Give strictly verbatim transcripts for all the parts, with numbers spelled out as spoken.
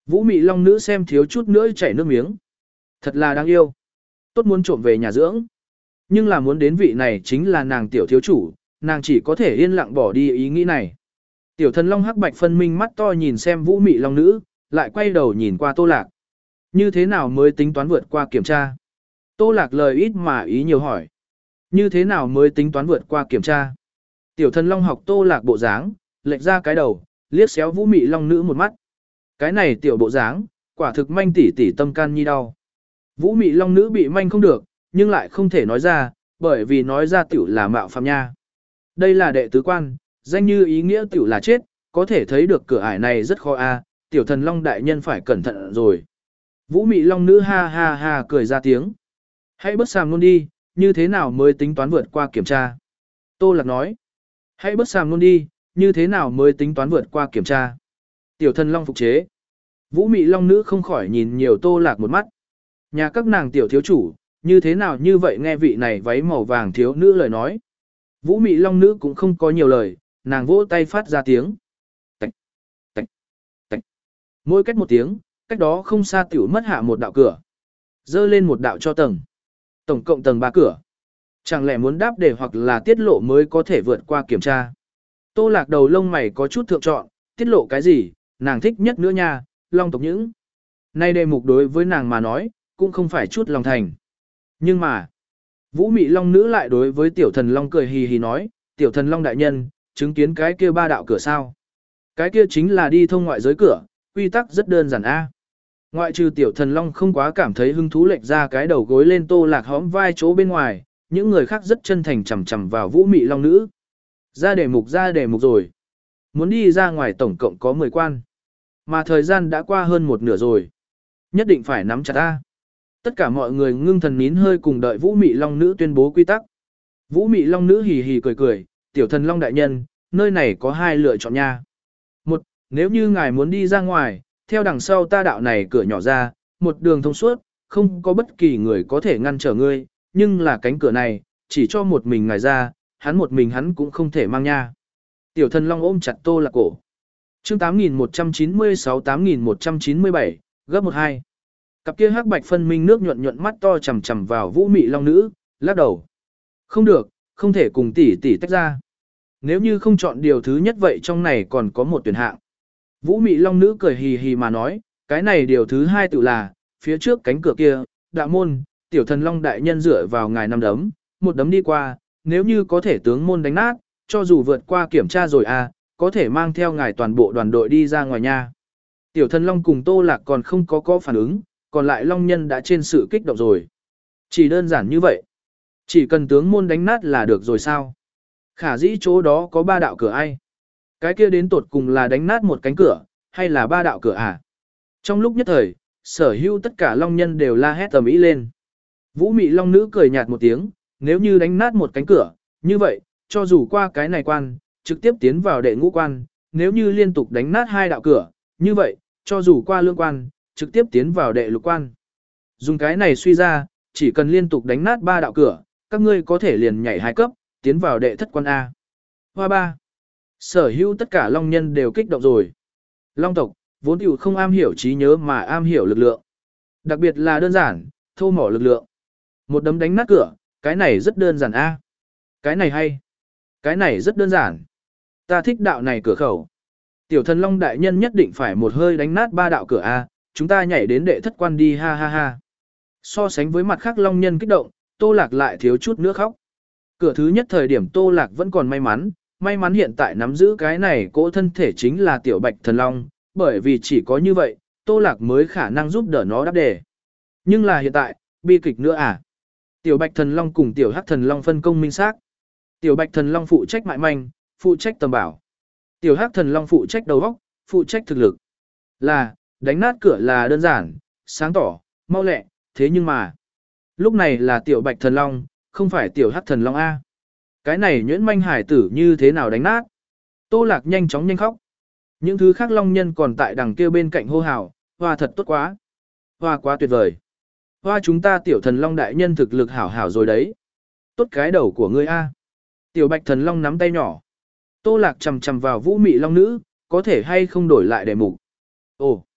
Vũ Mị Long nữ xem thiếu chút nữa chảy nước miếng. Thật là đáng yêu. Tốt muốn trộm về nhà dưỡng. Nhưng là muốn đến vị này chính là nàng tiểu thiếu chủ, nàng chỉ có thể yên lặng bỏ đi ý nghĩ này. Tiểu thần long hắc bạch phân minh mắt to nhìn xem Vũ Mị Long nữ, lại quay đầu nhìn qua Tô Lạc. Như thế nào mới tính toán vượt qua kiểm tra? Tô Lạc lời ít mà ý nhiều hỏi. Như thế nào mới tính toán vượt qua kiểm tra? Tiểu thần long học Tô Lạc bộ dáng, lệch ra cái đầu, liếc xéo Vũ Mị Long nữ một mắt. Cái này tiểu bộ dáng, quả thực manh tỉ tỉ tâm can nhi đau. Vũ Mị Long nữ bị manh không được, nhưng lại không thể nói ra, bởi vì nói ra tiểu là mạo phạm nha. Đây là đệ tứ quan, danh như ý nghĩa tiểu là chết, có thể thấy được cửa ải này rất khó a, tiểu thần long đại nhân phải cẩn thận rồi. Vũ Mị Long nữ ha ha ha cười ra tiếng. Hãy bớt sàm luôn đi, như thế nào mới tính toán vượt qua kiểm tra? Tô Lạc nói. Hãy bớt sàm luôn đi, như thế nào mới tính toán vượt qua kiểm tra? Tiểu thần long phục chế. Vũ Mị Long nữ không khỏi nhìn nhiều Tô Lạc một mắt. Nhà các nàng tiểu thiếu chủ, như thế nào như vậy nghe vị này váy màu vàng thiếu nữ lời nói. Vũ Mị Long nữ cũng không có nhiều lời, nàng vỗ tay phát ra tiếng. Tạch, tạch, tạch. Mỗi cách một tiếng, cách đó không xa tiểu mất hạ một đạo cửa. Dơ lên một đạo cho tầng. Tổng cộng tầng ba cửa. Chẳng lẽ muốn đáp đề hoặc là tiết lộ mới có thể vượt qua kiểm tra. Tô Lạc đầu lông mày có chút thượng chọn, tiết lộ cái gì, nàng thích nhất nữa nha, long tộc những. Nay đề mục đối với nàng mà nói, cũng không phải chút lòng thành. Nhưng mà, Vũ Mị Long nữ lại đối với tiểu thần long cười hì hì nói, tiểu thần long đại nhân, chứng kiến cái kia ba đạo cửa sao. Cái kia chính là đi thông ngoại giới cửa, quy tắc rất đơn giản a. Ngoại trừ tiểu thần long không quá cảm thấy hứng thú lệch ra cái đầu gối lên Tô Lạc hõm vai chỗ bên ngoài, những người khác rất chân thành chằm chằm vào Vũ Mị Long nữ. Ra đề mục ra đề mục rồi. Muốn đi ra ngoài tổng cộng có mười quan. Mà thời gian đã qua hơn một nửa rồi. Nhất định phải nắm chặt ta. Tất cả mọi người ngưng thần nín hơi cùng đợi Vũ Mị Long nữ tuyên bố quy tắc. Vũ Mị Long nữ hì hì cười cười, tiểu thần long đại nhân, nơi này có hai lựa chọn nha. Một, nếu như ngài muốn đi ra ngoài, theo đằng sau ta đạo này cửa nhỏ ra, một đường thông suốt, không có bất kỳ người có thể ngăn trở ngươi, nhưng là cánh cửa này, chỉ cho một mình ngài ra, hắn một mình hắn cũng không thể mang nha. Tiểu thần long ôm chặt Tô Lạc cổ. Chương tám nghìn một trăm chín mươi sáu tám nghìn một trăm chín mươi bảy, gấp một hai. Cặp kia hắc bạch phân minh nước nhuận nhuận mắt to chằm chằm vào Vũ Mị Long nữ, lắc đầu. Không được, không thể cùng tỷ tỷ tách ra. Nếu như không chọn điều thứ nhất vậy trong này còn có một tuyển hạng. Vũ Mị Long nữ cười hì hì mà nói, cái này điều thứ hai tự là, phía trước cánh cửa kia, đạo môn, tiểu thần long đại nhân dựa vào ngài năm đấm, một đấm đi qua, nếu như có thể tướng môn đánh nát, cho dù vượt qua kiểm tra rồi à, có thể mang theo ngài toàn bộ đoàn đội đi ra ngoài nha. Tiểu thần long cùng Tô Lạc còn không có có phản ứng, còn lại long nhân đã trên sự kích động rồi. Chỉ đơn giản như vậy. Chỉ cần tướng môn đánh nát là được rồi sao? Khả dĩ chỗ đó có ba đạo cửa ai? Cái kia đến tột cùng là đánh nát một cánh cửa, hay là ba đạo cửa à? Trong lúc nhất thời, sở hữu tất cả long nhân đều la hét tầm ý lên. Vũ Mị Long nữ cười nhạt một tiếng, nếu như đánh nát một cánh cửa, như vậy, cho dù qua cái này quan, trực tiếp tiến vào đệ ngũ quan, nếu như liên tục đánh nát hai đạo cửa, như vậy, cho dù qua lương quan, trực tiếp tiến vào đệ lục quan. Dùng cái này suy ra, chỉ cần liên tục đánh nát ba đạo cửa, các ngươi có thể liền nhảy hai cấp, tiến vào đệ thất quan A. Hoa ba. Sở hữu tất cả long nhân đều kích động rồi. Long tộc, vốn tiểu không am hiểu trí nhớ mà am hiểu lực lượng. Đặc biệt là đơn giản, thô mỏ lực lượng. Một đấm đánh nát cửa, cái này rất đơn giản A. Cái này hay. Cái này rất đơn giản. Ta thích đạo này cửa khẩu. Tiểu thần long đại nhân nhất định phải một hơi đánh nát ba đạo cửa A, chúng ta nhảy đến đệ thất quan đi ha ha ha. So sánh với mặt khác long nhân kích động, Tô Lạc lại thiếu chút nữa khóc. Cửa thứ nhất thời điểm Tô Lạc vẫn còn may mắn, may mắn hiện tại nắm giữ cái này cỗ thân thể chính là tiểu bạch thần long, bởi vì chỉ có như vậy, Tô Lạc mới khả năng giúp đỡ nó đáp đề. Nhưng là hiện tại, bi kịch nữa à? Tiểu bạch thần long cùng tiểu hắc thần long phân công minh xác. Tiểu bạch thần long phụ trách mại manh, phụ trách tầm bảo. Tiểu hắc thần long phụ trách đầu óc, phụ trách thực lực. Là, đánh nát cửa là đơn giản, sáng tỏ, mau lẹ, thế nhưng mà. Lúc này là tiểu bạch thần long, không phải tiểu hắc thần long A. Cái này nhuyễn manh hải tử như thế nào đánh nát. Tô Lạc nhanh chóng nhanh khóc. Những thứ khác long nhân còn tại đằng kia bên cạnh hô hào, hoa thật tốt quá. Hoa quá tuyệt vời. Hoa chúng ta tiểu thần long đại nhân thực lực hảo hảo rồi đấy. Tốt cái đầu của ngươi A. Tiểu bạch thần long nắm tay nhỏ. Tô Lạc chầm chầm vào Vũ Mị Long nữ, có thể hay không đổi lại đề mục. Ồ,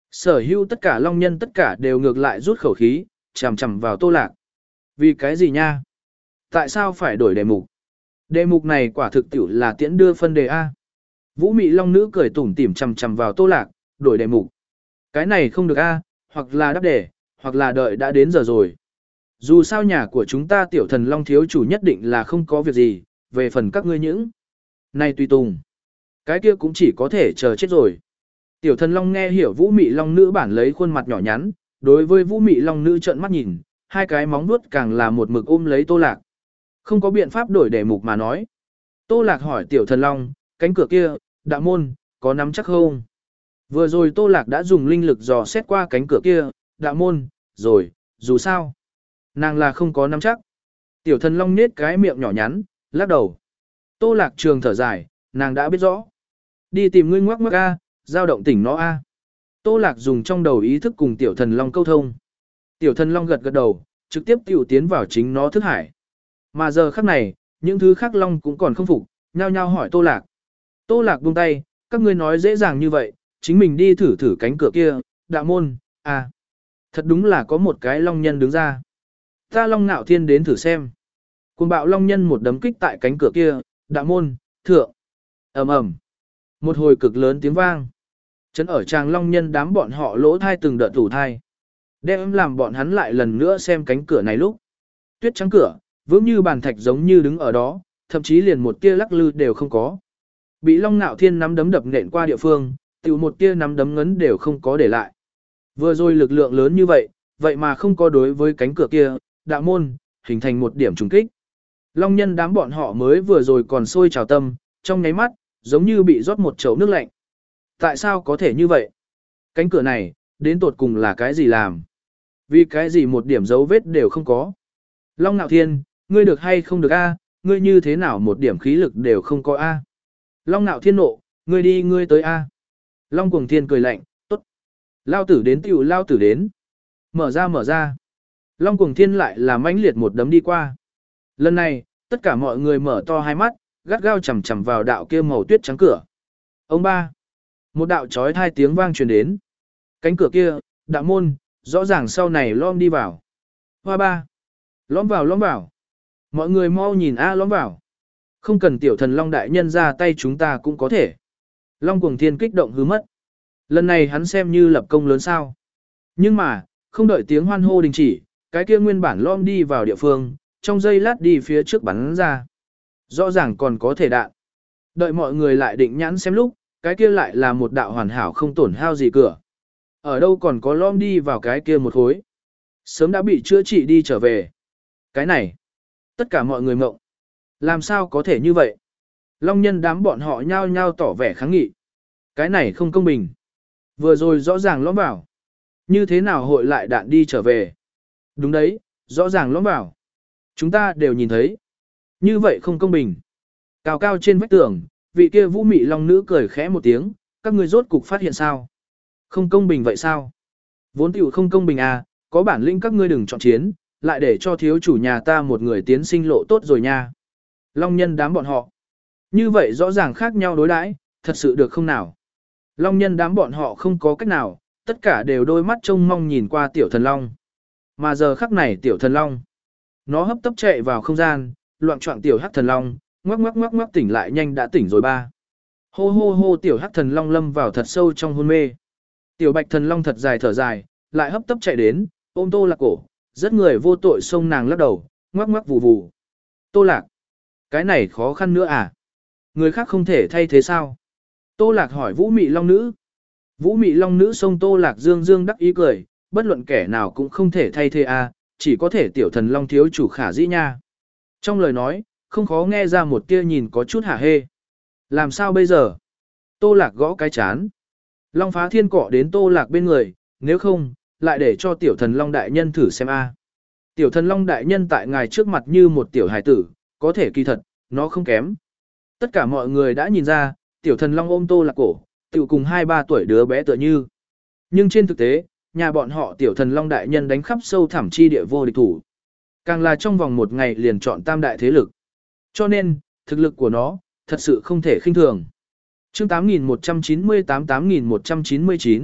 Sở hữu tất cả long nhân tất cả đều ngược lại rút khẩu khí, chằm chằm vào Tô Lạc. Vì cái gì nha? Tại sao phải đổi đề mục? Đề mục này quả thực tiểu là tiễn đưa phân đề A. Vũ Mị Long nữ cười tủm tỉm chằm chằm vào Tô Lạc, đổi đề mục. Cái này không được A, hoặc là đáp đề, hoặc là đợi đã đến giờ rồi. Dù sao nhà của chúng ta tiểu thần Long thiếu chủ nhất định là không có việc gì, về phần các ngươi những. Này tùy tùng. Cái kia cũng chỉ có thể chờ chết rồi. Tiểu thần Long nghe hiểu Vũ Mị Long nữ bản lấy khuôn mặt nhỏ nhắn, đối với Vũ Mị Long nữ trợn mắt nhìn, hai cái móng vuốt càng là một mực ôm lấy Tô Lạc. Không có biện pháp đổi đề mục mà nói. Tô Lạc hỏi tiểu thần Long, cánh cửa kia, đạo môn, có nắm chắc không? Vừa rồi Tô Lạc đã dùng linh lực dò xét qua cánh cửa kia, đạo môn, rồi, dù sao. Nàng là không có nắm chắc. Tiểu thần Long nết cái miệng nhỏ nhắn, lắc đầu. Tô Lạc trường thở dài, nàng đã biết rõ. Đi tìm ngươi ngoắc ngoắc A, giao động tỉnh nó A. Tô Lạc dùng trong đầu ý thức cùng tiểu thần Long câu thông. Tiểu thần Long gật gật đầu, trực tiếp tiểu tiến vào chính nó thức hải. Mà giờ khắc này, những thứ khác Long cũng còn không phục, nhao nhao hỏi Tô Lạc. Tô Lạc buông tay, các ngươi nói dễ dàng như vậy, chính mình đi thử thử cánh cửa kia, đạo môn, à. Thật đúng là có một cái Long nhân đứng ra. Ta Long Nạo Thiên đến thử xem. Cuồng bạo Long nhân một đấm kích tại cánh cửa kia, đạo môn, thượng. Ầm ầm. Một hồi cực lớn tiếng vang. Chấn ở tràng Long nhân đám bọn họ lỗ thai từng đợt thủ thai. Đem làm bọn hắn lại lần nữa xem cánh cửa này lúc. Tuyết trắng cửa, vững như bàn thạch giống như đứng ở đó, thậm chí liền một tia lắc lư đều không có. Bị Long Nạo Thiên nắm đấm đập nện qua địa phương, tiểu một tia nắm đấm ngấn đều không có để lại. Vừa rồi lực lượng lớn như vậy, vậy mà không có đối với cánh cửa kia, đạo môn, hình thành một điểm trùng kích. Long nhân đám bọn họ mới vừa rồi còn sôi trào tâm, trong nháy mắt, giống như bị rót một chậu nước lạnh. Tại sao có thể như vậy? Cánh cửa này, đến tột cùng là cái gì làm? Vì cái gì một điểm dấu vết đều không có? Long Nạo Thiên, ngươi được hay không được a? Ngươi như thế nào một điểm khí lực đều không có a? Long Nạo Thiên nộ, ngươi đi ngươi tới a. Long Cuồng Thiên cười lạnh, tốt. Lao tử đến tiểu lao tử đến. Mở ra mở ra. Long Cuồng Thiên lại là mãnh liệt một đấm đi qua. Lần này, tất cả mọi người mở to hai mắt, gắt gao chằm chằm vào đạo kia màu tuyết trắng cửa. Ông ba. Một đạo chói hai tiếng vang truyền đến. Cánh cửa kia, đạo môn, rõ ràng sau này lom đi vào. Hoa ba. Lõm vào lõm vào. Mọi người mau nhìn a lõm vào. Không cần tiểu thần Long đại nhân ra tay chúng ta cũng có thể. Long Cuồng Thiên kích động hứ mất. Lần này hắn xem như lập công lớn sao. Nhưng mà, không đợi tiếng hoan hô đình chỉ, cái kia nguyên bản lõm đi vào địa phương, trong giây lát đi phía trước bắn ra. Rõ ràng còn có thể đạn. Đợi mọi người lại định nhãn xem lúc, cái kia lại là một đạo hoàn hảo không tổn hao gì cửa. Ở đâu còn có lõm đi vào cái kia một khối. Sớm đã bị chữa trị đi trở về. Cái này, tất cả mọi người mộng. Làm sao có thể như vậy? Long nhân đám bọn họ nhao nhao tỏ vẻ kháng nghị. Cái này không công bình. Vừa rồi rõ ràng lõm vào. Như thế nào hội lại đạn đi trở về? Đúng đấy, rõ ràng lõm vào. Chúng ta đều nhìn thấy. Như vậy không công bình. Cao cao trên vách tường, vị kia Vũ Mị Long nữ cười khẽ một tiếng, các ngươi rốt cục phát hiện sao? Không công bình vậy sao? Vốn tiểu không công bình à, có bản lĩnh các ngươi đừng chọn chiến, lại để cho thiếu chủ nhà ta một người tiến sinh lộ tốt rồi nha. Long nhân đám bọn họ. Như vậy rõ ràng khác nhau đối đãi, thật sự được không nào? Long nhân đám bọn họ không có cách nào, tất cả đều đôi mắt trông mong nhìn qua tiểu thần Long. Mà giờ khắc này tiểu thần Long. Nó hấp tấp chạy vào không gian, loạn trọng tiểu hắc thần Long, ngoắc ngoắc ngoắc ngoắc tỉnh lại nhanh đã tỉnh rồi ba. Hô hô hô tiểu hắc thần Long lâm vào thật sâu trong hôn mê. Tiểu bạch thần Long thật dài thở dài, lại hấp tấp chạy đến, ôm Tô Lạc cổ, rất người vô tội xông nàng lắc đầu, ngoắc ngoắc vù vù. Tô Lạc, cái này khó khăn nữa à? Người khác không thể thay thế sao? Tô Lạc hỏi Vũ Mị Long nữ. Vũ Mị Long nữ xông Tô Lạc dương dương đắc ý cười, bất luận kẻ nào cũng không thể thay thế à, chỉ có thể tiểu thần Long thiếu chủ khả dĩ nha. Trong lời nói, không khó nghe ra một tia nhìn có chút hả hê. Làm sao bây giờ? Tô Lạc gõ cái chán. Long Phá Thiên cọ đến Tô Lạc bên người, nếu không, lại để cho tiểu thần Long đại nhân thử xem a. Tiểu thần Long đại nhân tại ngài trước mặt như một tiểu hài tử, có thể kỳ thật, nó không kém. Tất cả mọi người đã nhìn ra, tiểu thần Long ôm Tô Lạc cổ, tiểu cùng hai ba tuổi đứa bé tựa như. Nhưng trên thực tế, nhà bọn họ tiểu thần Long đại nhân đánh khắp sâu thẳm chi địa vô địch thủ. Càng là trong vòng một ngày liền chọn tam đại thế lực. Cho nên, thực lực của nó, thật sự không thể khinh thường. Chương tám nghìn một trăm chín mươi tám tám nghìn một trăm chín mươi chín,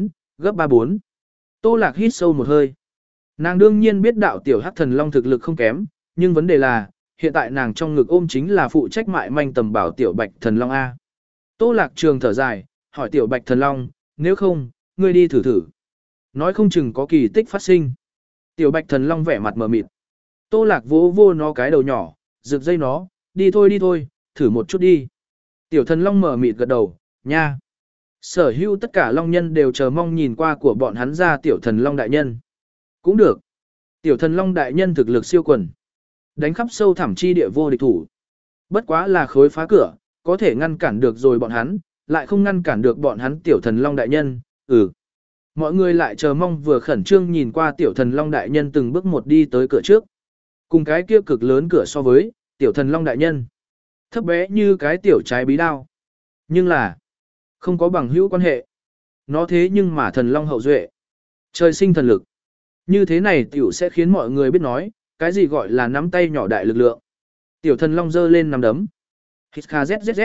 Gấp ba bốn. Tô Lạc hít sâu một hơi. Nàng đương nhiên biết đạo tiểu hắc thần long thực lực không kém, nhưng vấn đề là, hiện tại nàng trong ngực ôm chính là phụ trách mại manh tầm bảo tiểu bạch thần long A. Tô Lạc Trường thở dài, hỏi tiểu bạch thần long, nếu không, ngươi đi thử thử. Nói không chừng có kỳ tích phát sinh. Tiểu bạch thần long vẻ mặt mờ mịt. Tô Lạc vỗ vô nó cái đầu nhỏ, rực dây nó, đi thôi đi thôi, thử một chút đi. Tiểu thần long mờ mịt gật đầu, nha. Sở hữu tất cả long nhân đều chờ mong nhìn qua của bọn hắn ra tiểu thần long đại nhân. Cũng được. Tiểu thần long đại nhân thực lực siêu quần. Đánh khắp sâu thẳm chi địa vô địch thủ. Bất quá là khối phá cửa, có thể ngăn cản được rồi bọn hắn, lại không ngăn cản được bọn hắn tiểu thần long đại nhân, ừ. Mọi người lại chờ mong vừa khẩn trương nhìn qua tiểu thần long đại nhân từng bước một đi tới cửa trước. Cùng cái kia cực lớn cửa so với, tiểu thần long đại nhân. Thấp bé như cái tiểu trái bí đao. Nhưng là, không có bằng hữu quan hệ. Nó thế nhưng mà thần long hậu duệ. Trời sinh thần lực. Như thế này tiểu sẽ khiến mọi người biết nói, cái gì gọi là nắm tay nhỏ đại lực lượng. Tiểu thần long giơ lên nắm đấm. Hít kha zzz.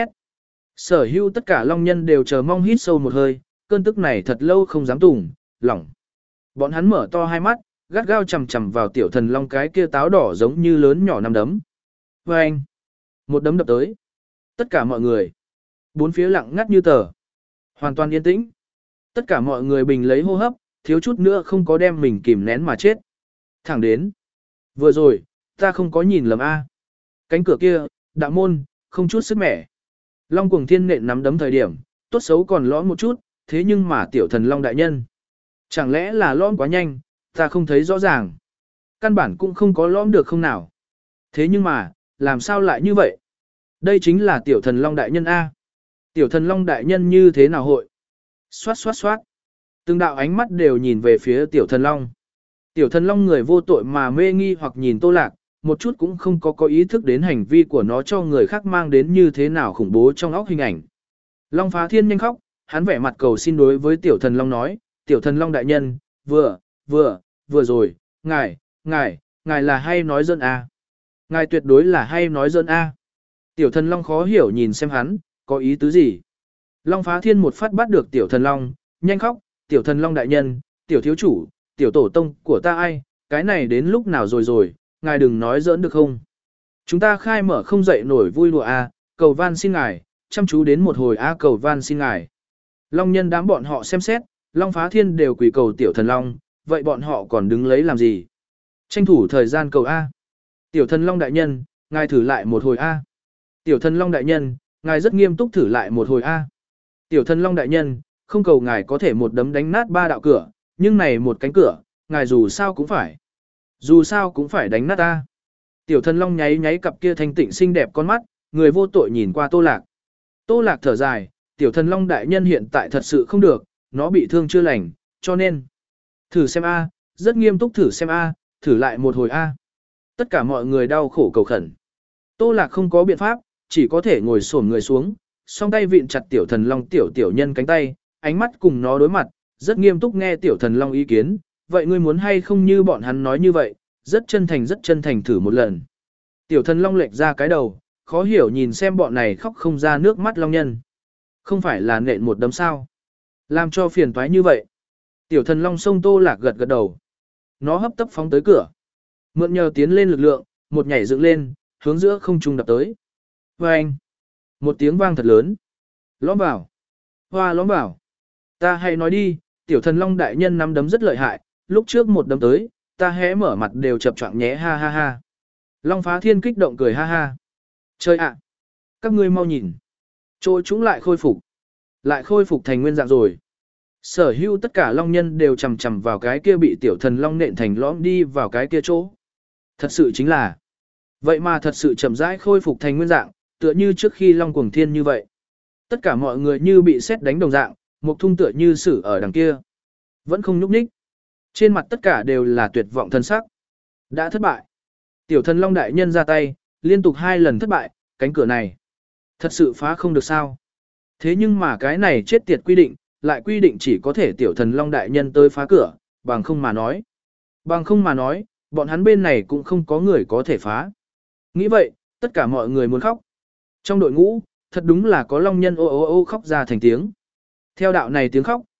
Sở hữu tất cả long nhân đều chờ mong hít sâu một hơi, cơn tức này thật lâu không dám tùng, lỏng. Bọn hắn mở to hai mắt, gắt gao chầm chầm vào tiểu thần long cái kia táo đỏ giống như lớn nhỏ nắm đấm. Và anh, một đấm đập tới. Tất cả mọi người, bốn phía lặng ngắt như tờ. Hoàn toàn yên tĩnh. Tất cả mọi người bình lấy hô hấp, thiếu chút nữa không có đem mình kìm nén mà chết. Thẳng đến. Vừa rồi, ta không có nhìn lầm A. Cánh cửa kia, đạo môn, không chút sức mẻ. Long cuồng thiên nện nắm đấm thời điểm, tốt xấu còn lõm một chút, thế nhưng mà tiểu thần long đại nhân. Chẳng lẽ là lõm quá nhanh, ta không thấy rõ ràng. Căn bản cũng không có lõm được không nào. Thế nhưng mà, làm sao lại như vậy? Đây chính là tiểu thần long đại nhân A. Tiểu thần long đại nhân như thế nào hội? Xoát xoát xoát. Từng đạo ánh mắt đều nhìn về phía tiểu thần long. Tiểu thần long người vô tội mà mê nghi hoặc nhìn Tô Lạc, một chút cũng không có có ý thức đến hành vi của nó cho người khác mang đến như thế nào khủng bố trong óc hình ảnh. Long Phá Thiên nhanh khóc, hắn vẻ mặt cầu xin đối với tiểu thần long nói, tiểu thần long đại nhân, vừa, vừa, vừa rồi, ngài, ngài, ngài là hay nói dân A. Ngài tuyệt đối là hay nói dân A. Tiểu thần long khó hiểu nhìn xem hắn, có ý tứ gì. Long Phá Thiên một phát bắt được tiểu thần long, nhanh khóc, tiểu thần long đại nhân, tiểu thiếu chủ, tiểu tổ tông của ta ai, cái này đến lúc nào rồi rồi, ngài đừng nói giỡn được không. Chúng ta khai mở không dậy nổi vui đùa a, cầu van xin ngài, chăm chú đến một hồi a cầu van xin ngài. Long nhân đám bọn họ xem xét, Long Phá Thiên đều quỳ cầu tiểu thần long, vậy bọn họ còn đứng lấy làm gì? Tranh thủ thời gian cầu a. Tiểu thần long đại nhân, ngài thử lại một hồi a. Tiểu thần long đại nhân, ngài rất nghiêm túc thử lại một hồi a. Tiểu thần long đại nhân, không cầu ngài có thể một đấm đánh nát ba đạo cửa, nhưng này một cánh cửa, ngài dù sao cũng phải. Dù sao cũng phải đánh nát ta. Tiểu thần long nháy nháy cặp kia thanh tịnh xinh đẹp con mắt, người vô tội nhìn qua Tô Lạc. Tô Lạc thở dài, tiểu thần long đại nhân hiện tại thật sự không được, nó bị thương chưa lành, cho nên. Thử xem a, rất nghiêm túc thử xem a, thử lại một hồi a. Tất cả mọi người đau khổ cầu khẩn. Tô Lạc không có biện pháp, chỉ có thể ngồi xổm người xuống, song tay vịn chặt tiểu thần long tiểu tiểu nhân cánh tay, ánh mắt cùng nó đối mặt, rất nghiêm túc nghe tiểu thần long ý kiến, vậy ngươi muốn hay không như bọn hắn nói như vậy, rất chân thành rất chân thành thử một lần. Tiểu thần long lệch ra cái đầu, khó hiểu nhìn xem bọn này khóc không ra nước mắt long nhân. Không phải là nện một đấm sao. Làm cho phiền toái như vậy. Tiểu thần long sông Tô Lạc gật gật đầu. Nó hấp tấp phóng tới cửa. Mượn nhờ tiến lên lực lượng, một nhảy dựng lên, hướng giữa không trung đập tới. Và anh, một tiếng vang thật lớn. Lõm vào. Hoa lõm vào. Ta hãy nói đi, tiểu thần long đại nhân nắm đấm rất lợi hại, lúc trước một đấm tới, ta hé mở mặt đều chập choạng nhé ha ha ha. Long Phá Thiên kích động cười ha ha. Chơi ạ! Các ngươi mau nhìn. Chỗ chúng lại khôi phục. Lại khôi phục thành nguyên dạng rồi. Sở hữu tất cả long nhân đều chầm chầm vào cái kia bị tiểu thần long nện thành lõm đi vào cái kia chỗ. Thật sự chính là. Vậy mà thật sự chậm rãi khôi phục thành nguyên dạng, tựa như trước khi long cuồng thiên như vậy. Tất cả mọi người như bị sét đánh đồng dạng, một thung tựa như sử ở đằng kia. Vẫn không nhúc nhích. Trên mặt tất cả đều là tuyệt vọng thân sắc. Đã thất bại. Tiểu thần long đại nhân ra tay, liên tục hai lần thất bại, cánh cửa này. Thật sự phá không được sao. Thế nhưng mà cái này chết tiệt quy định, lại quy định chỉ có thể tiểu thần long đại nhân tới phá cửa, bằng không mà nói. Bằng không mà nói, bọn hắn bên này cũng không có người có thể phá. Nghĩ vậy, tất cả mọi người muốn khóc. Trong đội ngũ, thật đúng là có long nhân ô ô ô khóc ra thành tiếng. Theo đạo này tiếng khóc,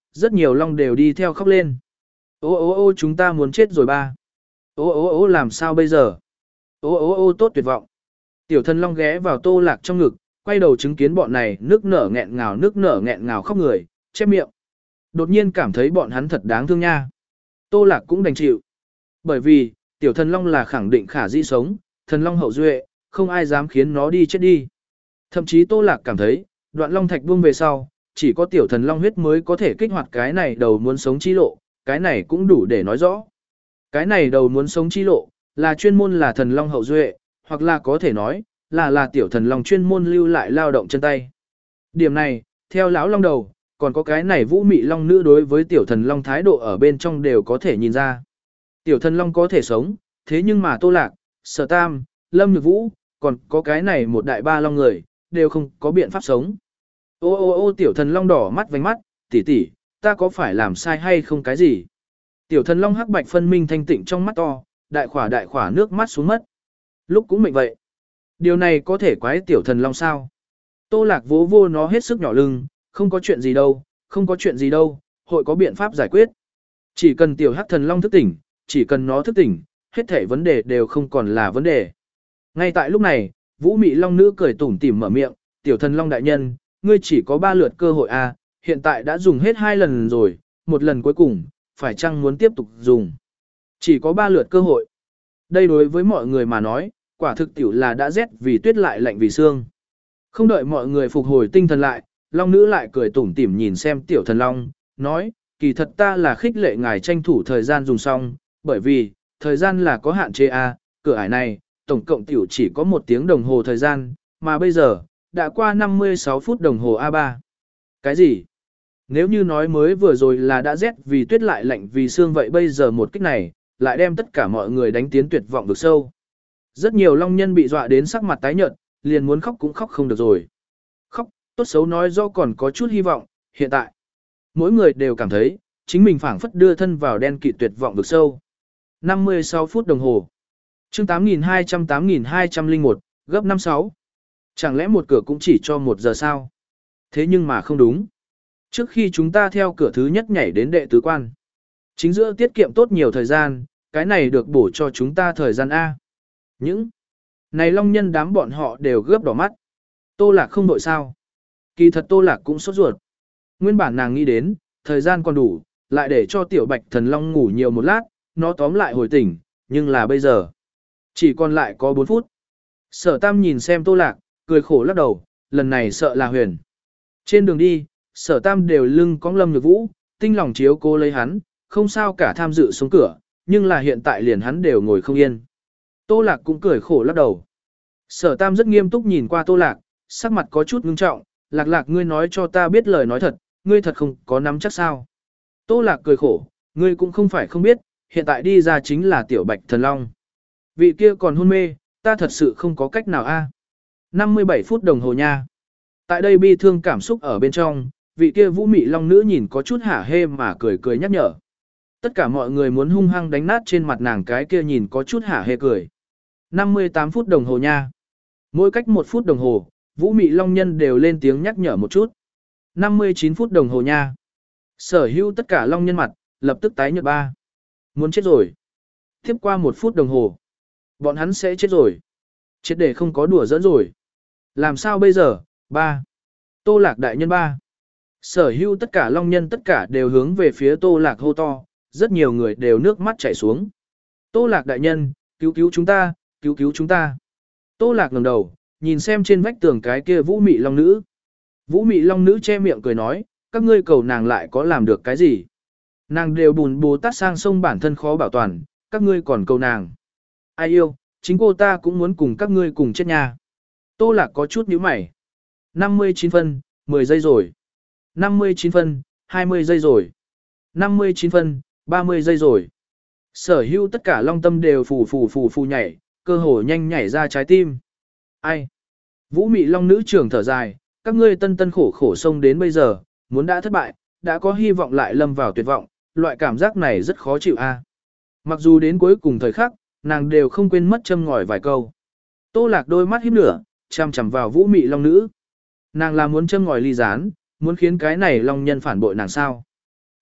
rất nhiều long đều đi theo khóc lên. Ô ô ô chúng ta muốn chết rồi ba. Ô ô ô làm sao bây giờ? Ô ô ô tốt tuyệt vọng. Tiểu thần long ghé vào Tô Lạc trong ngực, quay đầu chứng kiến bọn này nước nở nghẹn ngào nước nở nghẹn ngào khóc người, chép miệng. Đột nhiên cảm thấy bọn hắn thật đáng thương nha. Tô Lạc cũng đành chịu. Bởi vì, tiểu thần long là khẳng định khả dĩ sống, thần long hậu duệ, không ai dám khiến nó đi chết đi. Thậm chí Tô Lạc cảm thấy, đoạn long thạch buông về sau, chỉ có tiểu thần long huyết mới có thể kích hoạt cái này đầu muốn sống chi lộ, cái này cũng đủ để nói rõ. Cái này đầu muốn sống chi lộ, là chuyên môn là thần long hậu duệ, hoặc là có thể nói, là là tiểu thần long chuyên môn lưu lại lao động chân tay. Điểm này, theo lão long đầu, còn có cái này vũ mị long nữ đối với tiểu thần long thái độ ở bên trong đều có thể nhìn ra. Tiểu thần long có thể sống, thế nhưng mà Tô Lạc, Sở Tam, Lâm Nhược Vũ, còn có cái này một đại ba long người, đều không có biện pháp sống. Ô ô ô tiểu thần long đỏ mắt vành mắt, tỷ tỷ, ta có phải làm sai hay không cái gì? Tiểu thần long hắc bạch phân minh thanh tịnh trong mắt to, đại khỏa đại khỏa nước mắt xuống mất. Lúc cũng mệnh vậy. Điều này có thể quái tiểu thần long sao? Tô Lạc vỗ vô nó hết sức nhỏ lưng, không có chuyện gì đâu, không có chuyện gì đâu, hội có biện pháp giải quyết. Chỉ cần tiểu hắc thần long thức tỉnh, chỉ cần nó thức tỉnh, hết thảy vấn đề đều không còn là vấn đề. Ngay tại lúc này, Vũ Mị Long nữ cười tủm tỉm mở miệng, "Tiểu thần long đại nhân, ngươi chỉ có ba lượt cơ hội a, hiện tại đã dùng hết hai lần rồi, một lần cuối cùng, phải chăng muốn tiếp tục dùng?" Chỉ có ba lượt cơ hội. Đây đối với mọi người mà nói, quả thực tiểu là đã rét vì tuyết lại lạnh vì xương. Không đợi mọi người phục hồi tinh thần lại, long nữ lại cười tủm tỉm nhìn xem tiểu thần long, nói, "Kỳ thật ta là khích lệ ngài tranh thủ thời gian dùng xong, bởi vì, thời gian là có hạn chế a, cửa ải này, tổng cộng tiểu chỉ có một tiếng đồng hồ thời gian, mà bây giờ, đã qua năm mươi sáu phút đồng hồ a ba. Cái gì? Nếu như nói mới vừa rồi là đã rét vì tuyết lại lạnh vì xương vậy bây giờ một kích này, lại đem tất cả mọi người đánh tiến tuyệt vọng vực sâu. Rất nhiều long nhân bị dọa đến sắc mặt tái nhợt, liền muốn khóc cũng khóc không được rồi. Khóc, tốt xấu nói do còn có chút hy vọng, hiện tại. Mỗi người đều cảm thấy, chính mình phảng phất đưa thân vào đen kịt tuyệt vọng vực sâu. năm mươi sáu phút đồng hồ. Chương tám nghìn hai trăm tám nghìn hai trăm lẻ một, gấp năm sáu. Chẳng lẽ một cửa cũng chỉ cho một giờ sao? Thế nhưng mà không đúng. Trước khi chúng ta theo cửa thứ nhất nhảy đến đệ tứ quan, chính giữa tiết kiệm tốt nhiều thời gian, cái này được bổ cho chúng ta thời gian A. Những này long nhân đám bọn họ đều gấp đỏ mắt. Tô Lạc không đội sao? Kỳ thật Tô Lạc cũng sốt ruột. Nguyên bản nàng nghĩ đến, thời gian còn đủ, lại để cho tiểu bạch thần long ngủ nhiều một lát, nó tóm lại hồi tỉnh, nhưng là bây giờ, chỉ còn lại có bốn phút. Sở Tam nhìn xem Tô Lạc, cười khổ lắc đầu, lần này sợ là huyền. Trên đường đi, Sở Tam đều lưng cõng Lâm Nhược Vũ, tinh lòng chiếu cố lấy hắn, không sao cả tham dự xuống cửa, nhưng là hiện tại liền hắn đều ngồi không yên. Tô Lạc cũng cười khổ lắc đầu. Sở Tam rất nghiêm túc nhìn qua Tô Lạc, sắc mặt có chút ngưng trọng, Lạc Lạc ngươi nói cho ta biết lời nói thật, ngươi thật không có nắm chắc sao. Tô Lạc cười khổ, ngươi cũng không phải không biết, hiện tại đi ra chính là tiểu bạch thần long. Vị kia còn hôn mê, ta thật sự không có cách nào a. năm mươi bảy phút đồng hồ nha. Tại đây bi thương cảm xúc ở bên trong, vị kia vũ mị long nữ nhìn có chút hả hê mà cười cười nhắc nhở. Tất cả mọi người muốn hung hăng đánh nát trên mặt nàng cái kia nhìn có chút hả hê cười. năm mươi tám phút đồng hồ nha. Mỗi cách một phút đồng hồ, vũ mị long nhân đều lên tiếng nhắc nhở một chút. năm mươi chín phút đồng hồ nha. Sở hữu tất cả long nhân mặt, lập tức tái nhợt ba. Muốn chết rồi. Tiếp qua một phút đồng hồ. Bọn hắn sẽ chết rồi. Chết để không có đùa giỡn rồi. Làm sao bây giờ? Ba. Tô Lạc đại nhân ba. Sở hữu tất cả long nhân tất cả đều hướng về phía Tô Lạc hô to. Rất nhiều người đều nước mắt chảy xuống. Tô Lạc đại nhân, cứu cứu chúng ta, cứu cứu chúng ta. Tô Lạc ngẩng đầu, nhìn xem trên vách tường cái kia vũ mị long nữ. Vũ mị long nữ che miệng cười nói, các ngươi cầu nàng lại có làm được cái gì? Nàng đều bùn bồ tát sang sông bản thân khó bảo toàn, các ngươi còn cầu nàng. Ai yêu, chính cô ta cũng muốn cùng các ngươi cùng chết nha. Tô Lạc có chút nhíu mày. năm mươi chín phân, mười giây rồi. năm mươi chín phân, hai mươi giây rồi. năm mươi chín phân, ba mươi giây rồi. Sở hữu tất cả long tâm đều phù phù phù phù nhảy, cơ hồ nhanh nhảy ra trái tim. Ai? Vũ mị long nữ trưởng thở dài, các ngươi tân tân khổ khổ sông đến bây giờ, muốn đã thất bại, đã có hy vọng lại lâm vào tuyệt vọng, loại cảm giác này rất khó chịu a. Mặc dù đến cuối cùng thời khắc, nàng đều không quên mất châm ngòi vài câu. Tô Lạc đôi mắt híp lửa, chằm chằm vào vũ mị long nữ. Nàng là muốn châm ngòi ly gián, muốn khiến cái này long nhân phản bội nàng sao.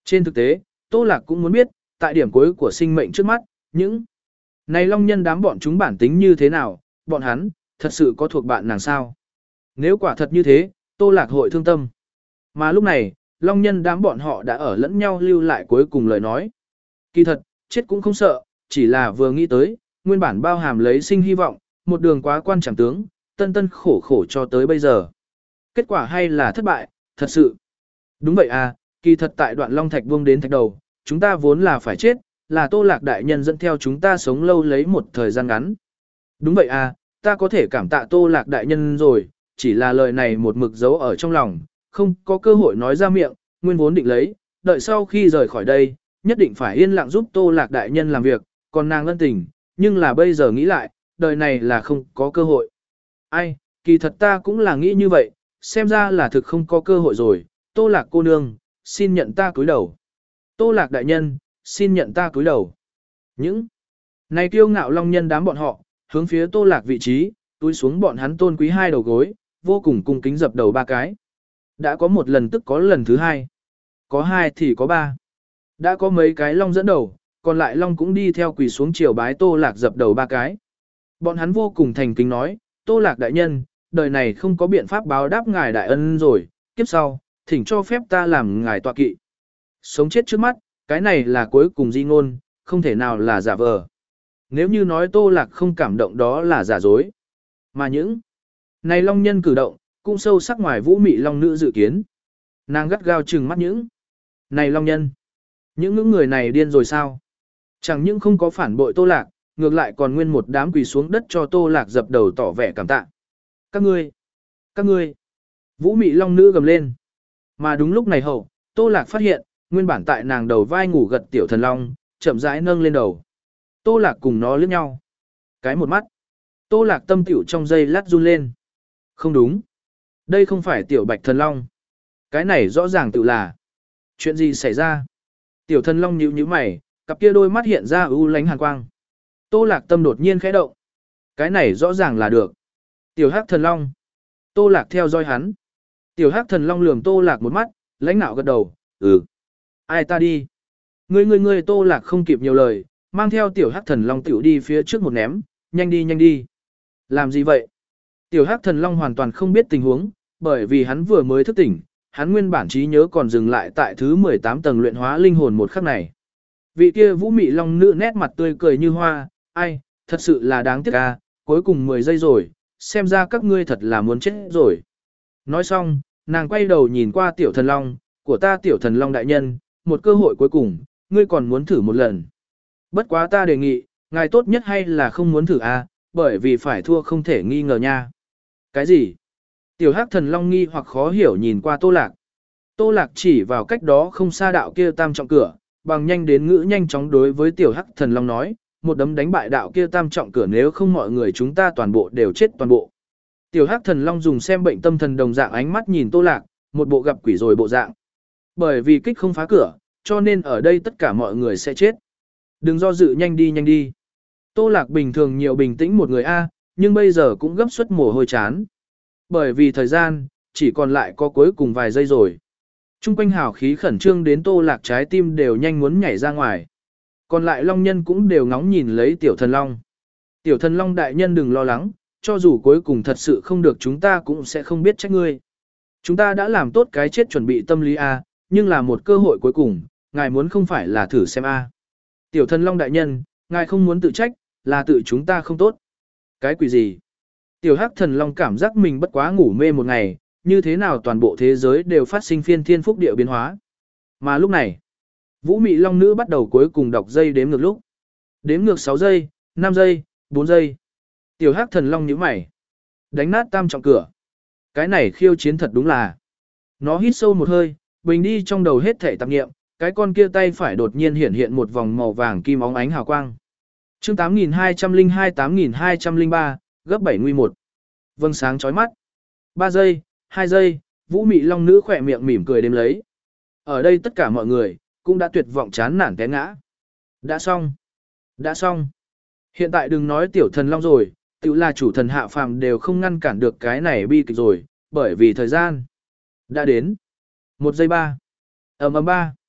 Trên thực tế, Tô Lạc cũng muốn biết, tại điểm cuối của sinh mệnh trước mắt, những này long nhân đám bọn chúng bản tính như thế nào, bọn hắn, thật sự có thuộc bạn nàng sao? Nếu quả thật như thế, Tô Lạc hội thương tâm. Mà lúc này, long nhân đám bọn họ đã ở lẫn nhau lưu lại cuối cùng lời nói. Kỳ thật, chết cũng không sợ, chỉ là vừa nghĩ tới, nguyên bản bao hàm lấy sinh hy vọng, một đường quá quan chẳng tướng, tân tân khổ khổ cho tới bây giờ. Kết quả hay là thất bại, thật sự. Đúng vậy à, kỳ thật tại đoạn long thạch buông đến thạch đầu, chúng ta vốn là phải chết, là Tô Lạc đại nhân dẫn theo chúng ta sống lâu lấy một thời gian ngắn. Đúng vậy à, ta có thể cảm tạ Tô Lạc đại nhân rồi, chỉ là lời này một mực giấu ở trong lòng, không có cơ hội nói ra miệng, nguyên vốn định lấy, đợi sau khi rời khỏi đây, nhất định phải yên lặng giúp Tô Lạc đại nhân làm việc, còn nàng ân tình, nhưng là bây giờ nghĩ lại, đời này là không có cơ hội. Ai, kỳ thật ta cũng là nghĩ như vậy, xem ra là thực không có cơ hội rồi, Tô Lạc cô nương, xin nhận ta cúi đầu. Tô Lạc đại nhân, xin nhận ta cúi đầu. Những này kiêu ngạo long nhân đám bọn họ, hướng phía Tô Lạc vị trí, túi xuống bọn hắn tôn quý hai đầu gối, vô cùng cung kính dập đầu ba cái. Đã có một lần tức có lần thứ hai. Có hai thì có ba. Đã có mấy cái long dẫn đầu, còn lại long cũng đi theo quỳ xuống triều bái Tô Lạc dập đầu ba cái. Bọn hắn vô cùng thành kính nói, Tô Lạc đại nhân, đời này không có biện pháp báo đáp ngài đại ân rồi, kiếp sau, thỉnh cho phép ta làm ngài tọa kỵ. Sống chết trước mắt, cái này là cuối cùng di ngôn, không thể nào là giả vờ. Nếu như nói Tô Lạc không cảm động đó là giả dối. Mà những này long nhân cử động, cũng sâu sắc ngoài vũ mị long nữ dự kiến. Nàng gắt gao trừng mắt những này long nhân. Những những người này điên rồi sao? Chẳng những không có phản bội Tô Lạc, ngược lại còn nguyên một đám quỳ xuống đất cho Tô Lạc dập đầu tỏ vẻ cảm tạ. Các ngươi, các ngươi, vũ mị long nữ gầm lên. Mà đúng lúc này hậu, Tô Lạc phát hiện, nguyên bản tại nàng đầu vai ngủ gật tiểu thần long, chậm rãi nâng lên đầu. Tô Lạc cùng nó liếc nhau. Cái một mắt. Tô Lạc tâm tiểu trong giây lát run lên. Không đúng. Đây không phải tiểu bạch thần long. Cái này rõ ràng tự là. Chuyện gì xảy ra? Tiểu thần long nhíu nhíu mày, cặp kia đôi mắt hiện ra ưu lánh hàn quang. Tô Lạc tâm đột nhiên khẽ động. Cái này rõ ràng là được. Tiểu hắc thần long. Tô Lạc theo dõi hắn. Tiểu hắc thần long lườm Tô Lạc một mắt, lãnh nạo gật đầu. Ừ. Ai ta đi? Ngươi ngươi ngươi Tô Lạc không kịp nhiều lời, mang theo tiểu hắc thần long tiểu đi phía trước một ném, nhanh đi nhanh đi. Làm gì vậy? Tiểu hắc thần long hoàn toàn không biết tình huống, bởi vì hắn vừa mới thức tỉnh, hắn nguyên bản trí nhớ còn dừng lại tại thứ mười tám tầng luyện hóa linh hồn một khắc này. Vị kia vũ mị long nữ nét mặt tươi cười như hoa, ai, thật sự là đáng tiếc à, cuối cùng mười giây rồi, xem ra các ngươi thật là muốn chết rồi. Nói xong, nàng quay đầu nhìn qua tiểu thần long, của ta tiểu thần long đại nhân, một cơ hội cuối cùng, ngươi còn muốn thử một lần. Bất quá ta đề nghị, ngài tốt nhất hay là không muốn thử à, bởi vì phải thua không thể nghi ngờ nha. Cái gì? Tiểu hắc thần long nghi hoặc khó hiểu nhìn qua Tô Lạc. Tô Lạc chỉ vào cách đó không xa đạo kia tam trọng cửa, bằng nhanh đến ngữ nhanh chóng đối với tiểu hắc thần long nói, một đấm đánh bại đạo kia tam trọng cửa nếu không mọi người chúng ta toàn bộ đều chết toàn bộ. Tiểu hắc thần long dùng xem bệnh tâm thần đồng dạng ánh mắt nhìn Tô Lạc, một bộ gặp quỷ rồi bộ dạng. Bởi vì kích không phá cửa, cho nên ở đây tất cả mọi người sẽ chết. Đừng do dự, nhanh đi nhanh đi. Tô Lạc bình thường nhiều bình tĩnh một người A, nhưng bây giờ cũng gấp suất mồ hôi chán. Bởi vì thời gian, chỉ còn lại có cuối cùng vài giây rồi. Trung quanh hào khí khẩn trương đến Tô Lạc trái tim đều nhanh muốn nhảy ra ngoài. Còn lại long nhân cũng đều ngóng nhìn lấy tiểu thần long. Tiểu thần long đại nhân đừng lo lắng, cho dù cuối cùng thật sự không được chúng ta cũng sẽ không biết trách ngươi. Chúng ta đã làm tốt cái chết chuẩn bị tâm lý A, nhưng là một cơ hội cuối cùng, ngài muốn không phải là thử xem A. Tiểu thần long đại nhân, ngài không muốn tự trách, là tự chúng ta không tốt. Cái quỷ gì? Tiểu hắc thần long cảm giác mình bất quá ngủ mê một ngày, như thế nào toàn bộ thế giới đều phát sinh phiên thiên phúc địa biến hóa. Mà lúc này, vũ mị long nữ bắt đầu cuối cùng đọc dây đếm ngược lúc. Đếm ngược sáu giây, năm giây, bốn giây. Tiểu hắc thần long nhíu mày. Đánh nát tam trọng cửa. Cái này khiêu chiến thật đúng là. Nó hít sâu một hơi, bình đi trong đầu hết thể tạp nghiệm, cái con kia tay phải đột nhiên hiện hiện một vòng màu vàng kim óng ánh hào quang. Chương tám nghìn hai trăm lẻ hai tám nghìn hai trăm lẻ ba, gấp bảy nguy một. Vâng sáng chói mắt. ba giây, hai giây, vũ mị long nữ khỏe miệng mỉm cười đếm lấy. Ở đây tất cả mọi người, cũng đã tuyệt vọng chán nản té ngã. Đã xong. Đã xong. Hiện tại đừng nói tiểu thần long rồi, tự là chủ thần hạ phàm đều không ngăn cản được cái này bi kịch rồi, bởi vì thời gian đã đến. Một giây ba. Ầm ầm ba.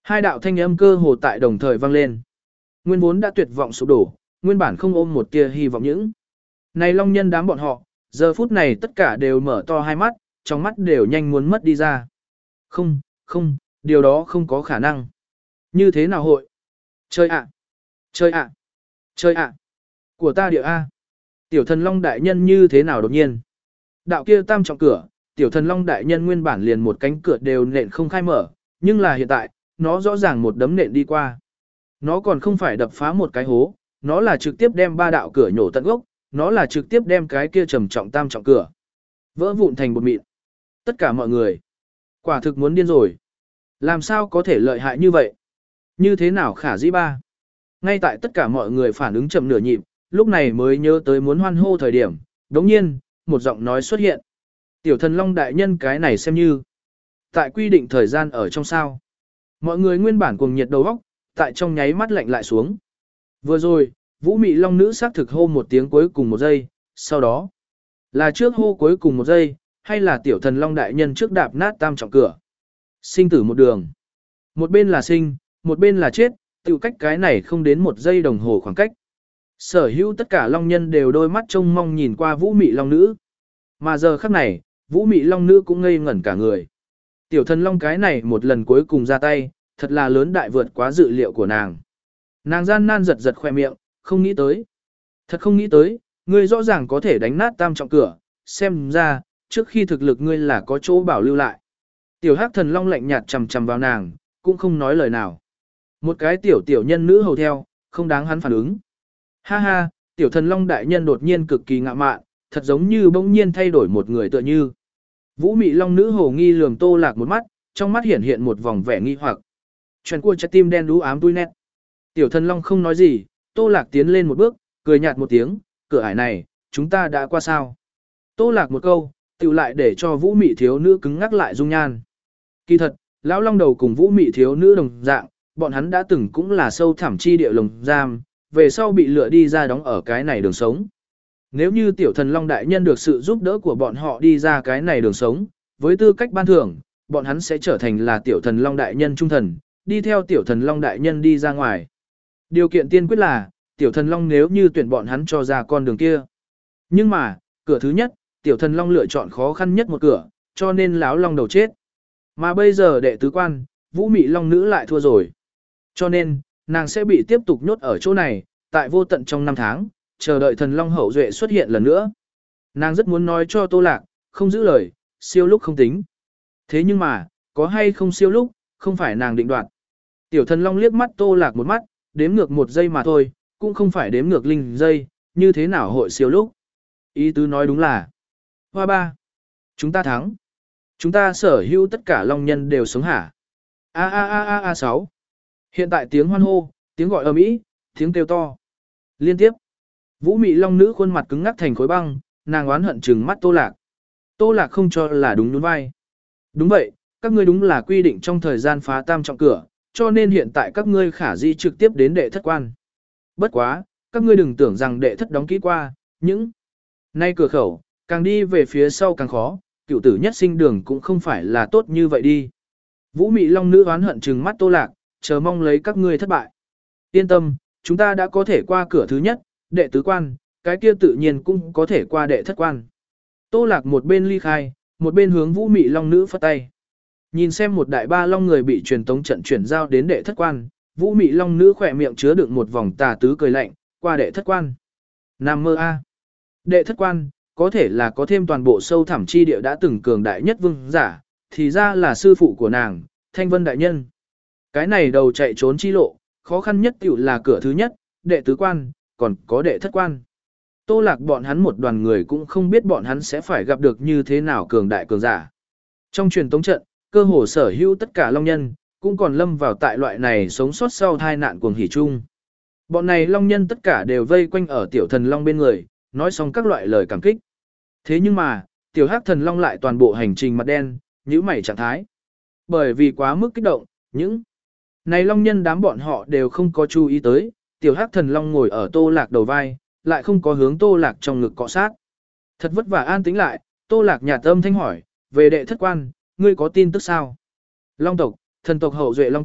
Hai đạo thanh âm cơ hồ tại đồng thời vang lên. Nguyên vốn đã tuyệt vọng sụp đổ, nguyên bản không ôm một tia hy vọng những. Này long nhân đám bọn họ, giờ phút này tất cả đều mở to hai mắt, trong mắt đều nhanh muốn mất đi ra. Không, không, điều đó không có khả năng. Như thế nào hội? Chơi ạ! Chơi ạ! Chơi ạ! Của ta địa A! Tiểu thần long đại nhân như thế nào đột nhiên? Đạo kia tam trọng cửa, tiểu thần long đại nhân nguyên bản liền một cánh cửa đều nện không khai mở, nhưng là hiện tại, nó rõ ràng một đấm nện đi qua. Nó còn không phải đập phá một cái hố, nó là trực tiếp đem ba đạo cửa nhổ tận gốc, nó là trực tiếp đem cái kia trầm trọng tam trọng cửa vỡ vụn thành bột mịn. Tất cả mọi người, quả thực muốn điên rồi. Làm sao có thể lợi hại như vậy? Như thế nào khả dĩ ba? Ngay tại tất cả mọi người phản ứng chậm nửa nhịp, lúc này mới nhớ tới muốn hoan hô thời điểm, đống nhiên, một giọng nói xuất hiện. Tiểu thần long đại nhân cái này xem như. Tại quy định thời gian ở trong sao. Mọi người nguyên bản cuồng nhiệt đầu óc, tại trong nháy mắt lạnh lại xuống. Vừa rồi, Vũ Mị Long nữ xác thực hô một tiếng cuối cùng một giây, sau đó là trước hô cuối cùng một giây, hay là tiểu thần long đại nhân trước đạp nát tam trọng cửa. Sinh tử một đường. Một bên là sinh, một bên là chết, tiểu cách cái này không đến một giây đồng hồ khoảng cách. Sở hữu tất cả long nhân đều đôi mắt trông mong nhìn qua Vũ Mị Long nữ. Mà giờ khắc này, Vũ Mị Long nữ cũng ngây ngẩn cả người. Tiểu thần long cái này một lần cuối cùng ra tay, thật là lớn đại vượt quá dự liệu của nàng. Nàng gian nan giật giật khoe miệng, không nghĩ tới. Thật không nghĩ tới, ngươi rõ ràng có thể đánh nát tam trọng cửa, xem ra, trước khi thực lực ngươi là có chỗ bảo lưu lại. Tiểu hắc thần long lạnh nhạt chầm chầm vào nàng, cũng không nói lời nào. Một cái tiểu tiểu nhân nữ hầu theo, không đáng hắn phản ứng. Ha ha, tiểu thần long đại nhân đột nhiên cực kỳ ngạ mạn, thật giống như bỗng nhiên thay đổi một người tựa như. Vũ Mị Long nữ hồ nghi lườm Tô Lạc một mắt, trong mắt hiện hiện một vòng vẻ nghi hoặc. Chuyện của trái tim đen đú ám tui nét. Tiểu thần long không nói gì, Tô Lạc tiến lên một bước, cười nhạt một tiếng, cửa ải này, chúng ta đã qua sao. Tô Lạc một câu, tiểu lại để cho Vũ Mị thiếu nữ cứng ngắc lại dung nhan. Kỳ thật, lão long đầu cùng Vũ Mị thiếu nữ đồng dạng, bọn hắn đã từng cũng là sâu thẳm chi địa lồng giam, về sau bị lựa đi ra đóng ở cái này đường sống. Nếu như tiểu thần long đại nhân được sự giúp đỡ của bọn họ đi ra cái này đường sống, với tư cách ban thưởng, bọn hắn sẽ trở thành là tiểu thần long đại nhân trung thần, đi theo tiểu thần long đại nhân đi ra ngoài. Điều kiện tiên quyết là, tiểu thần long nếu như tuyển bọn hắn cho ra con đường kia. Nhưng mà, cửa thứ nhất, tiểu thần long lựa chọn khó khăn nhất một cửa, cho nên lão long đầu chết. Mà bây giờ đệ tứ quan, Vũ Mị Long nữ lại thua rồi. Cho nên, nàng sẽ bị tiếp tục nhốt ở chỗ này, tại vô tận trong năm tháng, chờ đợi thần long hậu duệ xuất hiện lần nữa. Nàng rất muốn nói cho Tô Lạc, không giữ lời, siêu lúc không tính. Thế nhưng mà, có hay không siêu lúc, không phải nàng định đoạt. Tiểu thần long liếc mắt Tô Lạc một mắt, đếm ngược một giây mà thôi, cũng không phải đếm ngược linh giây, như thế nào hội siêu lúc. Ý tứ nói đúng là, hoa ba, chúng ta thắng. Chúng ta sở hữu tất cả long nhân đều sống hả. A a a a a sáu. Hiện tại tiếng hoan hô, tiếng gọi ầm ĩ, tiếng kêu to. Liên tiếp. Vũ Mị Long nữ khuôn mặt cứng ngắc thành khối băng, nàng oán hận trừng mắt Tô Lạc. Tô Lạc không cho là đúng nhún vai. Đúng vậy, các ngươi đúng là quy định trong thời gian phá tam trọng cửa, cho nên hiện tại các ngươi khả di trực tiếp đến đệ thất quan. Bất quá, các ngươi đừng tưởng rằng đệ thất đóng kỹ qua, những nay cửa khẩu, càng đi về phía sau càng khó, cựu tử nhất sinh đường cũng không phải là tốt như vậy đi. Vũ Mị Long nữ oán hận trừng mắt Tô Lạc, chờ mong lấy các ngươi thất bại. Yên tâm, chúng ta đã có thể qua cửa thứ nhất, đệ tứ quan, cái kia tự nhiên cũng có thể qua đệ thất quan. Tô Lạc một bên ly khai, một bên hướng Vũ Mị Long nữ phất tay. Nhìn xem một đại ba long người bị truyền tống trận chuyển giao đến đệ thất quan, Vũ Mị Long nữ khỏe miệng chứa đựng một vòng tà tứ cười lạnh, qua đệ thất quan. Nam mơ a. Đệ thất quan, có thể là có thêm toàn bộ sâu thẳm chi địa đã từng cường đại nhất vương giả, thì ra là sư phụ của nàng, Thanh Vân đại nhân. Cái này đầu chạy trốn chi lộ, khó khăn nhất tiểu là cửa thứ nhất, đệ tứ quan, còn có đệ thất quan. Tô Lạc bọn hắn một đoàn người cũng không biết bọn hắn sẽ phải gặp được như thế nào cường đại cường giả. Trong truyền tống trận, cơ hồ sở hữu tất cả long nhân, cũng còn lâm vào tại loại này sống sót sau tai nạn cuồng hỉ chung. Bọn này long nhân tất cả đều vây quanh ở tiểu thần long bên người, nói xong các loại lời cảm kích. Thế nhưng mà, tiểu hắc thần long lại toàn bộ hành trình mặt đen, nhíu mày trạng thái. Bởi vì quá mức kích động, những này long nhân đám bọn họ đều không có chú ý tới, tiểu hắc thần long ngồi ở Tô Lạc đầu vai, lại không có hướng Tô Lạc trong ngực cọ sát. Thật vất vả an tĩnh lại, Tô Lạc nhạt âm thanh hỏi, về đệ thất quan, ngươi có tin tức sao? Long tộc, thần tộc hậu duệ long tộc,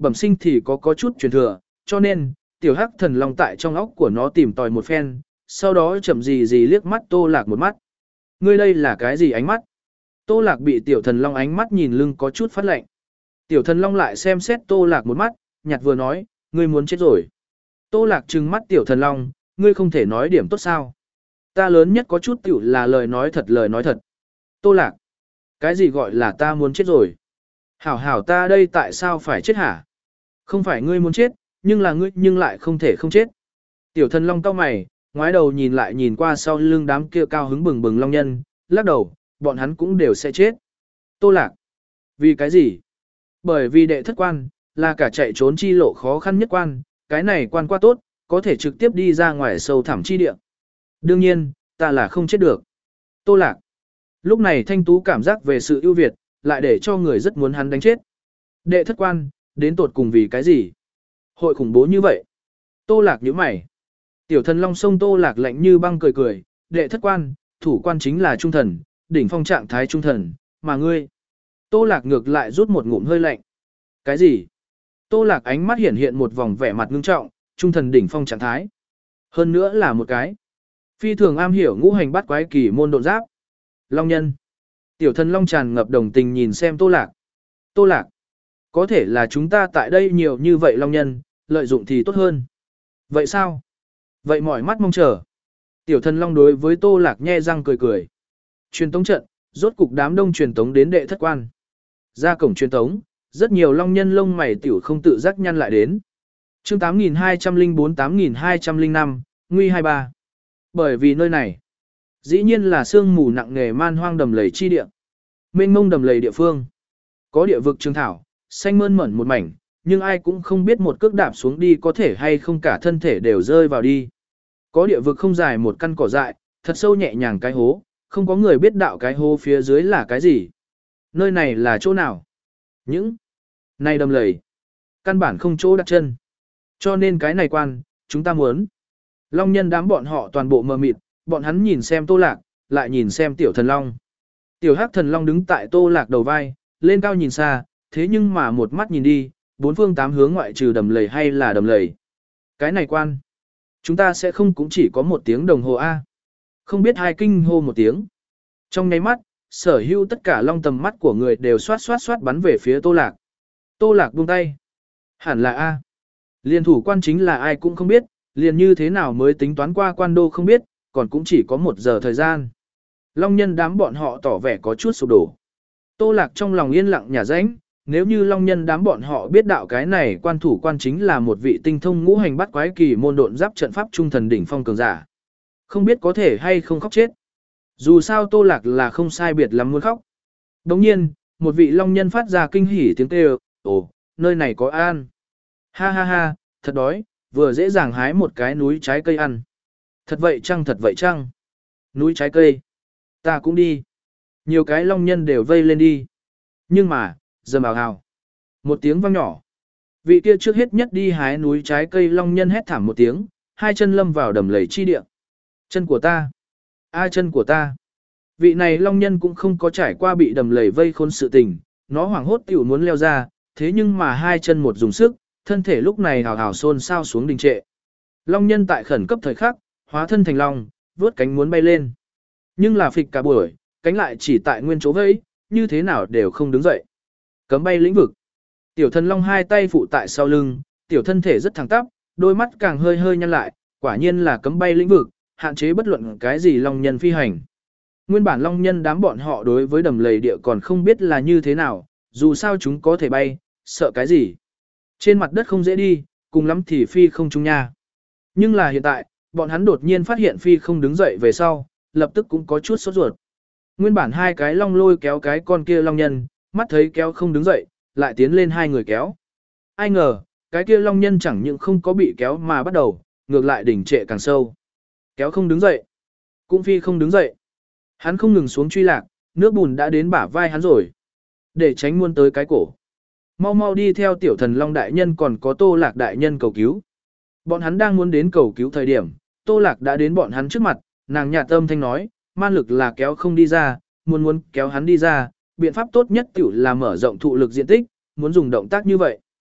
bẩm sinh thì có có chút truyền thừa, cho nên, tiểu hắc thần long tại trong óc của nó tìm tòi một phen, sau đó chậm gì gì liếc mắt Tô Lạc một mắt. Ngươi đây là cái gì ánh mắt? Tô Lạc bị tiểu thần long ánh mắt nhìn lưng có chút phát lạnh. Tiểu thần long lại xem xét Tô Lạc một mắt, nhạt vừa nói, ngươi muốn chết rồi. Tô Lạc trừng mắt tiểu thần long, ngươi không thể nói điểm tốt sao? Ta lớn nhất có chút tiểu là lời nói thật lời nói thật. Tô Lạc, cái gì gọi là ta muốn chết rồi? Hảo hảo ta đây tại sao phải chết hả? Không phải ngươi muốn chết, nhưng là ngươi nhưng lại không thể không chết. Tiểu thần long cau mày, ngoái đầu nhìn lại nhìn qua sau lưng đám kia cao hứng bừng bừng long nhân, lắc đầu, bọn hắn cũng đều sẽ chết. Tô Lạc, vì cái gì? Bởi vì đệ thất quan, là cả chạy trốn chi lộ khó khăn nhất quan, cái này quan qua tốt, có thể trực tiếp đi ra ngoài sâu thẳm chi địa. Đương nhiên, ta là không chết được. Tô Lạc, lúc này Thanh Tú cảm giác về sự ưu việt, lại để cho người rất muốn hắn đánh chết. Đệ thất quan, đến tột cùng vì cái gì? Hội khủng bố như vậy. Tô Lạc nhíu mày. Tiểu thần long sông Tô Lạc lạnh như băng cười cười, đệ thất quan, thủ quan chính là trung thần, đỉnh phong trạng thái trung thần, mà ngươi. Tô Lạc ngược lại rút một ngụm hơi lạnh. Cái gì? Tô Lạc ánh mắt hiện hiện một vòng vẻ mặt ngưng trọng, trung thần đỉnh phong trạng thái. Hơn nữa là một cái. Phi thường am hiểu ngũ hành bắt quái kỳ môn độn giáp. Long nhân. Tiểu thần long tràn ngập đồng tình nhìn xem Tô Lạc. Tô Lạc. Có thể là chúng ta tại đây nhiều như vậy long nhân, lợi dụng thì tốt hơn. Vậy sao? Vậy mỏi mắt mong chờ. Tiểu thần long đối với Tô Lạc nhe răng cười cười. Truyền tống trận, rốt cục đám đông truyền tống đến đệ thất quan. Ra cổng truyền tống, rất nhiều long nhân lông mày tiểu không tự giác nhăn lại đến. Chương tám nghìn hai trăm lẻ bốn tám nghìn hai trăm lẻ năm, Nguy hai mươi ba. Bởi vì nơi này, dĩ nhiên là sương mù nặng nề man hoang đầm lầy chi địa. Mênh mông đầm lầy địa phương. Có địa vực trường thảo, xanh mơn mởn một mảnh, nhưng ai cũng không biết một cước đạp xuống đi có thể hay không cả thân thể đều rơi vào đi. Có địa vực không dài một căn cỏ dại, thật sâu nhẹ nhàng cái hố, không có người biết đạo cái hố phía dưới là cái gì. Nơi này là chỗ nào? Những này đầm lầy, căn bản không chỗ đặt chân. Cho nên cái này quan, chúng ta muốn. Long nhân đám bọn họ toàn bộ mờ mịt, bọn hắn nhìn xem Tô Lạc, lại nhìn xem tiểu thần long. Tiểu hắc thần long đứng tại Tô Lạc đầu vai, lên cao nhìn xa, thế nhưng mà một mắt nhìn đi, bốn phương tám hướng ngoại trừ đầm lầy hay là đầm lầy. Cái này quan, chúng ta sẽ không cũng chỉ có một tiếng đồng hồ A. Không biết hai kinh hô một tiếng. Trong nháy mắt, sở hữu tất cả long tầm mắt của người đều xoát xoát xoát bắn về phía Tô Lạc. Tô Lạc buông tay. Hẳn là A. Liên thủ quan chính là ai cũng không biết, liền như thế nào mới tính toán qua quan đô không biết, còn cũng chỉ có một giờ thời gian. Long nhân đám bọn họ tỏ vẻ có chút sụp đổ. Tô Lạc trong lòng yên lặng nhả rãnh, nếu như long nhân đám bọn họ biết đạo cái này quan thủ quan chính là một vị tinh thông ngũ hành bắt quái kỳ môn độn giáp trận pháp trung thần đỉnh phong cường giả. Không biết có thể hay không khóc chết. Dù sao Tô Lạc là không sai biệt lắm muốn khóc. Đồng nhiên, một vị long nhân phát ra kinh hỉ tiếng kêu, ồ, nơi này có an. Ha ha ha, thật đói, vừa dễ dàng hái một cái núi trái cây ăn. Thật vậy chăng thật vậy chăng? Núi trái cây. Ta cũng đi. Nhiều cái long nhân đều vây lên đi. Nhưng mà, giờ bảo hào. Một tiếng vang nhỏ. Vị kia trước hết nhất đi hái núi trái cây long nhân hét thảm một tiếng, hai chân lâm vào đầm lầy chi địa. Chân của ta. A chân của ta. Vị này long nhân cũng không có trải qua bị đầm lầy vây khốn sự tình, nó hoảng hốt tiểu muốn leo ra, thế nhưng mà hai chân một dùng sức, thân thể lúc này hào hào xôn xao xuống đình trệ. Long nhân tại khẩn cấp thời khắc, hóa thân thành long, vướt cánh muốn bay lên. Nhưng là phịch cả buổi, cánh lại chỉ tại nguyên chỗ vẫy, như thế nào đều không đứng dậy. Cấm bay lĩnh vực. Tiểu thần long hai tay phụ tại sau lưng, tiểu thân thể rất thẳng tắp, đôi mắt càng hơi hơi nhăn lại, quả nhiên là cấm bay lĩnh vực, hạn chế bất luận cái gì long nhân phi hành. Nguyên bản long nhân đám bọn họ đối với đầm lầy địa còn không biết là như thế nào, dù sao chúng có thể bay, sợ cái gì. Trên mặt đất không dễ đi, cùng lắm thì phi không trung nha. Nhưng là hiện tại, bọn hắn đột nhiên phát hiện phi không đứng dậy về sau, lập tức cũng có chút sốt ruột. Nguyên bản hai cái long lôi kéo cái con kia long nhân, mắt thấy kéo không đứng dậy, lại tiến lên hai người kéo. Ai ngờ, cái kia long nhân chẳng những không có bị kéo mà bắt đầu, ngược lại đỉnh trệ càng sâu. Kéo không đứng dậy, cũng phi không đứng dậy. Hắn không ngừng xuống truy lạc, nước bùn đã đến bả vai hắn rồi. Để tránh muôn tới cái cổ. Mau mau đi theo tiểu thần long đại nhân còn có Tô Lạc đại nhân cầu cứu. Bọn hắn đang muốn đến cầu cứu thời điểm, Tô Lạc đã đến bọn hắn trước mặt, nàng nhạt tâm thanh nói, man lực là kéo không đi ra, muốn muốn kéo hắn đi ra, biện pháp tốt nhất tiểu là mở rộng thụ lực diện tích, muốn dùng động tác như vậy.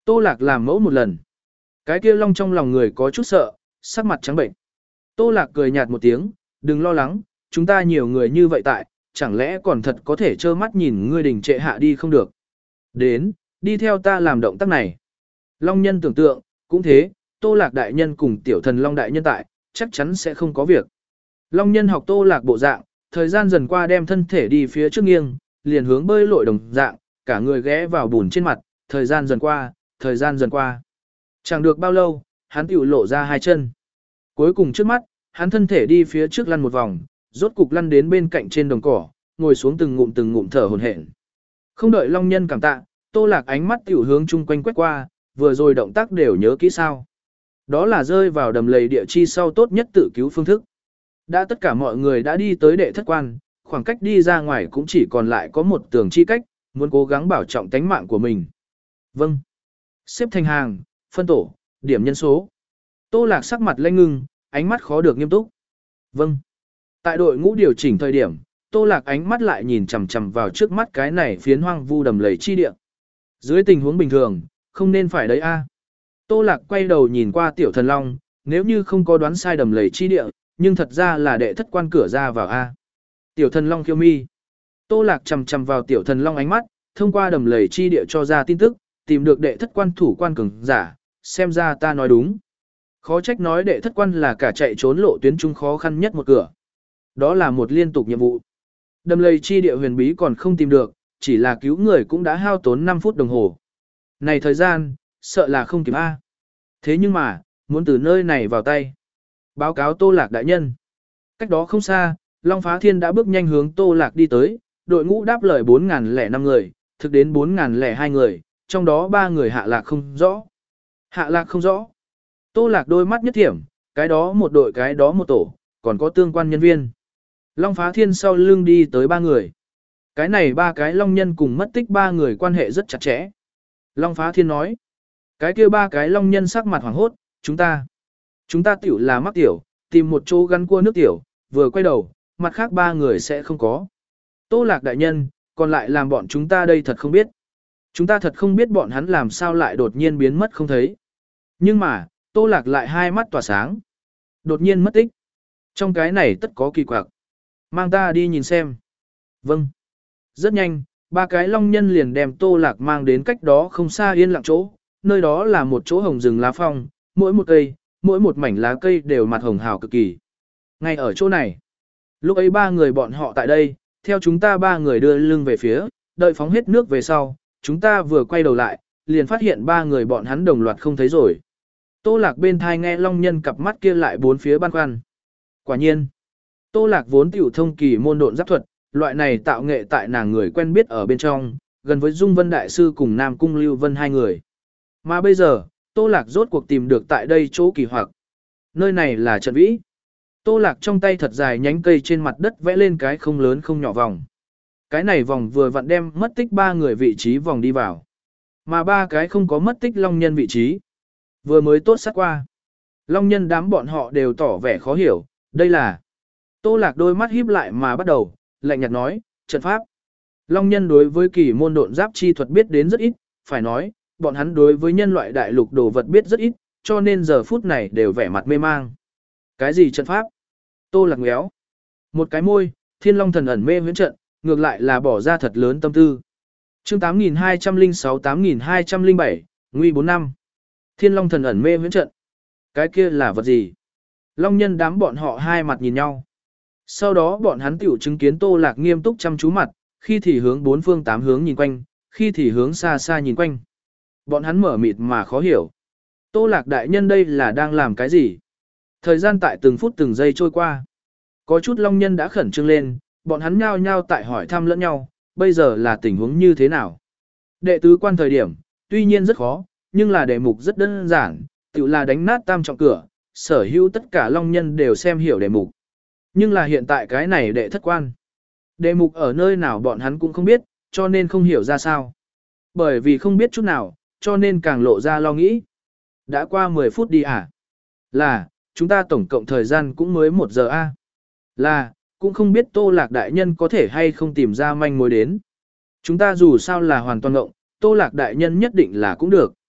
Tô Lạc làm mẫu một lần. Cái kia long trong lòng người có chút sợ, sắc mặt trắng bệnh. Tô Lạc cười nhạt một tiếng, đừng lo lắng, chúng ta nhiều người như vậy tại, chẳng lẽ còn thật có thể trơ mắt nhìn ngươi đình trệ hạ đi không được. Đến, đi theo ta làm động tác này. Long nhân tưởng tượng, cũng thế, Tô Lạc đại nhân cùng tiểu thần Long đại nhân tại, chắc chắn sẽ không có việc. Long nhân học Tô Lạc bộ dạng, thời gian dần qua đem thân thể đi phía trước nghiêng, liền hướng bơi lội đồng dạng, cả người ghé vào bùn trên mặt, thời gian dần qua, thời gian dần qua. Chẳng được bao lâu, hắn tiểu lộ ra hai chân. Cuối cùng trước mắt, hắn thân thể đi phía trước lăn một vòng, rốt cục lăn đến bên cạnh trên đồng cỏ, ngồi xuống từng ngụm từng ngụm thở hổn hển. Không đợi Long nhân cảm tạ, Tô Lạc ánh mắt tiểu hướng chung quanh quét qua, vừa rồi động tác đều nhớ kỹ sao. Đó là rơi vào đầm lầy địa chi sau tốt nhất tự cứu phương thức. Đã tất cả mọi người đã đi tới đệ thất quan, khoảng cách đi ra ngoài cũng chỉ còn lại có một tường chi cách, muốn cố gắng bảo trọng tánh mạng của mình. Vâng. Xếp thành hàng, phân tổ, điểm nhân số. Tô Lạc sắc mặt lênh ngưng, ánh mắt khó được nghiêm túc. Vâng. Tại đội ngũ điều chỉnh thời điểm, Tô Lạc ánh mắt lại nhìn chằm chằm vào trước mắt cái này phiến hoang vu đầm lầy chi địa. Dưới tình huống bình thường, không nên phải đấy a. Tô Lạc quay đầu nhìn qua tiểu thần long, nếu như không có đoán sai đầm lầy chi địa, nhưng thật ra là đệ thất quan cửa ra vào a. Tiểu thần long khiêu mi. Tô Lạc chằm chằm vào tiểu thần long ánh mắt, thông qua đầm lầy chi địa cho ra tin tức, tìm được đệ thất quan thủ quan cường giả, xem ra ta nói đúng. Khó trách nói đệ thất quan là cả chạy trốn lộ tuyến trung khó khăn nhất một cửa. Đó là một liên tục nhiệm vụ. Đầm lầy chi địa huyền bí còn không tìm được, chỉ là cứu người cũng đã hao tốn năm phút đồng hồ. Này thời gian, sợ là không kịp A. Thế nhưng mà, muốn từ nơi này vào tay. Báo cáo Tô Lạc đại nhân. Cách đó không xa, Long Phá Thiên đã bước nhanh hướng Tô Lạc đi tới, đội ngũ đáp lời bốn nghìn lẻ năm người, thực đến bốn nghìn lẻ hai người, trong đó ba người hạ lạc không rõ. Hạ lạc không rõ. Tô Lạc đôi mắt nhất thiểm, cái đó một đội cái đó một tổ, còn có tương quan nhân viên. Long Phá Thiên sau lưng đi tới ba người. Cái này ba cái long nhân cùng mất tích ba người quan hệ rất chặt chẽ. Long Phá Thiên nói. Cái kia ba cái long nhân sắc mặt hoảng hốt, chúng ta. Chúng ta tiểu là mắc tiểu, tìm một chỗ gắn cua nước tiểu, vừa quay đầu, mặt khác ba người sẽ không có. Tô Lạc đại nhân, còn lại làm bọn chúng ta đây thật không biết. Chúng ta thật không biết bọn hắn làm sao lại đột nhiên biến mất không thấy. Nhưng mà, Tô Lạc lại hai mắt tỏa sáng. Đột nhiên mất tích. Trong cái này tất có kỳ quặc. Mang ta đi nhìn xem. Vâng. Rất nhanh, ba cái long nhân liền đem Tô Lạc mang đến cách đó không xa yên lặng chỗ. Nơi đó là một chỗ hồng rừng lá phong, mỗi một cây, mỗi một mảnh lá cây đều mặt hồng hào cực kỳ. Ngay ở chỗ này, lúc ấy ba người bọn họ tại đây, theo chúng ta ba người đưa lưng về phía, đợi phóng hết nước về sau, chúng ta vừa quay đầu lại, liền phát hiện ba người bọn hắn đồng loạt không thấy rồi. Tô Lạc bên thai nghe long nhân cặp mắt kia lại bốn phía băn khoăn. Quả nhiên, Tô Lạc vốn tiểu thông kỳ môn độn giáp thuật, loại này tạo nghệ tại nàng người quen biết ở bên trong, gần với Dung Vân Đại Sư cùng Nam Cung Lưu Vân hai người. Mà bây giờ, Tô Lạc rốt cuộc tìm được tại đây chỗ kỳ hoặc. Nơi này là trận vĩ. Tô Lạc trong tay thật dài nhánh cây trên mặt đất vẽ lên cái không lớn không nhỏ vòng. Cái này vòng vừa vặn đem mất tích ba người vị trí vòng đi vào. Mà ba cái không có mất tích long nhân vị trí. Vừa mới tốt sát qua. Long nhân đám bọn họ đều tỏ vẻ khó hiểu, đây là. Tô Lạc đôi mắt híp lại mà bắt đầu, lạnh nhạt nói, trận pháp. Long nhân đối với kỳ môn độn giáp chi thuật biết đến rất ít, phải nói, bọn hắn đối với nhân loại đại lục đồ vật biết rất ít, cho nên giờ phút này đều vẻ mặt mê mang. Cái gì trận pháp? Tô Lạc ngéo. Một cái môi, Thiên Long thần ẩn mê huyễn trận, ngược lại là bỏ ra thật lớn tâm tư. Chương tám nghìn hai trăm lẻ sáu tám nghìn hai trăm lẻ bảy, nguy bốn năm. Thiên Long thần ẩn mê huyễn trận. Cái kia là vật gì? Long nhân đám bọn họ hai mặt nhìn nhau. Sau đó bọn hắn tiểu chứng kiến Tô Lạc nghiêm túc chăm chú mặt, khi thì hướng bốn phương tám hướng nhìn quanh, khi thì hướng xa xa nhìn quanh. Bọn hắn mở mịt mà khó hiểu. Tô Lạc đại nhân đây là đang làm cái gì? Thời gian tại từng phút từng giây trôi qua. Có chút long nhân đã khẩn trương lên, bọn hắn nhao nhao tại hỏi thăm lẫn nhau, bây giờ là tình huống như thế nào? Đệ tứ quan thời điểm, tuy nhiên rất khó, nhưng là đề mục rất đơn giản, tự là đánh nát tam trọng cửa, sở hữu tất cả long nhân đều xem hiểu đề mục. Nhưng là hiện tại cái này đệ thất quan. Đề mục ở nơi nào bọn hắn cũng không biết, cho nên không hiểu ra sao. Bởi vì không biết chút nào, cho nên càng lộ ra lo nghĩ. Đã qua mười phút đi à? Là, chúng ta tổng cộng thời gian cũng mới một giờ a. Là, cũng không biết Tô Lạc đại nhân có thể hay không tìm ra manh mối đến. Chúng ta dù sao là hoàn toàn ngộng, Tô Lạc đại nhân nhất định là cũng được.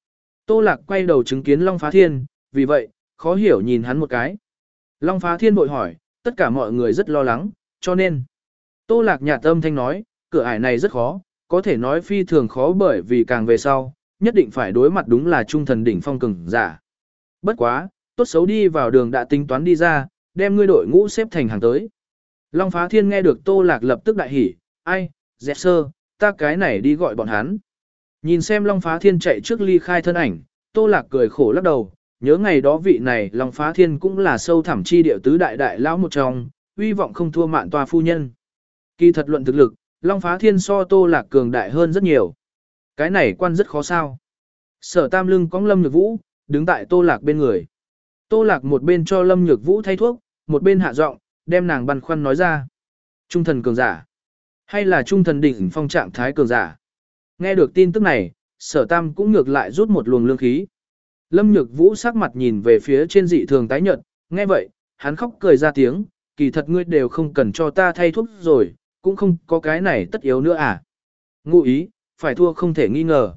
Tô Lạc quay đầu chứng kiến Long Phá Thiên, vì vậy, khó hiểu nhìn hắn một cái. Long Phá Thiên bội hỏi, tất cả mọi người rất lo lắng, cho nên. Tô Lạc nhạt âm thanh nói, cửa ải này rất khó, có thể nói phi thường khó bởi vì càng về sau, nhất định phải đối mặt đúng là trung thần đỉnh phong cường giả. Bất quá, tốt xấu đi vào đường đã tính toán đi ra, đem ngươi đội ngũ xếp thành hàng tới. Long Phá Thiên nghe được Tô Lạc lập tức đại hỉ, ai, dẹt sơ, ta cái này đi gọi bọn hắn. Nhìn xem Long Phá Thiên chạy trước ly khai thân ảnh, Tô Lạc cười khổ lắc đầu, nhớ ngày đó vị này Long Phá Thiên cũng là sâu thẳm chi điệu tứ đại đại lão một trong, uy vọng không thua mạn tòa phu nhân. Kỳ thật luận thực lực, Long Phá Thiên so Tô Lạc cường đại hơn rất nhiều. Cái này quan rất khó sao. Sở Tam lưng cõng Lâm Nhược Vũ, đứng tại Tô Lạc bên người. Tô Lạc một bên cho Lâm Nhược Vũ thay thuốc, một bên hạ giọng, đem nàng băn khoăn nói ra. Trung thần cường giả, hay là trung thần đỉnh phong trạng thái cường giả? Nghe được tin tức này, Sở Tam cũng ngược lại rút một luồng lương khí. Lâm Nhược Vũ sắc mặt nhìn về phía trên dị thường tái nhợt, nghe vậy, hắn khóc cười ra tiếng, kỳ thật ngươi đều không cần cho ta thay thuốc rồi, cũng không có cái này tất yếu nữa à. Ngụ ý, phải thua không thể nghi ngờ.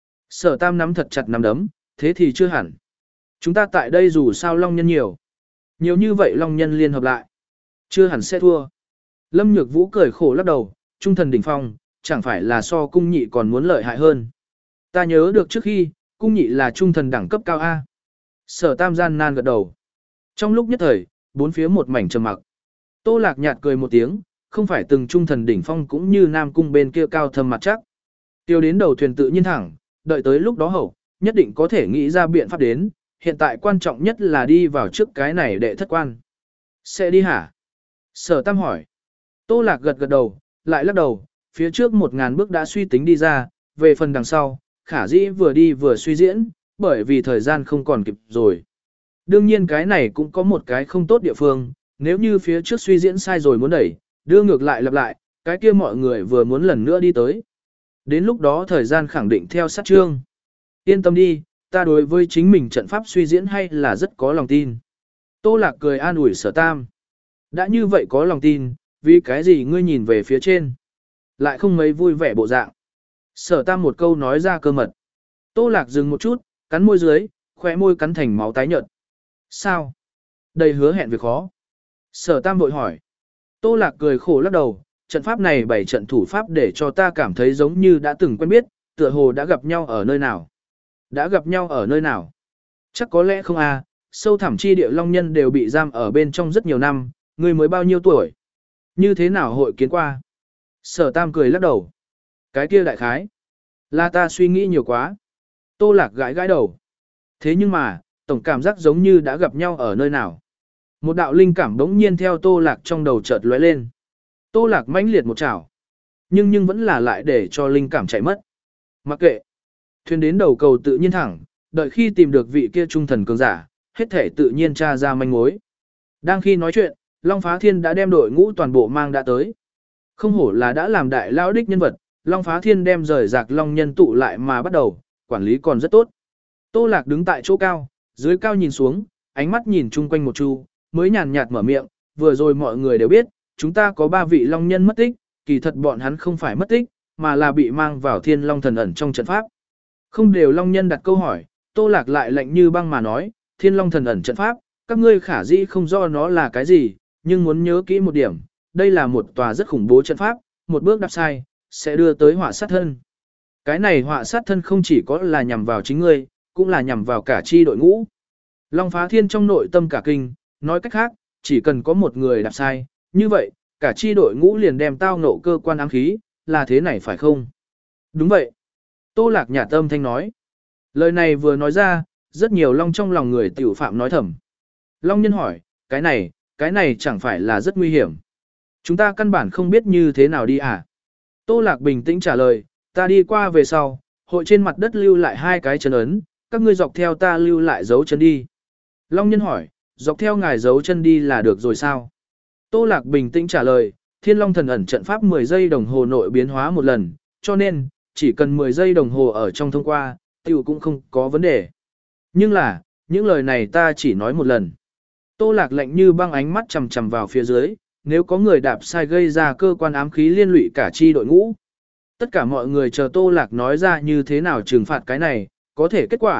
Sở Tam nắm thật chặt nắm đấm, thế thì chưa hẳn. Chúng ta tại đây dù sao long nhân nhiều. Nhiều như vậy long nhân liên hợp lại. Chưa hẳn sẽ thua. Lâm Nhược Vũ cười khổ lắc đầu, trung thần đỉnh phong, chẳng phải là so cung nhị còn muốn lợi hại hơn. Ta nhớ được trước khi, cung nhị là trung thần đẳng cấp cao A. Sở Tam gian nan gật đầu. Trong lúc nhất thời, bốn phía một mảnh trầm mặc. Tô Lạc nhạt cười một tiếng, không phải từng trung thần đỉnh phong cũng như Nam cung bên kia cao thâm mặt chắc. Tiêu đến đầu thuyền tự nhiên thẳng, đợi tới lúc đó hậu, nhất định có thể nghĩ ra biện pháp đến, hiện tại quan trọng nhất là đi vào trước cái này để thất quan. Sẽ đi hả? Sở Tam hỏi. Tô Lạc gật gật đầu, lại lắc đầu, phía trước một ngàn bước đã suy tính đi ra, về phần đằng sau, khả dĩ vừa đi vừa suy diễn, bởi vì thời gian không còn kịp rồi. Đương nhiên cái này cũng có một cái không tốt địa phương, nếu như phía trước suy diễn sai rồi muốn đẩy, đưa ngược lại lặp lại, cái kia mọi người vừa muốn lần nữa đi tới. Đến lúc đó thời gian khẳng định theo sát chương. Yên tâm đi, ta đối với chính mình trận pháp suy diễn hay là rất có lòng tin. Tô Lạc cười an ủi Sở Tam. Đã như vậy có lòng tin, vì cái gì ngươi nhìn về phía trên? Lại không mấy vui vẻ bộ dạng. Sở Tam một câu nói ra cơ mật. Tô Lạc dừng một chút, cắn môi dưới, khóe môi cắn thành máu tái nhợt. Sao? Đầy hứa hẹn việc khó. Sở Tam vội hỏi. Tô Lạc cười khổ lắc đầu, trận pháp này bảy trận thủ pháp để cho ta cảm thấy giống như đã từng quen biết, tựa hồ đã gặp nhau ở nơi nào. Đã gặp nhau ở nơi nào? Chắc có lẽ không à, sâu thẳm chi địa long nhân đều bị giam ở bên trong rất nhiều năm, ngươi mới bao nhiêu tuổi? Như thế nào hội kiến qua? Sở Tam cười lắc đầu. Cái kia đại khái. Là ta suy nghĩ nhiều quá. Tô Lạc gãi gãi đầu. Thế nhưng mà, tổng cảm giác giống như đã gặp nhau ở nơi nào. Một đạo linh cảm đống nhiên theo Tô Lạc trong đầu chợt lóe lên. Tô Lạc mãnh liệt một chảo. Nhưng nhưng vẫn là lại để cho linh cảm chạy mất. Mặc kệ. Thuyền đến đầu cầu tự nhiên thẳng, đợi khi tìm được vị kia trung thần cường giả, hết thể tự nhiên tra ra manh mối. Đang khi nói chuyện, Long Phá Thiên đã đem đội ngũ toàn bộ mang đã tới. Không hổ là đã làm đại lão đích nhân vật, Long Phá Thiên đem rời rạc long nhân tụ lại mà bắt đầu, quản lý còn rất tốt. Tô Lạc đứng tại chỗ cao, dưới cao nhìn xuống, ánh mắt nhìn chung quanh một chu, mới nhàn nhạt mở miệng, vừa rồi mọi người đều biết, chúng ta có ba vị long nhân mất tích, kỳ thật bọn hắn không phải mất tích, mà là bị mang vào Thiên Long Thần ẩn trong trận pháp. Không đều long nhân đặt câu hỏi, Tô Lạc lại lạnh như băng mà nói, Thiên Long Thần ẩn trận pháp, các ngươi khả dĩ không do nó là cái gì, nhưng muốn nhớ kỹ một điểm, đây là một tòa rất khủng bố trận pháp, một bước đạp sai, sẽ đưa tới họa sát thân. Cái này họa sát thân không chỉ có là nhằm vào chính ngươi, cũng là nhằm vào cả chi đội ngũ. Long Phá Thiên trong nội tâm cả kinh, nói cách khác, chỉ cần có một người đạp sai, như vậy, cả chi đội ngũ liền đem tao ngộ cơ quan ám khí, là thế này phải không? Đúng vậy. Tô Lạc nhả tâm thanh nói. Lời này vừa nói ra, rất nhiều long trong lòng người tiểu phạm nói thầm. Long nhân hỏi, cái này, cái này chẳng phải là rất nguy hiểm. Chúng ta căn bản không biết như thế nào đi à? Tô Lạc bình tĩnh trả lời, ta đi qua về sau, hội trên mặt đất lưu lại hai cái chân ấn, các ngươi dọc theo ta lưu lại dấu chân đi. Long nhân hỏi, dọc theo ngài dấu chân đi là được rồi sao? Tô Lạc bình tĩnh trả lời, Thiên Long Thần ẩn trận pháp mười giây đồng hồ nội biến hóa một lần, cho nên, chỉ cần mười giây đồng hồ ở trong thông qua, tiểu cũng không có vấn đề. Nhưng là, những lời này ta chỉ nói một lần. Tô Lạc lạnh như băng ánh mắt chằm chằm vào phía dưới, nếu có người đạp sai gây ra cơ quan ám khí liên lụy cả chi đội ngũ. Tất cả mọi người chờ Tô Lạc nói ra như thế nào trừng phạt cái này, có thể kết quả,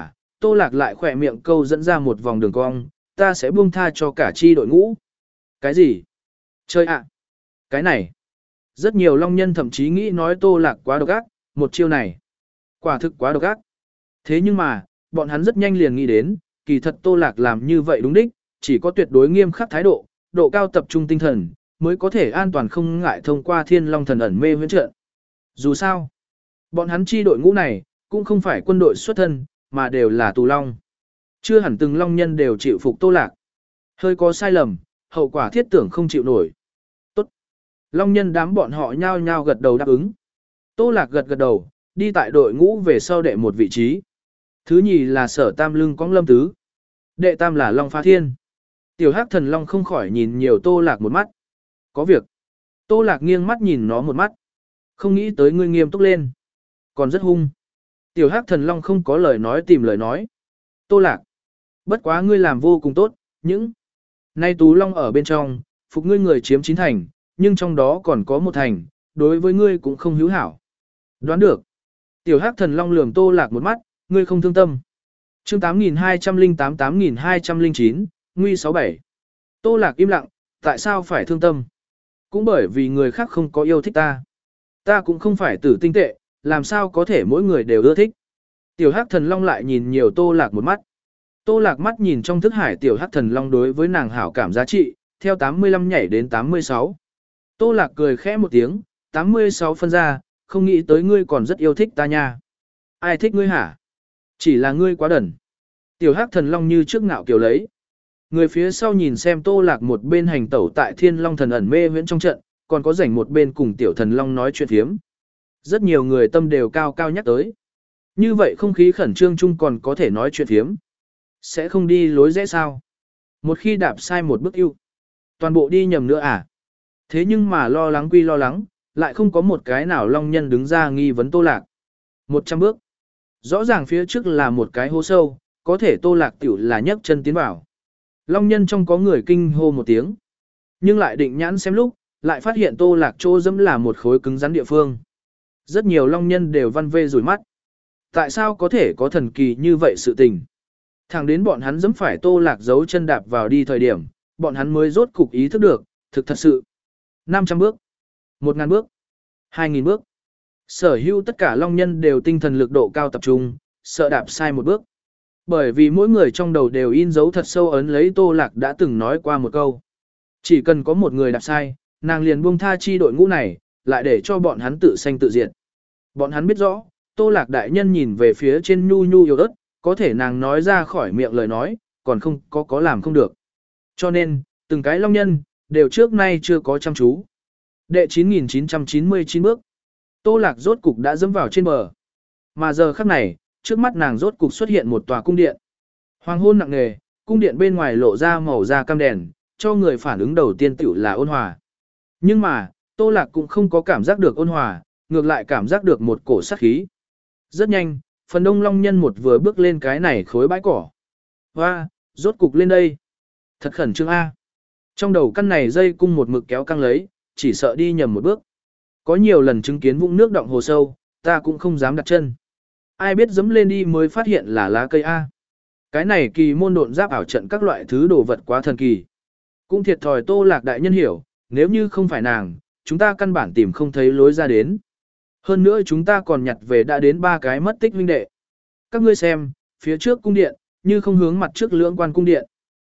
Tô Lạc lại khỏe miệng câu dẫn ra một vòng đường cong, ta sẽ buông tha cho cả chi đội ngũ. Cái gì? Chơi ạ! Cái này! Rất nhiều long nhân thậm chí nghĩ nói Tô Lạc quá độc ác, một chiêu này. Quả thực quá độc ác. Thế nhưng mà, bọn hắn rất nhanh liền nghĩ đến, kỳ thật Tô Lạc làm như vậy đúng đích, chỉ có tuyệt đối nghiêm khắc thái độ, độ cao tập trung tinh thần, mới có thể an toàn không ngại thông qua Thiên Long Thần ẩn mê huyễn trận. Dù sao, bọn hắn chi đội ngũ này, cũng không phải quân đội xuất thân, mà đều là tù long. Chưa hẳn từng long nhân đều chịu phục Tô Lạc. Hơi có sai lầm, hậu quả thiết tưởng không chịu nổi. Tốt. Long nhân đám bọn họ nhao nhao gật đầu đáp ứng. Tô Lạc gật gật đầu, đi tại đội ngũ về sau đệ một vị trí. Thứ nhì là Sở Tam lưng cõng Lâm Tứ. Đệ tam là Long Phá Thiên. Tiểu Hắc Thần Long không khỏi nhìn nhiều Tô Lạc một mắt. Có việc. Tô Lạc nghiêng mắt nhìn nó một mắt. Không nghĩ tới ngươi nghiêm túc lên. Còn rất hung. Tiểu Hắc Thần Long không có lời nói tìm lời nói. Tô Lạc. Bất quá ngươi làm vô cùng tốt, những. Nay Tú Long ở bên trong, phục ngươi người chiếm chín thành, nhưng trong đó còn có một thành, đối với ngươi cũng không hữu hảo. Đoán được. Tiểu Hắc Thần Long lườm Tô Lạc một mắt, ngươi không thương tâm. Chương tám nghìn hai trăm lẻ tám tám nghìn hai trăm lẻ chín, Nguy sáu bảy. Tô Lạc im lặng, tại sao phải thương tâm? Cũng bởi vì người khác không có yêu thích ta. Ta cũng không phải tử tinh tệ, làm sao có thể mỗi người đều ưa thích. Tiểu Hắc Thần Long lại nhìn nhiều Tô Lạc một mắt. Tô Lạc mắt nhìn trong thức hải Tiểu Hắc Thần Long đối với nàng hảo cảm giá trị, theo tám mươi lăm nhảy đến tám mươi sáu. Tô Lạc cười khẽ một tiếng, tám mươi sáu phân ra, không nghĩ tới ngươi còn rất yêu thích ta nha. Ai thích ngươi hả? Chỉ là ngươi quá đần. Tiểu Hắc Thần Long như trước ngạo kiều lấy. Người phía sau nhìn xem Tô Lạc một bên hành tẩu tại Thiên Long Thần ẩn mê huyễn trong trận, còn có rảnh một bên cùng Tiểu Thần Long nói chuyện phiếm. Rất nhiều người tâm đều cao cao nhắc tới. Như vậy không khí khẩn trương chung còn có thể nói chuyện phiếm. Sẽ không đi lối rẽ sao? Một khi đạp sai một bước ưu, toàn bộ đi nhầm nữa à? Thế nhưng mà lo lắng quy lo lắng, lại không có một cái nào long nhân đứng ra nghi vấn Tô Lạc. Một trăm bước. Rõ ràng phía trước là một cái hố sâu, có thể Tô Lạc tiểu là nhấc chân tiến vào. Long nhân trong có người kinh hô một tiếng. Nhưng lại định nhãn xem lúc, lại phát hiện Tô Lạc chỗ dẫm là một khối cứng rắn địa phương. Rất nhiều long nhân đều văn vê rủi mắt. Tại sao có thể có thần kỳ như vậy sự tình? Thẳng đến bọn hắn dẫm phải Tô Lạc giấu chân đạp vào đi thời điểm, bọn hắn mới rốt cục ý thức được, thực thật sự. năm trăm bước, một nghìn bước, hai nghìn bước. Sở hữu tất cả long nhân đều tinh thần lực độ cao tập trung, sợ đạp sai một bước. Bởi vì mỗi người trong đầu đều in dấu thật sâu ấn lấy Tô Lạc đã từng nói qua một câu. Chỉ cần có một người đạp sai, nàng liền buông tha chi đội ngũ này, lại để cho bọn hắn tự sanh tự diệt. Bọn hắn biết rõ, Tô Lạc đại nhân nhìn về phía trên nhu nhu yêu ớt, có thể nàng nói ra khỏi miệng lời nói, còn không có có làm không được. Cho nên, từng cái long nhân, đều trước nay chưa có chăm chú. Đệ chín nghìn chín trăm chín mươi chín bước. Tô Lạc rốt cục đã dẫm vào trên bờ. Mà giờ khắc này, trước mắt nàng rốt cục xuất hiện một tòa cung điện. Hoàng hôn nặng nề, cung điện bên ngoài lộ ra màu da cam đèn, cho người phản ứng đầu tiên tiểu là ôn hòa. Nhưng mà, Tô Lạc cũng không có cảm giác được ôn hòa, ngược lại cảm giác được một cổ sát khí. Rất nhanh, phần đông long nhân một vừa bước lên cái này khối bãi cỏ. Hoa, rốt cục lên đây. Thật khẩn trương A. Trong đầu căn này dây cung một mực kéo căng lấy, chỉ sợ đi nhầm một bước. Có nhiều lần chứng kiến vũng nước động hồ sâu, ta cũng không dám đặt chân. Ai biết dẫm lên đi mới phát hiện là lá cây A. Cái này kỳ môn độn giáp ảo trận các loại thứ đồ vật quá thần kỳ. Cũng thiệt thòi Tô Lạc đại nhân hiểu, nếu như không phải nàng, chúng ta căn bản tìm không thấy lối ra đến. Hơn nữa chúng ta còn nhặt về đã đến ba cái mất tích huynh đệ. Các ngươi xem, phía trước cung điện, như không hướng mặt trước lưỡng quan cung điện.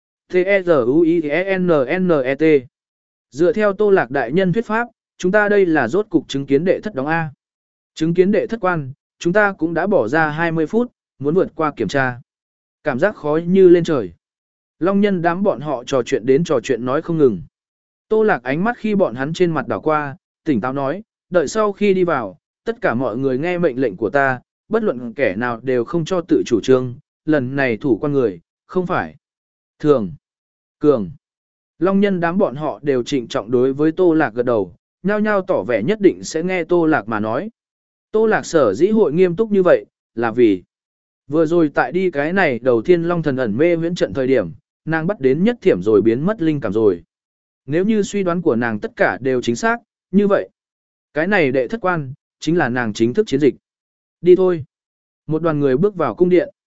T-E-Z-U-I-E-N-N-E-T. Dựa theo Tô Lạc đại nhân thuyết pháp, chúng ta đây là rốt cục chứng kiến đệ thất đóng A. Chứng kiến đệ thất quan, chúng ta cũng đã bỏ ra hai mươi phút, muốn vượt qua kiểm tra. Cảm giác khó như lên trời. Long nhân đám bọn họ trò chuyện đến trò chuyện nói không ngừng. Tô Lạc ánh mắt khi bọn hắn trên mặt đảo qua, tỉnh táo nói, đợi sau khi đi vào, tất cả mọi người nghe mệnh lệnh của ta, bất luận kẻ nào đều không cho tự chủ trương, lần này thủ quan người, không phải. Thường. Cường. Long nhân đám bọn họ đều trịnh trọng đối với Tô Lạc gật đầu, nhao nhao tỏ vẻ nhất định sẽ nghe Tô Lạc mà nói. Tô Lạc sở dĩ hội nghiêm túc như vậy, là vì vừa rồi tại đi cái này đầu tiên Long thần ẩn mê huyễn trận thời điểm, nàng bắt đến nhất thiểm rồi biến mất linh cảm rồi. Nếu như suy đoán của nàng tất cả đều chính xác, như vậy, cái này đệ thất quan, chính là nàng chính thức chiến dịch. Đi thôi. Một đoàn người bước vào cung điện.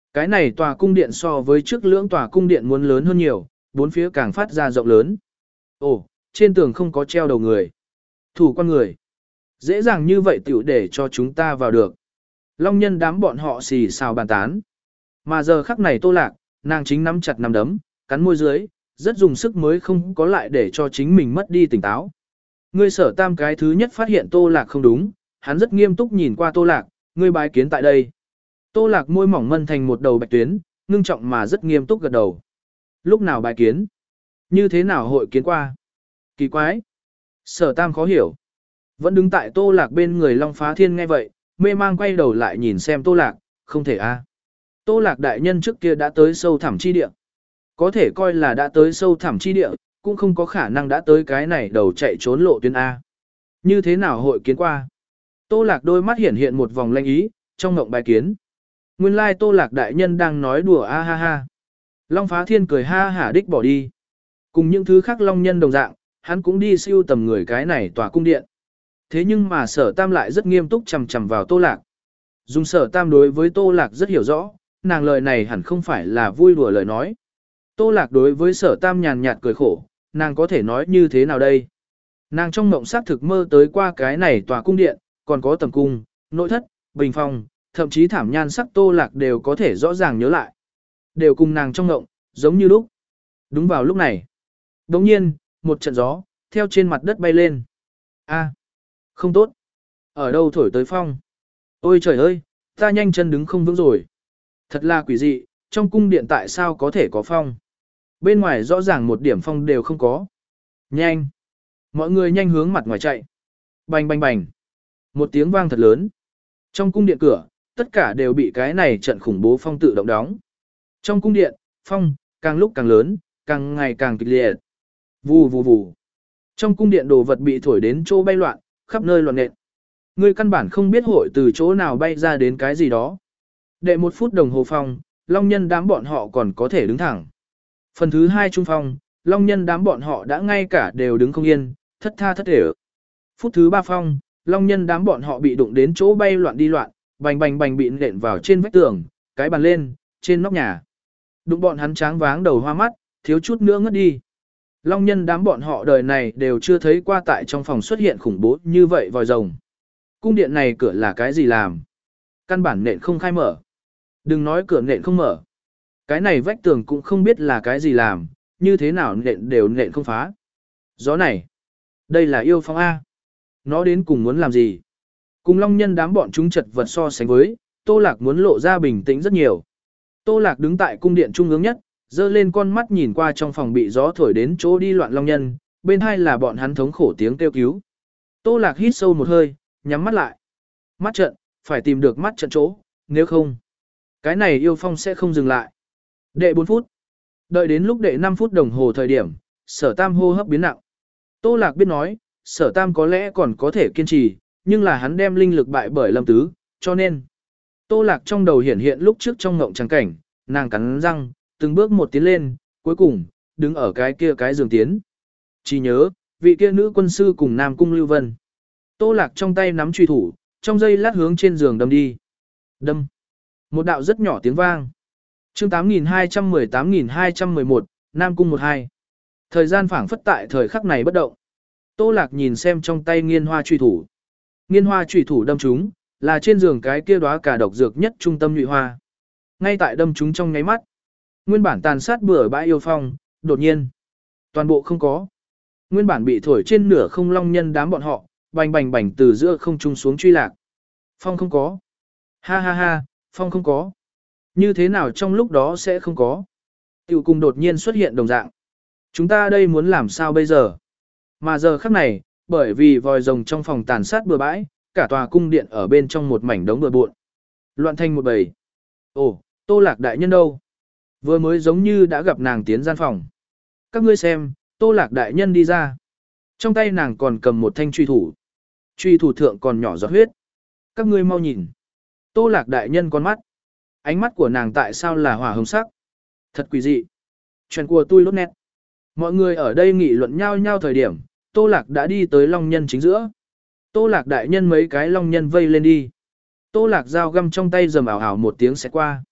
Cái này tòa cung điện so với trước lưỡng tòa cung điện muốn lớn hơn nhiều, bốn phía càng phát ra rộng lớn. Ồ, trên tường không có treo đầu người. Thủ con người. Dễ dàng như vậy tiểu để cho chúng ta vào được. Long nhân đám bọn họ xì xào bàn tán. Mà giờ khắc này Tô Lạc, nàng chính nắm chặt nắm đấm, cắn môi dưới, rất dùng sức mới không có lại để cho chính mình mất đi tỉnh táo. Ngươi Sở Tam cái thứ nhất phát hiện Tô Lạc không đúng, hắn rất nghiêm túc nhìn qua Tô Lạc, ngươi bái kiến tại đây. Tô Lạc môi mỏng mân thành một đầu bạch tuyến, ngưng trọng mà rất nghiêm túc gật đầu. Lúc nào bái kiến? Như thế nào hội kiến qua? Kỳ quái. Sở Tam khó hiểu. Vẫn đứng tại Tô Lạc bên người Long Phá Thiên nghe vậy, mê mang quay đầu lại nhìn xem Tô Lạc, không thể a. Tô Lạc đại nhân trước kia đã tới sâu thẳm chi địa. Có thể coi là đã tới sâu thẳm chi địa, cũng không có khả năng đã tới cái này đầu chạy trốn lộ tuyến A. Như thế nào hội kiến qua? Tô Lạc đôi mắt hiển hiện một vòng lanh ý, trong ngộng bài kiến. Nguyên lai Tô Lạc đại nhân đang nói đùa a ha ha. Long Phá Thiên cười ha hả đích bỏ đi. Cùng những thứ khác long nhân đồng dạng, hắn cũng đi siêu tầm người cái này tòa cung điện. Thế nhưng mà Sở Tam lại rất nghiêm túc chằm chằm vào Tô Lạc. Dùng Sở Tam đối với Tô Lạc rất hiểu rõ, nàng lời này hẳn không phải là vui đùa lời nói. Tô Lạc đối với Sở Tam nhàn nhạt cười khổ, nàng có thể nói như thế nào đây? Nàng trong mộng xác thực mơ tới qua cái này tòa cung điện, còn có tầm cung, nội thất, bình phòng, thậm chí thảm nhan sắc Tô Lạc đều có thể rõ ràng nhớ lại. Đều cùng nàng trong mộng, giống như lúc. Đúng vào lúc này. Đồng nhiên, một trận gió, theo trên mặt đất bay lên. A, không tốt. Ở đâu thổi tới phong? Ôi trời ơi, ta nhanh chân đứng không vững rồi. Thật là quỷ dị, trong cung điện tại sao có thể có phong? Bên ngoài rõ ràng một điểm phong đều không có. Nhanh! Mọi người nhanh hướng mặt ngoài chạy. Bành bành bành. Một tiếng vang thật lớn. Trong cung điện cửa, tất cả đều bị cái này trận khủng bố phong tự động đóng. Trong cung điện, phong, càng lúc càng lớn, càng ngày càng kịch liệt. Vù vù vù. Trong cung điện đồ vật bị thổi đến chỗ bay loạn, khắp nơi loạn nện. Ngươi căn bản không biết hội từ chỗ nào bay ra đến cái gì đó. Đệ một phút đồng hồ phong, long nhân đám bọn họ còn có thể đứng thẳng. Phần thứ hai trung phong, long nhân đám bọn họ đã ngay cả đều đứng không yên, thất tha thất để. Phút thứ ba phong, long nhân đám bọn họ bị đụng đến chỗ bay loạn đi loạn, bành bành bành bị nện vào trên vách tường, cái bàn lên, trên nóc nhà. Đụng bọn hắn tráng váng đầu hoa mắt, thiếu chút nữa ngất đi. Long nhân đám bọn họ đời này đều chưa thấy qua tại trong phòng xuất hiện khủng bố như vậy vòi rồng. Cung điện này cửa là cái gì làm? Căn bản nện không khai mở. Đừng nói cửa nện không mở. Cái này vách tường cũng không biết là cái gì làm, như thế nào nện đều nện không phá. Gió này, đây là yêu phong A. Nó đến cùng muốn làm gì? Cùng long nhân đám bọn chúng chật vật so sánh với, Tô Lạc muốn lộ ra bình tĩnh rất nhiều. Tô Lạc đứng tại cung điện trung ương nhất, dơ lên con mắt nhìn qua trong phòng bị gió thổi đến chỗ đi loạn long nhân, bên hai là bọn hắn thống khổ tiếng kêu cứu. Tô Lạc hít sâu một hơi, nhắm mắt lại. Mắt trận, phải tìm được mắt trận chỗ, nếu không, cái này yêu phong sẽ không dừng lại. Đệ bốn phút. Đợi đến lúc đệ năm phút đồng hồ thời điểm, Sở Tam hô hấp biến nặng. Tô Lạc biết nói, Sở Tam có lẽ còn có thể kiên trì, nhưng là hắn đem linh lực bại bởi Lâm Tứ, cho nên Tô Lạc trong đầu hiển hiện lúc trước trong ngộng trắng cảnh, nàng cắn răng, từng bước một tiến lên, cuối cùng, đứng ở cái kia cái giường tiến. Chỉ nhớ, vị kia nữ quân sư cùng Nam Cung Lưu Vân. Tô Lạc trong tay nắm truy thủ, trong giây lát hướng trên giường đâm đi. Đâm. Một đạo rất nhỏ tiếng vang. Chương tám nghìn hai trăm mười tám nghìn hai trăm mười một, Nam Cung một hai. Thời gian phảng phất tại thời khắc này bất động. Tô Lạc nhìn xem trong tay nghiên hoa truy thủ. Nghiên hoa truy thủ đâm chúng, là trên giường cái kia đóa cả độc dược nhất trung tâm nhụy hoa. Ngay tại đâm chúng trong nháy mắt, nguyên bản tàn sát bừa bãi yêu phong, đột nhiên, toàn bộ không có. Nguyên bản bị thổi trên nửa không long nhân đám bọn họ, bành bành bành từ giữa không trung xuống truy lạc. Phong không có. Ha ha ha, phong không có. Như thế nào trong lúc đó sẽ không có. Tiểu cùng đột nhiên xuất hiện đồng dạng. Chúng ta đây muốn làm sao bây giờ? Mà giờ khắc này, bởi vì vòi rồng trong phòng tàn sát bừa bãi, cả tòa cung điện ở bên trong một mảnh đống bừa bộn. Loạn thành một bầy. Ồ, Tô Lạc đại nhân đâu? Vừa mới giống như đã gặp nàng tiến gian phòng. Các ngươi xem, Tô Lạc đại nhân đi ra. Trong tay nàng còn cầm một thanh truy thủ. Truy thủ thượng còn nhỏ giọt huyết. Các ngươi mau nhìn. Tô Lạc đại nhân con mắt. Ánh mắt của nàng tại sao là hỏa hồng sắc? Thật quỷ dị. Chuyện của tôi lốt nét. Mọi người ở đây nghị luận nhau nhau thời điểm, Tô Lạc đã đi tới long nhân chính giữa. Tô Lạc đại nhân mấy cái long nhân vây lên đi. Tô Lạc dao găm trong tay rầm ảo ảo một tiếng sẽ qua.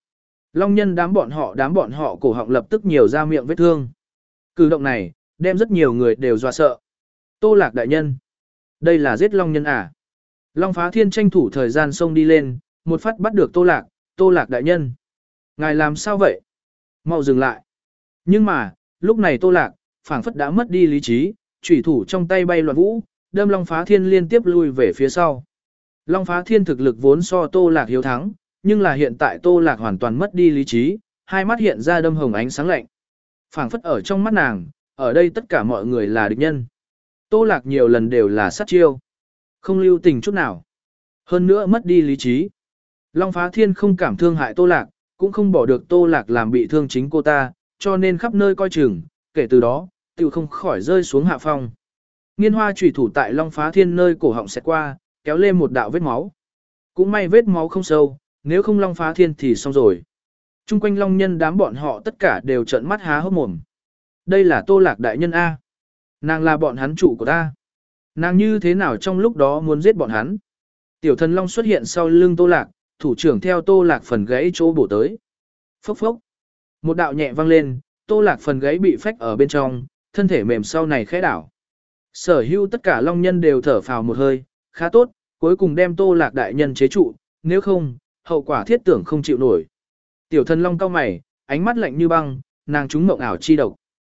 Long nhân đám bọn họ đám bọn họ cổ họng lập tức nhiều ra miệng vết thương. Cử động này, đem rất nhiều người đều dọa sợ. Tô Lạc đại nhân. Đây là giết Long nhân à? Long Phá Thiên tranh thủ thời gian xông đi lên, một phát bắt được Tô Lạc, Tô Lạc đại nhân. Ngài làm sao vậy? Mau dừng lại. Nhưng mà, lúc này Tô Lạc, phảng phất đã mất đi lý trí, chủy thủ trong tay bay loạn vũ, đâm Long Phá Thiên liên tiếp lui về phía sau. Long Phá Thiên thực lực vốn so Tô Lạc hiếu thắng, nhưng là hiện tại Tô Lạc hoàn toàn mất đi lý trí, hai mắt hiện ra đâm hồng ánh sáng lạnh. Phảng phất ở trong mắt nàng, ở đây tất cả mọi người là địch nhân. Tô Lạc nhiều lần đều là sát chiêu, không lưu tình chút nào. Hơn nữa mất đi lý trí. Long Phá Thiên không cảm thương hại Tô Lạc, cũng không bỏ được Tô Lạc làm bị thương chính cô ta, cho nên khắp nơi coi chừng, kể từ đó, tiểu không khỏi rơi xuống hạ phong. Nghiên hoa chủy thủ tại Long Phá Thiên nơi cổ họng xẹt qua, kéo lên một đạo vết máu. Cũng may vết máu không sâu, nếu không Long Phá Thiên thì xong rồi. Trung quanh Long nhân đám bọn họ tất cả đều trợn mắt há hốc mồm. Đây là Tô Lạc đại nhân A. Nàng là bọn hắn chủ của ta. Nàng như thế nào trong lúc đó muốn giết bọn hắn. Tiểu thần Long xuất hiện sau lưng Tô Lạc, thủ trưởng theo Tô Lạc phần gãy chỗ bổ tới. Phốc phốc. Một đạo nhẹ vang lên, Tô Lạc phần gãy bị phách ở bên trong, thân thể mềm sau này khẽ đảo. Sở hữu tất cả Long nhân đều thở phào một hơi, khá tốt, cuối cùng đem Tô Lạc đại nhân chế trụ, nếu không, hậu quả thiết tưởng không chịu nổi. Tiểu thần Long cau mày, ánh mắt lạnh như băng, nàng trúng mộng ảo chi độc.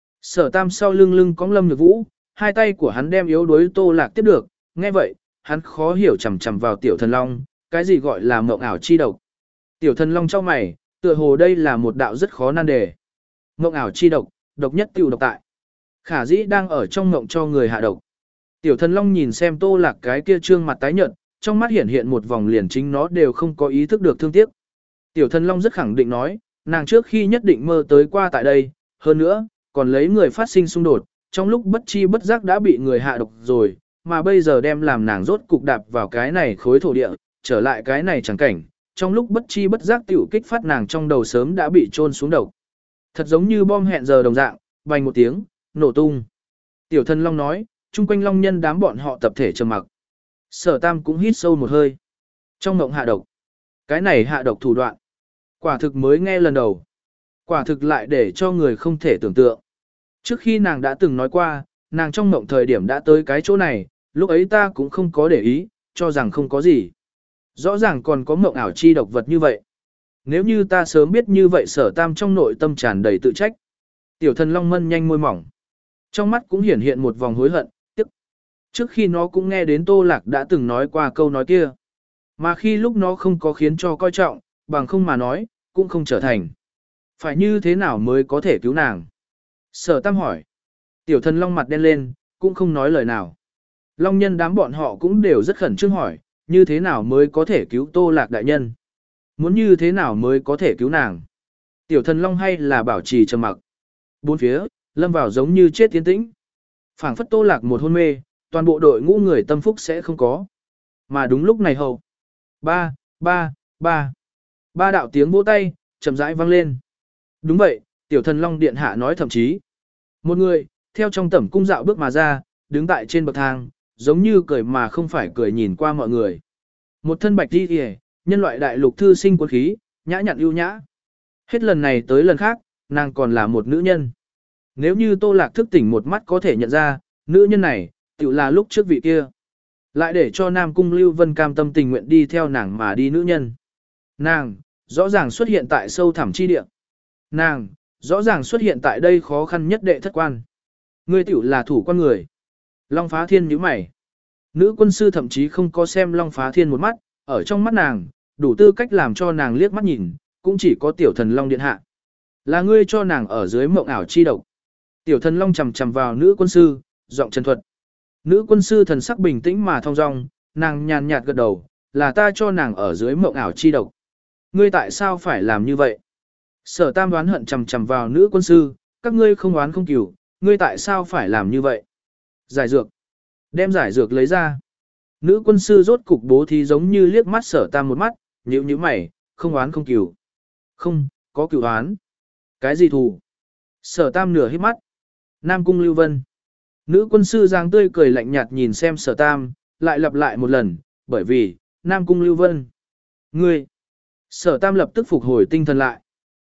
Sở Tam sau lưng lưng cong Lâm Nhược Vũ, hai tay của hắn đem yếu đuối Tô Lạc tiếp được, nghe vậy, hắn khó hiểu chằm chằm vào Tiểu thần Long, cái gì gọi là mộng ảo chi độc. Tiểu thần Long cau mày, tựa hồ đây là một đạo rất khó nan đề. Mộng ảo chi độc, độc nhất tiêu độc tại. Khả dĩ đang ở trong mộng cho người hạ độc. Tiểu thần Long nhìn xem Tô Lạc cái kia trương mặt tái nhợt, trong mắt hiện hiện một vòng liền chính nó đều không có ý thức được thương tiếc. Tiểu thần Long rất khẳng định nói, nàng trước khi nhất định mơ tới qua tại đây, hơn nữa, còn lấy người phát sinh xung đột, trong lúc bất chi bất giác đã bị người hạ độc rồi, mà bây giờ đem làm nàng rốt cục đạp vào cái này khối thổ địa, trở lại cái này chẳng cảnh, trong lúc bất chi bất giác tiểu kích phát nàng trong đầu sớm đã bị trôn xuống đầu. Thật giống như bom hẹn giờ đồng dạng, bành một tiếng, nổ tung. Tiểu thần Long nói, chung quanh Long nhân đám bọn họ tập thể trầm mặc. Sở Tam cũng hít sâu một hơi. Trong mộng hạ độc. Cái này hạ độc thủ đoạn. Quả thực mới nghe lần đầu. Quả thực lại để cho người không thể tưởng tượng. Trước khi nàng đã từng nói qua, nàng trong mộng thời điểm đã tới cái chỗ này, lúc ấy ta cũng không có để ý, cho rằng không có gì. Rõ ràng còn có mộng ảo chi độc vật như vậy. Nếu như ta sớm biết như vậy Sở Tam trong nội tâm tràn đầy tự trách. Tiểu thần Long mân nhanh môi mỏng. Trong mắt cũng hiển hiện một vòng hối hận, tức. Trước khi nó cũng nghe đến Tô Lạc đã từng nói qua câu nói kia. Mà khi lúc nó không có khiến cho coi trọng, bằng không mà nói, cũng không trở thành. Phải như thế nào mới có thể cứu nàng? Sở Tam hỏi. Tiểu thần Long mặt đen lên, cũng không nói lời nào. Long nhân đám bọn họ cũng đều rất khẩn trương hỏi, như thế nào mới có thể cứu Tô Lạc đại nhân? Muốn như thế nào mới có thể cứu nàng? Tiểu thần Long hay là bảo trì trầm mặc? Bốn phía, lâm vào giống như chết tiến tĩnh. Phảng phất Tô Lạc một hôn mê, toàn bộ đội ngũ người tâm phúc sẽ không có. Mà đúng lúc này hầu. Ba, ba, ba. Ba đạo tiếng vỗ tay, chậm rãi vang lên. Đúng vậy, tiểu thần Long điện hạ nói thậm chí. Một người, theo trong tẩm cung dạo bước mà ra, đứng tại trên bậc thang, giống như cười mà không phải cười nhìn qua mọi người. Một thân bạch đi kìa, nhân loại đại lục thư sinh quân khí, nhã nhặn ưu nhã. Hết lần này tới lần khác, nàng còn là một nữ nhân. Nếu như Tô Lạc thức tỉnh một mắt có thể nhận ra, nữ nhân này, tự là lúc trước vị kia. Lại để cho Nam Cung Lưu Vân cam tâm tình nguyện đi theo nàng mà đi nữ nhân. Nàng, rõ ràng xuất hiện tại sâu thẳm chi địa. Nàng, rõ ràng xuất hiện tại đây khó khăn nhất đệ thất quan. Ngươi tiểu là thủ quan người. Long Phá Thiên nhíu mày. Nữ quân sư thậm chí không có xem Long Phá Thiên một mắt, ở trong mắt nàng, đủ tư cách làm cho nàng liếc mắt nhìn, cũng chỉ có tiểu thần Long điện hạ. Là ngươi cho nàng ở dưới mộng ảo chi độc. Tiểu thần Long chầm chầm vào nữ quân sư, giọng trần thuật. Nữ quân sư thần sắc bình tĩnh mà thong dong, nàng nhàn nhạt gật đầu, là ta cho nàng ở dưới mộng ảo chi độc. Ngươi tại sao phải làm như vậy? Sở Tam đoán hận chầm chầm vào nữ quân sư, các ngươi không oán không cừu, ngươi tại sao phải làm như vậy? Giải dược. Đem giải dược lấy ra. Nữ quân sư rốt cục bố thí giống như liếc mắt Sở Tam một mắt, nhíu nhíu mày, không oán không cừu. Không, có cừu oán. Cái gì thù? Sở Tam nửa hít mắt. Nam Cung Lưu Vân. Nữ quân sư giang tươi cười lạnh nhạt nhìn xem Sở Tam, lại lặp lại một lần, bởi vì, Nam Cung Lưu Vân. Ngươi. Sở Tam lập tức phục hồi tinh thần lại.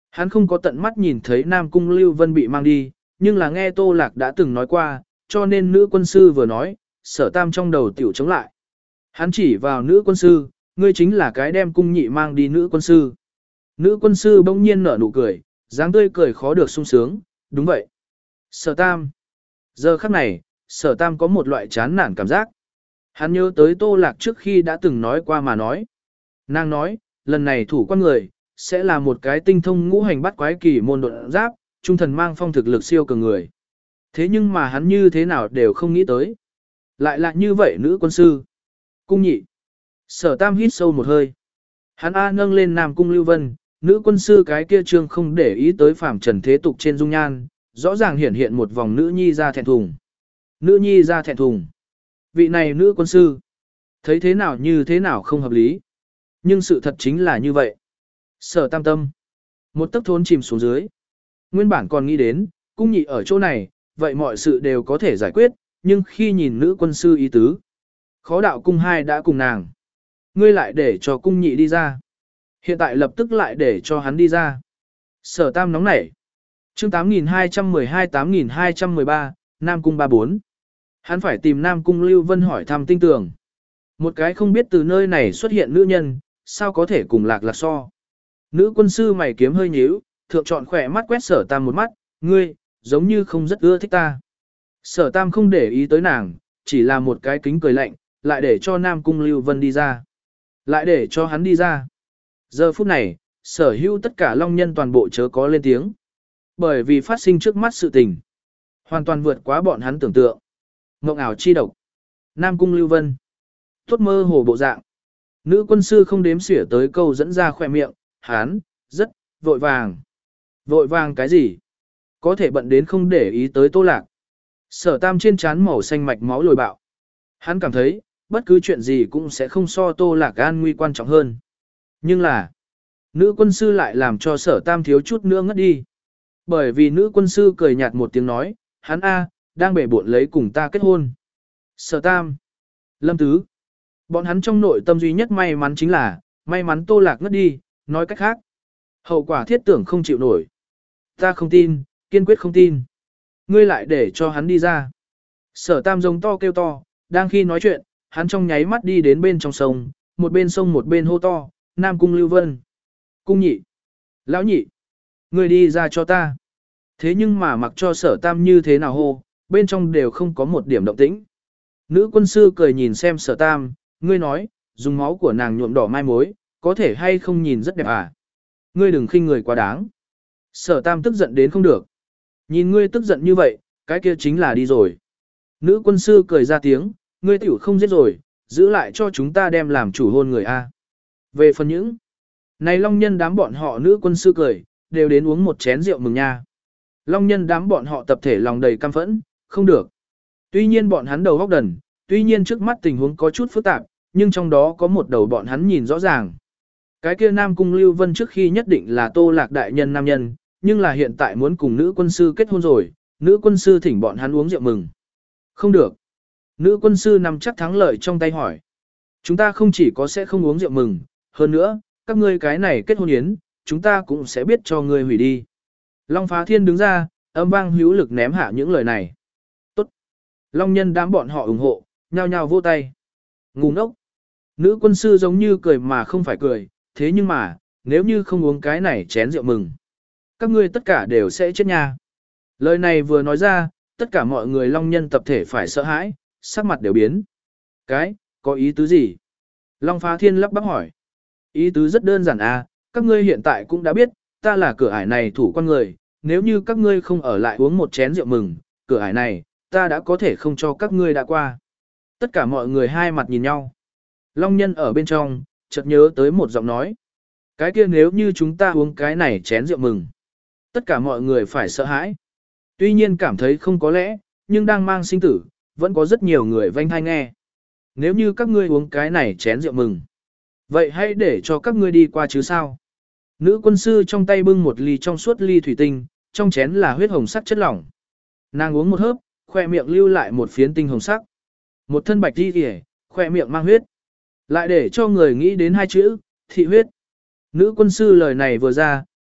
Hắn không có tận mắt nhìn thấy Nam Cung Lưu Vân bị mang đi, nhưng là nghe Tô Lạc đã từng nói qua, cho nên nữ quân sư vừa nói, Sở Tam trong đầu tiểu chống lại. Hắn chỉ vào nữ quân sư, ngươi chính là cái đem cung nhị mang đi nữ quân sư. Nữ quân sư bỗng nhiên nở nụ cười, dáng tươi cười khó được sung sướng, đúng vậy. Sở Tam. Giờ khắc này, Sở Tam có một loại chán nản cảm giác. Hắn nhớ tới Tô Lạc trước khi đã từng nói qua mà nói. Nàng nói, lần này thủ quan người, sẽ là một cái tinh thông ngũ hành bắt quái kỳ môn độn giáp, trung thần mang phong thực lực siêu cường người. Thế nhưng mà hắn như thế nào đều không nghĩ tới. Lại là như vậy nữ quân sư. Cung nhị. Sở Tam hít sâu một hơi. Hắn A nâng lên Nam Cung Lưu Vân, nữ quân sư cái kia trương không để ý tới phàm trần thế tục trên dung nhan, rõ ràng hiển hiện một vòng nữ nhi ra thẹn thùng. Nữ nhi ra thẹn thùng. Vị này nữ quân sư. Thấy thế nào như thế nào không hợp lý. Nhưng sự thật chính là như vậy. Sở Tam tâm. Một tấc thốn chìm xuống dưới. Nguyên bản còn nghĩ đến, cung nhị ở chỗ này, vậy mọi sự đều có thể giải quyết, nhưng khi nhìn nữ quân sư ý tứ. Khó đạo cung hai đã cùng nàng. Ngươi lại để cho cung nhị đi ra. Hiện tại lập tức lại để cho hắn đi ra. Sở Tam nóng nảy. Chương tám nghìn hai trăm mười hai tám nghìn hai trăm mười ba, Nam Cung ba bốn. Hắn phải tìm Nam Cung Lưu Vân hỏi thăm tinh tường. Một cái không biết từ nơi này xuất hiện nữ nhân, sao có thể cùng Lạc Lạc so. Nữ quân sư mày kiếm hơi nhíu, thượng chọn khỏe mắt quét Sở Tam một mắt, ngươi, giống như không rất ưa thích ta. Sở Tam không để ý tới nàng, chỉ là một cái kính cười lạnh, lại để cho Nam Cung Lưu Vân đi ra. Lại để cho hắn đi ra. Giờ phút này, sở hữu tất cả long nhân toàn bộ chớ có lên tiếng. Bởi vì phát sinh trước mắt sự tình. Hoàn toàn vượt quá bọn hắn tưởng tượng. Ngộng ảo chi độc. Nam Cung Lưu Vân. Tốt mơ hồ bộ dạng. Nữ quân sư không đếm xỉa tới câu dẫn ra khỏe miệng, hắn, rất, vội vàng. Vội vàng cái gì? Có thể bận đến không để ý tới Tô Lạc. Sở Tam trên trán màu xanh mạch máu lồi bạo. Hắn cảm thấy, bất cứ chuyện gì cũng sẽ không so Tô Lạc an nguy quan trọng hơn. Nhưng là, nữ quân sư lại làm cho Sở Tam thiếu chút nữa ngất đi. Bởi vì nữ quân sư cười nhạt một tiếng nói, hắn A, đang bể bộn lấy cùng ta kết hôn. Sở Tam, Lâm Tứ, bọn hắn trong nội tâm duy nhất may mắn chính là, may mắn Tô Lạc ngất đi, nói cách khác. Hậu quả thiết tưởng không chịu nổi. Ta không tin, kiên quyết không tin. Ngươi lại để cho hắn đi ra. Sở Tam giống to kêu to, đang khi nói chuyện, hắn trong nháy mắt đi đến bên trong sông, một bên sông một bên hô to, Nam Cung Lưu Vân. Cung nhị. Lão nhị. Ngươi đi ra cho ta. Thế nhưng mà mặc cho Sở Tam như thế nào hô, bên trong đều không có một điểm động tĩnh. Nữ quân sư cười nhìn xem Sở Tam, ngươi nói, dùng máu của nàng nhuộm đỏ mai mối, có thể hay không nhìn rất đẹp à? Ngươi đừng khinh người quá đáng. Sở Tam tức giận đến không được. Nhìn ngươi tức giận như vậy, cái kia chính là đi rồi. Nữ quân sư cười ra tiếng, ngươi tiểu không giết rồi, giữ lại cho chúng ta đem làm chủ hôn người a. Về phần những này long nhân đám bọn họ nữ quân sư cười, đều đến uống một chén rượu mừng nha. Long nhân đám bọn họ tập thể lòng đầy căm phẫn, không được. Tuy nhiên bọn hắn đầu góc đần, tuy nhiên trước mắt tình huống có chút phức tạp, nhưng trong đó có một đầu bọn hắn nhìn rõ ràng. Cái kia Nam Cung Lưu Vân trước khi nhất định là Tô Lạc đại nhân nam nhân, nhưng là hiện tại muốn cùng nữ quân sư kết hôn rồi, nữ quân sư thỉnh bọn hắn uống rượu mừng. Không được. Nữ quân sư nằm chắc thắng lợi trong tay hỏi. Chúng ta không chỉ có sẽ không uống rượu mừng, hơn nữa, các ngươi cái này kết hôn yến, chúng ta cũng sẽ biết cho ngươi hủy đi. Long Phá Thiên đứng ra, âm vang hữu lực ném hạ những lời này. Tốt. Long nhân đám bọn họ ủng hộ, nhao nhao vỗ tay. Ngu ngốc. Nữ quân sư giống như cười mà không phải cười, thế nhưng mà, nếu như không uống cái này chén rượu mừng, các ngươi tất cả đều sẽ chết nha. Lời này vừa nói ra, tất cả mọi người long nhân tập thể phải sợ hãi, sắc mặt đều biến. Cái, có ý tứ gì? Long Phá Thiên lắp bắp hỏi. Ý tứ rất đơn giản à, các ngươi hiện tại cũng đã biết, ta là cửa ải này thủ con người, nếu như các ngươi không ở lại uống một chén rượu mừng, cửa ải này, ta đã có thể không cho các ngươi đã qua. Tất cả mọi người hai mặt nhìn nhau. Long nhân ở bên trong, chợt nhớ tới một giọng nói. Cái kia nếu như chúng ta uống cái này chén rượu mừng, tất cả mọi người phải sợ hãi. Tuy nhiên cảm thấy không có lẽ, nhưng đang mang sinh tử, vẫn có rất nhiều người vênh thai nghe. Nếu như các ngươi uống cái này chén rượu mừng, vậy hãy để cho các ngươi đi qua chứ sao. Nữ quân sư trong tay bưng một ly trong suốt ly thủy tinh, trong chén là huyết hồng sắc chất lỏng. Nàng uống một hớp, khoe miệng lưu lại một phiến tinh hồng sắc. Một thân bạch đi kìa, khoe miệng mang huyết. Lại để cho người nghĩ đến hai chữ, thị huyết. Nữ quân sư lời này vừa ra,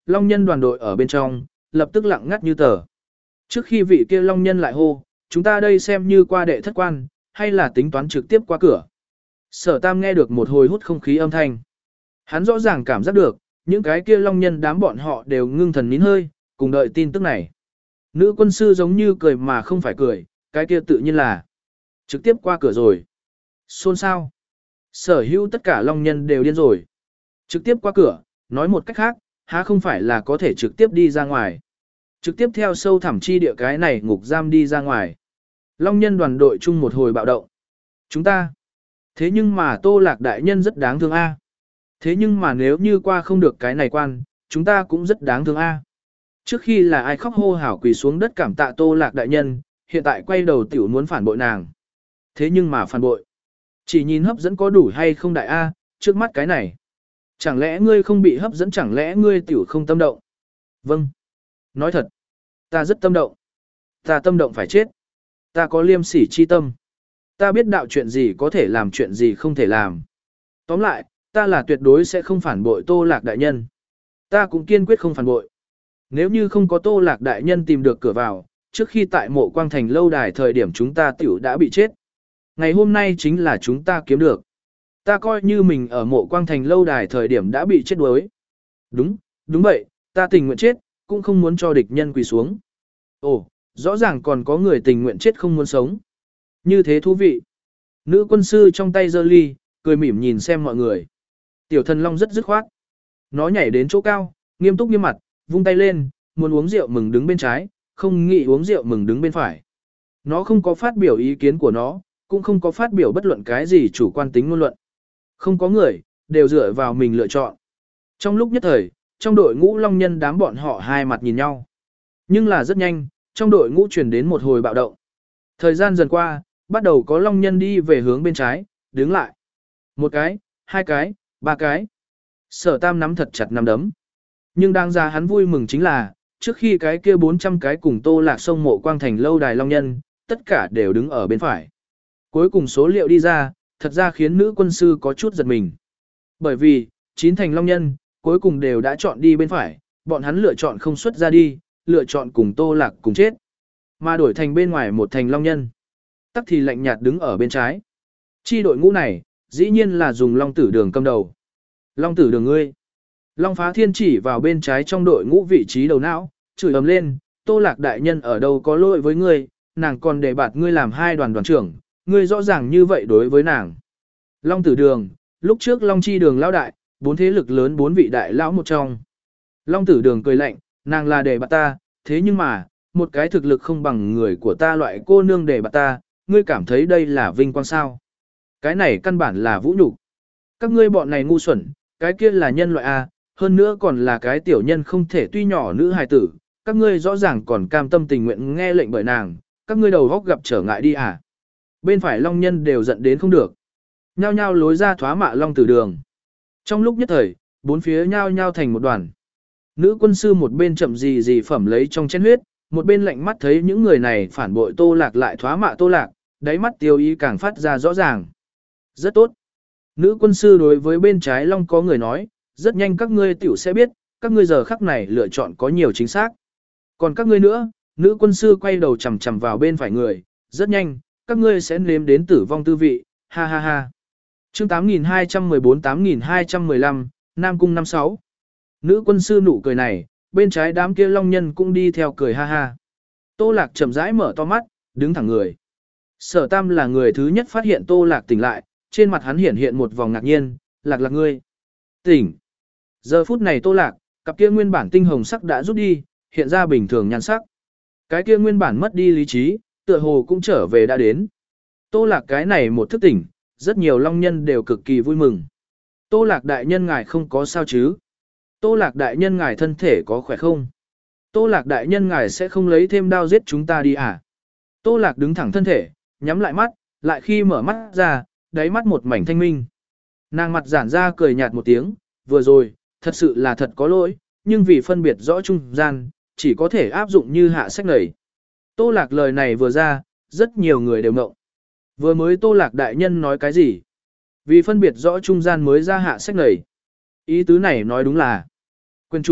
long nhân đoàn đội ở bên trong, lập tức lặng ngắt như tờ. Trước khi vị kia long nhân lại hô, chúng ta đây xem như qua đệ thất quan, hay là tính toán trực tiếp qua cửa. Sở Tam nghe được một hồi hút không khí âm thanh. Hắn rõ ràng cảm giác được, những cái kia long nhân đám bọn họ đều ngưng thần nín hơi, cùng đợi tin tức này. Nữ quân sư giống như cười mà không phải cười, cái kia tự nhiên là trực tiếp qua cửa rồi. Xôn xao. Sở hữu tất cả long nhân đều điên rồi. Trực tiếp qua cửa, nói một cách khác, há không phải là có thể trực tiếp đi ra ngoài. Trực tiếp theo sâu thẳm chi địa cái này ngục giam đi ra ngoài. Long nhân đoàn đội chung một hồi bạo động. Chúng ta. Thế nhưng mà Tô Lạc đại nhân rất đáng thương a. Thế nhưng mà nếu như qua không được cái này quan, chúng ta cũng rất đáng thương a. Trước khi là ai khóc hô hào quỳ xuống đất cảm tạ Tô Lạc đại nhân, hiện tại quay đầu tiểu muốn phản bội nàng. Thế nhưng mà phản bội. Chỉ nhìn hấp dẫn có đủ hay không đại a, trước mắt cái này. Chẳng lẽ ngươi không bị hấp dẫn, chẳng lẽ ngươi tiểu không tâm động? Vâng. Nói thật. Ta rất tâm động. Ta tâm động phải chết. Ta có liêm sỉ chi tâm. Ta biết đạo chuyện gì có thể làm, chuyện gì không thể làm. Tóm lại, ta là tuyệt đối sẽ không phản bội Tô Lạc đại nhân. Ta cũng kiên quyết không phản bội. Nếu như không có Tô Lạc đại nhân tìm được cửa vào, trước khi tại mộ quang thành lâu đài thời điểm chúng ta tiểu đã bị chết. Ngày hôm nay chính là chúng ta kiếm được. Ta coi như mình ở mộ quang thành lâu đài thời điểm đã bị chết đuối. Đúng, đúng vậy, ta tình nguyện chết, cũng không muốn cho địch nhân quỳ xuống. Ồ, rõ ràng còn có người tình nguyện chết không muốn sống. Như thế thú vị. Nữ quân sư trong tay giơ ly, cười mỉm nhìn xem mọi người. Tiểu thần long rất dứt khoát. Nó nhảy đến chỗ cao, nghiêm túc nghiêm mặt, vung tay lên, muốn uống rượu mừng đứng bên trái, không nghĩ uống rượu mừng đứng bên phải. Nó không có phát biểu ý kiến của nó, cũng không có phát biểu bất luận cái gì chủ quan tính ngôn luận. Không có người, đều dựa vào mình lựa chọn. Trong lúc nhất thời, trong đội ngũ long nhân đám bọn họ hai mặt nhìn nhau. Nhưng là rất nhanh, trong đội ngũ chuyển đến một hồi bạo động. Thời gian dần qua, bắt đầu có long nhân đi về hướng bên trái, đứng lại. Một cái, hai cái, ba cái. Sở Tam nắm thật chặt nắm đấm. Nhưng đang ra hắn vui mừng chính là, trước khi cái kia bốn trăm cái cùng Tô Lạc sông mộ quang thành lâu đài long nhân, tất cả đều đứng ở bên phải. Cuối cùng số liệu đi ra, thật ra khiến nữ quân sư có chút giật mình. Bởi vì, chín thành long nhân, cuối cùng đều đã chọn đi bên phải, bọn hắn lựa chọn không xuất ra đi, lựa chọn cùng Tô Lạc cùng chết. Mà đổi thành bên ngoài một thành long nhân. Tắc thì lạnh nhạt đứng ở bên trái. Chi đội ngũ này, dĩ nhiên là dùng Long Tử Đường cầm đầu. Long Tử Đường ngươi. Long Phá Thiên chỉ vào bên trái trong đội ngũ vị trí đầu não, chửi ầm lên, Tô Lạc đại nhân ở đâu có lỗi với ngươi, nàng còn để bạt ngươi làm hai đoàn đoàn trưởng, ngươi rõ ràng như vậy đối với nàng. Long Tử Đường, lúc trước Long Chi Đường lão đại, bốn thế lực lớn bốn vị đại lão một trong. Long Tử Đường cười lạnh, nàng là để bạt ta, thế nhưng mà, một cái thực lực không bằng người của ta loại cô nương để bạt ta, ngươi cảm thấy đây là vinh quang sao? Cái này căn bản là vũ nhục. Các ngươi bọn này ngu xuẩn, cái kia là nhân loại A, hơn nữa còn là cái tiểu nhân không thể tuy nhỏ nữ hài tử, các ngươi rõ ràng còn cam tâm tình nguyện nghe lệnh bởi nàng, các ngươi đầu góc gặp trở ngại đi à. Bên phải long nhân đều giận đến không được. Nhao nhao lối ra thoá mạ Long Tử Đường. Trong lúc nhất thời, bốn phía nhao nhao thành một đoàn. Nữ quân sư một bên chậm gì gì phẩm lấy trong chén huyết, một bên lạnh mắt thấy những người này phản bội Tô Lạc lại thoá mạ Tô Lạc, đáy mắt tiêu ý càng phát ra rõ ràng. Rất tốt. Nữ quân sư đối với bên trái long có người nói, rất nhanh các ngươi tiểu sẽ biết, các ngươi giờ khắc này lựa chọn có nhiều chính xác. Còn các ngươi nữa, nữ quân sư quay đầu chằm chằm vào bên phải người, rất nhanh, các ngươi sẽ nếm đến tử vong tư vị, ha ha ha. Chương tám nghìn hai trăm mười bốn tám nghìn hai trăm mười lăm, Nam Cung năm sáu. Nữ quân sư nụ cười này, bên trái đám kia long nhân cũng đi theo cười ha ha. Tô Lạc chậm rãi mở to mắt, đứng thẳng người. Sở Tam là người thứ nhất phát hiện Tô Lạc tỉnh lại, trên mặt hắn hiển hiện một vòng ngạc nhiên, Lạc Lạc ngươi. Tỉnh. Giờ phút này Tô Lạc, cặp kia nguyên bản tinh hồng sắc đã rút đi, hiện ra bình thường nhan sắc. Cái kia nguyên bản mất đi lý trí, tựa hồ cũng trở về đã đến. Tô Lạc cái này một thức tỉnh, rất nhiều long nhân đều cực kỳ vui mừng. Tô Lạc đại nhân ngài không có sao chứ? Tô Lạc đại nhân ngài thân thể có khỏe không? Tô Lạc đại nhân ngài sẽ không lấy thêm đao giết chúng ta đi à? Tô Lạc đứng thẳng thân thể, nhắm lại mắt, lại khi mở mắt ra, đáy mắt một mảnh thanh minh. Nàng mặt giản ra cười nhạt một tiếng, vừa rồi, thật sự là thật có lỗi, nhưng vì phân biệt rõ trung gian, chỉ có thể áp dụng như hạ sách này. Tô Lạc lời này vừa ra, rất nhiều người đều ngộng. Vừa mới Tô Lạc đại nhân nói cái gì? Vì phân biệt rõ trung gian mới ra hạ sách này. Ý tứ này nói đúng là quyền chủ động,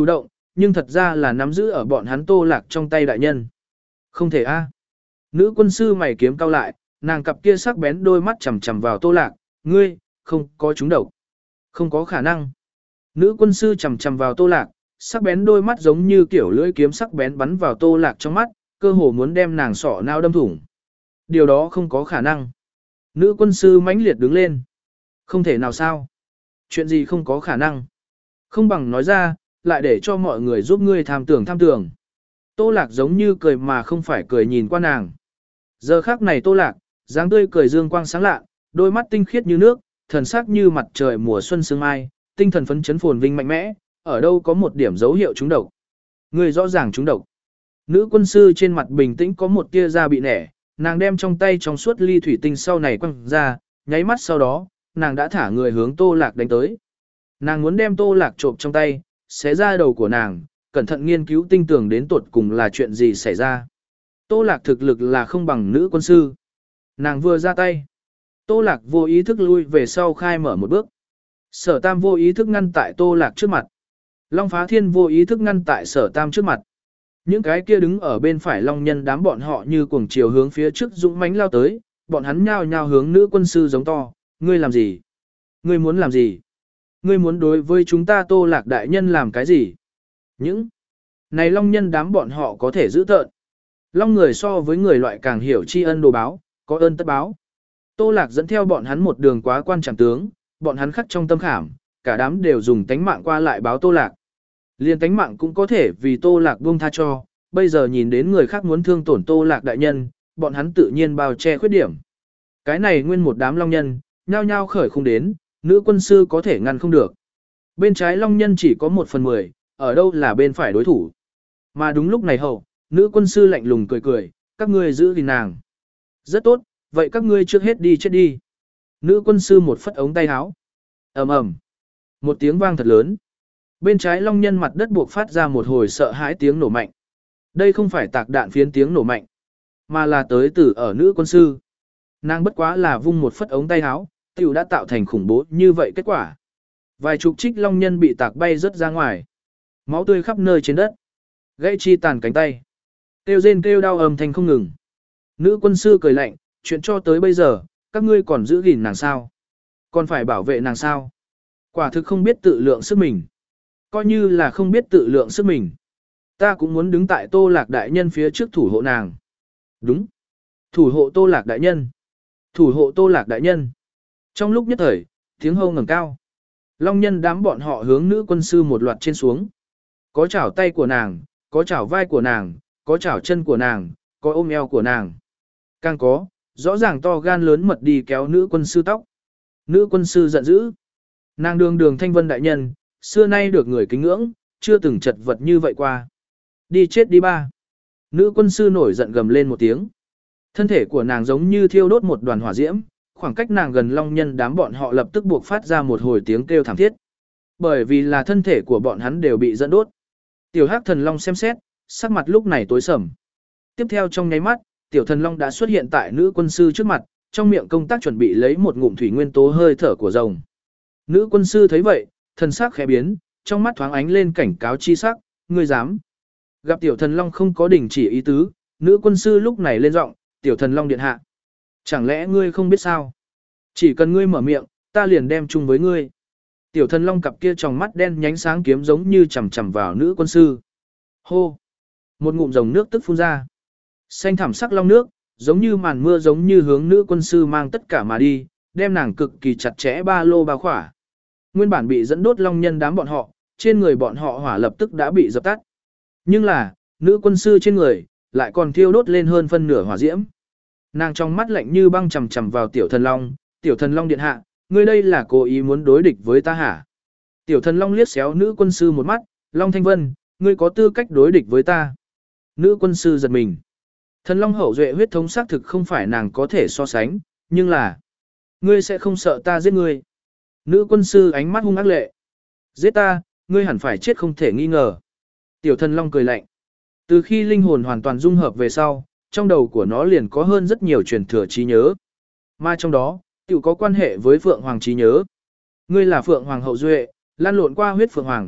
nhưng thật ra là nắm giữ ở bọn hắn Tô Lạc trong tay đại nhân. Không thể a. Nữ quân sư mày kiếm cao lại, nàng cặp kia sắc bén đôi mắt chằm chằm vào Tô Lạc, ngươi, không có trúng độc. Không có khả năng. Nữ quân sư chằm chằm vào Tô Lạc, sắc bén đôi mắt giống như kiểu lưỡi kiếm sắc bén bắn vào Tô Lạc trong mắt, cơ hồ muốn đem nàng sọ não đâm thủng. Điều đó không có khả năng. Nữ quân sư mãnh liệt đứng lên. Không thể nào sao? Chuyện gì không có khả năng? Không bằng nói ra, lại để cho mọi người giúp ngươi tham tưởng tham tưởng. Tô Lạc giống như cười mà không phải cười nhìn qua nàng. Giờ khắc này Tô Lạc, dáng tươi cười dương quang sáng lạ, đôi mắt tinh khiết như nước, thần sắc như mặt trời mùa xuân sương mai, tinh thần phấn chấn phồn vinh mạnh mẽ, ở đâu có một điểm dấu hiệu trúng độc. Người rõ ràng trúng độc. Nữ quân sư trên mặt bình tĩnh có một tia da bị nẻ, nàng đem trong tay trong suốt ly thủy tinh sau này quăng ra, nháy mắt sau đó, nàng đã thả người hướng Tô Lạc đánh tới. Nàng muốn đem Tô Lạc trộm trong tay, xé ra đầu của nàng, cẩn thận nghiên cứu tinh tường đến tuột cùng là chuyện gì xảy ra. Tô Lạc thực lực là không bằng nữ quân sư. Nàng vừa ra tay. Tô Lạc vô ý thức lui về sau khai mở một bước. Sở Tam vô ý thức ngăn tại Tô Lạc trước mặt. Long Phá Thiên vô ý thức ngăn tại Sở Tam trước mặt. Những cái kia đứng ở bên phải Long Nhân đám bọn họ như cuồng chiều hướng phía trước dũng mãnh lao tới, bọn hắn nhao nhao hướng nữ quân sư giống to, ngươi làm gì? Ngươi muốn làm gì? Ngươi muốn đối với chúng ta Tô Lạc đại nhân làm cái gì? Những này Long Nhân đám bọn họ có thể giữ tợn. Long người so với người loại càng hiểu tri ân đồ báo, có ơn tất báo. Tô Lạc dẫn theo bọn hắn một đường quá quan trọng tướng, bọn hắn khắc trong tâm khảm, cả đám đều dùng tánh mạng qua lại báo Tô Lạc. Liên tánh mạng cũng có thể vì Tô Lạc buông tha cho, bây giờ nhìn đến người khác muốn thương tổn Tô Lạc đại nhân, bọn hắn tự nhiên bao che khuyết điểm. Cái này nguyên một đám Long Nhân, nhao nhao khởi không đến, nữ quân sư có thể ngăn không được. Bên trái Long Nhân chỉ có một phần mười, ở đâu là bên phải đối thủ. Mà đúng lúc này hậu, nữ quân sư lạnh lùng cười cười, các ngươi giữ gìn nàng. Rất tốt, vậy các ngươi trước hết đi chết đi. Nữ quân sư một phất ống tay áo. Ầm ầm. Một tiếng vang thật lớn. Bên trái Long Nhân mặt đất buộc phát ra một hồi sợ hãi tiếng nổ mạnh. Đây không phải tạc đạn phiến tiếng nổ mạnh, mà là tới từ ở nữ quân sư. Nàng bất quá là vung một phất ống tay áo, tiểu đã tạo thành khủng bố như vậy kết quả. Vài chục trích Long Nhân bị tạc bay rất ra ngoài. Máu tươi khắp nơi trên đất. Gãy chi tàn cánh tay. Kêu rên kêu đau âm thanh không ngừng. Nữ quân sư cười lạnh, chuyện cho tới bây giờ, các ngươi còn giữ gìn nàng sao? Còn phải bảo vệ nàng sao? Quả thực không biết tự lượng sức mình. Coi như là không biết tự lượng sức mình. Ta cũng muốn đứng tại Tô Lạc đại nhân phía trước thủ hộ nàng. Đúng. Thủ hộ Tô Lạc đại nhân. Thủ hộ Tô Lạc đại nhân. Trong lúc nhất thời, tiếng hô ngẩng cao. Long Nhân đám bọn họ hướng nữ quân sư một loạt trên xuống. Có chảo tay của nàng, có chảo vai của nàng, có chảo chân của nàng, có ôm eo của nàng. Càng có, rõ ràng to gan lớn mật đi kéo nữ quân sư tóc. Nữ quân sư giận dữ. Nàng đường đường thanh vân đại nhân, xưa nay được người kính ngưỡng, chưa từng chật vật như vậy qua. Đi chết đi ba. Nữ quân sư nổi giận gầm lên một tiếng. Thân thể của nàng giống như thiêu đốt một đoàn hỏa diễm, khoảng cách nàng gần Long Nhân đám bọn họ lập tức buộc phát ra một hồi tiếng kêu thảm thiết. Bởi vì là thân thể của bọn hắn đều bị dẫn đốt. Tiểu Hắc Thần Long xem xét, sắc mặt lúc này tối sầm. Tiếp theo trong nháy mắt, Tiểu Thần Long đã xuất hiện tại nữ quân sư trước mặt, trong miệng công tác chuẩn bị lấy một ngụm thủy nguyên tố hơi thở của rồng. Nữ quân sư thấy vậy, thần sắc khẽ biến, trong mắt thoáng ánh lên cảnh cáo chi sắc, ngươi dám. Gặp Tiểu Thần Long không có đình chỉ ý tứ, nữ quân sư lúc này lên giọng, Tiểu Thần Long điện hạ. Chẳng lẽ ngươi không biết sao? Chỉ cần ngươi mở miệng, ta liền đem chung với ngươi. Tiểu Thần Long cặp kia tròng mắt đen nhánh sáng kiếm giống như chằm chằm vào nữ quân sư. Hô! Một ngụm rồng nước tức phun ra. Xanh thảm sắc long nước, giống như màn mưa giống như hướng nữ quân sư mang tất cả mà đi, đem nàng cực kỳ chặt chẽ ba lô bao khỏa. Nguyên bản bị dẫn đốt long nhân đám bọn họ, trên người bọn họ hỏa lập tức đã bị dập tắt. Nhưng là, nữ quân sư trên người, lại còn thiêu đốt lên hơn phân nửa hỏa diễm. Nàng trong mắt lạnh như băng chằm chằm vào Tiểu Thần Long, Tiểu Thần Long điện hạ, ngươi đây là cố ý muốn đối địch với ta hả? Tiểu Thần Long liếc xéo nữ quân sư một mắt, Long Thanh Vân, ngươi có tư cách đối địch với ta. Nữ quân sư giật mình. Thần Long hậu duệ huyết thống xác thực không phải nàng có thể so sánh, nhưng là, ngươi sẽ không sợ ta giết ngươi. Nữ quân sư ánh mắt hung ác lệ. Giết ta, ngươi hẳn phải chết không thể nghi ngờ. Tiểu Thần Long cười lạnh. Từ khi linh hồn hoàn toàn dung hợp về sau, trong đầu của nó liền có hơn rất nhiều truyền thừa trí nhớ. Mà trong đó, tiểu có quan hệ với Phượng Hoàng trí nhớ. Ngươi là Phượng Hoàng hậu duệ, lan lộn qua huyết Phượng Hoàng,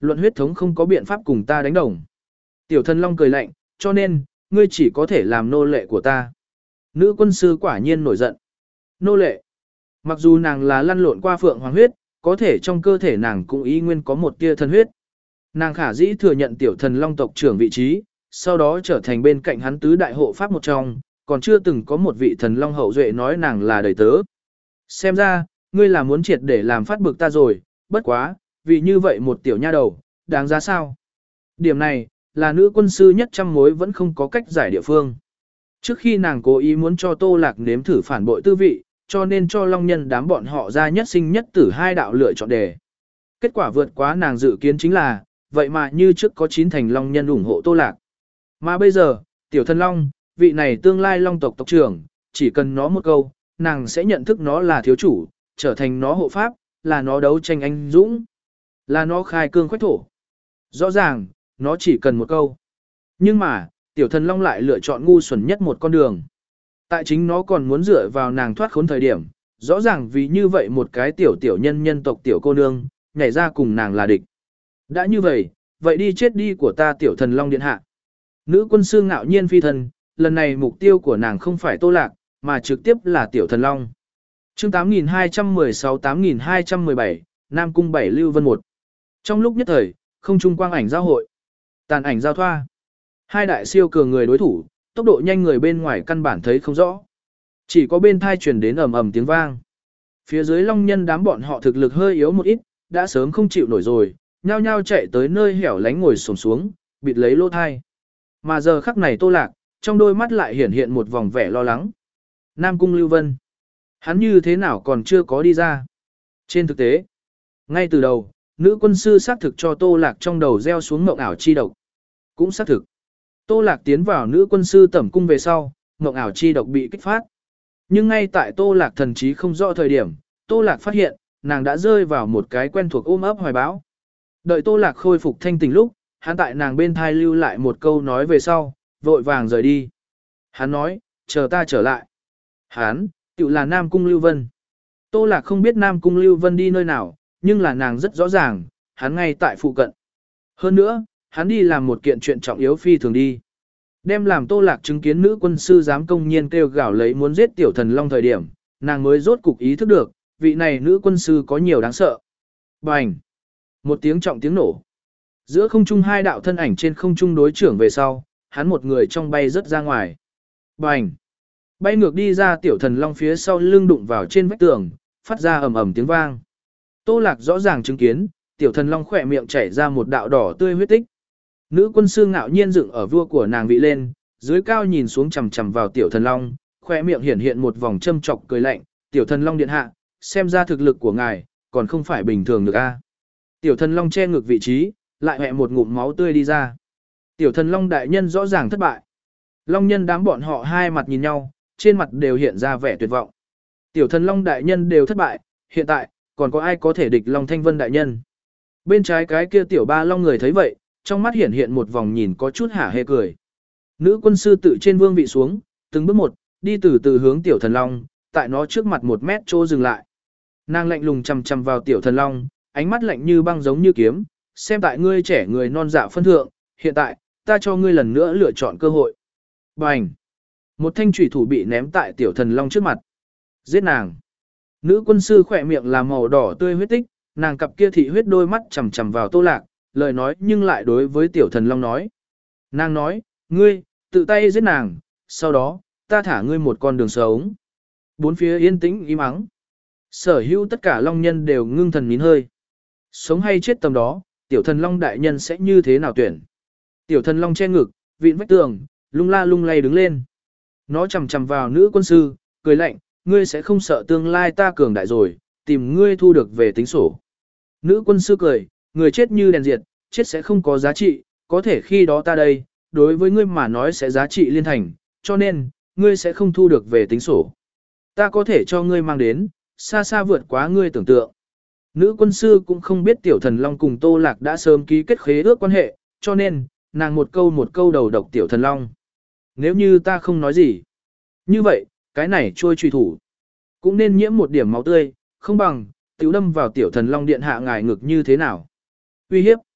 luận huyết thống không có biện pháp cùng ta đánh đồng. Tiểu thần long cười lạnh, cho nên, ngươi chỉ có thể làm nô lệ của ta. Nữ quân sư quả nhiên nổi giận. Nô lệ. Mặc dù nàng là lăn lộn qua phượng hoàng huyết, có thể trong cơ thể nàng cũng ý nguyên có một tia thân huyết. Nàng khả dĩ thừa nhận tiểu thần long tộc trưởng vị trí, sau đó trở thành bên cạnh hắn tứ đại hộ pháp một trong, còn chưa từng có một vị thần long hậu duệ nói nàng là đầy tớ. Xem ra, ngươi là muốn triệt để làm phát bực ta rồi, bất quá, vì như vậy một tiểu nha đầu, đáng giá sao? Điểm này, là nữ quân sư nhất trăm mối vẫn không có cách giải địa phương. Trước khi nàng cố ý muốn cho Tô Lạc nếm thử phản bội tư vị, cho nên cho long nhân đám bọn họ ra nhất sinh nhất tử hai đạo lựa chọn đề. Kết quả vượt quá nàng dự kiến chính là, vậy mà như trước có chín thành long nhân ủng hộ Tô Lạc. Mà bây giờ, tiểu thần long, vị này tương lai long tộc tộc trưởng, chỉ cần nó một câu, nàng sẽ nhận thức nó là thiếu chủ, trở thành nó hộ pháp, là nó đấu tranh anh dũng, là nó khai cương khoách thổ. Rõ ràng, nó chỉ cần một câu. Nhưng mà, tiểu thần long lại lựa chọn ngu xuẩn nhất một con đường. Tại chính nó còn muốn dựa vào nàng thoát khốn thời điểm, rõ ràng vì như vậy một cái tiểu tiểu nhân nhân tộc tiểu cô nương, nhảy ra cùng nàng là địch. Đã như vậy, vậy đi chết đi của ta tiểu thần long điện hạ. Nữ quân sư ngạo nhiên phi thần, lần này mục tiêu của nàng không phải Tô Lạc, mà trực tiếp là tiểu thần long. Chương tám nghìn hai trăm mười sáu tám nghìn hai trăm mười bảy, Nam Cung bảy Lưu Vân một. Trong lúc nhất thời, không trung quang ảnh giao hội, tàn ảnh giao thoa. Hai đại siêu cường người đối thủ, tốc độ nhanh người bên ngoài căn bản thấy không rõ. Chỉ có bên thai truyền đến ầm ầm tiếng vang. Phía dưới long nhân đám bọn họ thực lực hơi yếu một ít, đã sớm không chịu nổi rồi, nhao nhao chạy tới nơi hẻo lánh ngồi xổm xuống, bịt lấy lỗ thai. Mà giờ khắc này Tô Lạc, trong đôi mắt lại hiển hiện một vòng vẻ lo lắng. Nam Cung Lưu Vân, hắn như thế nào còn chưa có đi ra? Trên thực tế, ngay từ đầu, nữ quân sư xác thực cho Tô Lạc trong đầu gieo xuống mộng ảo chi độc. Cũng xác thực. Tô Lạc tiến vào nữ quân sư tẩm cung về sau, mộng ảo chi độc bị kích phát. Nhưng ngay tại Tô Lạc thần trí không rõ thời điểm, Tô Lạc phát hiện, nàng đã rơi vào một cái quen thuộc ôm ấp hoài bão. Đợi Tô Lạc khôi phục thanh tình lúc, hắn tại nàng bên thai lưu lại một câu nói về sau, vội vàng rời đi. Hắn nói, chờ ta trở lại. Hắn, tự là Nam Cung Lưu Vân. Tô Lạc không biết Nam Cung Lưu Vân đi nơi nào, nhưng là nàng rất rõ ràng, hắn ngay tại phụ cận. Hơn nữa, hắn đi làm một kiện chuyện trọng yếu phi thường đi. Đem làm Tô Lạc chứng kiến nữ quân sư dám công nhiên kêu gào lấy muốn giết tiểu thần long thời điểm, nàng mới rốt cục ý thức được, vị này nữ quân sư có nhiều đáng sợ. Bành! Một tiếng trọng tiếng nổ. Giữa không trung hai đạo thân ảnh trên không trung đối trưởng về sau, hắn một người trong bay rất ra ngoài. Bành! Bay ngược đi ra tiểu thần long phía sau lưng đụng vào trên vách tường, phát ra ầm ầm tiếng vang. Tô Lạc rõ ràng chứng kiến, tiểu thần long khỏe miệng chảy ra một đạo đỏ tươi huyết tích. Nữ quân sư ngạo nhiên dựng ở vua của nàng vị lên, dưới cao nhìn xuống chằm chằm vào tiểu thần long, khỏe miệng hiển hiện một vòng châm chọc cười lạnh, "Tiểu thần long điện hạ, xem ra thực lực của ngài còn không phải bình thường được a." Tiểu thần long che ngực vị trí, lại hẹ một ngụm máu tươi đi ra. Tiểu thần long đại nhân rõ ràng thất bại. Long nhân đám bọn họ hai mặt nhìn nhau, trên mặt đều hiện ra vẻ tuyệt vọng. Tiểu thần long đại nhân đều thất bại, hiện tại còn có ai có thể địch Long Thanh Vân đại nhân? Bên trái cái kia tiểu ba long người thấy vậy, trong mắt hiển hiện một vòng nhìn có chút hả hê cười. Nữ quân sư tự trên vương vị xuống, từng bước một, đi từ từ hướng tiểu thần long, tại nó trước mặt một mét chỗ dừng lại. Nàng lạnh lùng chằm chằm vào tiểu thần long, ánh mắt lạnh như băng giống như kiếm, xem tại ngươi trẻ người non dạ phân thượng, hiện tại, ta cho ngươi lần nữa lựa chọn cơ hội. Bành! Một thanh chủy thủ bị ném tại tiểu thần long trước mặt. Giết nàng! Nữ quân sư khỏe miệng là màu đỏ tươi huyết tích, nàng cặp kia thị huyết đôi mắt chằm chằm vào Tô Lạc, lời nói nhưng lại đối với tiểu thần long nói. Nàng nói, ngươi, tự tay giết nàng, sau đó, ta thả ngươi một con đường sống. Bốn phía yên tĩnh im ắng. Sở hữu tất cả long nhân đều ngưng thần nín hơi. Sống hay chết tầm đó, tiểu thần long đại nhân sẽ như thế nào tuyển? Tiểu thần long che ngực, vịn vách tường, lung la lung lay đứng lên. Nó chằm chằm vào nữ quân sư, cười lạnh, ngươi sẽ không sợ tương lai ta cường đại rồi, tìm ngươi thu được về tính sổ. Nữ quân sư cười, người chết như đèn diệt, chết sẽ không có giá trị, có thể khi đó ta đây, đối với ngươi mà nói sẽ giá trị liên thành, cho nên, ngươi sẽ không thu được về tính sổ. Ta có thể cho ngươi mang đến, xa xa vượt quá ngươi tưởng tượng. Nữ quân sư cũng không biết tiểu thần long cùng Tô Lạc đã sớm ký kết khế ước quan hệ, cho nên, nàng một câu một câu đầu độc tiểu thần long. Nếu như ta không nói gì, như vậy, cái này trôi truy thủ, cũng nên nhiễm một điểm máu tươi, không bằng, tiểu đâm vào tiểu thần long điện hạ ngài ngực như thế nào. Uy hiếp.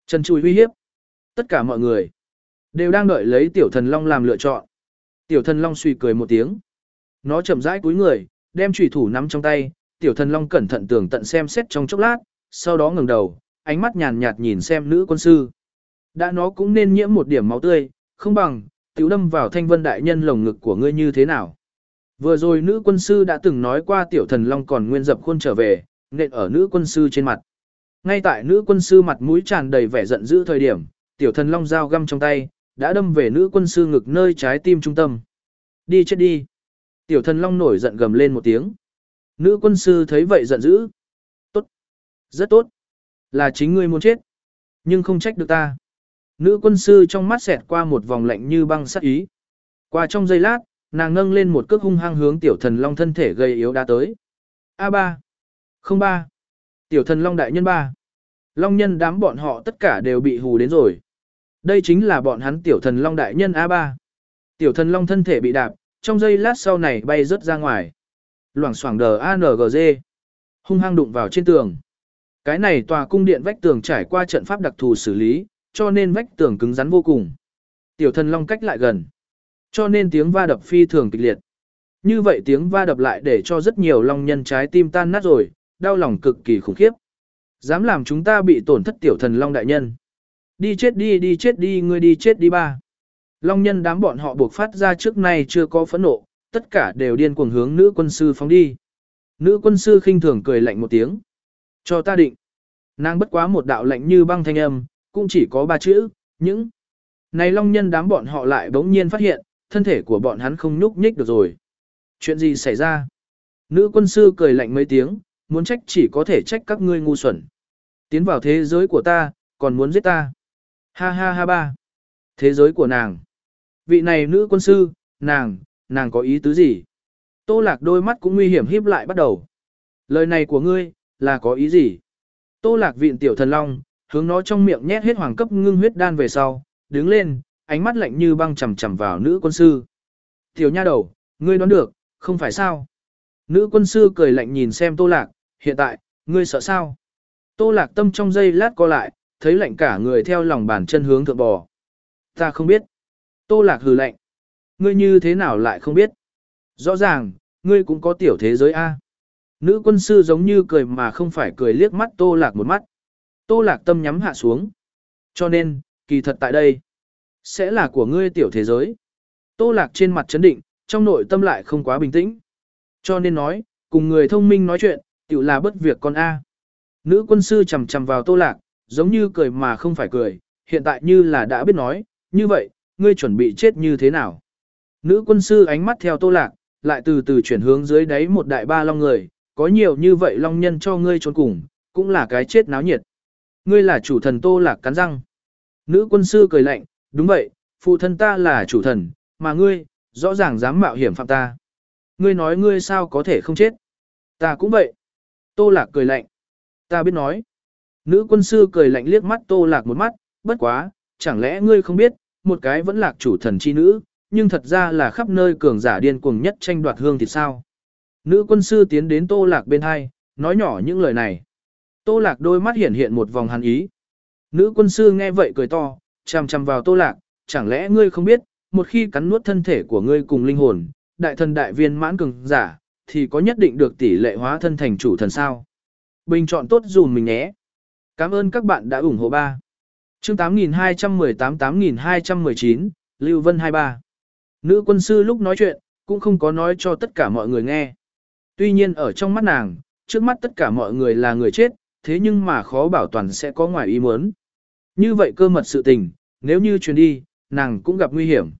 Trần Trùi uy hiếp. Tất cả mọi người đều đang đợi lấy Tiểu Thần Long làm lựa chọn. Tiểu Thần Long suy cười một tiếng. Nó chậm rãi cúi người, đem chùy thủ nắm trong tay, Tiểu Thần Long cẩn thận tường tận xem xét trong chốc lát, sau đó ngẩng đầu, ánh mắt nhàn nhạt nhìn xem nữ quân sư. Đã nó cũng nên nhiễm một điểm máu tươi, không bằng tiểu đâm vào Thanh Vân đại nhân lồng ngực của ngươi như thế nào. Vừa rồi nữ quân sư đã từng nói qua Tiểu Thần Long còn nguyên dập khuôn trở về, nện ở nữ quân sư trên mặt. Ngay tại nữ quân sư mặt mũi tràn đầy vẻ giận dữ thời điểm, Tiểu Thần Long dao găm trong tay, đã đâm về nữ quân sư ngực nơi trái tim trung tâm. Đi chết đi. Tiểu Thần Long nổi giận gầm lên một tiếng. Nữ quân sư thấy vậy giận dữ. Tốt. Rất tốt. Là chính ngươi muốn chết. Nhưng không trách được ta. Nữ quân sư trong mắt xẹt qua một vòng lạnh như băng sắc ý. Qua trong giây lát, nàng nâng lên một cước hung hăng hướng Tiểu Thần Long thân thể gầy yếu đá tới. A ba. Không ba. Tiểu Thần Long đại nhân ba. Long nhân đám bọn họ tất cả đều bị hù đến rồi. Đây chính là bọn hắn Tiểu Thần Long đại nhân A ba. Tiểu Thần Long thân thể bị đạp, trong giây lát sau này bay rớt ra ngoài. Loảng xoảng đờ a en giê. Hung hăng đụng vào trên tường. Cái này tòa cung điện vách tường trải qua trận pháp đặc thù xử lý, cho nên vách tường cứng rắn vô cùng. Tiểu Thần Long cách lại gần, cho nên tiếng va đập phi thường kịch liệt. Như vậy tiếng va đập lại để cho rất nhiều long nhân trái tim tan nát rồi, đau lòng cực kỳ khủng khiếp. Dám làm chúng ta bị tổn thất Tiểu Thần Long đại nhân. Đi chết đi đi chết đi ngươi đi chết đi ba. Long nhân đám bọn họ buộc phát ra trước nay chưa có phẫn nộ, tất cả đều điên cuồng hướng nữ quân sư phóng đi. Nữ quân sư khinh thường cười lạnh một tiếng. Cho ta định. Nàng bất quá một đạo lạnh như băng thanh âm, cũng chỉ có ba chữ, những. Này long nhân đám bọn họ lại bỗng nhiên phát hiện, thân thể của bọn hắn không nhúc nhích được rồi. Chuyện gì xảy ra? Nữ quân sư cười lạnh mấy tiếng, muốn trách chỉ có thể trách các ngươi ngu xuẩn. Tiến vào thế giới của ta, còn muốn giết ta. Ha ha ha ba. Thế giới của nàng. Vị này nữ quân sư, nàng, nàng có ý tứ gì? Tô Lạc đôi mắt cũng nguy hiểm híp lại bắt đầu. Lời này của ngươi, là có ý gì? Tô Lạc vịn Tiểu Thần Long, hướng nó trong miệng nhét hết hoàng cấp ngưng huyết đan về sau, đứng lên, ánh mắt lạnh như băng chằm chằm vào nữ quân sư. Tiểu nha đầu, ngươi đoán được, không phải sao? Nữ quân sư cười lạnh nhìn xem Tô Lạc, hiện tại, ngươi sợ sao? Tô Lạc tâm trong giây lát co lại, thấy lạnh cả người theo lòng bàn chân hướng thượng bò. Ta không biết. Tô Lạc hừ lạnh. Ngươi như thế nào lại không biết? Rõ ràng, ngươi cũng có tiểu thế giới A. Nữ quân sư giống như cười mà không phải cười liếc mắt Tô Lạc một mắt. Tô Lạc tâm nhắm hạ xuống. Cho nên, kỳ thật tại đây, sẽ là của ngươi tiểu thế giới. Tô Lạc trên mặt chấn định, trong nội tâm lại không quá bình tĩnh. Cho nên nói, cùng người thông minh nói chuyện, tiểu là bất việc con A. Nữ quân sư chầm chầm vào Tô Lạc, giống như cười mà không phải cười, hiện tại như là đã biết nói, như vậy, ngươi chuẩn bị chết như thế nào? Nữ quân sư ánh mắt theo Tô Lạc, lại từ từ chuyển hướng dưới đáy một đại ba long người, có nhiều như vậy long nhân cho ngươi trốn cùng, cũng là cái chết náo nhiệt. Ngươi là chủ thần. Tô Lạc cắn răng. Nữ quân sư cười lạnh, đúng vậy, phụ thân ta là chủ thần, mà ngươi, rõ ràng dám mạo hiểm phạm ta. Ngươi nói ngươi sao có thể không chết? Ta cũng vậy. Tô Lạc cười lạnh. Ta biết nói. Nữ quân sư cười lạnh liếc mắt Tô Lạc một mắt, bất quá, chẳng lẽ ngươi không biết, một cái vẫn lạc chủ thần chi nữ, nhưng thật ra là khắp nơi cường giả điên cuồng nhất tranh đoạt hương thịt sao? Nữ quân sư tiến đến Tô Lạc bên hai, nói nhỏ những lời này. Tô Lạc đôi mắt hiện hiện một vòng hàn ý. Nữ quân sư nghe vậy cười to, chằm chằm vào Tô Lạc, chẳng lẽ ngươi không biết, một khi cắn nuốt thân thể của ngươi cùng linh hồn, đại thần đại viên mãn cường giả, thì có nhất định được tỷ lệ hóa thân thành chủ thần sao? Bình chọn tốt dùm mình nhé. Cảm ơn các bạn đã ủng hộ ba. Chương tám nghìn hai trăm mười tám tám nghìn hai trăm mười chín, Lưu Vân hai ba. Nữ quân sư lúc nói chuyện, cũng không có nói cho tất cả mọi người nghe. Tuy nhiên ở trong mắt nàng, trước mắt tất cả mọi người là người chết, thế nhưng mà khó bảo toàn sẽ có ngoài ý muốn. Như vậy cơ mật sự tình, nếu như truyền đi, nàng cũng gặp nguy hiểm.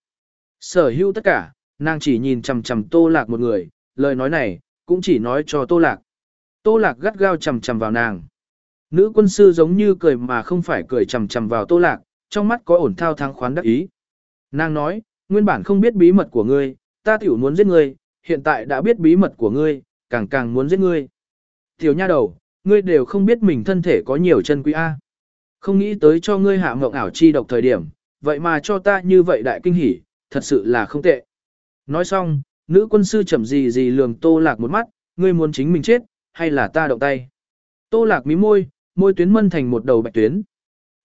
Sở hữu tất cả, nàng chỉ nhìn chằm chằm Tô Lạc một người, lời nói này, cũng chỉ nói cho Tô Lạc. Tô Lạc gắt gao chằm chằm vào nàng. Nữ quân sư giống như cười mà không phải cười chằm chằm vào Tô Lạc, trong mắt có ổn thao thắng khoán đắc ý. Nàng nói, nguyên bản không biết bí mật của ngươi, ta tiểu muốn giết ngươi, hiện tại đã biết bí mật của ngươi, càng càng muốn giết ngươi. Tiểu nha đầu, ngươi đều không biết mình thân thể có nhiều chân quý A. Không nghĩ tới cho ngươi hạ mộng ảo chi độc thời điểm, vậy mà cho ta như vậy đại kinh hỉ, thật sự là không tệ. Nói xong, nữ quân sư chậm gì gì lườm Tô Lạc một mắt, ngươi muốn chính mình chết, hay là ta động tay. Tô Lạc mí môi, môi tuyến mân thành một đầu bạch tuyến.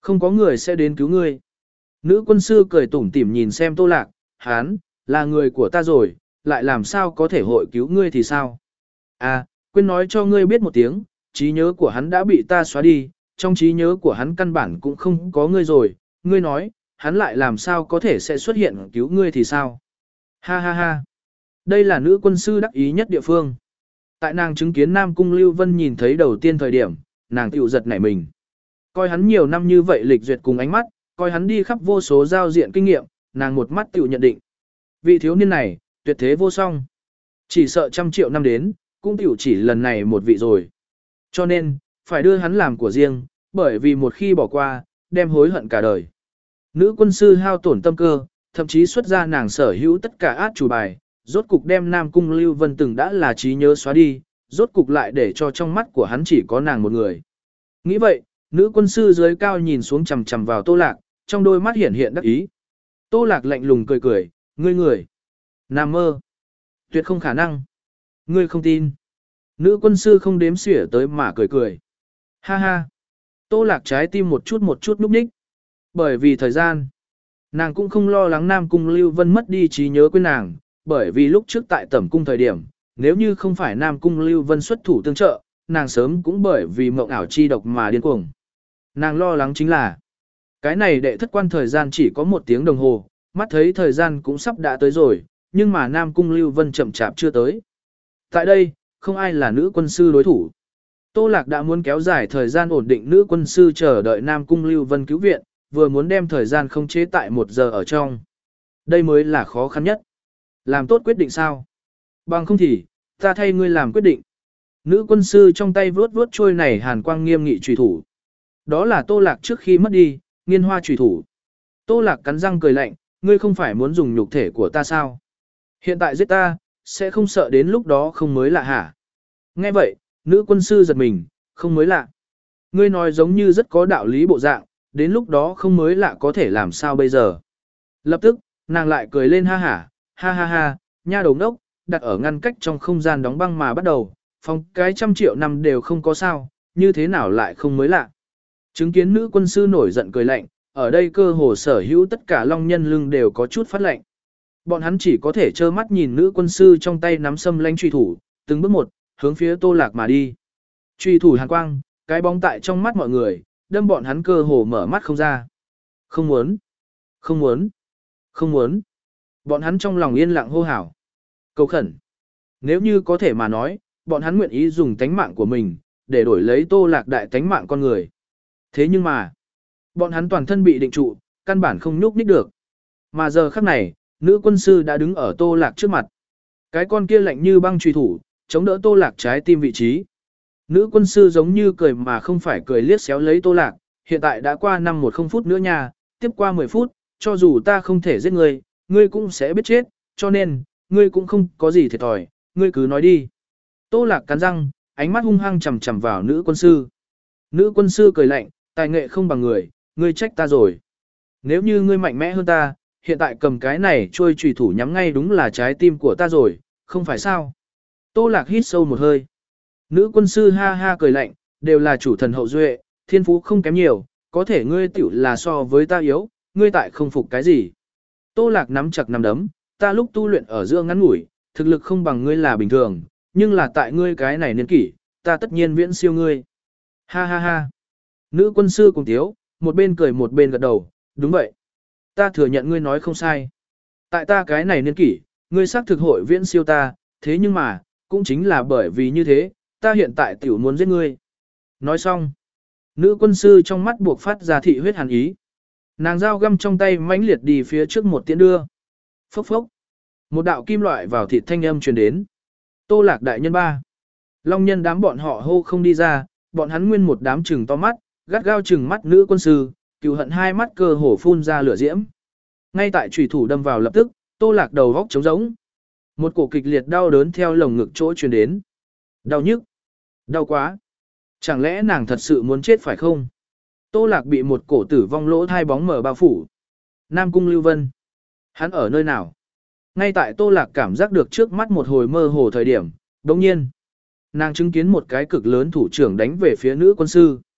Không có người sẽ đến cứu ngươi. Nữ quân sư cười tủm tỉm nhìn xem Tô Lạc, hán, là người của ta rồi, lại làm sao có thể hội cứu ngươi thì sao? À, quên nói cho ngươi biết một tiếng, trí nhớ của hắn đã bị ta xóa đi, trong trí nhớ của hắn căn bản cũng không có ngươi rồi, ngươi nói, hắn lại làm sao có thể sẽ xuất hiện cứu ngươi thì sao? Ha ha ha. Đây là nữ quân sư đắc ý nhất địa phương. Tại nàng chứng kiến Nam Cung Lưu Vân nhìn thấy đầu tiên thời điểm, nàng tiểu giật nảy mình. Coi hắn nhiều năm như vậy lịch duyệt cùng ánh mắt, coi hắn đi khắp vô số giao diện kinh nghiệm, nàng một mắt tiểu nhận định. Vị thiếu niên này, tuyệt thế vô song. Chỉ sợ trăm triệu năm đến, cũng tiểu chỉ lần này một vị rồi. Cho nên, phải đưa hắn làm của riêng, bởi vì một khi bỏ qua, đem hối hận cả đời. Nữ quân sư hao tổn tâm cơ, thậm chí xuất ra nàng sở hữu tất cả át chủ bài, rốt cục đem Nam Cung Lưu Vân từng đã là trí nhớ xóa đi, rốt cục lại để cho trong mắt của hắn chỉ có nàng một người. Nghĩ vậy, nữ quân sư dưới cao nhìn xuống chằm chằm vào Tô Lạc, trong đôi mắt hiển hiện đắc ý. Tô Lạc lạnh lùng cười cười, ngươi người. Nam mơ. Tuyệt không khả năng. Ngươi không tin. Nữ quân sư không đếm xỉa tới mà cười cười. Ha ha. Tô Lạc trái tim một chút một chút núp ních. Bởi vì thời gian, nàng cũng không lo lắng Nam Cung Lưu Vân mất đi trí nhớ quên nàng, bởi vì lúc trước tại tẩm cung thời điểm, nếu như không phải Nam Cung Lưu Vân xuất thủ tương trợ, nàng sớm cũng bởi vì mộng ảo chi độc mà điên cuồng. Nàng lo lắng chính là, cái này đệ thất quan thời gian chỉ có một tiếng đồng hồ, mắt thấy thời gian cũng sắp đã tới rồi, nhưng mà Nam Cung Lưu Vân chậm chạp chưa tới. Tại đây, không ai là nữ quân sư đối thủ. Tô Lạc đã muốn kéo dài thời gian ổn định nữ quân sư chờ đợi Nam Cung Lưu Vân cứu viện, vừa muốn đem thời gian không chế tại một giờ ở trong. Đây mới là khó khăn nhất. Làm tốt quyết định sao? Bằng không thì, ta thay ngươi làm quyết định. Nữ quân sư trong tay vướt vướt trôi này hàn quang nghiêm nghị trùy thủ. Đó là Tô Lạc trước khi mất đi, nghiên hoa trùy thủ. Tô Lạc cắn răng cười lạnh, ngươi không phải muốn dùng nhục thể của ta sao? Hiện tại giết ta, sẽ không sợ đến lúc đó không mới lạ hả? Nghe vậy, nữ quân sư giật mình, không mới lạ. Ngươi nói giống như rất có đạo lý bộ dạng, đến lúc đó không mới lạ có thể làm sao bây giờ? Lập tức, nàng lại cười lên ha hả, ha ha ha, nha đầu đốc, đặt ở ngăn cách trong không gian đóng băng mà bắt đầu, phòng cái trăm triệu năm đều không có sao, như thế nào lại không mới lạ. Chứng kiến nữ quân sư nổi giận cười lạnh, ở đây cơ hồ sở hữu tất cả long nhân lưng đều có chút phát lạnh. Bọn hắn chỉ có thể trơ mắt nhìn nữ quân sư trong tay nắm sâm lanh truy thủ, từng bước một, hướng phía Tô Lạc mà đi. Truy thủ hàn quang, cái bóng tại trong mắt mọi người, đâm bọn hắn cơ hồ mở mắt không ra. Không muốn, không muốn, không muốn. Bọn hắn trong lòng yên lặng hô hào. Cầu khẩn. Nếu như có thể mà nói, bọn hắn nguyện ý dùng tánh mạng của mình, để đổi lấy Tô Lạc đại tánh mạng con người. Thế nhưng mà, bọn hắn toàn thân bị định trụ, căn bản không nhúc nhích được. Mà giờ khắc này, nữ quân sư đã đứng ở Tô Lạc trước mặt. Cái con kia lạnh như băng truy thủ, chống đỡ Tô Lạc trái tim vị trí. Nữ quân sư giống như cười mà không phải cười liếc xéo lấy Tô Lạc, hiện tại đã qua năm một không phút nữa nha, tiếp qua mười phút, cho dù ta không thể giết ngươi, ngươi cũng sẽ biết chết, cho nên, ngươi cũng không có gì thiệt thòi, ngươi cứ nói đi. Tô Lạc cắn răng, ánh mắt hung hăng chằm chằm vào nữ quân sư. Nữ quân sư cười lạnh, tài nghệ không bằng người, ngươi trách ta rồi. Nếu như ngươi mạnh mẽ hơn ta, hiện tại cầm cái này trôi chùy thủ nhắm ngay đúng là trái tim của ta rồi, không phải sao? Tô Lạc hít sâu một hơi. Nữ quân sư ha ha cười lạnh, đều là chủ thần hậu duệ, thiên phú không kém nhiều, có thể ngươi tiểu là so với ta yếu, ngươi tại không phục cái gì. Tô Lạc nắm chặt nắm đấm, ta lúc tu luyện ở giữa ngắn ngủi, thực lực không bằng ngươi là bình thường, nhưng là tại ngươi cái này niên kỷ, ta tất nhiên viễn siêu ngươi. Ha ha ha. Nữ quân sư cùng tiếu, một bên cười một bên gật đầu, đúng vậy. Ta thừa nhận ngươi nói không sai. Tại ta cái này niên kỷ, ngươi xác thực hội viễn siêu ta, thế nhưng mà, cũng chính là bởi vì như thế, ta hiện tại tiểu muốn giết ngươi. Nói xong, nữ quân sư trong mắt buộc phát ra thị huyết hàn ý. Nàng dao găm trong tay mãnh liệt đi phía trước một tiễn đưa. Phốc phốc. Một đạo kim loại vào thịt thanh âm truyền đến. Tô Lạc đại nhân ba. Long nhân đám bọn họ hô không đi ra, bọn hắn nguyên một đám trừng to mắt, gắt gao trừng mắt nữ quân sư, cừu hận hai mắt cơ hổ phun ra lửa diễm. Ngay tại chủy thủ đâm vào lập tức, Tô Lạc đầu góc trống rỗng. Một cổ kịch liệt đau đớn theo lồng ngực chỗ truyền đến. Đau nhức. Đau quá. Chẳng lẽ nàng thật sự muốn chết phải không? Tô Lạc bị một cổ tử vong lỗ thai bóng mở bao phủ. Nam Cung Lưu Vân. Hắn ở nơi nào? Ngay tại Tô Lạc cảm giác được trước mắt một hồi mơ hồ thời điểm, đồng nhiên. Nàng chứng kiến một cái cực lớn thủ trưởng đánh về phía nữ quân sư.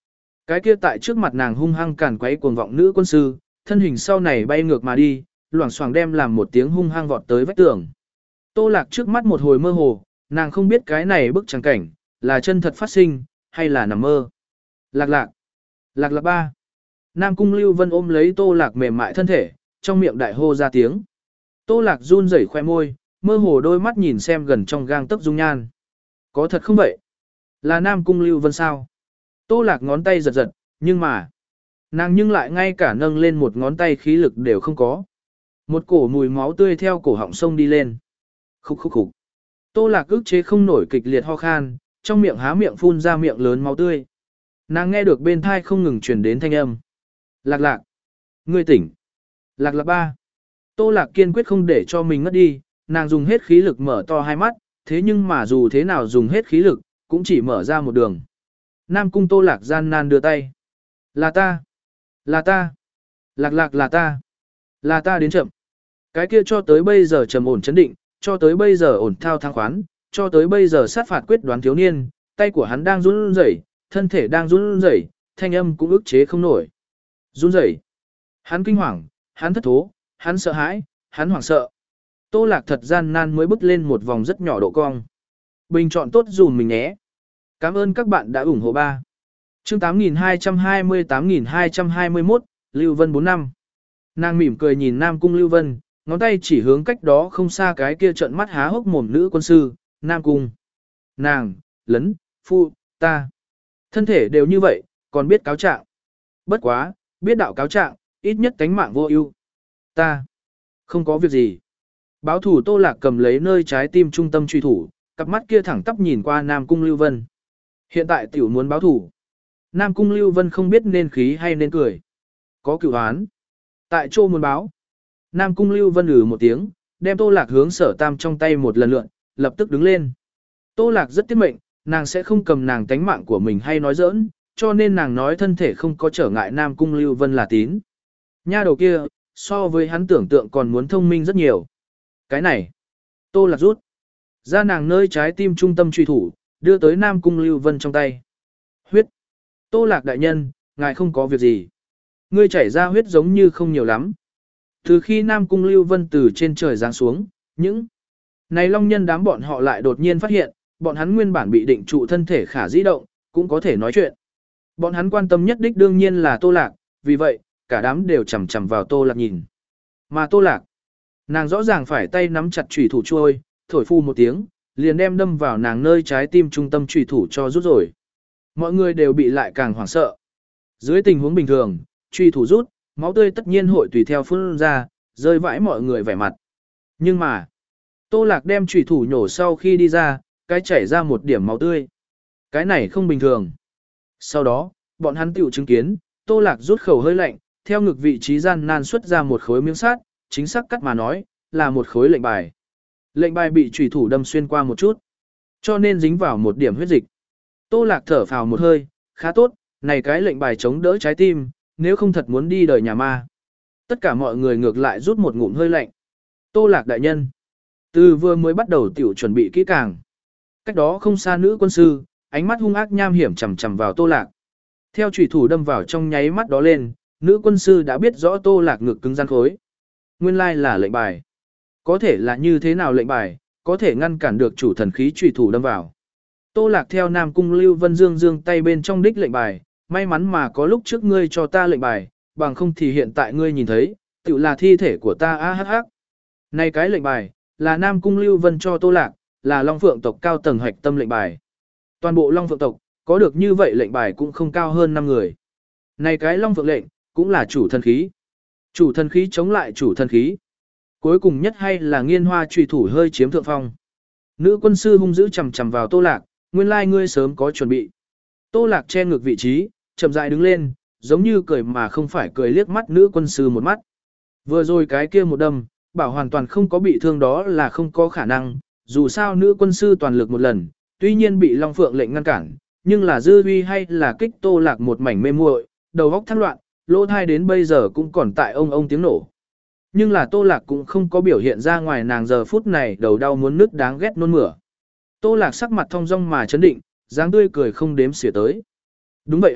Cái kia tại trước mặt nàng hung hăng càn quấy cuồng vọng nữ quân sư, thân hình sau này bay ngược mà đi, loảng xoảng đem làm một tiếng hung hăng vọt tới vách tường. Tô Lạc trước mắt một hồi mơ hồ, nàng không biết cái này bức trắng cảnh, là chân thật phát sinh, hay là nằm mơ. Lạc lạc, lạc lạc ba. Nam Cung Lưu Vân ôm lấy Tô Lạc mềm mại thân thể, trong miệng đại hô ra tiếng. Tô Lạc run rẩy khoe môi, mơ hồ đôi mắt nhìn xem gần trong gang tấc dung nhan. Có thật không vậy? Là Nam Cung Lưu Vân sao? Tô Lạc ngón tay giật giật, nhưng mà, nàng nhưng lại ngay cả nâng lên một ngón tay khí lực đều không có. Một cổ mùi máu tươi theo cổ họng sông đi lên. Khúc khúc khúc. Tô Lạc ức chế không nổi kịch liệt ho khan, trong miệng há miệng phun ra miệng lớn máu tươi. Nàng nghe được bên thai không ngừng truyền đến thanh âm. Lạc lạc. Ngươi tỉnh. Lạc lạc ba. Tô Lạc kiên quyết không để cho mình ngất đi, nàng dùng hết khí lực mở to hai mắt, thế nhưng mà dù thế nào dùng hết khí lực, cũng chỉ mở ra một đường. Nam Cung Tô Lạc gian nan đưa tay. Là ta. Là ta. Lạc lạc là ta. Là ta đến chậm. Cái kia cho tới bây giờ trầm ổn chấn định, cho tới bây giờ ổn thao thang khoán, cho tới bây giờ sát phạt quyết đoán thiếu niên, tay của hắn đang run rẩy, thân thể đang run rẩy, thanh âm cũng ức chế không nổi. Run rẩy. Hắn kinh hoàng, hắn thất thố, hắn sợ hãi, hắn hoảng sợ. Tô Lạc thật gian nan mới bước lên một vòng rất nhỏ độ cong. Bình chọn tốt dùm mình nhé. Cảm ơn các bạn đã ủng hộ ba. Chương tám nghìn hai trăm hai mươi tám nghìn hai trăm hai mươi mốt, Lưu Vân bốn năm. Nàng mỉm cười nhìn Nam Cung Lưu Vân, ngón tay chỉ hướng cách đó không xa cái kia trợn mắt há hốc mồm nữ quân sư, Nam Cung. Nàng, lấn, phu, ta. Thân thể đều như vậy, còn biết cáo trạng. Bất quá, biết đạo cáo trạng, ít nhất tánh mạng vô ưu. Ta, không có việc gì. Báo thủ Tô Lạc cầm lấy nơi trái tim trung tâm truy thủ, cặp mắt kia thẳng tắp nhìn qua Nam Cung Lưu Vân. Hiện tại tiểu muốn báo thủ. Nam Cung Lưu Vân không biết nên khí hay nên cười. Có cựu án. Tại chỗ muốn báo. Nam Cung Lưu Vân ừ một tiếng, đem Tô Lạc hướng Sở Tam trong tay một lần lượn, lập tức đứng lên. Tô Lạc rất tiết mệnh, nàng sẽ không cầm nàng tánh mạng của mình hay nói giỡn, cho nên nàng nói thân thể không có trở ngại Nam Cung Lưu Vân là tín. Nha đầu kia, so với hắn tưởng tượng còn muốn thông minh rất nhiều. Cái này, Tô Lạc rút ra nàng nơi trái tim trung tâm truy thủ, đưa tới Nam Cung Lưu Vân trong tay. Huyết. Tô Lạc đại nhân, ngài không có việc gì. Ngươi chảy ra huyết giống như không nhiều lắm. Từ khi Nam Cung Lưu Vân từ trên trời giáng xuống, những này long nhân đám bọn họ lại đột nhiên phát hiện, bọn hắn nguyên bản bị định trụ thân thể khả dĩ động, cũng có thể nói chuyện. Bọn hắn quan tâm nhất đích đương nhiên là Tô Lạc, vì vậy, cả đám đều chằm chằm vào Tô Lạc nhìn. Mà Tô Lạc, nàng rõ ràng phải tay nắm chặt chủy thủ trôi, thổi phu một tiếng, liền đem đâm vào nàng nơi trái tim trung tâm chủy thủ cho rút rồi. Mọi người đều bị lại càng hoảng sợ. Dưới tình huống bình thường, chủy thủ rút, máu tươi tất nhiên hội tùy theo phun ra, rơi vãi mọi người vẻ mặt. Nhưng mà, Tô Lạc đem chủy thủ nhổ sau khi đi ra, cái chảy ra một điểm máu tươi. Cái này không bình thường. Sau đó, bọn hắn tiểu chứng kiến, Tô Lạc rút khẩu hơi lạnh, theo ngực vị trí gian nan xuất ra một khối miếng sắt, chính xác cắt mà nói, là một khối lệnh bài. Lệnh bài bị chủy thủ đâm xuyên qua một chút, cho nên dính vào một điểm huyết dịch. Tô Lạc thở phào một hơi, khá tốt, này cái lệnh bài chống đỡ trái tim, nếu không thật muốn đi đời nhà ma. Tất cả mọi người ngược lại rút một ngụm hơi lạnh. Tô Lạc đại nhân, từ vừa mới bắt đầu tiểu chuẩn bị kỹ càng. Cách đó không xa nữ quân sư, ánh mắt hung ác nham hiểm chằm chằm vào Tô Lạc. Theo chủy thủ đâm vào trong nháy mắt đó lên, nữ quân sư đã biết rõ Tô Lạc ngực cứng rắn khối. Nguyên lai là lệnh bài. Có thể là như thế nào lệnh bài, có thể ngăn cản được chủ thần khí chủy thủ đâm vào. Tô Lạc theo Nam Cung Lưu Vân dương dương tay bên trong đích lệnh bài, may mắn mà có lúc trước ngươi cho ta lệnh bài, bằng không thì hiện tại ngươi nhìn thấy, tự là thi thể của ta a hắc hắc. Này cái lệnh bài, là Nam Cung Lưu Vân cho Tô Lạc, là Long Phượng tộc cao tầng hoạch tâm lệnh bài. Toàn bộ Long Phượng tộc, có được như vậy lệnh bài cũng không cao hơn năm người. Này cái Long Phượng lệnh, cũng là chủ thần khí. Chủ thần khí chống lại chủ thần khí. Cuối cùng nhất hay là nghiên hoa trùy thủ hơi chiếm thượng phong. Nữ quân sư hung dữ chằm chằm vào Tô Lạc, nguyên lai ngươi sớm có chuẩn bị. Tô Lạc che ngược vị trí, chậm rãi đứng lên, giống như cười mà không phải cười liếc mắt nữ quân sư một mắt. Vừa rồi cái kia một đâm, bảo hoàn toàn không có bị thương đó là không có khả năng, dù sao nữ quân sư toàn lực một lần, tuy nhiên bị Long Phượng lệnh ngăn cản, nhưng là dư uy hay là kích Tô Lạc một mảnh mê muội, đầu óc thác loạn, lỗ thai đến bây giờ cũng còn tại ông ông tiếng nổ. Nhưng là Tô Lạc cũng không có biểu hiện ra ngoài nàng giờ phút này đầu đau muốn nứt đáng ghét nôn mửa. Tô Lạc sắc mặt thong dong mà chấn định, dáng tươi cười không đếm xỉa tới. Đúng vậy à,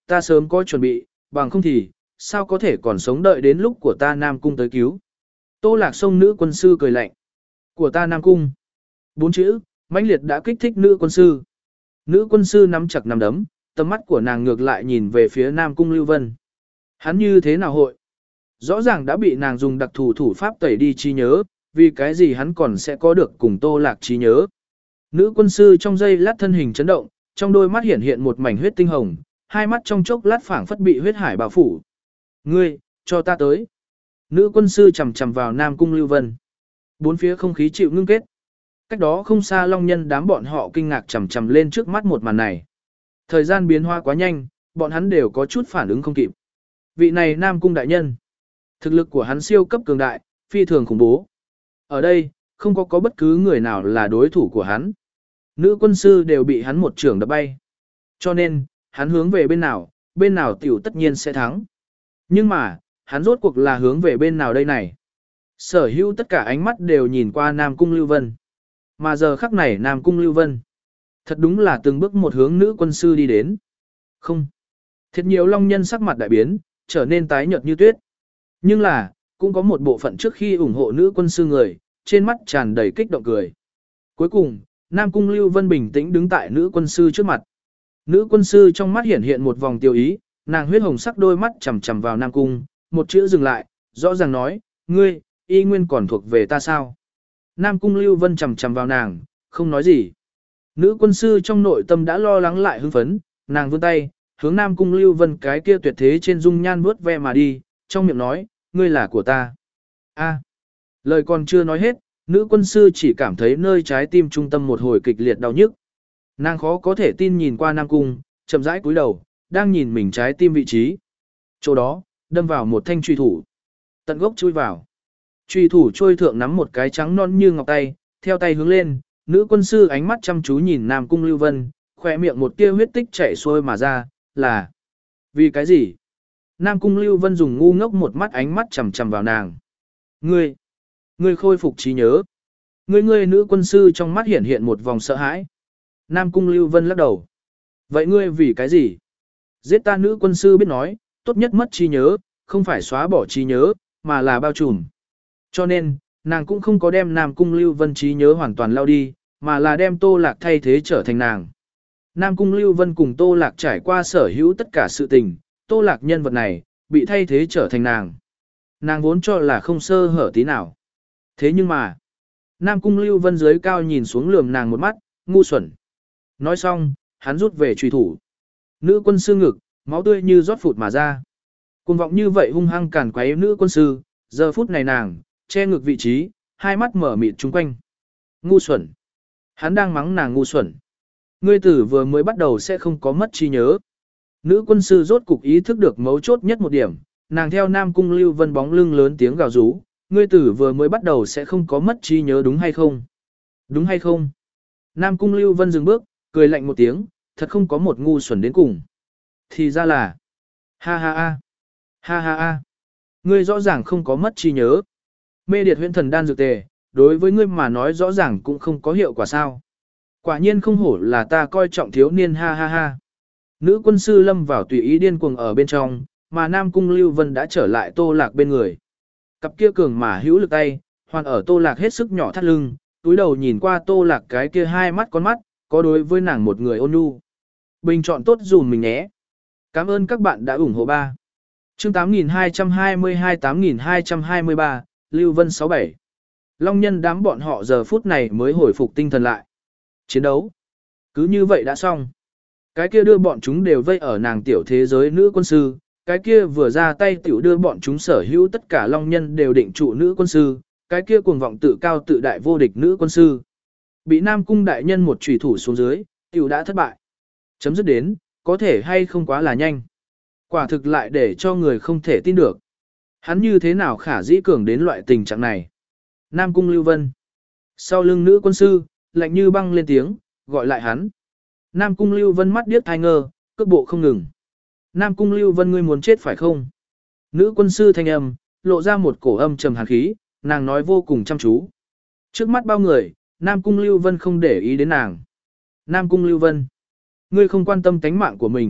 ta sớm có chuẩn bị, bằng không thì, sao có thể còn sống đợi đến lúc của ta Nam Cung tới cứu. Tô Lạc Sông nữ quân sư cười lạnh. Của ta Nam Cung. Bốn chữ, mãnh liệt đã kích thích nữ quân sư. Nữ quân sư nắm chặt nắm đấm, tầm mắt của nàng ngược lại nhìn về phía Nam Cung Lưu Vân. Hắn như thế nào hội? Rõ ràng đã bị nàng dùng đặc thù thủ pháp tẩy đi trí nhớ, vì cái gì hắn còn sẽ có được cùng Tô Lạc trí nhớ. Nữ quân sư trong giây lát thân hình chấn động, trong đôi mắt hiện hiện một mảnh huyết tinh hồng, hai mắt trong chốc lát phảng phất bị huyết hải bao phủ. Ngươi, cho ta tới. Nữ quân sư chầm chầm vào Nam Cung Lưu Vân. Bốn phía không khí chịu ngưng kết. Cách đó không xa long nhân đám bọn họ kinh ngạc chầm chầm lên trước mắt một màn này. Thời gian biến hóa quá nhanh, bọn hắn đều có chút phản ứng không kịp. Vị này Nam Cung đại nhân. Thực lực của hắn siêu cấp cường đại, phi thường khủng bố. Ở đây, không có có bất cứ người nào là đối thủ của hắn. Nữ quân sư đều bị hắn một trường đập bay. Cho nên, hắn hướng về bên nào, bên nào tiểu tất nhiên sẽ thắng. Nhưng mà, hắn rốt cuộc là hướng về bên nào đây này? Sở hữu tất cả ánh mắt đều nhìn qua Nam Cung Lưu Vân. Mà giờ khắc này Nam Cung Lưu Vân. Thật đúng là từng bước một hướng nữ quân sư đi đến. Không. Thật nhiều long nhân sắc mặt đại biến, trở nên tái nhợt như tuyết. Nhưng là, cũng có một bộ phận trước khi ủng hộ nữ quân sư người, trên mắt tràn đầy kích động cười. Cuối cùng, Nam Cung Lưu Vân bình tĩnh đứng tại nữ quân sư trước mặt. Nữ quân sư trong mắt hiện hiện một vòng tiêu ý, nàng huyết hồng sắc đôi mắt chằm chằm vào Nam Cung, một chữ dừng lại, rõ ràng nói, ngươi, y nguyên còn thuộc về ta sao? Nam Cung Lưu Vân chằm chằm vào nàng, không nói gì. Nữ quân sư trong nội tâm đã lo lắng lại hưng phấn, nàng vươn tay, hướng Nam Cung Lưu Vân cái kia tuyệt thế trên dung nhan vuốt ve mà đi, trong miệng nói, ngươi là của ta. A. Lời còn chưa nói hết, nữ quân sư chỉ cảm thấy nơi trái tim trung tâm một hồi kịch liệt đau nhức. Nàng khó có thể tin nhìn qua Nam Cung, chậm rãi cúi đầu, đang nhìn mình trái tim vị trí. Chỗ đó, đâm vào một thanh truy thủ. Tận gốc chui vào. Truy thủ trôi thượng nắm một cái trắng non như ngọc tay, theo tay hướng lên, nữ quân sư ánh mắt chăm chú nhìn Nam Cung Lưu Vân, khỏe miệng một tia huyết tích chảy xuôi mà ra, là vì cái gì? Nam Cung Lưu Vân dùng ngu ngốc một mắt ánh mắt chằm chằm vào nàng. Ngươi, ngươi khôi phục trí nhớ. Ngươi ngươi nữ quân sư trong mắt hiện hiện một vòng sợ hãi. Nam Cung Lưu Vân lắc đầu. Vậy ngươi vì cái gì? Giết ta nữ quân sư biết nói, tốt nhất mất trí nhớ, không phải xóa bỏ trí nhớ, mà là bao trùm. Cho nên, nàng cũng không có đem Nam Cung Lưu Vân trí nhớ hoàn toàn lao đi, mà là đem Tô Lạc thay thế trở thành nàng. Nam Cung Lưu Vân cùng Tô Lạc trải qua sở hữu tất cả sự tình, Tô Lạc nhân vật này, bị thay thế trở thành nàng. Nàng vốn cho là không sơ hở tí nào. Thế nhưng mà, Nam Cung Lưu Vân dưới cao nhìn xuống lườm nàng một mắt, ngu xuẩn. Nói xong, hắn rút về truy thủ. Nữ quân sư ngực, máu tươi như rót phụt mà ra. Cuồng vọng như vậy hung hăng càn quấy nữ quân sư, giờ phút này nàng, che ngực vị trí, hai mắt mở mịt chung quanh. Ngu xuẩn. Hắn đang mắng nàng ngu xuẩn. Ngươi tử vừa mới bắt đầu sẽ không có mất trí nhớ. Nữ quân sư rốt cục ý thức được mấu chốt nhất một điểm, nàng theo Nam Cung Lưu Vân bóng lưng lớn tiếng gào rú, ngươi tử vừa mới bắt đầu sẽ không có mất trí nhớ đúng hay không? Đúng hay không? Nam Cung Lưu Vân dừng bước, cười lạnh một tiếng, thật không có một ngu xuẩn đến cùng. Thì ra là, ha ha ha, ha ha ha, ngươi rõ ràng không có mất trí nhớ. Mê điệt huyễn thần đan dược tề, đối với ngươi mà nói rõ ràng cũng không có hiệu quả sao. Quả nhiên không hổ là ta coi trọng thiếu niên ha ha ha. Nữ quân sư lâm vào tùy ý điên cuồng ở bên trong, mà Nam Cung Lưu Vân đã trở lại Tô Lạc bên người. Cặp kia cường mà hữu lực tay, hoàn ở Tô Lạc hết sức nhỏ thắt lưng, túi đầu nhìn qua Tô Lạc cái kia hai mắt con mắt, có đối với nàng một người ôn nhu. Bình chọn tốt dùm mình nhé. Cảm ơn các bạn đã ủng hộ ba. Chương tám nghìn hai trăm hai mươi hai tám nghìn hai trăm hai mươi ba, Lưu Vân sáu bảy. Long nhân đám bọn họ giờ phút này mới hồi phục tinh thần lại. Chiến đấu. Cứ như vậy đã xong. Cái kia đưa bọn chúng đều vây ở nàng tiểu thế giới nữ quân sư, cái kia vừa ra tay tiểu đưa bọn chúng sở hữu tất cả long nhân đều định trụ nữ quân sư, cái kia cuồng vọng tự cao tự đại vô địch nữ quân sư. Bị Nam Cung đại nhân một chủy thủ xuống dưới, tiểu đã thất bại. Chấm dứt đến, có thể hay không quá là nhanh. Quả thực lại để cho người không thể tin được. Hắn như thế nào khả dĩ cường đến loại tình trạng này. Nam Cung Lưu Vân. Sau lưng nữ quân sư, lạnh như băng lên tiếng, gọi lại hắn. Nam Cung Lưu Vân mắt điếc thai ngơ, cước bộ không ngừng. Nam Cung Lưu Vân ngươi muốn chết phải không? Nữ quân sư thanh âm, lộ ra một cổ âm trầm hàn khí, nàng nói vô cùng chăm chú. Trước mắt bao người, Nam Cung Lưu Vân không để ý đến nàng. Nam Cung Lưu Vân, ngươi không quan tâm tánh mạng của mình,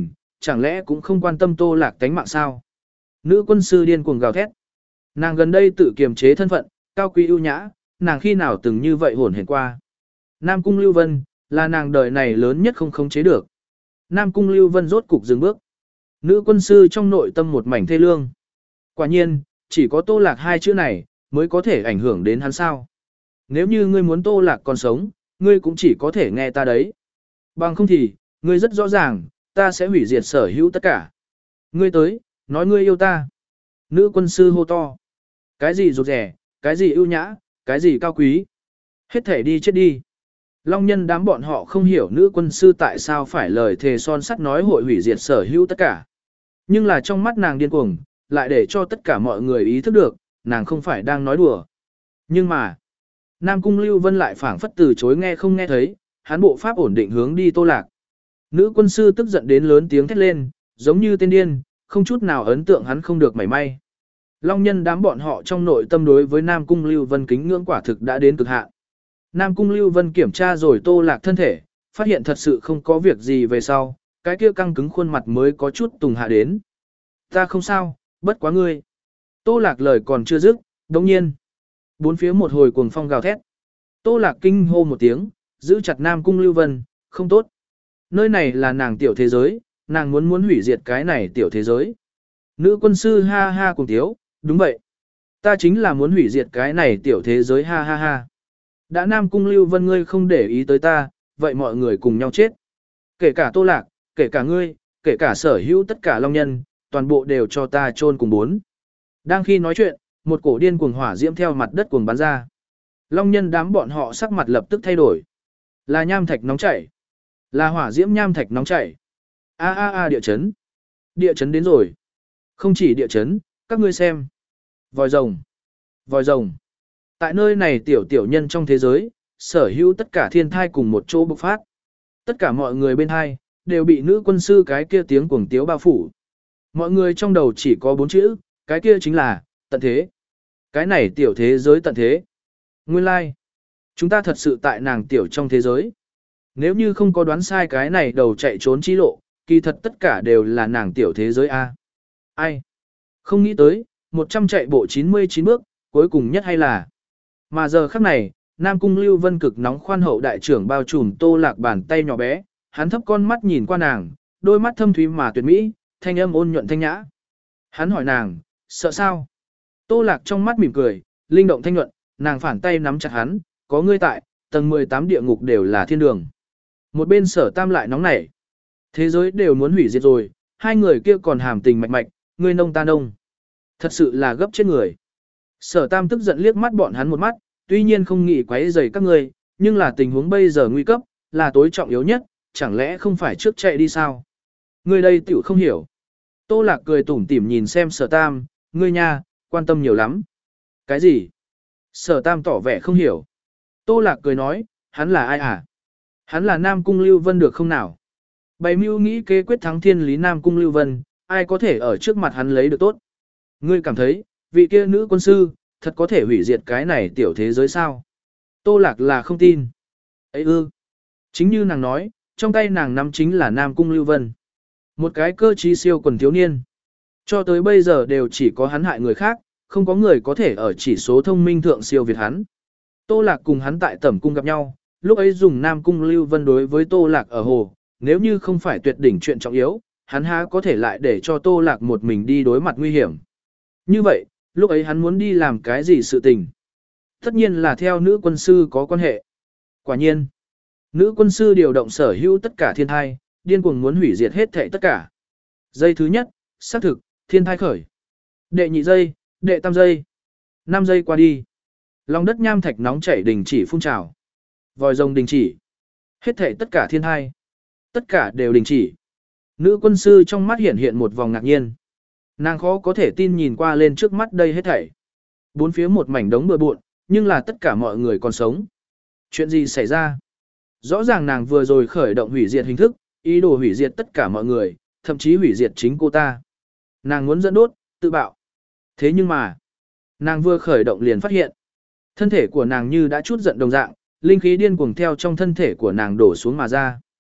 chẳng lẽ cũng không quan tâm Tô Lạc tánh mạng sao? Nữ quân sư điên cuồng gào thét. Nàng gần đây tự kiềm chế thân phận, cao quý ưu nhã, nàng khi nào từng như vậy hồn hển qua. Nam Cung Lưu Vân, là nàng đời này lớn nhất không khống chế được. Nam Cung Lưu Vân rốt cục dừng bước. Nữ quân sư trong nội tâm một mảnh thê lương. Quả nhiên, chỉ có Tô Lạc hai chữ này, mới có thể ảnh hưởng đến hắn sao. Nếu như ngươi muốn Tô Lạc còn sống, ngươi cũng chỉ có thể nghe ta đấy. Bằng không thì, ngươi rất rõ ràng, ta sẽ hủy diệt sở hữu tất cả. Ngươi tới, nói ngươi yêu ta. Nữ quân sư hô to. Cái gì rụt rẻ, cái gì ưu nhã, cái gì cao quý. Hết thể đi chết đi. Long nhân đám bọn họ không hiểu nữ quân sư tại sao phải lời thề son sắt nói hội hủy diệt sở hữu tất cả. Nhưng là trong mắt nàng điên cuồng, lại để cho tất cả mọi người ý thức được, nàng không phải đang nói đùa. Nhưng mà, Nam Cung Lưu Vân lại phảng phất từ chối nghe không nghe thấy, hắn bộ pháp ổn định hướng đi Tô Lạc. Nữ quân sư tức giận đến lớn tiếng thét lên, giống như tên điên, không chút nào ấn tượng hắn không được mảy may. Long nhân đám bọn họ trong nội tâm đối với Nam Cung Lưu Vân kính ngưỡng quả thực đã đến cực hạn. Nam Cung Lưu Vân kiểm tra rồi Tô Lạc thân thể, phát hiện thật sự không có việc gì về sau, cái kia căng cứng khuôn mặt mới có chút tùng hạ đến. Ta không sao, bất quá ngươi. Tô Lạc lời còn chưa dứt, đồng nhiên. Bốn phía một hồi cuồng phong gào thét. Tô Lạc kinh hô một tiếng, giữ chặt Nam Cung Lưu Vân, không tốt. Nơi này là nàng tiểu thế giới, nàng muốn muốn hủy diệt cái này tiểu thế giới. Nữ quân sư ha ha cùng tiếu, đúng vậy. Ta chính là muốn hủy diệt cái này tiểu thế giới ha ha ha. Đã Nam Cung Lưu Vân ngươi không để ý tới ta, vậy mọi người cùng nhau chết. Kể cả Tô Lạc, kể cả ngươi, kể cả sở hữu tất cả long nhân, toàn bộ đều cho ta chôn cùng bốn. Đang khi nói chuyện, một cổ điên cuồng hỏa diễm theo mặt đất cuồng bắn ra. Long nhân đám bọn họ sắc mặt lập tức thay đổi. Là nham thạch nóng chảy. Là hỏa diễm nham thạch nóng chảy. A a a địa chấn. Địa chấn đến rồi. Không chỉ địa chấn, các ngươi xem. Vòi rồng. Vòi rồng. Tại nơi này tiểu tiểu nhân trong thế giới, sở hữu tất cả thiên thai cùng một chỗ bộc phát. Tất cả mọi người bên hai, đều bị nữ quân sư cái kia tiếng cuồng tiếu bao phủ. Mọi người trong đầu chỉ có bốn chữ, cái kia chính là, tận thế. Cái này tiểu thế giới tận thế. Nguyên lai, like. Chúng ta thật sự tại nàng tiểu trong thế giới. Nếu như không có đoán sai cái này đầu chạy trốn chi lộ, kỳ thật tất cả đều là nàng tiểu thế giới A. Ai? Không nghĩ tới, một trăm chạy bộ chín mươi chín bước, cuối cùng nhất hay là. Mà giờ khắc này, Nam Cung Lưu Vân cực nóng khoan hậu đại trưởng bao trùm Tô Lạc bàn tay nhỏ bé, hắn thấp con mắt nhìn qua nàng, đôi mắt thâm thúy mà tuyệt mỹ, thanh âm ôn nhuận thanh nhã. Hắn hỏi nàng, sợ sao? Tô Lạc trong mắt mỉm cười, linh động thanh nhuận, nàng phản tay nắm chặt hắn, có ngươi tại, tầng mười tám địa ngục đều là thiên đường. Một bên Sở Tam lại nóng nảy. Thế giới đều muốn hủy diệt rồi, hai người kia còn hàm tình mạch mạch, ngươi nông ta nông. Thật sự là gấp chết người. Sở Tam tức giận liếc mắt bọn hắn một mắt, tuy nhiên không nghĩ quấy rầy các ngươi, nhưng là tình huống bây giờ nguy cấp, là tối trọng yếu nhất, chẳng lẽ không phải trước chạy đi sao? Ngươi đây tiểu không hiểu. Tô Lạc cười tủm tỉm nhìn xem Sở Tam, ngươi nha, quan tâm nhiều lắm. Cái gì? Sở Tam tỏ vẻ không hiểu. Tô Lạc cười nói, hắn là ai à? Hắn là Nam Cung Lưu Vân được không nào? Bày mưu nghĩ kế quyết thắng thiên lý Nam Cung Lưu Vân, ai có thể ở trước mặt hắn lấy được tốt? Ngươi cảm thấy, vị kia nữ quân sư, thật có thể hủy diệt cái này tiểu thế giới sao? Tô Lạc là không tin. Ấy ư. Chính như nàng nói, trong tay nàng nắm chính là Nam Cung Lưu Vân. Một cái cơ trí siêu quần thiếu niên. Cho tới bây giờ đều chỉ có hắn hại người khác, không có người có thể ở chỉ số thông minh thượng siêu việt hắn. Tô Lạc cùng hắn tại Tẩm Cung gặp nhau, lúc ấy dùng Nam Cung Lưu Vân đối với Tô Lạc ở hồ, nếu như không phải tuyệt đỉnh chuyện trọng yếu, hắn há có thể lại để cho Tô Lạc một mình đi đối mặt nguy hiểm. Như vậy, lúc ấy hắn muốn đi làm cái gì sự tình? Tất nhiên là theo nữ quân sư có quan hệ. Quả nhiên, nữ quân sư điều động sở hữu tất cả thiên thai, điên cuồng muốn hủy diệt hết thảy tất cả. Giây thứ nhất, xác thực, thiên thai khởi. Đệ nhị giây, đệ tam giây. Năm giây qua đi. Lòng đất nham thạch nóng chảy đình chỉ phun trào. Vòi rồng đình chỉ. Hết thảy tất cả thiên thai. Tất cả đều đình chỉ. Nữ quân sư trong mắt hiện hiện một vòng ngạc nhiên. Nàng khó có thể tin nhìn qua lên trước mắt đây hết thảy. Bốn phía một mảnh đống bừa bộn, nhưng là tất cả mọi người còn sống. Chuyện gì xảy ra? Rõ ràng nàng vừa rồi khởi động hủy diệt hình thức, ý đồ hủy diệt tất cả mọi người, thậm chí hủy diệt chính cô ta. Nàng muốn dẫn đốt, tự bạo. Thế nhưng mà, nàng vừa khởi động liền phát hiện. Thân thể của nàng như đã chút giận đồng dạng, linh khí điên cuồng theo trong thân thể của nàng đổ xuống mà ra.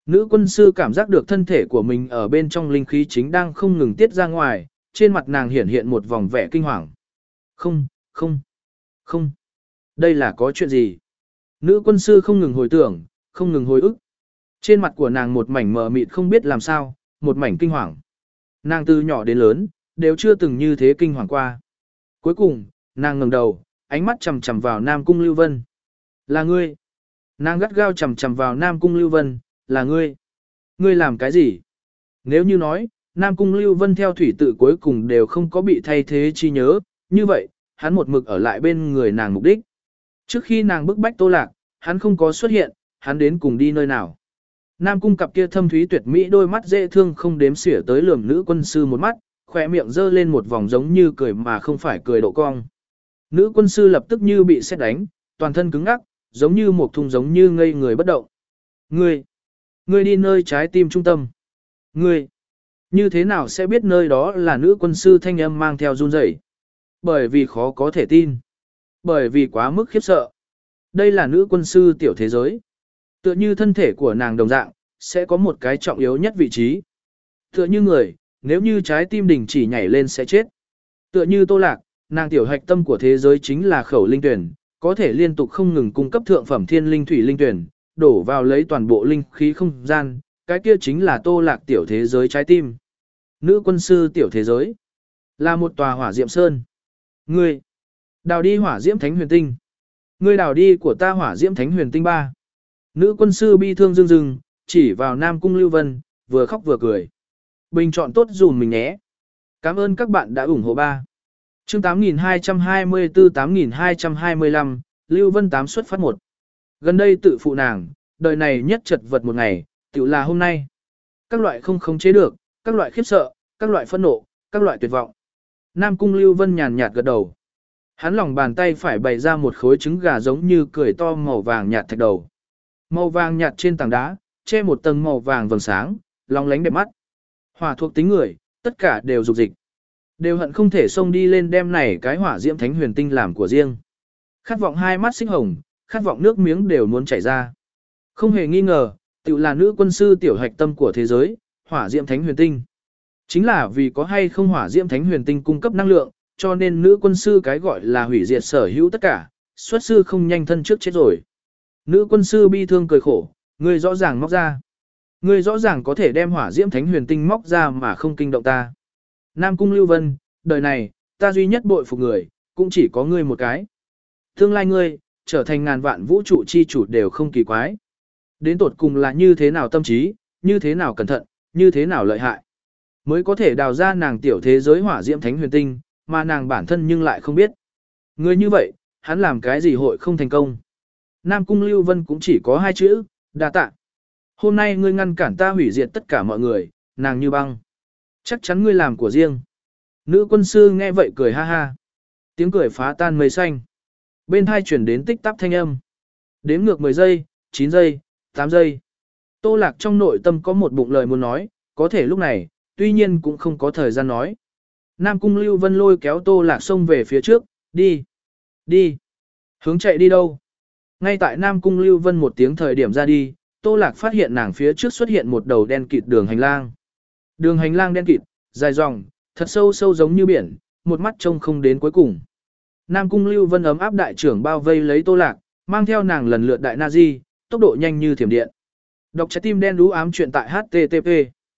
Nữ quân sư cảm giác được thân thể của mình ở bên trong linh khí chính đang không ngừng tiết ra ngoài, trên mặt nàng hiển hiện một vòng vẻ kinh hoàng. Không, không, không. Đây là có chuyện gì? Nữ quân sư không ngừng hồi tưởng, không ngừng hồi ức. Trên mặt của nàng một mảnh mờ mịt không biết làm sao, một mảnh kinh hoàng. Nàng từ nhỏ đến lớn, đều chưa từng như thế kinh hoàng qua. Cuối cùng, nàng ngẩng đầu, ánh mắt chằm chằm vào Nam Cung Lưu Vân. Là ngươi. Nàng gắt gao chằm chằm vào Nam Cung Lưu Vân, là ngươi. Ngươi làm cái gì? Nếu như nói, Nam Cung Lưu Vân theo thủy tự cuối cùng đều không có bị thay thế chi nhớ, như vậy, hắn một mực ở lại bên người nàng mục đích. Trước khi nàng bức bách Tô Lạc, hắn không có xuất hiện, hắn đến cùng đi nơi nào. Nam Cung cặp kia thâm thúy tuyệt mỹ đôi mắt dễ thương không đếm xỉa tới lườm nữ quân sư một mắt, khỏe miệng dơ lên một vòng giống như cười mà không phải cười độ cong. Nữ quân sư lập tức như bị sét đánh, toàn thân cứng ngắc, giống như một thùng giống như ngây người bất động. Ngươi, ngươi đi nơi trái tim trung tâm. Ngươi, như thế nào sẽ biết nơi đó là nữ quân sư thanh âm mang theo run rẩy? Bởi vì khó có thể tin. Bởi vì quá mức khiếp sợ. Đây là nữ quân sư tiểu thế giới. Tựa như thân thể của nàng đồng dạng, sẽ có một cái trọng yếu nhất vị trí. Tựa như người, nếu như trái tim đình chỉ nhảy lên sẽ chết. Tựa như Tô Lạc, nàng tiểu hạch tâm của thế giới chính là khẩu linh tuyển, có thể liên tục không ngừng cung cấp thượng phẩm thiên linh thủy linh tuyển, đổ vào lấy toàn bộ linh khí không gian, cái kia chính là Tô Lạc tiểu thế giới trái tim. Nữ quân sư tiểu thế giới là một tòa hỏa diệm sơn. Ngươi đào đi hỏa diễm thánh huyền tinh. Ngươi đào đi của ta hỏa diễm thánh huyền tinh ba. Nữ quân sư bi thương rưng rưng, chỉ vào Nam Cung Lưu Vân, vừa khóc vừa cười. Bình chọn tốt dùm mình nhé. Cảm ơn các bạn đã ủng hộ ba. Chương tám nghìn hai trăm hai mươi tư tám nghìn hai trăm hai mươi lăm, Lưu Vân tám xuất phát một. Gần đây tự phụ nàng, đời này nhất chật vật một ngày, tự là hôm nay. Các loại không khống chế được, các loại khiếp sợ, các loại phẫn nộ, các loại tuyệt vọng. Nam Cung Lưu Vân nhàn nhạt gật đầu. Hắn lòng bàn tay phải bày ra một khối trứng gà giống như cười to màu vàng nhạt thạch đầu. Màu vàng nhạt trên tảng đá, che một tầng màu vàng vầng sáng, long lánh đẹp mắt. Hỏa thuộc tính người, tất cả đều dục dịch. Đều hận không thể xông đi lên đem này cái hỏa diễm thánh huyền tinh làm của riêng. Khát vọng hai mắt xích hồng, khát vọng nước miếng đều muốn chảy ra. Không hề nghi ngờ, tự là nữ quân sư tiểu hạch tâm của thế giới, hỏa diễm thánh huyền tinh. Chính là vì có hay không hỏa diễm thánh huyền tinh cung cấp năng lượng, cho nên nữ quân sư cái gọi là hủy diệt sở hữu tất cả, xuất sư không nhanh thân trước chết rồi. Nữ quân sư bi thương cười khổ, ngươi rõ ràng móc ra. Ngươi rõ ràng có thể đem hỏa diễm thánh huyền tinh móc ra mà không kinh động ta. Nam Cung Lưu Vân, đời này, ta duy nhất bội phục người, cũng chỉ có ngươi một cái. Tương lai ngươi, trở thành ngàn vạn vũ trụ chi chủ đều không kỳ quái. Đến tột cùng là như thế nào tâm trí, như thế nào cẩn thận, như thế nào lợi hại. Mới có thể đào ra nàng tiểu thế giới hỏa diễm thánh huyền tinh, mà nàng bản thân nhưng lại không biết. Người như vậy, hắn làm cái gì hội không thành công. Nam Cung Lưu Vân cũng chỉ có hai chữ, đa tạ. Hôm nay ngươi ngăn cản ta hủy diệt tất cả mọi người, nàng như băng. Chắc chắn ngươi làm của riêng. Nữ quân sư nghe vậy cười ha ha. Tiếng cười phá tan mây xanh. Bên hai chuyển đến tích tắc thanh âm. Đếm ngược mười giây, chín giây, tám giây. Tô Lạc trong nội tâm có một bụng lời muốn nói, có thể lúc này, tuy nhiên cũng không có thời gian nói. Nam Cung Lưu Vân lôi kéo Tô Lạc xông về phía trước, đi, đi. Hướng chạy đi đâu? Ngay tại Nam Cung Lưu Vân một tiếng thời điểm ra đi, Tô Lạc phát hiện nàng phía trước xuất hiện một đầu đen kịt đường hành lang. Đường hành lang đen kịt, dài dòng, thật sâu sâu giống như biển, một mắt trông không đến cuối cùng. Nam Cung Lưu Vân ấm áp đại trưởng bao vây lấy Tô Lạc, mang theo nàng lần lượt đại Nazi, tốc độ nhanh như thiểm điện. Đọc trái tim đen đú ám chuyện tại H T T P.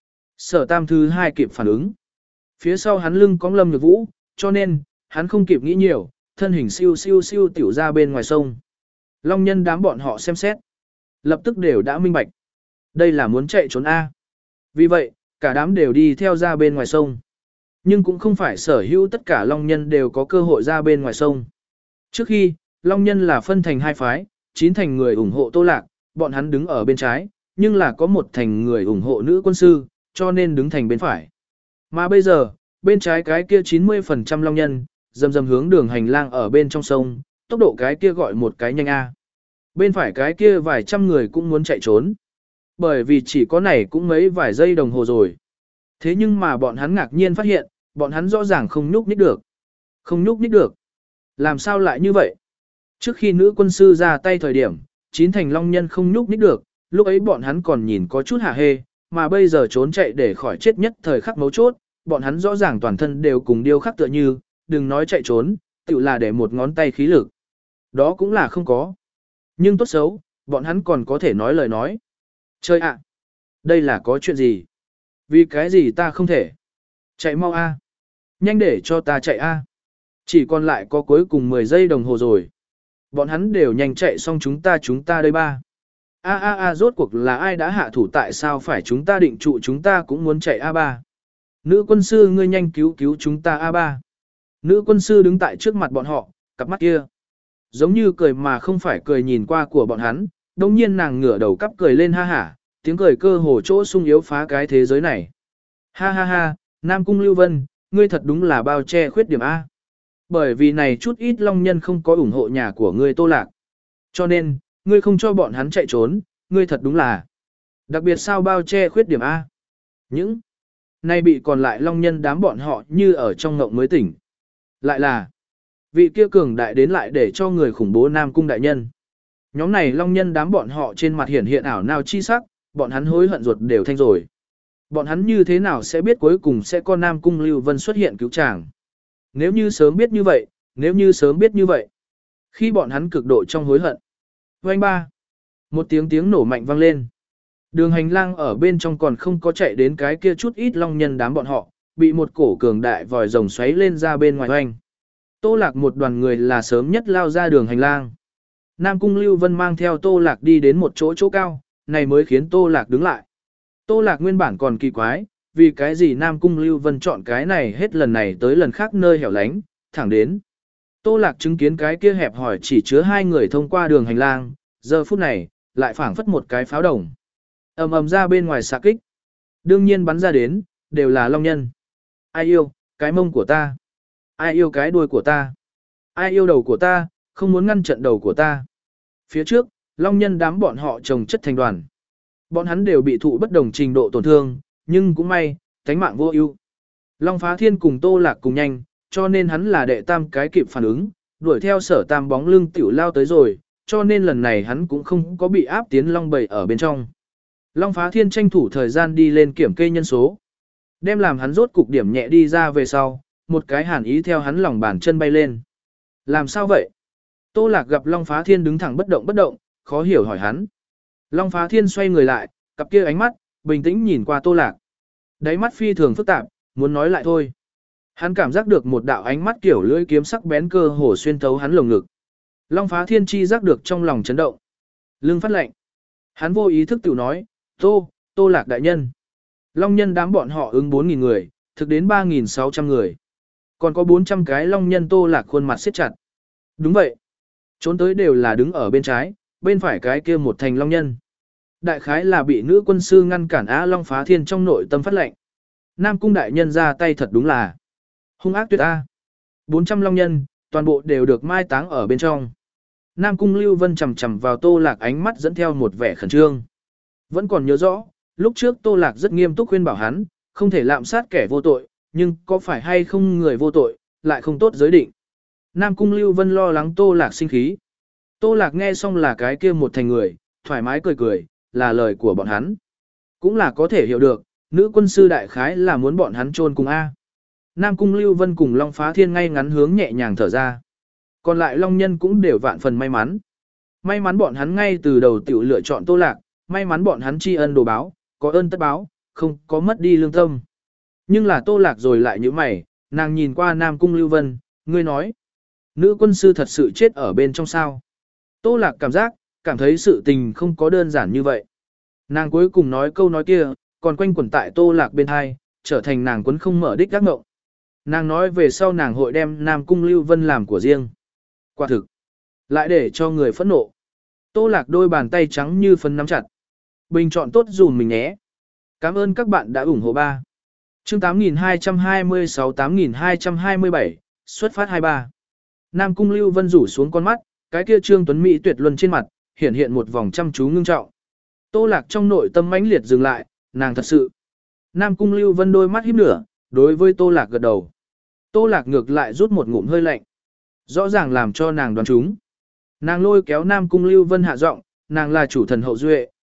Sở Tam thứ hai kịp phản ứng. Phía sau hắn lưng có Lâm Nhược Vũ, cho nên, hắn không kịp nghĩ nhiều, thân hình siêu siêu siêu tiểu ra bên ngoài sông. Long nhân đám bọn họ xem xét. Lập tức đều đã minh bạch. Đây là muốn chạy trốn A. Vì vậy, cả đám đều đi theo ra bên ngoài sông. Nhưng cũng không phải sở hữu tất cả long nhân đều có cơ hội ra bên ngoài sông. Trước khi, long nhân là phân thành hai phái, chín thành người ủng hộ Tô Lạc, bọn hắn đứng ở bên trái, nhưng là có một thành người ủng hộ nữ quân sư, cho nên đứng thành bên phải. Mà bây giờ, bên trái cái kia chín mươi phần trăm long nhân, dầm dầm hướng đường hành lang ở bên trong sông, tốc độ cái kia gọi một cái nhanh A. Bên phải cái kia vài trăm người cũng muốn chạy trốn. Bởi vì chỉ có này cũng mấy vài giây đồng hồ rồi. Thế nhưng mà bọn hắn ngạc nhiên phát hiện, bọn hắn rõ ràng không nhúc nhích được. Không nhúc nhích được. Làm sao lại như vậy? Trước khi nữ quân sư ra tay thời điểm, chín thành long nhân không nhúc nhích được, Lúc ấy bọn hắn còn nhìn có chút hả hê, mà bây giờ trốn chạy để khỏi chết nhất thời khắc mấu chốt, bọn hắn rõ ràng toàn thân đều cùng điêu khắc tựa như, đừng nói chạy trốn, tự là để một ngón tay khí lực. Đó cũng là không có. Nhưng tốt xấu, bọn hắn còn có thể nói lời nói. Chơi ạ! Đây là có chuyện gì? Vì cái gì ta không thể? Chạy mau a! Nhanh để cho ta chạy a! Chỉ còn lại có cuối cùng mười giây đồng hồ rồi. Bọn hắn đều nhanh chạy xong chúng ta chúng ta đây ba. A a a rốt cuộc là ai đã hạ thủ tại sao phải chúng ta định trụ chúng ta cũng muốn chạy a ba. Nữ quân sư ngươi nhanh cứu cứu chúng ta a ba. Nữ quân sư đứng tại trước mặt bọn họ, cặp mắt kia. Giống như cười mà không phải cười nhìn qua của bọn hắn, đồng nhiên nàng ngửa đầu cắp cười lên ha hả, tiếng cười cơ hồ chỗ sung yếu phá cái thế giới này. Ha ha ha, Nam Cung Lưu Vân, ngươi thật đúng là bao che khuyết điểm A. Bởi vì này chút ít long nhân không có ủng hộ nhà của ngươi Tô Lạc. Cho nên, ngươi không cho bọn hắn chạy trốn, ngươi thật đúng là. Đặc biệt sao bao che khuyết điểm A. Những nay bị còn lại long nhân đám bọn họ như ở trong ngộng mới tỉnh. Lại là, vị kia cường đại đến lại để cho người khủng bố Nam Cung đại nhân. Nhóm này long nhân đám bọn họ trên mặt hiển hiện ảo nào chi sắc, bọn hắn hối hận ruột đều thanh rồi. Bọn hắn như thế nào sẽ biết cuối cùng sẽ có Nam Cung Lưu Vân xuất hiện cứu chàng. Nếu như sớm biết như vậy, nếu như sớm biết như vậy. Khi bọn hắn cực độ trong hối hận. Vành ba. Một tiếng tiếng nổ mạnh vang lên. Đường hành lang ở bên trong còn không có chạy đến cái kia chút ít long nhân đám bọn họ, bị một cổ cường đại vòi rồng xoáy lên ra bên ngoài hoành. Tô Lạc một đoàn người là sớm nhất lao ra đường hành lang. Nam Cung Lưu Vân mang theo Tô Lạc đi đến một chỗ chỗ cao, này mới khiến Tô Lạc đứng lại. Tô Lạc nguyên bản còn kỳ quái, vì cái gì Nam Cung Lưu Vân chọn cái này hết lần này tới lần khác nơi hẻo lánh, thẳng đến. Tô Lạc chứng kiến cái kia hẹp hỏi chỉ chứa hai người thông qua đường hành lang, giờ phút này, lại phảng phất một cái pháo đồng. Ầm ầm ra bên ngoài xạ kích. Đương nhiên bắn ra đến, đều là long nhân. Ai yêu, cái mông của ta. Ai yêu cái đuôi của ta. Ai yêu đầu của ta, không muốn ngăn trận đầu của ta. Phía trước, long nhân đám bọn họ chồng chất thành đoàn. Bọn hắn đều bị thụ bất đồng trình độ tổn thương, nhưng cũng may, tánh mạng vô ưu. Long Phá Thiên cùng Tô Lạc cùng nhanh, cho nên hắn là đệ tam cái kịp phản ứng, đuổi theo sở tam bóng lưng tiểu lao tới rồi, cho nên lần này hắn cũng không có bị áp tiến long bầy ở bên trong. Long Phá Thiên tranh thủ thời gian đi lên kiểm kê nhân số. Đem làm hắn rốt cục điểm nhẹ đi ra về sau, một cái hàn ý theo hắn lòng bàn chân bay lên. Làm sao vậy? Tô Lạc gặp Long Phá Thiên đứng thẳng bất động bất động, khó hiểu hỏi hắn. Long Phá Thiên xoay người lại, cặp kia ánh mắt, bình tĩnh nhìn qua Tô Lạc. Đáy mắt phi thường phức tạp, muốn nói lại thôi. Hắn cảm giác được một đạo ánh mắt kiểu lưỡi kiếm sắc bén cơ hồ xuyên thấu hắn lồng ngực. Long Phá Thiên chi giác được trong lòng chấn động. Lưng phát lạnh. Hắn vô ý thức tự nói, Tô, Tô Lạc đại nhân. Long nhân đám bọn họ ứng bốn nghìn người, thực đến ba nghìn sáu trăm người. Còn có bốn trăm cái long nhân Tô Lạc khuôn mặt siết chặt. Đúng vậy. Trốn tới đều là đứng ở bên trái, bên phải cái kia một thành long nhân. Đại khái là bị nữ quân sư ngăn cản Á Long Phá Thiên trong nội tâm phát lệnh. Nam Cung đại nhân ra tay thật đúng là hung ác tuyệt A. bốn trăm long nhân, toàn bộ đều được mai táng ở bên trong. Nam Cung Lưu Vân chầm chầm vào Tô Lạc ánh mắt dẫn theo một vẻ khẩn trương. Vẫn còn nhớ rõ, lúc trước Tô Lạc rất nghiêm túc khuyên bảo hắn, không thể lạm sát kẻ vô tội, nhưng có phải hay không người vô tội, lại không tốt giới định. Nam Cung Lưu Vân lo lắng Tô Lạc sinh khí. Tô Lạc nghe xong là cái kia một thành người, thoải mái cười cười, là lời của bọn hắn. Cũng là có thể hiểu được, nữ quân sư đại khái là muốn bọn hắn chôn cùng A. Nam Cung Lưu Vân cùng Long Phá Thiên ngay ngắn hướng nhẹ nhàng thở ra. Còn lại long nhân cũng đều vạn phần may mắn. May mắn bọn hắn ngay từ đầu tiểu lựa chọn Tô Lạc, may mắn bọn hắn tri ân đồ báo, có ơn tất báo, không có mất đi lương tâm. Nhưng là Tô Lạc rồi lại như mày, nàng nhìn qua Nam Cung Lưu Vân, ngươi nói. Nữ quân sư thật sự chết ở bên trong sao. Tô Lạc cảm giác, cảm thấy sự tình không có đơn giản như vậy. Nàng cuối cùng nói câu nói kia, còn quanh quẩn tại Tô Lạc bên hai, trở thành nàng quấn không mở đích gác ngộng. Nàng nói về sau nàng hội đem Nam Cung Lưu Vân làm của riêng. Quả thực, lại để cho người phẫn nộ. Tô Lạc đôi bàn tay trắng như phấn nắm chặt. Bình chọn tốt dùm mình nhé. Cảm ơn các bạn đã ủng hộ ba. Chương tám nghìn hai trăm hai mươi sáu tám nghìn hai trăm hai mươi bảy, xuất phát hai ba. Nam Cung Lưu Vân rủ xuống con mắt, cái kia Trương Tuấn Mỹ tuyệt luân trên mặt, hiện hiện một vòng chăm chú ngưng trọng. Tô Lạc trong nội tâm mãnh liệt dừng lại, nàng thật sự. Nam Cung Lưu Vân đôi mắt híp nửa, đối với Tô Lạc gật đầu. Tô Lạc ngược lại rút một ngụm hơi lạnh. Rõ ràng làm cho nàng đoán trúng. Nàng lôi kéo Nam Cung Lưu Vân hạ giọng, nàng là chủ thần hậu duệ,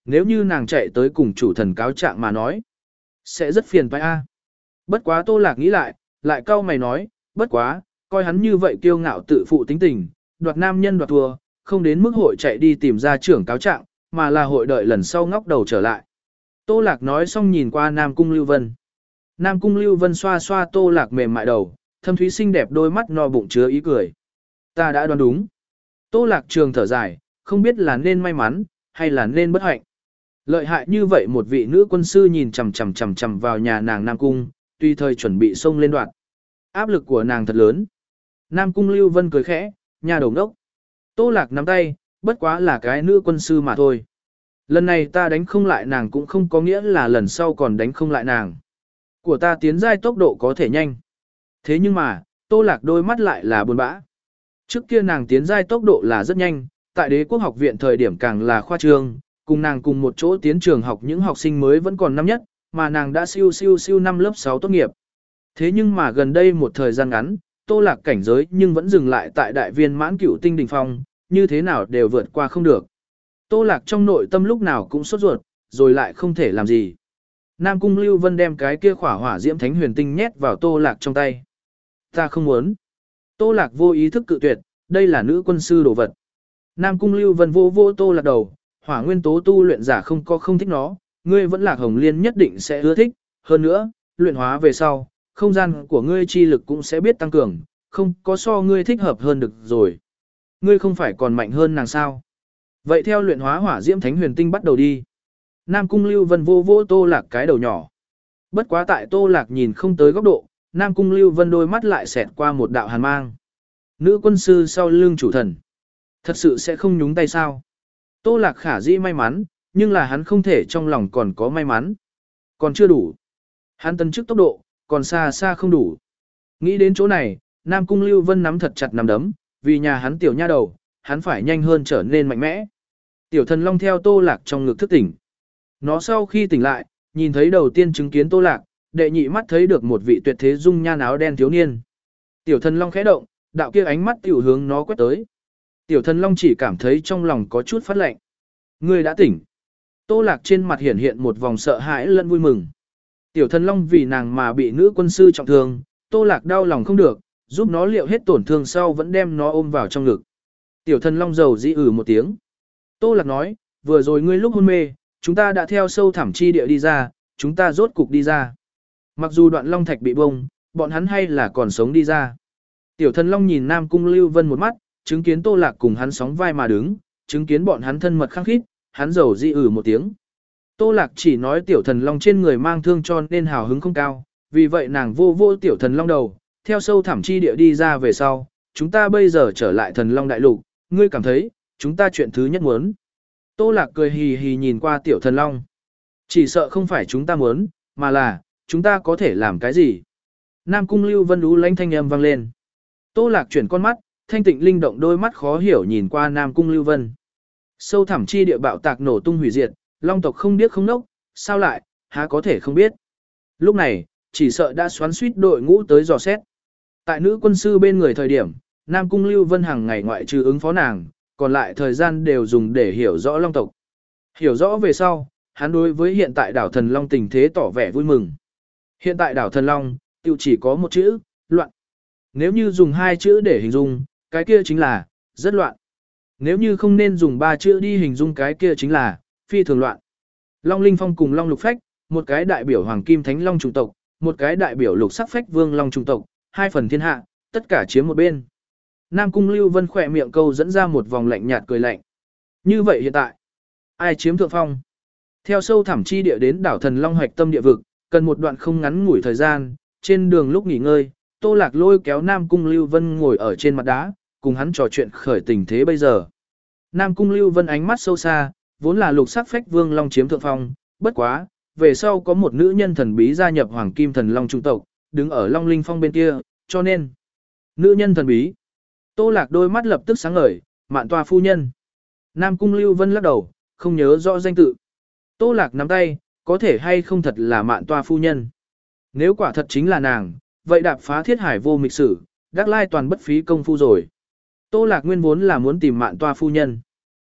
Nếu như nàng chạy tới cùng chủ thần cáo trạng mà nói, sẽ rất phiền phải a. Bất quá Tô Lạc nghĩ lại, lại cau mày nói, bất quá, coi hắn như vậy kiêu ngạo tự phụ tính tình, đoạt nam nhân đoạt thua, không đến mức hội chạy đi tìm ra trưởng cáo trạng, mà là hội đợi lần sau ngóc đầu trở lại. Tô Lạc nói xong nhìn qua Nam Cung Lưu Vân. Nam Cung Lưu Vân xoa xoa Tô Lạc mềm mại đầu, thâm thúy xinh đẹp đôi mắt no bụng chứa ý cười. Ta đã đoán đúng. Tô Lạc trường thở dài, không biết là nên may mắn, hay là nên bất hạnh. Lợi hại như vậy một vị nữ quân sư nhìn chằm chằm chằm chằm vào nhà nàng Nam Cung, tùy thời chuẩn bị xông lên đoạn. Áp lực của nàng thật lớn. Nam Cung Lưu Vân cười khẽ, nhà đầu đốc. Tô Lạc nắm tay, bất quá là cái nữ quân sư mà thôi. Lần này ta đánh không lại nàng cũng không có nghĩa là lần sau còn đánh không lại nàng. Của ta tiến giai tốc độ có thể nhanh. Thế nhưng mà, Tô Lạc đôi mắt lại là buồn bã. Trước kia nàng tiến giai tốc độ là rất nhanh, tại Đế Quốc học viện thời điểm càng là khoa trương, cùng nàng cùng một chỗ tiến trường học những học sinh mới vẫn còn năm nhất, mà nàng đã siêu siêu siêu năm lớp sáu tốt nghiệp. Thế nhưng mà gần đây một thời gian ngắn, Tô Lạc cảnh giới nhưng vẫn dừng lại tại đại viên mãn cửu tinh đỉnh phong, như thế nào đều vượt qua không được. Tô Lạc trong nội tâm lúc nào cũng sốt ruột, rồi lại không thể làm gì. Nam Cung Lưu Vân đem cái kia khỏa hỏa diễm thánh huyền tinh nhét vào Tô Lạc trong tay. Ta không muốn. Tô Lạc vô ý thức cự tuyệt, đây là nữ quân sư đồ vật. Nam Cung Lưu Vân vô vô Tô Lạc đầu, hỏa nguyên tố tu luyện giả không có không thích nó, ngươi vẫn là Hồng Liên nhất định sẽ ưa thích, hơn nữa, luyện hóa về sau, không gian của ngươi chi lực cũng sẽ biết tăng cường, không có so ngươi thích hợp hơn được rồi. Ngươi không phải còn mạnh hơn nàng sao? Vậy theo luyện hóa hỏa diễm thánh huyền tinh bắt đầu đi. Nam Cung Lưu Vân vô vô Tô Lạc cái đầu nhỏ. Bất quá tại Tô Lạc nhìn không tới góc độ, Nam Cung Lưu Vân đôi mắt lại xẹt qua một đạo hàn mang. Nữ quân sư sau lưng chủ thần. Thật sự sẽ không nhúng tay sao? Tô Lạc khả dĩ may mắn, nhưng là hắn không thể trong lòng còn có may mắn. Còn chưa đủ. Hắn tân chức tốc độ, còn xa xa không đủ. Nghĩ đến chỗ này, Nam Cung Lưu Vân nắm thật chặt nắm đấm, vì nhà hắn tiểu nha đầu, hắn phải nhanh hơn trở nên mạnh mẽ. Tiểu thần long theo Tô Lạc trong ngực thức tỉnh. Nó sau khi tỉnh lại, nhìn thấy đầu tiên chứng kiến Tô Lạc, đệ nhị mắt thấy được một vị tuyệt thế dung nhan áo đen thiếu niên. Tiểu thần long khẽ động, đạo kia ánh mắt tiểu hướng nó quét tới. Tiểu thần long chỉ cảm thấy trong lòng có chút phát lạnh. Ngươi đã tỉnh. Tô Lạc trên mặt hiện hiện một vòng sợ hãi lẫn vui mừng. Tiểu thần long vì nàng mà bị nữ quân sư trọng thương, Tô Lạc đau lòng không được, giúp nó liệu hết tổn thương sau vẫn đem nó ôm vào trong ngực. Tiểu thần long dầu dĩ ử một tiếng. Tô Lạc nói, vừa rồi ngươi lúc hôn mê, chúng ta đã theo sâu thẳm chi địa đi ra, chúng ta rốt cục đi ra. Mặc dù đoạn long thạch bị bông, bọn hắn hay là còn sống đi ra. Tiểu thần long nhìn Nam Cung Lưu Vân một mắt, chứng kiến Tô Lạc cùng hắn sóng vai mà đứng, chứng kiến bọn hắn thân mật khăng khít, hắn dầu dĩ ử một tiếng. Tô Lạc chỉ nói tiểu thần long trên người mang thương cho nên hào hứng không cao, vì vậy nàng vô vô tiểu thần long đầu, theo sâu thẳm chi địa đi ra về sau, chúng ta bây giờ trở lại thần long đại lục, ngươi cảm thấy, chúng ta chuyện thứ nhất muốn. Tô Lạc cười hì hì nhìn qua tiểu thần long. Chỉ sợ không phải chúng ta muốn, mà là, chúng ta có thể làm cái gì? Nam Cung Lưu Vân ú lanh thanh âm vang lên. Tô Lạc chuyển con mắt, thanh tịnh linh động đôi mắt khó hiểu nhìn qua Nam Cung Lưu Vân. Sâu thẳm chi địa bạo tạc nổ tung hủy diệt, long tộc không biết không nốc, sao lại, há có thể không biết. Lúc này, chỉ sợ đã xoắn suýt đội ngũ tới dò xét. Tại nữ quân sư bên người thời điểm, Nam Cung Lưu Vân hàng ngày ngoại trừ ứng phó nàng, còn lại thời gian đều dùng để hiểu rõ long tộc. Hiểu rõ về sau, hắn đối với hiện tại đảo Thần Long tình thế tỏ vẻ vui mừng. Hiện tại đảo Thần Long, tiêu chỉ có một chữ, loạn. Nếu như dùng hai chữ để hình dung, cái kia chính là, rất loạn. Nếu như không nên dùng ba chữ đi hình dung cái kia chính là, phi thường loạn. Long Linh Phong cùng Long Lục Phách, một cái đại biểu Hoàng Kim Thánh Long chủng tộc, một cái đại biểu Lục Sắc Phách Vương Long chủng tộc, hai phần thiên hạ, tất cả chiếm một bên. Nam Cung Lưu Vân khỏe miệng câu dẫn ra một vòng lạnh nhạt cười lạnh. Như vậy hiện tại, ai chiếm thượng phong? Theo sâu thẳm chi địa đến đảo Thần Long hoạch tâm địa vực, cần một đoạn không ngắn ngủi thời gian, trên đường lúc nghỉ ngơi, Tô Lạc lôi kéo Nam Cung Lưu Vân ngồi ở trên mặt đá, cùng hắn trò chuyện khởi tình thế bây giờ. Nam Cung Lưu Vân ánh mắt sâu xa, vốn là Lục Sắc Phách Vương Long chiếm thượng phong, bất quá, về sau có một nữ nhân thần bí gia nhập Hoàng Kim Thần Long chủng tộc, đứng ở Long Linh Phong bên kia, cho nên nữ nhân thần bí. Tô Lạc đôi mắt lập tức sáng ngời, Mạn Toa phu nhân. Nam Cung Lưu Vân lắc đầu, không nhớ rõ danh tự. Tô Lạc nắm tay, có thể hay không thật là Mạn Toa phu nhân. Nếu quả thật chính là nàng, vậy đạp phá thiết hải vô mịch sử, đắc lai toàn bất phí công phu rồi. Tô Lạc nguyên vốn là muốn tìm Mạn Toa phu nhân.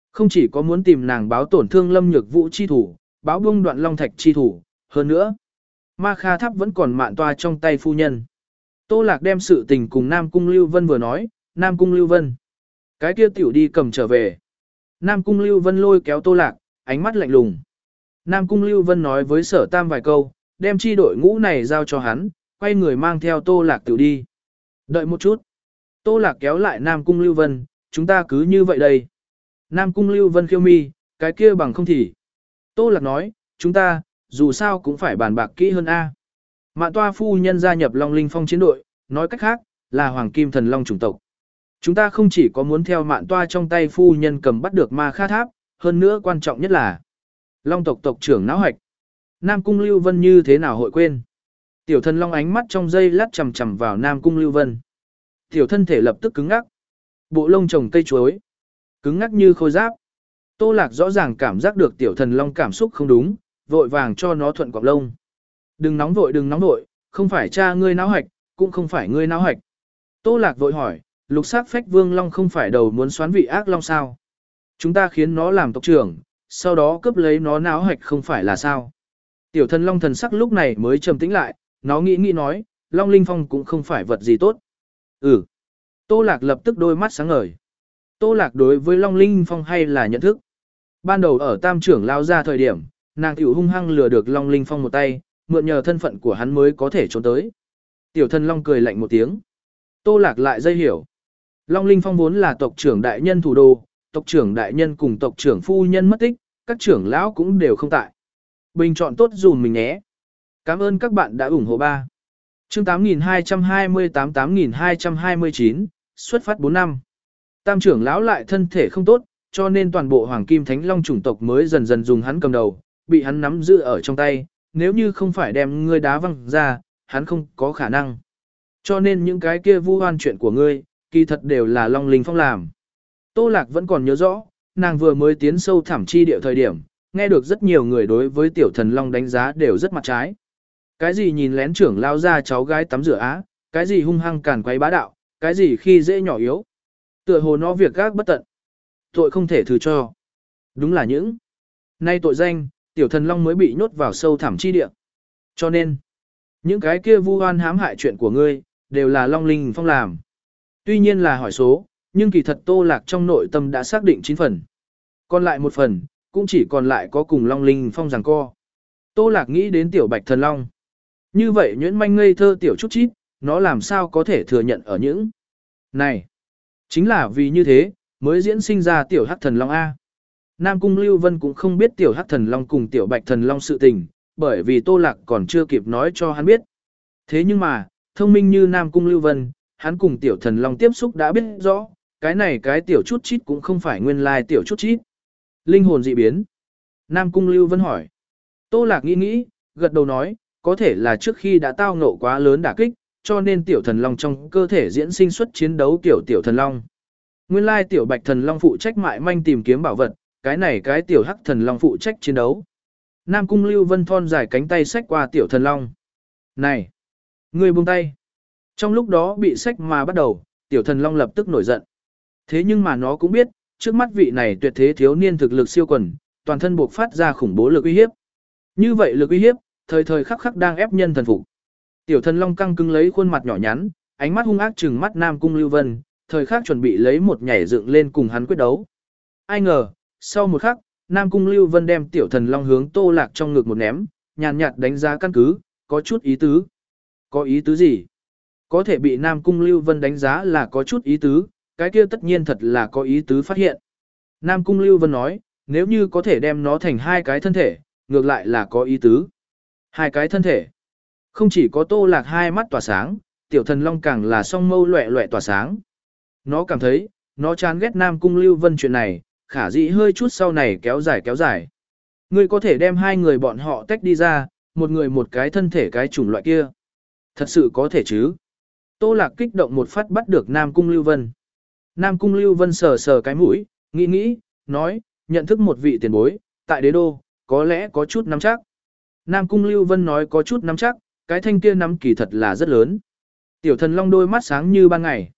Không chỉ có muốn tìm nàng báo tổn thương Lâm Nhược Vũ chi thủ, báo buông Đoạn Long Thạch chi thủ, hơn nữa, Ma Kha Tháp vẫn còn mạn toa trong tay phu nhân. Tô Lạc đem sự tình cùng Nam Cung Lưu Vân vừa nói, Nam Cung Lưu Vân. Cái kia tiểu đi cầm trở về. Nam Cung Lưu Vân lôi kéo Tô Lạc, ánh mắt lạnh lùng. Nam Cung Lưu Vân nói với Sở Tam vài câu, đem chi đội ngũ này giao cho hắn, quay người mang theo Tô Lạc tiểu đi. Đợi một chút. Tô Lạc kéo lại Nam Cung Lưu Vân, chúng ta cứ như vậy đây. Nam Cung Lưu Vân khiêu mi, cái kia bằng không thì. Tô Lạc nói, chúng ta, dù sao cũng phải bàn bạc kỹ hơn A. Mạn toa phu nhân gia nhập Long Linh Phong chiến đội, nói cách khác, là Hoàng Kim Thần Long chủng tộc. Chúng ta không chỉ có muốn theo mạn toa trong tay phu nhân cầm bắt được Ma Kha Tháp, hơn nữa quan trọng nhất là Long tộc tộc trưởng náo hạch. Nam Cung Lưu Vân như thế nào hội quên. Tiểu thần Long ánh mắt trong dây lát chầm chầm vào Nam Cung Lưu Vân. Tiểu thân thể lập tức cứng ngắc. Bộ lông trồng cây chuối. Cứng ngắc như khôi giáp. Tô Lạc rõ ràng cảm giác được tiểu thần Long cảm xúc không đúng, vội vàng cho nó thuận cọng lông. Đừng nóng vội đừng nóng vội, không phải cha ngươi náo hạch, cũng không phải ngươi náo hạch. Tô Lạc vội hỏi, lục sắc phách vương Long không phải đầu muốn xoán vị ác Long sao? Chúng ta khiến nó làm tộc trưởng, sau đó cướp lấy nó náo hạch không phải là sao? Tiểu thần Long thần sắc lúc này mới trầm tĩnh lại, nó nghĩ nghĩ nói, Long Linh Phong cũng không phải vật gì tốt. Ừ. Tô Lạc lập tức đôi mắt sáng ngời. Tô Lạc đối với Long Linh Phong hay là nhận thức. Ban đầu ở tam trưởng lao ra thời điểm, nàng tiểu hung hăng lừa được Long Linh Phong một tay, mượn nhờ thân phận của hắn mới có thể trốn tới. Tiểu thần Long cười lạnh một tiếng. Tô Lạc lại dây hiểu. Long Linh Phong vốn là tộc trưởng đại nhân thủ đô, tộc trưởng đại nhân cùng tộc trưởng phu nhân mất tích, các trưởng lão cũng đều không tại. Bình chọn tốt dùm mình nhé. Cảm ơn các bạn đã ủng hộ ba. Chương tám nghìn hai trăm hai mươi tám tám nghìn hai trăm hai mươi chín, xuất phát bốn năm. Tam trưởng lão lại thân thể không tốt, cho nên toàn bộ Hoàng Kim Thánh Long chủng tộc mới dần dần dùng hắn cầm đầu, bị hắn nắm giữ ở trong tay, nếu như không phải đem ngươi đá văng ra, hắn không có khả năng. Cho nên những cái kia vu oan chuyện của ngươi, kỳ thật đều là Long Linh Phong làm. Tô Lạc vẫn còn nhớ rõ, nàng vừa mới tiến sâu thẳm chi địa thời điểm, nghe được rất nhiều người đối với tiểu thần Long đánh giá đều rất mặt trái. Cái gì nhìn lén trưởng lao ra cháu gái tắm rửa á, cái gì hung hăng càn quấy bá đạo, cái gì khi dễ nhỏ yếu. Tựa hồ nó việc gác bất tận. Tội không thể thứ cho. Đúng là những. Nay tội danh, tiểu thần Long mới bị nhốt vào sâu thẳm chi địa. Cho nên, những cái kia vu oan hãm hại chuyện của ngươi, đều là Long Linh Phong làm. Tuy nhiên là hỏi số, nhưng kỳ thật Tô Lạc trong nội tâm đã xác định chín phần. Còn lại một phần, cũng chỉ còn lại có cùng Long Linh Phong giằng co. Tô Lạc nghĩ đến tiểu bạch thần Long. Như vậy nhuyễn manh ngây thơ tiểu chút chít, nó làm sao có thể thừa nhận ở những này. Chính là vì như thế, mới diễn sinh ra tiểu hắc thần Long A. Nam Cung Lưu Vân cũng không biết tiểu hắc thần Long cùng tiểu bạch thần Long sự tình, bởi vì Tô Lạc còn chưa kịp nói cho hắn biết. Thế nhưng mà, thông minh như Nam Cung Lưu Vân, hắn cùng tiểu thần Long tiếp xúc đã biết rõ, cái này cái tiểu chút chít cũng không phải nguyên lai tiểu chút chít. Linh hồn dị biến. Nam Cung Lưu Vân hỏi. Tô Lạc nghĩ nghĩ, gật đầu nói, có thể là trước khi đã tao ngộ quá lớn đả kích, cho nên tiểu thần Long trong cơ thể diễn sinh xuất chiến đấu tiểu tiểu thần Long. Nguyên lai tiểu bạch thần Long phụ trách mại manh tìm kiếm bảo vật, cái này cái tiểu hắc thần Long phụ trách chiến đấu. Nam Cung Lưu Vân thon dài cánh tay xách qua tiểu thần Long. Này! Ngươi buông tay! Trong lúc đó bị xách mà bắt đầu, tiểu thần Long lập tức nổi giận. Thế nhưng mà nó cũng biết, trước mắt vị này tuyệt thế thiếu niên thực lực siêu quần, toàn thân buộc phát ra khủng bố lực uy hiếp. Như vậy lực uy hiếp, thời thời khắc khắc đang ép nhân thần phục. Tiểu thần Long căng cứng lấy khuôn mặt nhỏ nhắn, ánh mắt hung ác trừng mắt Nam Cung Lưu Vân, thời khắc chuẩn bị lấy một nhảy dựng lên cùng hắn quyết đấu. Ai ngờ, sau một khắc, Nam Cung Lưu Vân đem tiểu thần Long hướng Tô Lạc trong ngực một ném, nhàn nhạt đánh giá căn cứ, có chút ý tứ. Có ý tứ gì? Có thể bị Nam Cung Lưu Vân đánh giá là có chút ý tứ, cái kia tất nhiên thật là có ý tứ phát hiện. Nam Cung Lưu Vân nói, nếu như có thể đem nó thành hai cái thân thể, ngược lại là có ý tứ. Hai cái thân thể. Không chỉ có Tô Lạc hai mắt tỏa sáng, tiểu thần Long càng là song mâu loẹ loẹ tỏa sáng. Nó cảm thấy, nó chán ghét Nam Cung Lưu Vân chuyện này, khả dĩ hơi chút sau này kéo dài kéo dài. Ngươi có thể đem hai người bọn họ tách đi ra, một người một cái thân thể cái chủng loại kia. Thật sự có thể chứ? Tô Lạc kích động một phát bắt được Nam Cung Lưu Vân. Nam Cung Lưu Vân sờ sờ cái mũi, nghĩ nghĩ, nói, nhận thức một vị tiền bối, tại đế đô, có lẽ có chút nắm chắc. Nam Cung Lưu Vân nói có chút nắm chắc, cái thanh kia nắm kỳ thật là rất lớn. Tiểu thần Long đôi mắt sáng như ban ngày.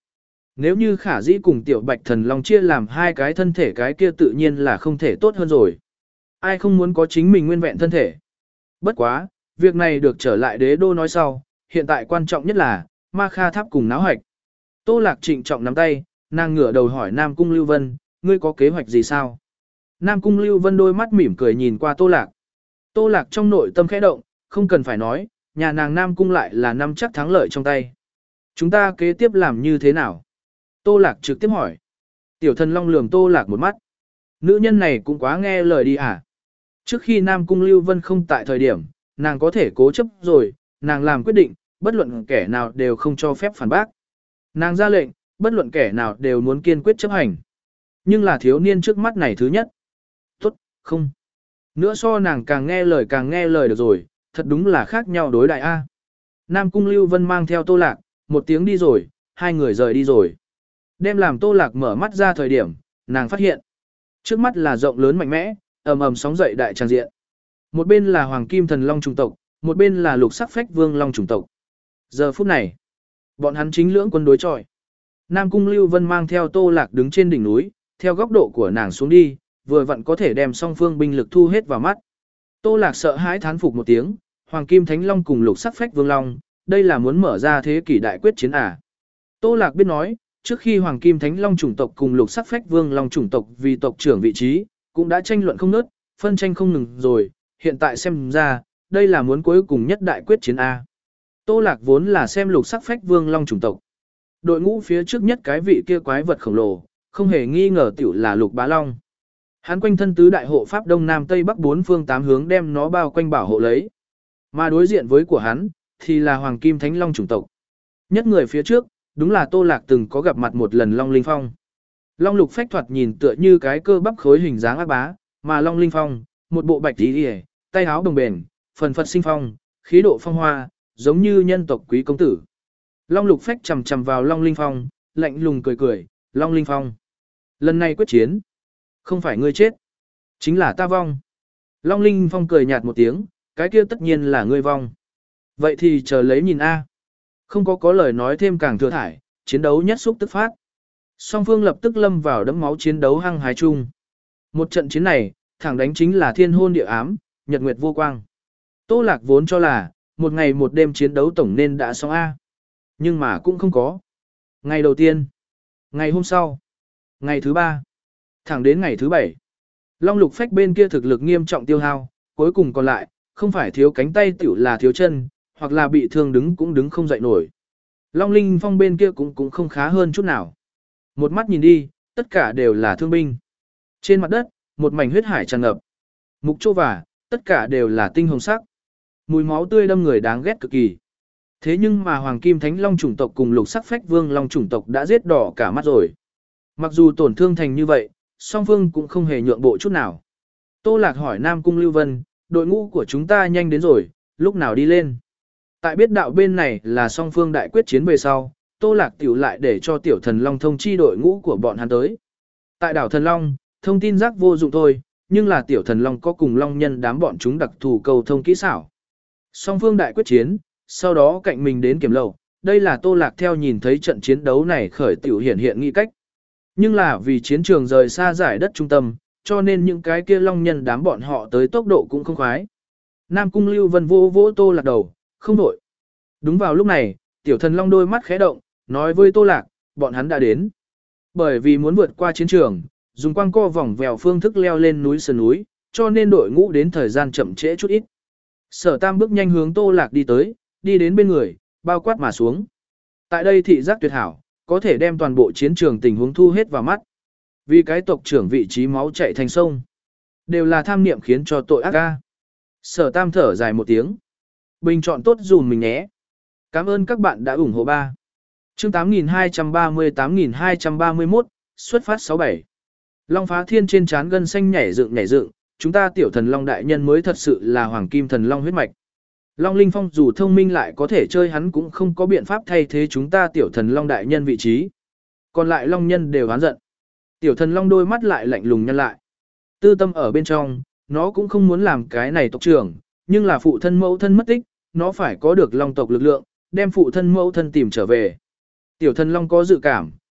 Nếu như khả dĩ cùng tiểu bạch thần long chia làm hai cái thân thể cái kia tự nhiên là không thể tốt hơn rồi. Ai không muốn có chính mình nguyên vẹn thân thể. Bất quá, việc này được trở lại đế đô nói sau, hiện tại quan trọng nhất là, ma kha tháp cùng náo hạch. Tô Lạc trịnh trọng nắm tay, nàng ngửa đầu hỏi Nam Cung Lưu Vân, ngươi có kế hoạch gì sao? Nam Cung Lưu Vân đôi mắt mỉm cười nhìn qua Tô Lạc. Tô Lạc trong nội tâm khẽ động, không cần phải nói, nhà nàng Nam Cung lại là năm chắc thắng lợi trong tay. Chúng ta kế tiếp làm như thế nào? Tô Lạc trực tiếp hỏi. Tiểu thần long lườm Tô Lạc một mắt. Nữ nhân này cũng quá nghe lời đi à? Trước khi Nam Cung Lưu Vân không tại thời điểm, nàng có thể cố chấp rồi, nàng làm quyết định, bất luận kẻ nào đều không cho phép phản bác. Nàng ra lệnh, bất luận kẻ nào đều muốn kiên quyết chấp hành. Nhưng là thiếu niên trước mắt này thứ nhất. Tốt, không. Nữa so nàng càng nghe lời càng nghe lời được rồi, thật đúng là khác nhau đối đại A. Nam Cung Lưu Vân mang theo Tô Lạc, một tiếng đi rồi, hai người rời đi rồi. Đem làm Tô Lạc mở mắt ra thời điểm, nàng phát hiện. Trước mắt là rộng lớn mạnh mẽ, ầm ầm sóng dậy đại tràng diện. Một bên là Hoàng Kim Thần Long chủng tộc, một bên là Lục Sắc Phách Vương Long chủng tộc. Giờ phút này, bọn hắn chính lưỡng quân đối chọi. Nam Cung Lưu Vân mang theo Tô Lạc đứng trên đỉnh núi, theo góc độ của nàng xuống đi, vừa vặn có thể đem song phương binh lực thu hết vào mắt. Tô Lạc sợ hãi thán phục một tiếng, Hoàng Kim Thánh Long cùng Lục Sắc Phách Vương Long, đây là muốn mở ra thế kỷ đại quyết chiến à. Tô Lạc biết nói, trước khi Hoàng Kim Thánh Long chủng tộc cùng Lục Sắc Phách Vương Long chủng tộc vì tộc trưởng vị trí, cũng đã tranh luận không nớt, phân tranh không ngừng rồi, hiện tại xem ra, đây là muốn cuối cùng nhất đại quyết chiến A. Tô Lạc vốn là xem Lục Sắc Phách Vương Long chủng tộc. Đội ngũ phía trước nhất cái vị kia quái vật khổng lồ, không hề nghi ngờ tiểu là Lục Bá Long. Hắn quanh thân tứ đại hộ pháp đông nam tây bắc bốn phương tám hướng đem nó bao quanh bảo hộ lấy. Mà đối diện với của hắn, thì là Hoàng Kim Thánh Long chủng tộc. Nhất người phía trước, đúng là Tô Lạc từng có gặp mặt một lần Long Linh Phong. Long Lục Phách thoạt nhìn tựa như cái cơ bắp khối hình dáng ác bá, mà Long Linh Phong, một bộ bạch tí hề, tay áo đồng bền, phần phật sinh phong, khí độ phong hoa, giống như nhân tộc quý công tử. Long Lục Phách chầm chầm vào Long Linh Phong, lạnh lùng cười cười, Long Linh Phong. Lần này quyết chiến, không phải ngươi chết, chính là ta vong. Long Linh Phong cười nhạt một tiếng, cái kia tất nhiên là ngươi vong. Vậy thì chờ lấy nhìn A. Không có có lời nói thêm càng thừa thải, chiến đấu nhất xúc tức phát. Song phương lập tức lâm vào đẫm máu chiến đấu hăng hái chung. Một trận chiến này, thẳng đánh chính là thiên hôn địa ám, nhật nguyệt vô quang. Tô Lạc vốn cho là, một ngày một đêm chiến đấu tổng nên đã xong A. Nhưng mà cũng không có. Ngày đầu tiên, ngày hôm sau, ngày thứ ba, thẳng đến ngày thứ bảy. Long Lục Phách bên kia thực lực nghiêm trọng tiêu hao, cuối cùng còn lại, không phải thiếu cánh tay tiểu là thiếu chân, hoặc là bị thương đứng cũng đứng không dậy nổi. Long Linh Phong bên kia cũng cũng không khá hơn chút nào. Một mắt nhìn đi, tất cả đều là thương binh. Trên mặt đất, một mảnh huyết hải tràn ngập. Mục chô và, tất cả đều là tinh hồng sắc. Mùi máu tươi đâm người đáng ghét cực kỳ. Thế nhưng mà Hoàng Kim Thánh Long chủng tộc cùng Lục Sắc Phách Vương Long chủng tộc đã giết đỏ cả mắt rồi. Mặc dù tổn thương thành như vậy, song phương cũng không hề nhượng bộ chút nào. Tô Lạc hỏi Nam Cung Lưu Vân, đội ngũ của chúng ta nhanh đến rồi, lúc nào đi lên? Tại biết đạo bên này là song phương đại quyết chiến về sau, Tô Lạc tiểu lại để cho tiểu thần Long thông chi đội ngũ của bọn hắn tới. Tại đảo Thần Long, thông tin rác vô dụng thôi, nhưng là tiểu thần Long có cùng Long nhân đám bọn chúng đặc thù cầu thông kỹ xảo. Song phương đại quyết chiến, sau đó cạnh mình đến kiểm lầu, đây là Tô Lạc theo nhìn thấy trận chiến đấu này khởi tiểu hiển hiện nghi cách. Nhưng là vì chiến trường rời xa giải đất trung tâm, cho nên những cái kia Long nhân đám bọn họ tới tốc độ cũng không khoái. Nam Cung Lưu Vân vô vỗ Tô Lạc đầu, không đổi. Đúng vào lúc này, tiểu thần Long đôi mắt khẽ động, nói với Tô Lạc, bọn hắn đã đến. Bởi vì muốn vượt qua chiến trường, dùng quang co vòng vèo phương thức leo lên núi sườn núi, cho nên đội ngũ đến thời gian chậm trễ chút ít. Sở Tam bước nhanh hướng Tô Lạc đi tới, đi đến bên người, bao quát mà xuống. Tại đây thị giác tuyệt hảo, có thể đem toàn bộ chiến trường tình huống thu hết vào mắt. Vì cái tộc trưởng vị trí máu chảy thành sông, đều là tham niệm khiến cho tội ác ca. Sở Tam thở dài một tiếng. Bình chọn tốt dùm mình nhé. Cảm ơn các bạn đã ủng hộ ba. Chương tám nghìn hai trăm ba mươi tám nghìn hai trăm ba mươi mốt, xuất phát sáu bảy. Long Phá Thiên trên trán gân xanh nhảy dựng nhảy dựng, chúng ta tiểu thần Long đại nhân mới thật sự là Hoàng Kim Thần Long huyết mạch. Long Linh Phong dù thông minh lại có thể chơi hắn cũng không có biện pháp thay thế chúng ta tiểu thần Long đại nhân vị trí. Còn lại Long nhân đều oán giận. Tiểu thần Long đôi mắt lại lạnh lùng nhăn lại. Tư tâm ở bên trong, nó cũng không muốn làm cái này tộc trưởng, nhưng là phụ thân mẫu thân mất tích, nó phải có được Long tộc lực lượng, đem phụ thân mẫu thân tìm trở về. Tiểu thần Long có dự cảm,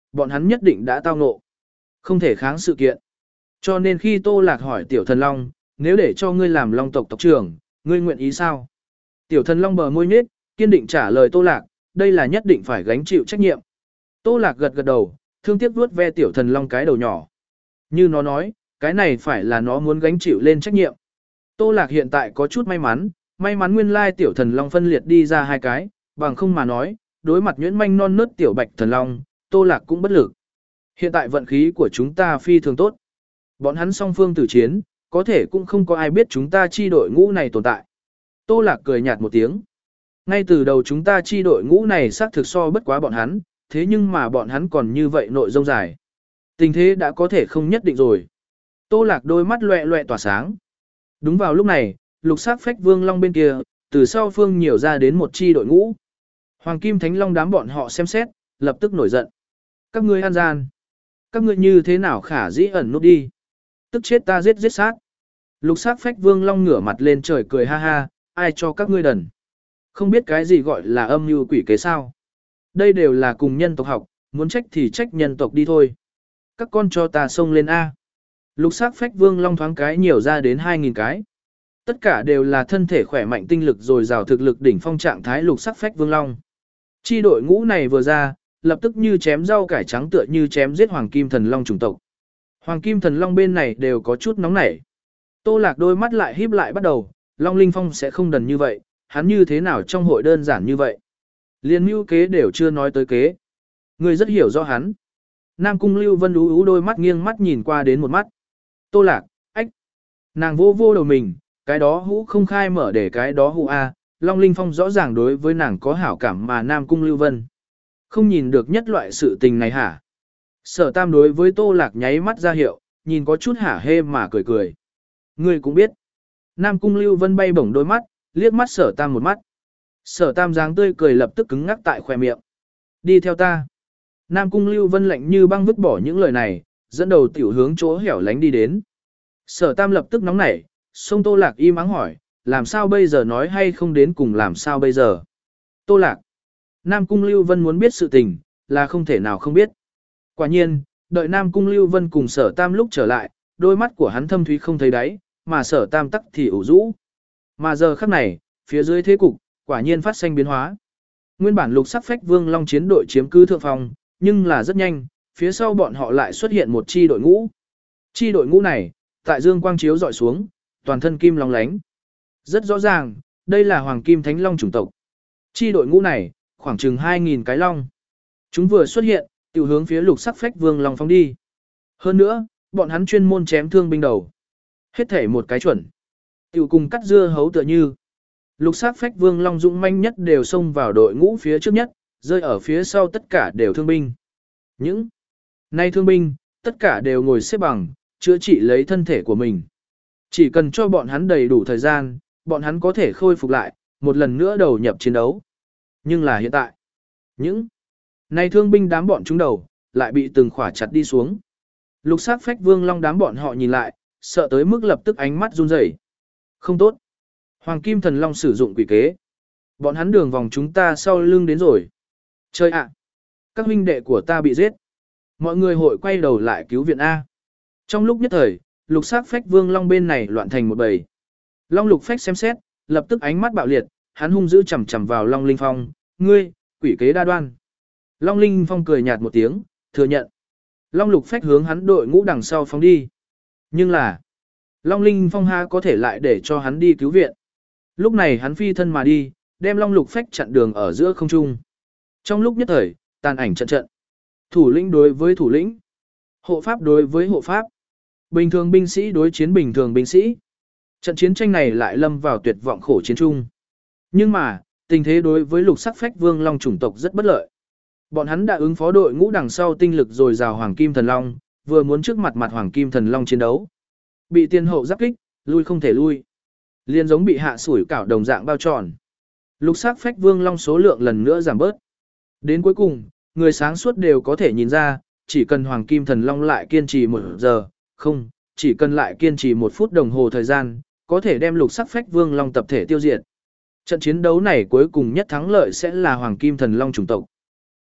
bọn hắn nhất định đã tao ngộ. Không thể kháng sự kiện. Cho nên khi Tô Lạc hỏi Tiểu Thần Long, nếu để cho ngươi làm Long tộc tộc trưởng, ngươi nguyện ý sao? Tiểu Thần Long bờ môi nhếch, kiên định trả lời Tô Lạc, đây là nhất định phải gánh chịu trách nhiệm. Tô Lạc gật gật đầu, thương tiếc vuốt ve Tiểu Thần Long cái đầu nhỏ. Như nó nói, cái này phải là nó muốn gánh chịu lên trách nhiệm. Tô Lạc hiện tại có chút may mắn, may mắn nguyên lai Tiểu Thần Long phân liệt đi ra hai cái, bằng không mà nói, đối mặt nhuyễn manh non nớt Tiểu Bạch Thần Long, Tô Lạc cũng bất lực. Hiện tại vận khí của chúng ta phi thường tốt. Bọn hắn song phương tử chiến, có thể cũng không có ai biết chúng ta chi đội ngũ này tồn tại. Tô Lạc cười nhạt một tiếng. Ngay từ đầu chúng ta chi đội ngũ này xác thực so bất quá bọn hắn, thế nhưng mà bọn hắn còn như vậy nội dung dài. Tình thế đã có thể không nhất định rồi. Tô Lạc đôi mắt loẹ loẹ tỏa sáng. Đúng vào lúc này, lục sắc phách vương long bên kia, từ sau phương nhiều ra đến một chi đội ngũ. Hoàng Kim Thánh Long đám bọn họ xem xét, lập tức nổi giận. Các ngươi ăn gian. Các ngươi như thế nào khả dĩ ẩn nút đi. Tức chết ta giết giết sát. Lục sắc phách vương long ngửa mặt lên trời cười ha ha, ai cho các ngươi đần. Không biết cái gì gọi là âm mưu quỷ kế sao. Đây đều là cùng nhân tộc học, muốn trách thì trách nhân tộc đi thôi. Các con cho ta xông lên A. Lục sắc phách vương long thoáng cái nhiều ra đến hai nghìn cái. Tất cả đều là thân thể khỏe mạnh tinh lực rồi rào thực lực đỉnh phong trạng thái lục sắc phách vương long. Chi đội ngũ này vừa ra, lập tức như chém rau cải trắng tựa như chém giết hoàng kim thần long chủng tộc. Hoàng kim thần long bên này đều có chút nóng nảy. Tô Lạc đôi mắt lại híp lại bắt đầu, Long Linh Phong sẽ không đần như vậy, hắn như thế nào trong hội đơn giản như vậy. Liên mưu kế đều chưa nói tới kế. Người rất hiểu rõ hắn. Nam Cung Lưu Vân ú ú đôi mắt nghiêng mắt nhìn qua đến một mắt. Tô Lạc, ách. Nàng vô vô đầu mình, cái đó hũ không khai mở để cái đó hũ A. Long Linh Phong rõ ràng đối với nàng có hảo cảm mà Nam Cung Lưu Vân. Không nhìn được nhất loại sự tình này hả? Sở Tam đối với Tô Lạc nháy mắt ra hiệu, nhìn có chút hả hê mà cười cười. Ngươi cũng biết. Nam Cung Lưu Vân bay bổng đôi mắt, liếc mắt Sở Tam một mắt. Sở Tam dáng tươi cười lập tức cứng ngắc tại khóe miệng. Đi theo ta. Nam Cung Lưu Vân lạnh như băng vứt bỏ những lời này, dẫn đầu tiểu hướng chỗ hẻo lánh đi đến. Sở Tam lập tức nóng nảy, xông Tô Lạc im ắng hỏi, làm sao bây giờ nói hay không đến cùng làm sao bây giờ. Tô Lạc. Nam Cung Lưu Vân muốn biết sự tình, là không thể nào không biết. Quả nhiên, đợi Nam Cung Lưu Vân cùng Sở Tam lúc trở lại, đôi mắt của hắn thâm thúy không thấy đáy, mà Sở Tam tắc thì ủ rũ. Mà giờ khắc này, phía dưới thế cục, quả nhiên phát sinh biến hóa. Nguyên bản lục sắc phách vương long chiến đội chiếm cứ thượng phòng, nhưng là rất nhanh, phía sau bọn họ lại xuất hiện một chi đội ngũ. Chi đội ngũ này, tại dương quang chiếu dọi xuống, toàn thân kim long lánh. Rất rõ ràng, đây là Hoàng Kim Thánh Long chủng tộc. Chi đội ngũ này, khoảng chừng hai nghìn cái long. Chúng vừa xuất hiện, tiểu hướng phía lục sắc phách vương long phóng đi. Hơn nữa, bọn hắn chuyên môn chém thương binh đầu. Hết thể một cái chuẩn. Tiểu cùng cắt dưa hấu tựa như. Lục sắc phách vương long dũng manh nhất đều xông vào đội ngũ phía trước nhất, rơi ở phía sau tất cả đều thương binh. Những nay thương binh, tất cả đều ngồi xếp bằng, chữa trị lấy thân thể của mình. Chỉ cần cho bọn hắn đầy đủ thời gian, bọn hắn có thể khôi phục lại, một lần nữa đầu nhập chiến đấu. Nhưng là hiện tại, những nay thương binh đám bọn chúng đầu, lại bị từng khỏa chặt đi xuống. Lục sắc phách vương long đám bọn họ nhìn lại, sợ tới mức lập tức ánh mắt run rẩy. Không tốt. Hoàng Kim Thần Long sử dụng quỷ kế. Bọn hắn đường vòng chúng ta sau lưng đến rồi. Chơi ạ. Các huynh đệ của ta bị giết. Mọi người hội quay đầu lại cứu viện A. Trong lúc nhất thời, lục sắc phách vương long bên này loạn thành một bầy. Long lục phách xem xét, lập tức ánh mắt bạo liệt, hắn hung dữ chầm chầm vào Long Linh Phong. Ngươi, quỷ kế đa đoan. Long Linh Phong cười nhạt một tiếng, thừa nhận. Long lục phách hướng hắn đội ngũ đằng sau phóng đi. Nhưng là, Long Linh Phong ha có thể lại để cho hắn đi cứu viện. Lúc này hắn phi thân mà đi, đem Long lục phách chặn đường ở giữa không trung. Trong lúc nhất thời, tàn ảnh trận trận. Thủ lĩnh đối với thủ lĩnh. Hộ pháp đối với hộ pháp. Bình thường binh sĩ đối chiến bình thường binh sĩ. Trận chiến tranh này lại lâm vào tuyệt vọng khổ chiến chung. Nhưng mà, tình thế đối với lục sắc phách vương long chủng tộc rất bất lợi. Bọn hắn đã ứng phó đội ngũ đằng sau tinh lực rồi rào Hoàng Kim Thần Long, vừa muốn trước mặt mặt Hoàng Kim Thần Long chiến đấu. Bị tiên hậu giáp kích, lui không thể lui. Liên giống bị hạ sủi cảo đồng dạng bao tròn. Lục sắc phách vương long số lượng lần nữa giảm bớt. Đến cuối cùng, người sáng suốt đều có thể nhìn ra, chỉ cần Hoàng Kim Thần Long lại kiên trì một giờ, không, chỉ cần lại kiên trì một phút đồng hồ thời gian, có thể đem lục sắc phách vương long tập thể tiêu diệt. Trận chiến đấu này cuối cùng nhất thắng lợi sẽ là Hoàng Kim Thần Long chủng tộc.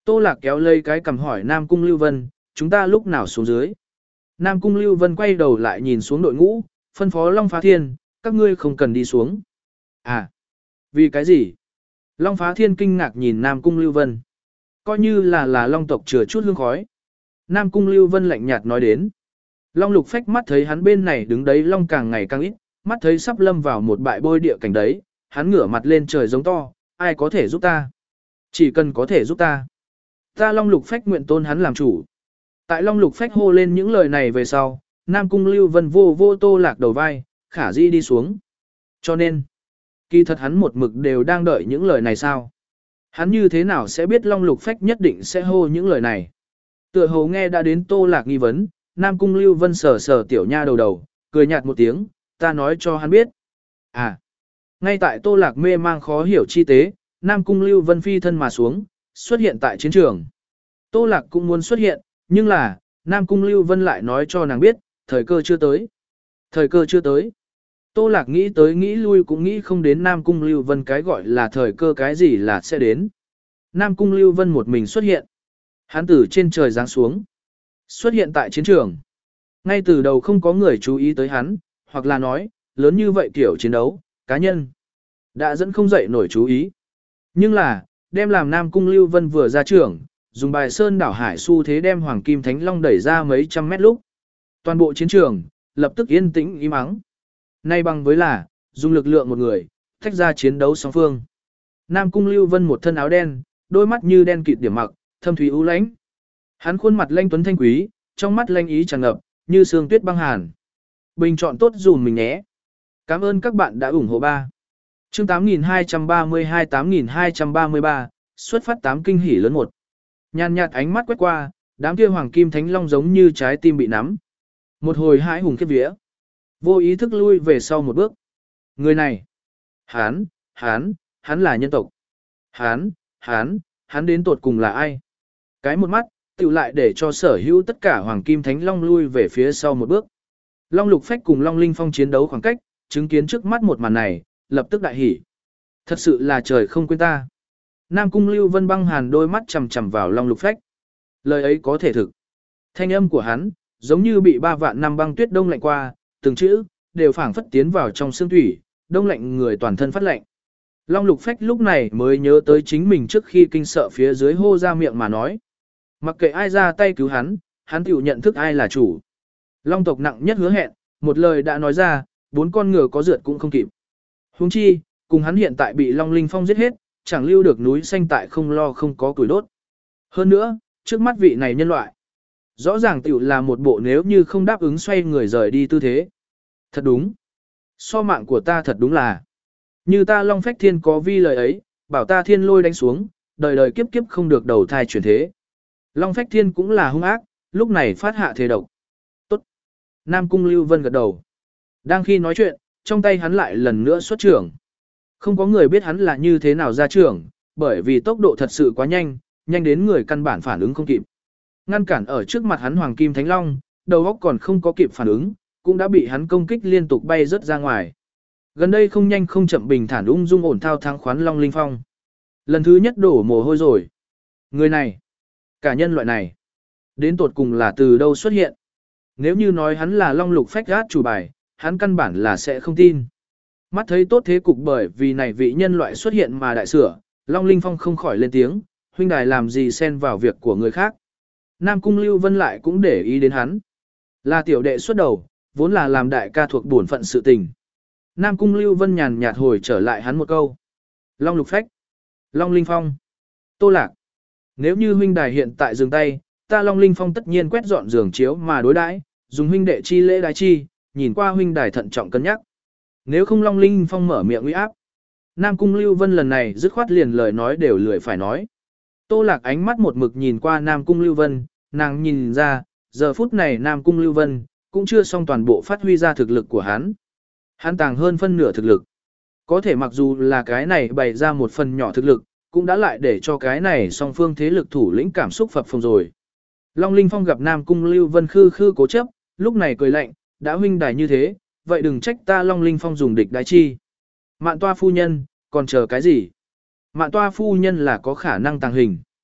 Tô Lạc kéo lấy cái cầm hỏi Nam Cung Lưu Vân, chúng ta lúc nào xuống dưới. Nam Cung Lưu Vân quay đầu lại nhìn xuống đội ngũ, phân phó Long Phá Thiên, các ngươi không cần đi xuống. À, vì cái gì? Long Phá Thiên kinh ngạc nhìn Nam Cung Lưu Vân. Coi như là là Long tộc chừa chút hương khói. Nam Cung Lưu Vân lạnh nhạt nói đến. Long Lục Phách mắt thấy hắn bên này đứng đấy Long càng ngày càng ít, mắt thấy sắp lâm vào một bại bôi địa cảnh đấy, hắn ngửa mặt lên trời giống to, ai có thể giúp ta? Chỉ cần có thể giúp ta. Ta Long Lục Phách nguyện tôn hắn làm chủ. Tại Long Lục Phách hô lên những lời này về sau, Nam Cung Lưu Vân vô vô Tô Lạc đầu vai, khả di đi xuống. Cho nên, kỳ thật hắn một mực đều đang đợi những lời này sao? Hắn như thế nào sẽ biết Long Lục Phách nhất định sẽ hô những lời này? Tựa hồ nghe đã đến Tô Lạc nghi vấn, Nam Cung Lưu Vân sờ sờ tiểu nha đầu đầu, cười nhạt một tiếng, ta nói cho hắn biết. À, ngay tại Tô Lạc mê mang khó hiểu chi tế, Nam Cung Lưu Vân phi thân mà xuống, xuất hiện tại chiến trường. Tô Lạc cũng muốn xuất hiện, nhưng là, Nam Cung Lưu Vân lại nói cho nàng biết, thời cơ chưa tới. Thời cơ chưa tới. Tô Lạc nghĩ tới nghĩ lui cũng nghĩ không đến Nam Cung Lưu Vân cái gọi là thời cơ cái gì là sẽ đến. Nam Cung Lưu Vân một mình xuất hiện. Hắn từ trên trời giáng xuống. Xuất hiện tại chiến trường. Ngay từ đầu không có người chú ý tới hắn, hoặc là nói, lớn như vậy kiểu chiến đấu, cá nhân. Đã dẫn không dậy nổi chú ý. Nhưng là, đem làm Nam Cung Lưu Vân vừa ra trường, dùng bài sơn đảo hải xu thế đem Hoàng Kim Thánh Long đẩy ra mấy trăm mét lúc. Toàn bộ chiến trường, lập tức yên tĩnh im ắng. Nay bằng với là, dùng lực lượng một người, tách ra chiến đấu song phương. Nam Cung Lưu Vân một thân áo đen, đôi mắt như đen kịt điểm mặc, thâm thúy u lãnh. Hắn khuôn mặt lanh tuấn thanh quý, trong mắt lanh ý tràn ngập, như sương tuyết băng hàn. Bình chọn tốt dùm mình nhé. Cảm ơn các bạn đã ủng hộ ba. Chương tám nghìn hai trăm ba mươi hai tám nghìn hai trăm ba mươi ba, xuất phát tám kinh hỉ lớn một. Nhàn nhạt ánh mắt quét qua, đám kia Hoàng Kim Thánh Long giống như trái tim bị nắm. Một hồi hãi hùng khiếp vía. Vô ý thức lui về sau một bước. Người này, hắn, hắn, hắn là nhân tộc. Hắn, hắn, hắn đến tột cùng là ai? Cái một mắt, tự lại để cho sở hữu tất cả Hoàng Kim Thánh Long lui về phía sau một bước. Long Lục Phách cùng Long Linh Phong chiến đấu khoảng cách, chứng kiến trước mắt một màn này, lập tức đại hỉ. Thật sự là trời không quên ta. Nam Cung Lưu Vân băng hàn đôi mắt chằm chằm vào Long Lục Phách. Lời ấy có thể thực. Thanh âm của hắn, giống như bị ba vạn năm băng tuyết đông lạnh qua, từng chữ đều phảng phất tiến vào trong xương thủy, đông lạnh người toàn thân phát lạnh. Long Lục Phách lúc này mới nhớ tới chính mình trước khi kinh sợ phía dưới hô ra miệng mà nói. Mặc kệ ai ra tay cứu hắn, hắn tiểu nhận thức ai là chủ. Long tộc nặng nhất hứa hẹn, một lời đã nói ra, bốn con ngựa có rượt cũng không kịp. Huống chi, cùng hắn hiện tại bị Long Linh Phong giết hết, chẳng lưu được núi xanh tại không lo không có củi đốt. Hơn nữa, trước mắt vị này nhân loại, rõ ràng tiểu là một bộ nếu như không đáp ứng xoay người rời đi tư thế. Thật đúng. So mạng của ta thật đúng là. Như ta Long Phách Thiên có vi lời ấy, bảo ta thiên lôi đánh xuống, đời đời kiếp kiếp không được đầu thai chuyển thế. Long Phách Thiên cũng là hung ác, lúc này phát hạ thế độc. Tốt. Nam Cung Lưu Vân gật đầu. Đang khi nói chuyện, trong tay hắn lại lần nữa xuất trưởng. Không có người biết hắn là như thế nào ra trưởng, bởi vì tốc độ thật sự quá nhanh, nhanh đến người căn bản phản ứng không kịp. Ngăn cản ở trước mặt hắn Hoàng Kim Thánh Long, đầu óc còn không có kịp phản ứng, cũng đã bị hắn công kích liên tục bay rớt ra ngoài. Gần đây không nhanh không chậm bình thản ung dung ổn thao thắng khoán Long Linh Phong. Lần thứ nhất đổ mồ hôi rồi. Người này, cả nhân loại này, đến tột cùng là từ đâu xuất hiện? Nếu như nói hắn là Long Lục Phách gát chủ bài, hắn căn bản là sẽ không tin. Mắt thấy tốt thế cục bởi vì này vị nhân loại xuất hiện mà đại sửa, Long Linh Phong không khỏi lên tiếng, huynh đài làm gì xen vào việc của người khác. Nam Cung Lưu Vân lại cũng để ý đến hắn. Là tiểu đệ xuất đầu, vốn là làm đại ca thuộc bổn phận sự tình. Nam Cung Lưu Vân nhàn nhạt hồi trở lại hắn một câu. Long Lục Phách, Long Linh Phong, Tô Lạc. Nếu như huynh đài hiện tại dừng tay, ta Long Linh Phong tất nhiên quét dọn giường chiếu mà đối đãi, dùng huynh đệ chi lễ đái chi, nhìn qua huynh đài thận trọng cân nhắc. Nếu không Long Linh Phong mở miệng uy áp. Nam Cung Lưu Vân lần này dứt khoát liền lời nói đều lười phải nói. Tô Lạc ánh mắt một mực nhìn qua Nam Cung Lưu Vân, nàng nhìn ra, giờ phút này Nam Cung Lưu Vân cũng chưa xong toàn bộ phát huy ra thực lực của hắn. Hắn tàng hơn phân nửa thực lực. Có thể mặc dù là cái này bày ra một phần nhỏ thực lực, cũng đã lại để cho cái này song phương thế lực thủ lĩnh cảm xúc phập phồng rồi. Long Linh Phong gặp Nam Cung Lưu Vân khư khư cố chấp, lúc này cười lạnh, đã huynh đài như thế, vậy đừng trách ta Long Linh Phong dùng địch đái chi. Mạn toa phu nhân, còn chờ cái gì? Mạn toa phu nhân là có khả năng tàng hình.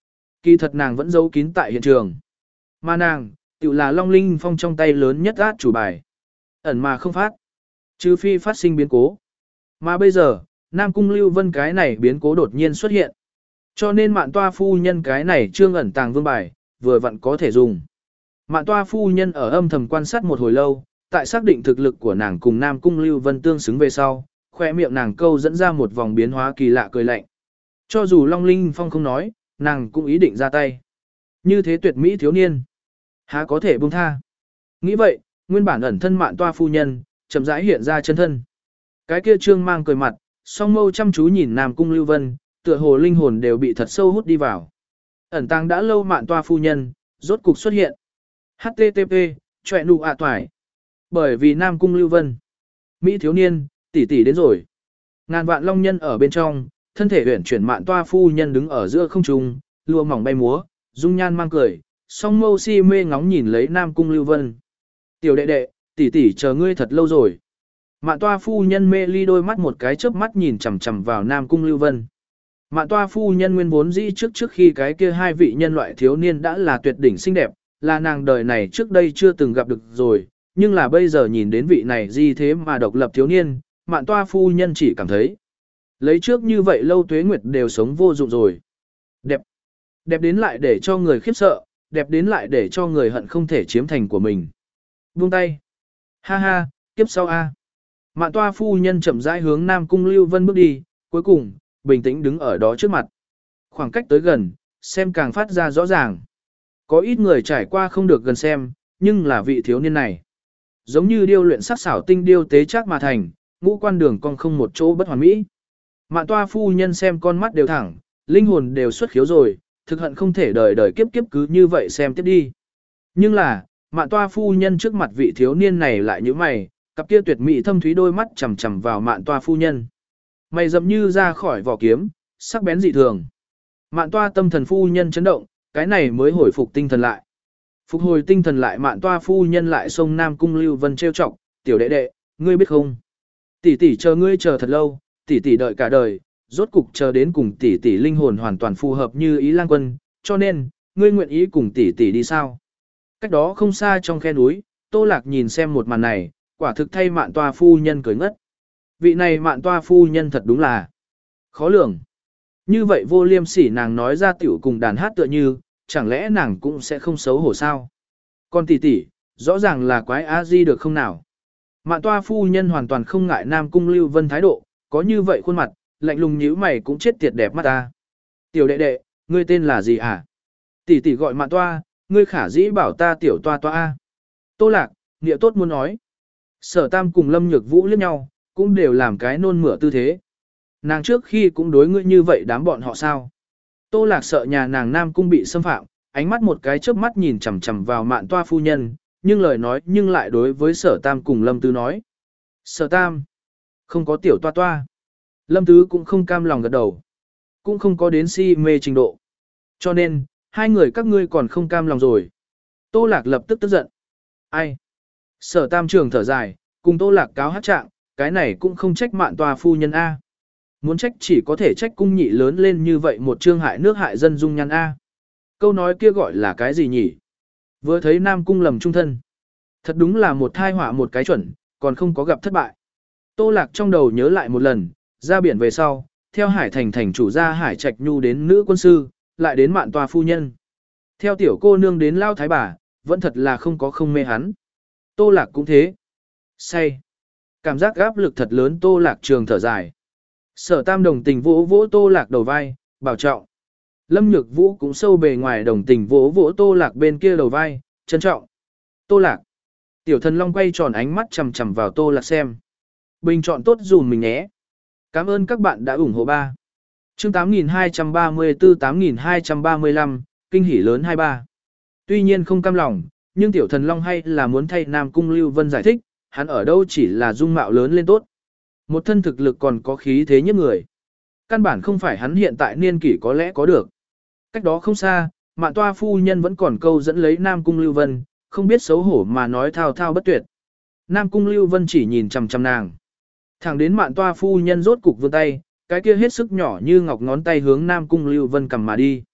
Kỳ thật nàng vẫn giấu kín tại hiện trường. Mà nàng, tự là Long Linh Phong trong tay lớn nhất át chủ bài. Ẩn mà không phát. Trừ phi phát sinh biến cố. Mà bây giờ, Nam Cung Lưu Vân cái này biến cố đột nhiên xuất hiện. Cho nên Mạn Toa phu nhân cái này trương ẩn tàng vương bài, vừa vặn có thể dùng. Mạn Toa phu nhân ở âm thầm quan sát một hồi lâu, tại xác định thực lực của nàng cùng Nam Cung Lưu Vân tương xứng về sau, khoe miệng nàng câu dẫn ra một vòng biến hóa kỳ lạ cười lạnh. Cho dù Long Linh Phong không nói, nàng cũng ý định ra tay. Như thế tuyệt mỹ thiếu niên, há có thể buông tha. Nghĩ vậy, nguyên bản ẩn thân Mạn Toa phu nhân, chậm rãi hiện ra chân thân. Cái kia trương mang cười mặt, song mâu chăm chú nhìn Nam Cung Lưu Vân, tựa hồ linh hồn đều bị thật sâu hút đi vào. Ẩn tàng đã lâu Mạn Toa phu nhân, rốt cục xuất hiện. hát tê tê pê, chọe nụ ạ toải. Bởi vì Nam Cung Lưu Vân, mỹ thiếu niên, tỷ tỷ đến rồi. Ngàn vạn long nhân ở bên trong, thân thể uyển chuyển Mạn Toa phu nhân đứng ở giữa không trung, lụa mỏng bay múa, dung nhan mang cười, song mâu si mê ngóng nhìn lấy Nam Cung Lưu Vân. Tiểu đệ đệ, tỷ tỷ chờ ngươi thật lâu rồi. Mạn Toa phu nhân mê ly đôi mắt một cái chớp mắt nhìn chằm chằm vào Nam Cung Lưu Vân. Mạn Toa phu nhân nguyên vốn dĩ trước trước khi cái kia hai vị nhân loại thiếu niên đã là tuyệt đỉnh xinh đẹp, là nàng đời này trước đây chưa từng gặp được rồi, nhưng là bây giờ nhìn đến vị này gì thế mà độc lập thiếu niên, Mạn Toa phu nhân chỉ cảm thấy lấy trước như vậy lâu tuế nguyệt đều sống vô dụng rồi. Đẹp, đẹp đến lại để cho người khiếp sợ, đẹp đến lại để cho người hận không thể chiếm thành của mình. Buông tay. Ha ha, kiếp sau a. Mạn Toa phu nhân chậm rãi hướng Nam Cung Lưu Vân bước đi, cuối cùng bình tĩnh đứng ở đó trước mặt. Khoảng cách tới gần, xem càng phát ra rõ ràng. Có ít người trải qua không được gần xem, nhưng là vị thiếu niên này. Giống như điêu luyện sắc xảo tinh điêu tế chắc mà thành, ngũ quan đường cong không một chỗ bất hoàn mỹ. Mạn Toa phu nhân xem con mắt đều thẳng, linh hồn đều xuất khiếu rồi, thực hận không thể đời đời kiếp kiếp cứ như vậy xem tiếp đi. Nhưng là, Mạn Toa phu nhân trước mặt vị thiếu niên này lại như mày, cặp kia tuyệt mỹ thâm thúy đôi mắt chằm chằm vào Mạn Toa phu nhân. Mày dậm như ra khỏi vỏ kiếm, sắc bén dị thường. Mạn Toa tâm thần phu nhân chấn động, cái này mới hồi phục tinh thần lại. Phục hồi tinh thần lại Mạn Toa phu nhân lại xông Nam Cung Lưu Vân trêu chọc, "Tiểu đệ đệ, ngươi biết không? Tỷ tỷ chờ ngươi chờ thật lâu, tỷ tỷ đợi cả đời, rốt cục chờ đến cùng tỷ tỷ linh hồn hoàn toàn phù hợp như ý lang quân, cho nên, ngươi nguyện ý cùng tỷ tỷ đi sao?" Cách đó không xa trong khe núi, Tô Lạc nhìn xem một màn này, quả thực thay Mạn Toa phu nhân cười ngất. Vị này Mạn Toa phu nhân thật đúng là khó lường. Như vậy vô liêm sỉ nàng nói ra tiểu cùng đàn hát tựa như, chẳng lẽ nàng cũng sẽ không xấu hổ sao? Còn tỷ tỷ, rõ ràng là quái a di được không nào? Mạn Toa phu nhân hoàn toàn không ngại Nam Cung Lưu Vân thái độ, có như vậy khuôn mặt, lạnh lùng nhíu mày cũng chết tiệt đẹp mắt ta. Tiểu đệ đệ, ngươi tên là gì hả? Tỷ tỷ gọi Mạn Toa, ngươi khả dĩ bảo ta tiểu Toa Toa a. Tô Lạc, nghĩa tốt muốn nói. Sở Tam cùng Lâm Nhược Vũ liếc nhau, cũng đều làm cái nôn mửa tư thế. Nàng trước khi cũng đối ngươi như vậy đám bọn họ sao? Tô Lạc sợ nhà nàng Nam Cung bị xâm phạm, ánh mắt một cái chớp mắt nhìn chằm chằm vào Mạn Toa phu nhân, nhưng lời nói nhưng lại đối với Sở Tam cùng Lâm Tứ nói. Sở Tam, không có tiểu Toa Toa. Lâm Tứ cũng không cam lòng gật đầu, cũng không có đến si mê trình độ. Cho nên, hai người các ngươi còn không cam lòng rồi. Tô Lạc lập tức tức giận. Ai? Sở Tam trường thở dài, cùng Tô Lạc cáo hát trạng, cái này cũng không trách Mạn Toa phu nhân A. Muốn trách chỉ có thể trách cung nhị lớn lên như vậy một trương hại nước hại dân dung nhan A. Câu nói kia gọi là cái gì nhỉ? Vừa thấy Nam Cung lầm trung thân. Thật đúng là một thai họa một cái chuẩn, còn không có gặp thất bại. Tô Lạc trong đầu nhớ lại một lần, ra biển về sau, theo Hải Thành thành chủ ra Hải Trạch Nhu đến nữ quân sư, lại đến Mạn Toa phu nhân. Theo tiểu cô nương đến lao thái bà, vẫn thật là không có không mê hắn. Tô Lạc cũng thế. Say. Cảm giác áp lực thật lớn Tô Lạc trường thở dài. Sở Tam đồng tình vỗ vỗ Tô Lạc đầu vai, bảo trọng. Lâm Nhược Vũ cũng sâu bề ngoài đồng tình vỗ vỗ Tô Lạc bên kia đầu vai, trân trọng. Tô Lạc. Tiểu Thần Long quay tròn ánh mắt chằm chằm vào Tô Lạc xem. Bình chọn tốt dùm mình nhé. Cảm ơn các bạn đã ủng hộ ba. Chương tám nghìn hai trăm ba mươi tư tám nghìn hai trăm ba mươi lăm, kinh hỉ lớn hai ba. Tuy nhiên không cam lòng, nhưng Tiểu Thần Long hay là muốn thay Nam Cung Lưu Vân giải thích, hắn ở đâu chỉ là dung mạo lớn lên tốt. Một thân thực lực còn có khí thế nhất người. Căn bản không phải hắn hiện tại niên kỷ có lẽ có được. Cách đó không xa, Mạn Toa phu nhân vẫn còn câu dẫn lấy Nam Cung Lưu Vân, không biết xấu hổ mà nói thao thao bất tuyệt. Nam Cung Lưu Vân chỉ nhìn chằm chằm nàng. Thẳng đến Mạn Toa phu nhân rốt cục vươn tay, cái kia hết sức nhỏ như ngọc ngón tay hướng Nam Cung Lưu Vân cầm mà đi.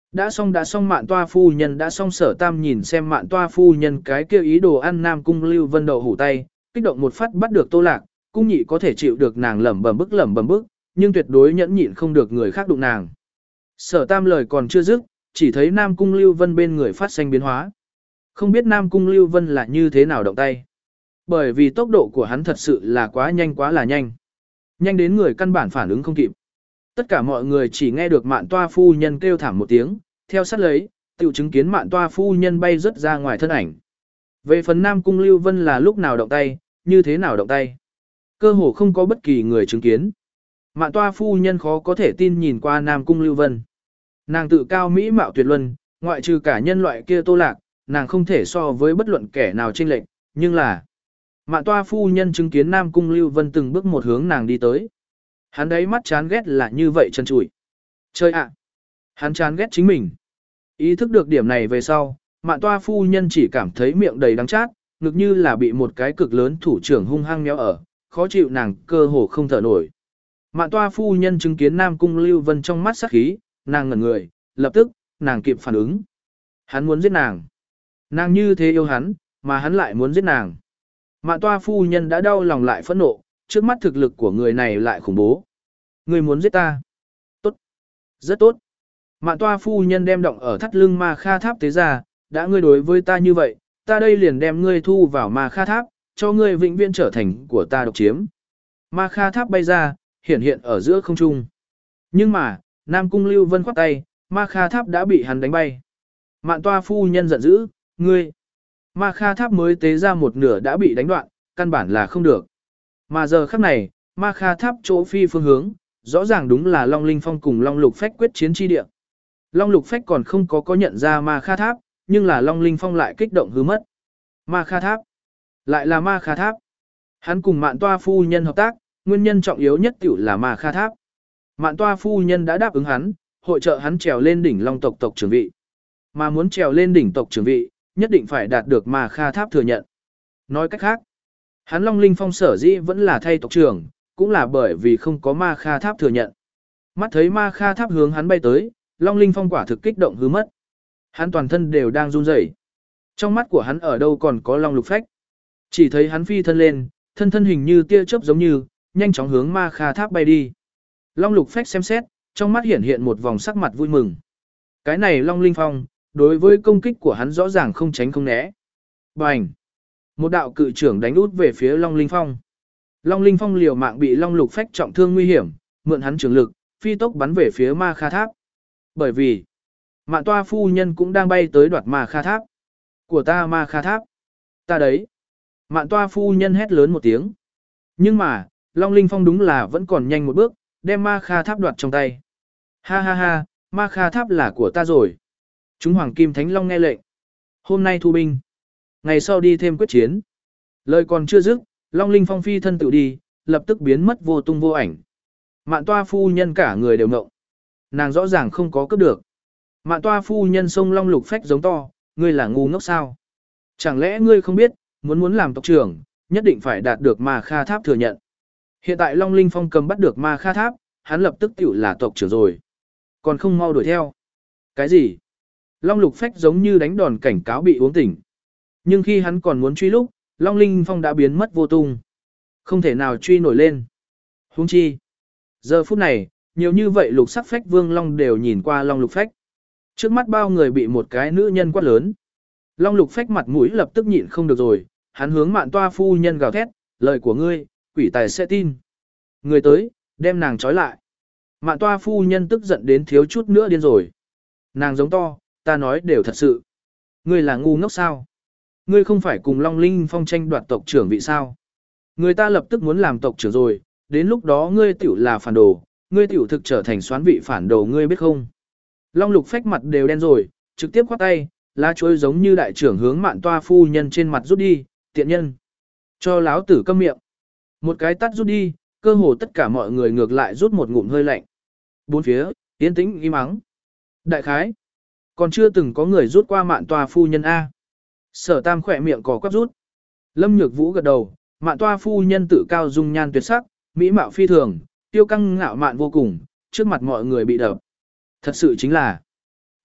Đã xong đã xong Mạn Toa phu nhân đã xong. Sở Tam nhìn xem Mạn Toa phu nhân cái kia ý đồ ăn Nam Cung Lưu Vân đậu hủ tay, kích động một phát bắt được Tô Lạc, cung nhị có thể chịu được nàng lẩm bẩm bức lẩm bẩm bức, nhưng tuyệt đối nhẫn nhịn không được người khác đụng nàng. Sở Tam lời còn chưa dứt, chỉ thấy Nam Cung Lưu Vân bên người phát sinh biến hóa. Không biết Nam Cung Lưu Vân là như thế nào động tay. Bởi vì tốc độ của hắn thật sự là quá nhanh quá là nhanh. Nhanh đến người căn bản phản ứng không kịp. Tất cả mọi người chỉ nghe được Mạn Toa phu nhân kêu thảm một tiếng, theo sát lấy, tiểu chứng kiến Mạn Toa phu nhân bay rất ra ngoài thân ảnh. Về phần Nam Cung Lưu Vân là lúc nào động tay, như thế nào động tay. Cơ hồ không có bất kỳ người chứng kiến. Mạn Toa phu nhân khó có thể tin nhìn qua Nam Cung Lưu Vân. Nàng tự cao mỹ mạo tuyệt luân, ngoại trừ cả nhân loại kia Tô Lạc, nàng không thể so với bất luận kẻ nào chênh lệch, nhưng là Mạn Toa phu nhân chứng kiến Nam Cung Lưu Vân từng bước một hướng nàng đi tới. Hắn đấy mắt chán ghét là như vậy chân trụi. Chơi ạ! Hắn chán ghét chính mình. Ý thức được điểm này về sau, Mạn Toa phu nhân chỉ cảm thấy miệng đầy đắng chát, ngực như là bị một cái cực lớn thủ trưởng hung hăng méo ở, khó chịu nàng cơ hồ không thở nổi. Mạn Toa phu nhân chứng kiến Nam Cung Lưu Vân trong mắt sát khí, nàng ngẩn người, lập tức, nàng kịp phản ứng. Hắn muốn giết nàng. Nàng như thế yêu hắn, mà hắn lại muốn giết nàng. Mạn Toa phu nhân đã đau lòng lại phẫn nộ, trước mắt thực lực của người này lại khủng bố. Người muốn giết ta? Tốt. Rất tốt. Mạn Toa phu nhân đem động ở thắt lưng Ma Kha Tháp tế ra, đã ngươi đối với ta như vậy, ta đây liền đem ngươi thu vào Ma Kha Tháp, cho ngươi vĩnh viễn trở thành của ta độc chiếm. Ma Kha Tháp bay ra, hiện hiện ở giữa không trung. Nhưng mà, Nam Cung Lưu Vân khoát tay, Ma Kha Tháp đã bị hắn đánh bay. Mạn Toa phu nhân giận dữ, ngươi. Ma Kha Tháp mới tế ra một nửa đã bị đánh đoạn, căn bản là không được. Mà giờ khắc này, Ma Kha Tháp chỗ phi phương hướng, rõ ràng đúng là Long Linh Phong cùng Long Lục Phách quyết chiến chi địa. Long Lục Phách còn không có có nhận ra Ma Kha Tháp, nhưng là Long Linh Phong lại kích động hứ mất. Ma Kha Tháp, lại là Ma Kha Tháp. Hắn cùng Mạn Toa phu nhân hợp tác, nguyên nhân trọng yếu nhất tiểu là Ma Kha Tháp. Mạn Toa phu nhân đã đáp ứng hắn, hội trợ hắn trèo lên đỉnh Long tộc tộc trưởng vị. Mà muốn trèo lên đỉnh tộc trưởng vị, nhất định phải đạt được Ma Kha Tháp thừa nhận. Nói cách khác, hắn Long Linh Phong sở dĩ vẫn là thay tộc trưởng, cũng là bởi vì không có Ma Kha Tháp thừa nhận. Mắt thấy Ma Kha Tháp hướng hắn bay tới, Long Linh Phong quả thực kích động hứ mất. Hắn toàn thân đều đang run rẩy. Trong mắt của hắn ở đâu còn có Long Lục Phách. Chỉ thấy hắn phi thân lên, thân thân hình như tia chớp giống như, nhanh chóng hướng Ma Kha Tháp bay đi. Long Lục Phách xem xét, trong mắt hiện hiện một vòng sắc mặt vui mừng. Cái này Long Linh Phong, đối với công kích của hắn rõ ràng không tránh không né. Bành! Một đạo cự trưởng đánh út về phía Long Linh Phong. Long Linh Phong liều mạng bị Long Lục Phách trọng thương nguy hiểm, mượn hắn trường lực, phi tốc bắn về phía Ma Kha Tháp. Bởi vì, Mạn Toa phu nhân cũng đang bay tới đoạt Ma Kha Tháp. Của ta Ma Kha Tháp. Ta đấy. Mạn Toa phu nhân hét lớn một tiếng. Nhưng mà, Long Linh Phong đúng là vẫn còn nhanh một bước, đem Ma Kha Tháp đoạt trong tay. Ha ha ha, Ma Kha Tháp là của ta rồi. Chúng Hoàng Kim Thánh Long nghe lệnh. Hôm nay thu binh. Ngày sau đi thêm quyết chiến. Lời còn chưa dứt, Long Linh Phong phi thân tự đi, lập tức biến mất vô tung vô ảnh. Mạn Toa phu nhân cả người đều ngộng. Nàng rõ ràng không có cướp được. Mạn Toa phu nhân xông Long Lục Phách giống to, ngươi là ngu ngốc sao? Chẳng lẽ ngươi không biết, muốn muốn làm tộc trưởng, nhất định phải đạt được Ma Kha Tháp thừa nhận. Hiện tại Long Linh Phong cầm bắt được Ma Kha Tháp, hắn lập tức tiểu là tộc trưởng rồi. Còn không mau đuổi theo. Cái gì? Long Lục Phách giống như đánh đòn cảnh cáo bị uống tỉnh. Nhưng khi hắn còn muốn truy lúc, Long Linh Phong đã biến mất vô tung. Không thể nào truy nổi lên. Huống chi. Giờ phút này, nhiều như vậy lục sắc phách vương Long đều nhìn qua Long Lục Phách. Trước mắt bao người bị một cái nữ nhân quát lớn. Long Lục Phách mặt mũi lập tức nhịn không được rồi, hắn hướng Mạn Toa phu nhân gào thét, lời của ngươi, quỷ tài sẽ tin. Người tới, đem nàng trói lại. Mạn Toa phu nhân tức giận đến thiếu chút nữa điên rồi. Nàng giống to, ta nói đều thật sự. Ngươi là ngu ngốc sao? Ngươi không phải cùng Long Linh Phong tranh đoạt tộc trưởng vị sao? Người ta lập tức muốn làm tộc trưởng rồi, đến lúc đó ngươi tiểu là phản đồ, ngươi tiểu thực trở thành soán vị phản đồ ngươi biết không? Long Lục Phách mặt đều đen rồi, trực tiếp khoát tay, lá chuối giống như đại trưởng hướng Mạn Toa phu nhân trên mặt rút đi, tiện nhân. Cho láo tử câm miệng. Một cái tắt rút đi, cơ hồ tất cả mọi người ngược lại rút một ngụm hơi lạnh. Bốn phía, yên tĩnh im ắng. Đại khái, còn chưa từng có người rút qua Mạn Toa phu nhân A. Sở Tam khỏe miệng cò quắp rút. Lâm Nhược Vũ gật đầu, Mạn Toa phu nhân tự cao dung nhan tuyệt sắc, mỹ mạo phi thường, tiêu căng ngạo mạn vô cùng, trước mặt mọi người bị đập. Thật sự chính là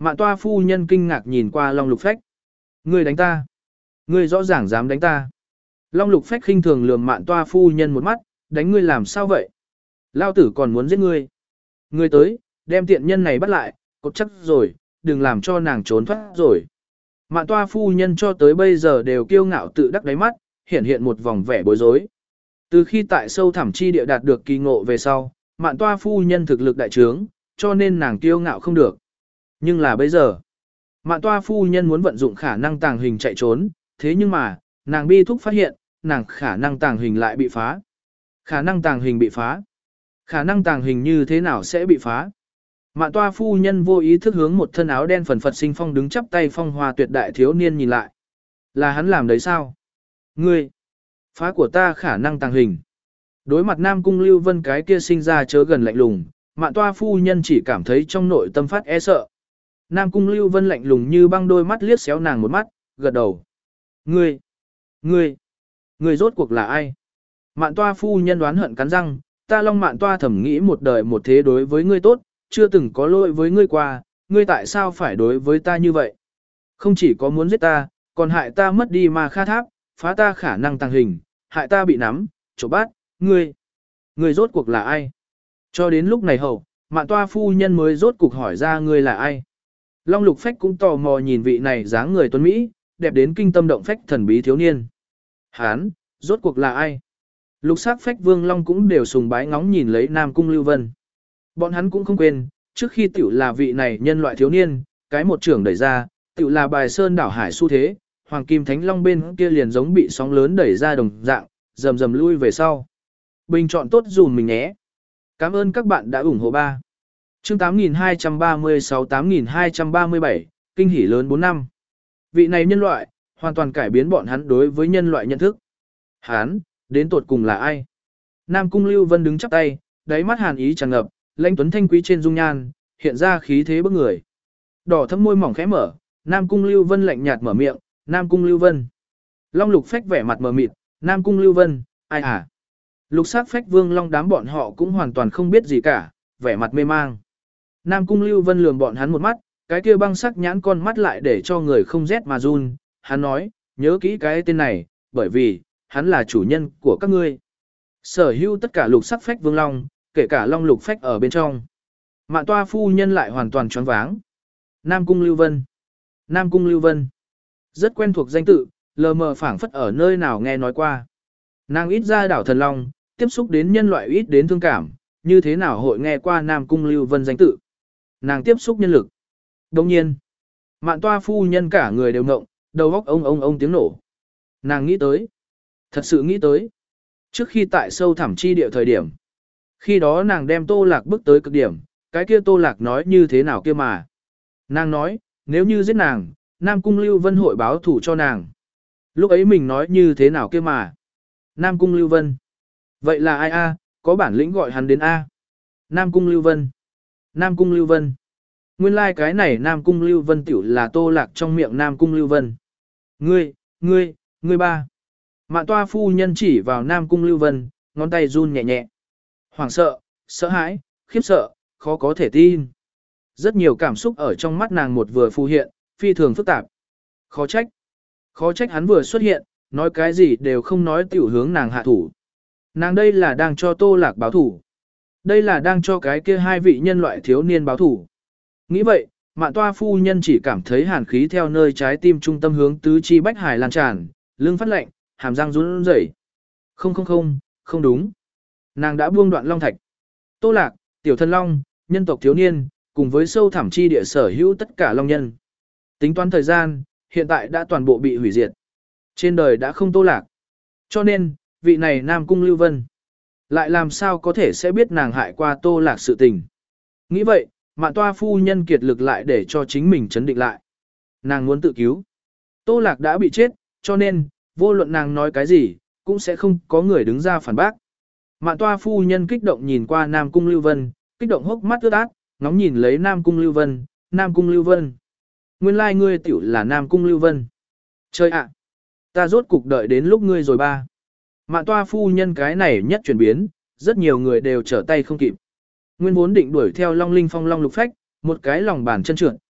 Mạn toa phu nhân kinh ngạc nhìn qua Long Lục Phách. Ngươi đánh ta. Ngươi rõ ràng dám đánh ta. Long Lục Phách khinh thường lườm Mạn toa phu nhân một mắt, đánh ngươi làm sao vậy? Lao tử còn muốn giết ngươi. Ngươi tới, đem tiện nhân này bắt lại, cột chắc rồi, đừng làm cho nàng trốn thoát rồi. Mạn toa phu nhân cho tới bây giờ đều kiêu ngạo tự đắc đáy mắt, hiện hiện một vòng vẻ bối rối. Từ khi tại sâu thẳm chi địa đạt được kỳ ngộ về sau, Mạn toa phu nhân thực lực đại trướng, cho nên nàng kiêu ngạo không được. Nhưng là bây giờ, Mạn toa phu nhân muốn vận dụng khả năng tàng hình chạy trốn, thế nhưng mà, nàng bi thúc phát hiện, nàng khả năng tàng hình lại bị phá. Khả năng tàng hình bị phá. Khả năng tàng hình như thế nào sẽ bị phá? Mạn toa phu nhân vô ý thức hướng một thân áo đen phần phật sinh phong đứng chắp tay phong hoa tuyệt đại thiếu niên nhìn lại. Là hắn làm đấy sao? Ngươi! Phá của ta khả năng tàng hình. Đối mặt Nam Cung Lưu Vân cái kia sinh ra chớ gần lạnh lùng, Mạn toa phu nhân chỉ cảm thấy trong nội tâm phát e sợ. Nam Cung Lưu Vân lạnh lùng như băng đôi mắt liếc xéo nàng một mắt, gật đầu. Ngươi! Ngươi! Ngươi rốt cuộc là ai? Mạn toa phu nhân đoán hận cắn răng, ta Long Mạn toa thầm nghĩ một đời một thế đối với ngươi tốt, chưa từng có lỗi với ngươi qua, ngươi tại sao phải đối với ta như vậy? Không chỉ có muốn giết ta, còn hại ta mất đi ma kha tháp, phá ta khả năng tàng hình, hại ta bị nắm, trộm bắt, ngươi, ngươi rốt cuộc là ai? Cho đến lúc này hậu, Mạn toa phu nhân mới rốt cuộc hỏi ra ngươi là ai? Long Lục Phách cũng tò mò nhìn vị này dáng người tuấn Mỹ, đẹp đến kinh tâm động phách thần bí thiếu niên. Hán, rốt cuộc là ai? Lục sắc Phách Vương Long cũng đều sùng bái ngóng nhìn lấy Nam Cung Lưu Vân. Bọn hắn cũng không quên, trước khi tiểu là vị này nhân loại thiếu niên, cái một trưởng đẩy ra, tiểu là bài sơn đảo hải xu thế, Hoàng Kim Thánh Long bên kia liền giống bị sóng lớn đẩy ra đồng dạng, rầm rầm lui về sau. Bình chọn tốt dùm mình nhé. Cảm ơn các bạn đã ủng hộ ba. Chương tám nghìn hai trăm ba mươi sáu tám nghìn hai trăm ba mươi bảy, kinh hỉ lớn bốn năm. Vị này nhân loại, hoàn toàn cải biến bọn hắn đối với nhân loại nhận thức. Hắn, đến tột cùng là ai? Nam Cung Lưu Vân đứng chắp tay, đáy mắt hàn ý tràn ngập, lãnh tuấn thanh quý trên dung nhan, hiện ra khí thế bức người. Đỏ thâm môi mỏng khẽ mở, Nam Cung Lưu Vân lạnh nhạt mở miệng, Nam Cung Lưu Vân. Long Lục Phách vẻ mặt mờ mịt, Nam Cung Lưu Vân, ai à? Lục sắc Phách Vương Long đám bọn họ cũng hoàn toàn không biết gì cả, vẻ mặt mê mang. Nam Cung Lưu Vân lườm bọn hắn một mắt, cái kia băng sắc nhãn con mắt lại để cho người không rét mà run. Hắn nói, nhớ kỹ cái tên này, bởi vì, hắn là chủ nhân của các ngươi. Sở hữu tất cả lục sắc Phách Vương Long, kể cả Long Lục Phách ở bên trong. Mạn toa phu nhân lại hoàn toàn choáng váng. Nam Cung Lưu Vân. Nam Cung Lưu Vân. Rất quen thuộc danh tự, lờ mờ phảng phất ở nơi nào nghe nói qua. Nàng ít ra đảo thần long, tiếp xúc đến nhân loại ít đến thương cảm, như thế nào hội nghe qua Nam Cung Lưu Vân danh tự. Nàng tiếp xúc nhân lực. Đồng nhiên, Mạn toa phu nhân cả người đều ngộng, đầu óc ông ông ông tiếng nổ. Nàng nghĩ tới. Thật sự nghĩ tới. Trước khi tại sâu thẳm chi địa thời điểm. Khi đó nàng đem Tô Lạc bước tới cực điểm, cái kia Tô Lạc nói như thế nào kia mà. Nàng nói, nếu như giết nàng, Nam Cung Lưu Vân hội báo thủ cho nàng. Lúc ấy mình nói như thế nào kia mà. Nam Cung Lưu Vân. Vậy là ai a? Có bản lĩnh gọi hắn đến a. Nam Cung Lưu Vân. Nam Cung Lưu Vân. Nguyên lai like cái này Nam Cung Lưu Vân tiểu là Tô Lạc trong miệng Nam Cung Lưu Vân. Ngươi, ngươi, ngươi ba. Mạn toa phu nhân chỉ vào Nam Cung Lưu Vân, ngón tay run nhẹ nhẹ. Hoảng sợ, sợ hãi, khiếp sợ, khó có thể tin. Rất nhiều cảm xúc ở trong mắt nàng một vừa phù hiện, phi thường phức tạp. Khó trách. Khó trách hắn vừa xuất hiện, nói cái gì đều không nói tiểu hướng nàng hạ thủ. Nàng đây là đang cho Tô Lạc báo thủ. Đây là đang cho cái kia hai vị nhân loại thiếu niên báo thủ. Nghĩ vậy, Mạn toa phu nhân chỉ cảm thấy hàn khí theo nơi trái tim trung tâm hướng tứ chi bách hải lan tràn, lưng phát lạnh, hàm răng run rẩy. Không không không, không đúng. Nàng đã buông đoạn long thạch. Tô Lạc, tiểu thân long, nhân tộc thiếu niên, cùng với sâu thẳm chi địa sở hữu tất cả long nhân. Tính toán thời gian, hiện tại đã toàn bộ bị hủy diệt. Trên đời đã không Tô Lạc. Cho nên, vị này Nam Cung Lưu Vân, lại làm sao có thể sẽ biết nàng hại qua Tô Lạc sự tình. Nghĩ vậy, Mạn toa phu nhân kiệt lực lại để cho chính mình chấn định lại. Nàng muốn tự cứu. Tô Lạc đã bị chết, cho nên, vô luận nàng nói cái gì, cũng sẽ không có người đứng ra phản bác. Mạn toa phu nhân kích động nhìn qua Nam Cung Lưu Vân, kích động hốc mắt ướt át, ngóng nhìn lấy Nam Cung Lưu Vân, Nam Cung Lưu Vân. Nguyên lai ngươi tiểu là Nam Cung Lưu Vân. Trời ạ, ta rốt cục đợi đến lúc ngươi rồi ba. Mạn toa phu nhân cái này nhất chuyển biến, rất nhiều người đều trở tay không kịp. Nguyên vốn định đuổi theo Long Linh Phong Long Lục Phách, một cái lòng bàn chân trượt,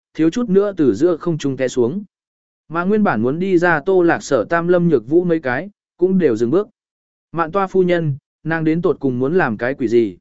thiếu chút nữa từ giữa không trung té xuống. Mà nguyên bản muốn đi ra Tô Lạc Sở Tam Lâm Nhược Vũ mấy cái, cũng đều dừng bước. Mạn Toa phu nhân, nàng đến tột cùng muốn làm cái quỷ gì?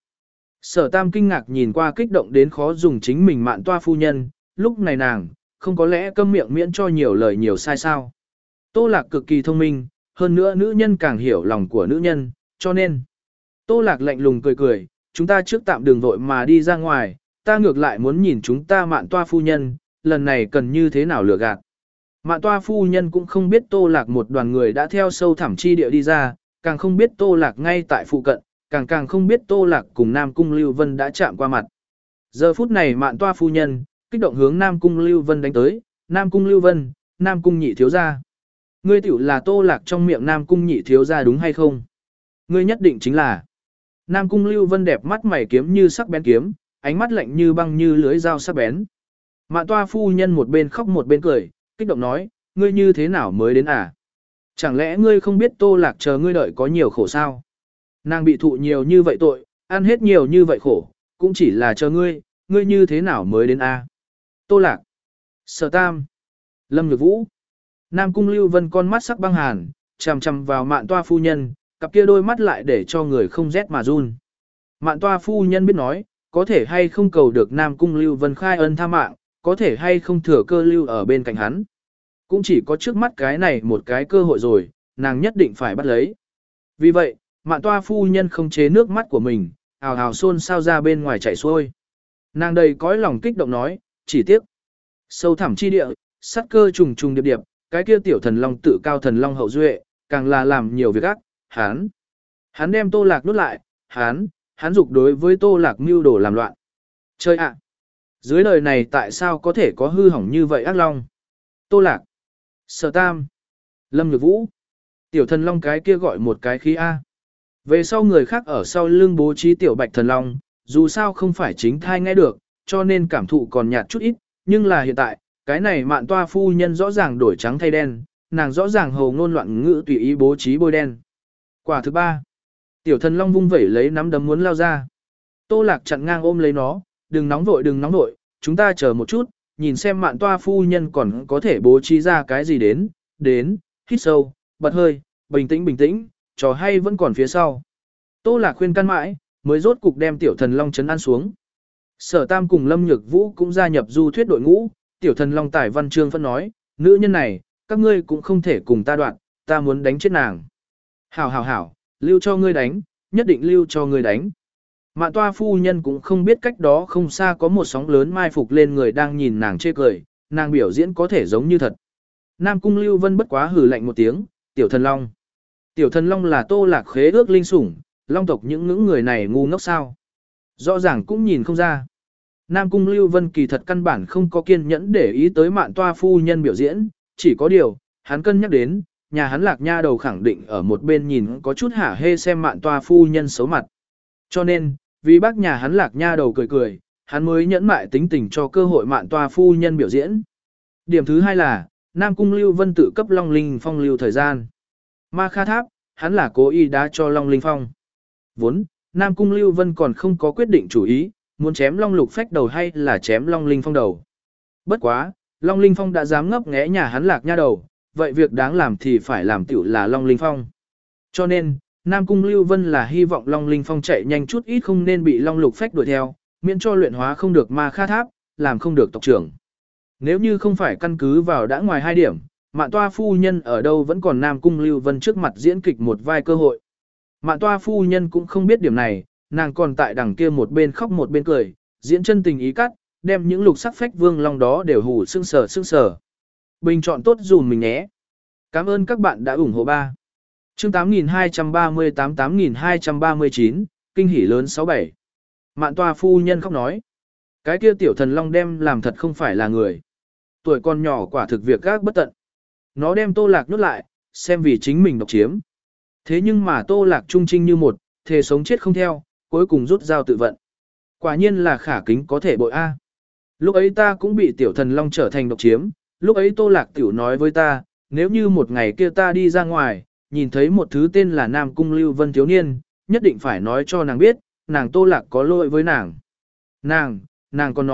Sở Tam kinh ngạc nhìn qua kích động đến khó dùng chính mình Mạn Toa phu nhân, lúc này nàng, không có lẽ câm miệng miễn cho nhiều lời nhiều sai sao. Tô Lạc cực kỳ thông minh, hơn nữa nữ nhân càng hiểu lòng của nữ nhân, cho nên. Tô Lạc lạnh lùng cười cười, chúng ta trước tạm đường vội mà đi ra ngoài, ta ngược lại muốn nhìn chúng ta Mạn Toa phu nhân, lần này cần như thế nào lừa gạt. Mạn Toa phu nhân cũng không biết Tô Lạc một đoàn người đã theo sâu thẳm chi địa đi ra, càng không biết Tô Lạc ngay tại phụ cận, càng càng không biết Tô Lạc cùng Nam Cung Lưu Vân đã chạm qua mặt. Giờ phút này Mạn Toa phu nhân, kích động hướng Nam Cung Lưu Vân đánh tới, Nam Cung Lưu Vân, Nam Cung nhị thiếu gia. Ngươi tiểu là Tô Lạc trong miệng Nam Cung nhị thiếu gia đúng hay không? Ngươi nhất định chính là. Nam Cung Lưu Vân đẹp mắt mày kiếm như sắc bén kiếm, ánh mắt lạnh như băng như lưới dao sắc bén. Mạn Toa phu nhân một bên khóc một bên cười, kích động nói, ngươi như thế nào mới đến à? Chẳng lẽ ngươi không biết Tô Lạc chờ ngươi đợi có nhiều khổ sao? Nàng bị thụ nhiều như vậy tội, ăn hết nhiều như vậy khổ, cũng chỉ là chờ ngươi, ngươi như thế nào mới đến à? Tô Lạc, Sở Tam, Lâm Nhược Vũ. Nam Cung Lưu Vân con mắt sắc băng hàn, chằm chằm vào Mạn Toa phu nhân, cặp kia đôi mắt lại để cho người không rét mà run. Mạn Toa phu nhân biết nói, có thể hay không cầu được Nam Cung Lưu Vân khai ân tha mạng, có thể hay không thừa cơ lưu ở bên cạnh hắn. Cũng chỉ có trước mắt cái này một cái cơ hội rồi, nàng nhất định phải bắt lấy. Vì vậy, Mạn Toa phu nhân không chế nước mắt của mình, ào ào xôn sao ra bên ngoài chảy xuôi. Nàng đầy cõi lòng kích động nói, chỉ tiếc. Sâu thẳm chi địa, sát cơ trùng trùng điệp điệp, cái kia tiểu thần long tự cao thần long hậu duệ, càng là làm nhiều việc ác, hắn. Hắn đem Tô Lạc nuốt lại, hắn, hắn dục đối với Tô Lạc mưu đồ làm loạn. Chơi ạ! Dưới đời này tại sao có thể có hư hỏng như vậy ác long? Tô Lạc, Sở Tam, Lâm Nhược Vũ, tiểu thần long cái kia gọi một cái khí A. Về sau người khác ở sau lưng bố trí tiểu bạch thần long, dù sao không phải chính thai nghe được, cho nên cảm thụ còn nhạt chút ít, nhưng là hiện tại, cái này Mạn Toa phu nhân rõ ràng đổi trắng thay đen, nàng rõ ràng hồ ngôn loạn ngữ tùy ý bố trí bôi đen. Quả thứ ba, tiểu thần long vung vẩy lấy nắm đấm muốn lao ra. Tô Lạc chặn ngang ôm lấy nó, đừng nóng vội đừng nóng vội, chúng ta chờ một chút, nhìn xem Mạn Toa phu nhân còn có thể bố trí ra cái gì đến, đến, hít sâu, bật hơi, bình tĩnh bình tĩnh, trò hay vẫn còn phía sau. Tô Lạc khuyên can mãi, mới rốt cục đem tiểu thần long chấn an xuống. Sở Tam cùng Lâm Nhược Vũ cũng gia nhập du thuyết đội ngũ, tiểu thần long Tải Văn Trương phân nói, nữ nhân này, các ngươi cũng không thể cùng ta đoạn, ta muốn đánh chết nàng. Hảo hảo hảo, lưu cho ngươi đánh, nhất định lưu cho ngươi đánh. Mạn Toa phu nhân cũng không biết cách đó không xa có một sóng lớn mai phục lên người đang nhìn nàng chê cười, nàng biểu diễn có thể giống như thật. Nam Cung Lưu Vân bất quá hừ lạnh một tiếng, tiểu thần long. Tiểu thần long là Tô Lạc khế ước linh sủng, long tộc những những người này ngu ngốc sao. Rõ ràng cũng nhìn không ra. Nam Cung Lưu Vân kỳ thật căn bản không có kiên nhẫn để ý tới Mạn Toa phu nhân biểu diễn, chỉ có điều, hắn cân nhắc đến, nhà hắn Lạc Nha đầu khẳng định ở một bên nhìn có chút hả hê xem Mạn Toa phu nhân xấu mặt. Cho nên, vì bác nhà hắn Lạc Nha đầu cười cười, hắn mới nhẫn mại tính tình cho cơ hội Mạn Toa phu nhân biểu diễn. Điểm thứ hai là, Nam Cung Lưu Vân tự cấp Long Linh Phong lưu thời gian. Ma Kha Tháp, hắn là cố ý đá cho Long Linh Phong. Vốn, Nam Cung Lưu Vân còn không có quyết định chủ ý, muốn chém Long Lục Phách đầu hay là chém Long Linh Phong đầu. Bất quá, Long Linh Phong đã dám ngấp nghé nhà hắn Lạc Nha đầu, vậy việc đáng làm thì phải làm tiểu là Long Linh Phong. Cho nên, Nam Cung Lưu Vân là hy vọng Long Linh Phong chạy nhanh chút ít không nên bị Long Lục Phách đuổi theo, miễn cho luyện hóa không được Ma Kha Tháp, làm không được tộc trưởng. Nếu như không phải căn cứ vào đã ngoài hai điểm, Mạn Toa phu nhân ở đâu vẫn còn Nam Cung Lưu Vân trước mặt diễn kịch một vai cơ hội. Mạn Toa phu nhân cũng không biết điểm này, nàng còn tại đằng kia một bên khóc một bên cười, diễn chân tình ý cắt, đem những lục sắc phách vương long đó đều hù sưng sờ sưng sờ. Bình chọn tốt dùm mình nhé. Cảm ơn các bạn đã ủng hộ ba. Chương tám nghìn hai trăm ba mươi tám tám nghìn hai trăm ba mươi chín, kinh hỉ lớn sáu bảy. Mạn Toa phu nhân khóc nói. Cái kia tiểu thần long đem làm thật không phải là người. Tuổi còn nhỏ quả thực việc gác bất tận. Nó đem Tô Lạc nuốt lại, xem vì chính mình độc chiếm. Thế nhưng mà Tô Lạc trung trinh như một, thề sống chết không theo, cuối cùng rút dao tự vận. Quả nhiên là khả kính có thể bội A. Lúc ấy ta cũng bị tiểu thần long trở thành độc chiếm, lúc ấy Tô Lạc tiểu nói với ta, nếu như một ngày kia ta đi ra ngoài, nhìn thấy một thứ tên là Nam Cung Lưu Vân thiếu niên, nhất định phải nói cho nàng biết, nàng Tô Lạc có lỗi với nàng. Nàng, nàng còn nói,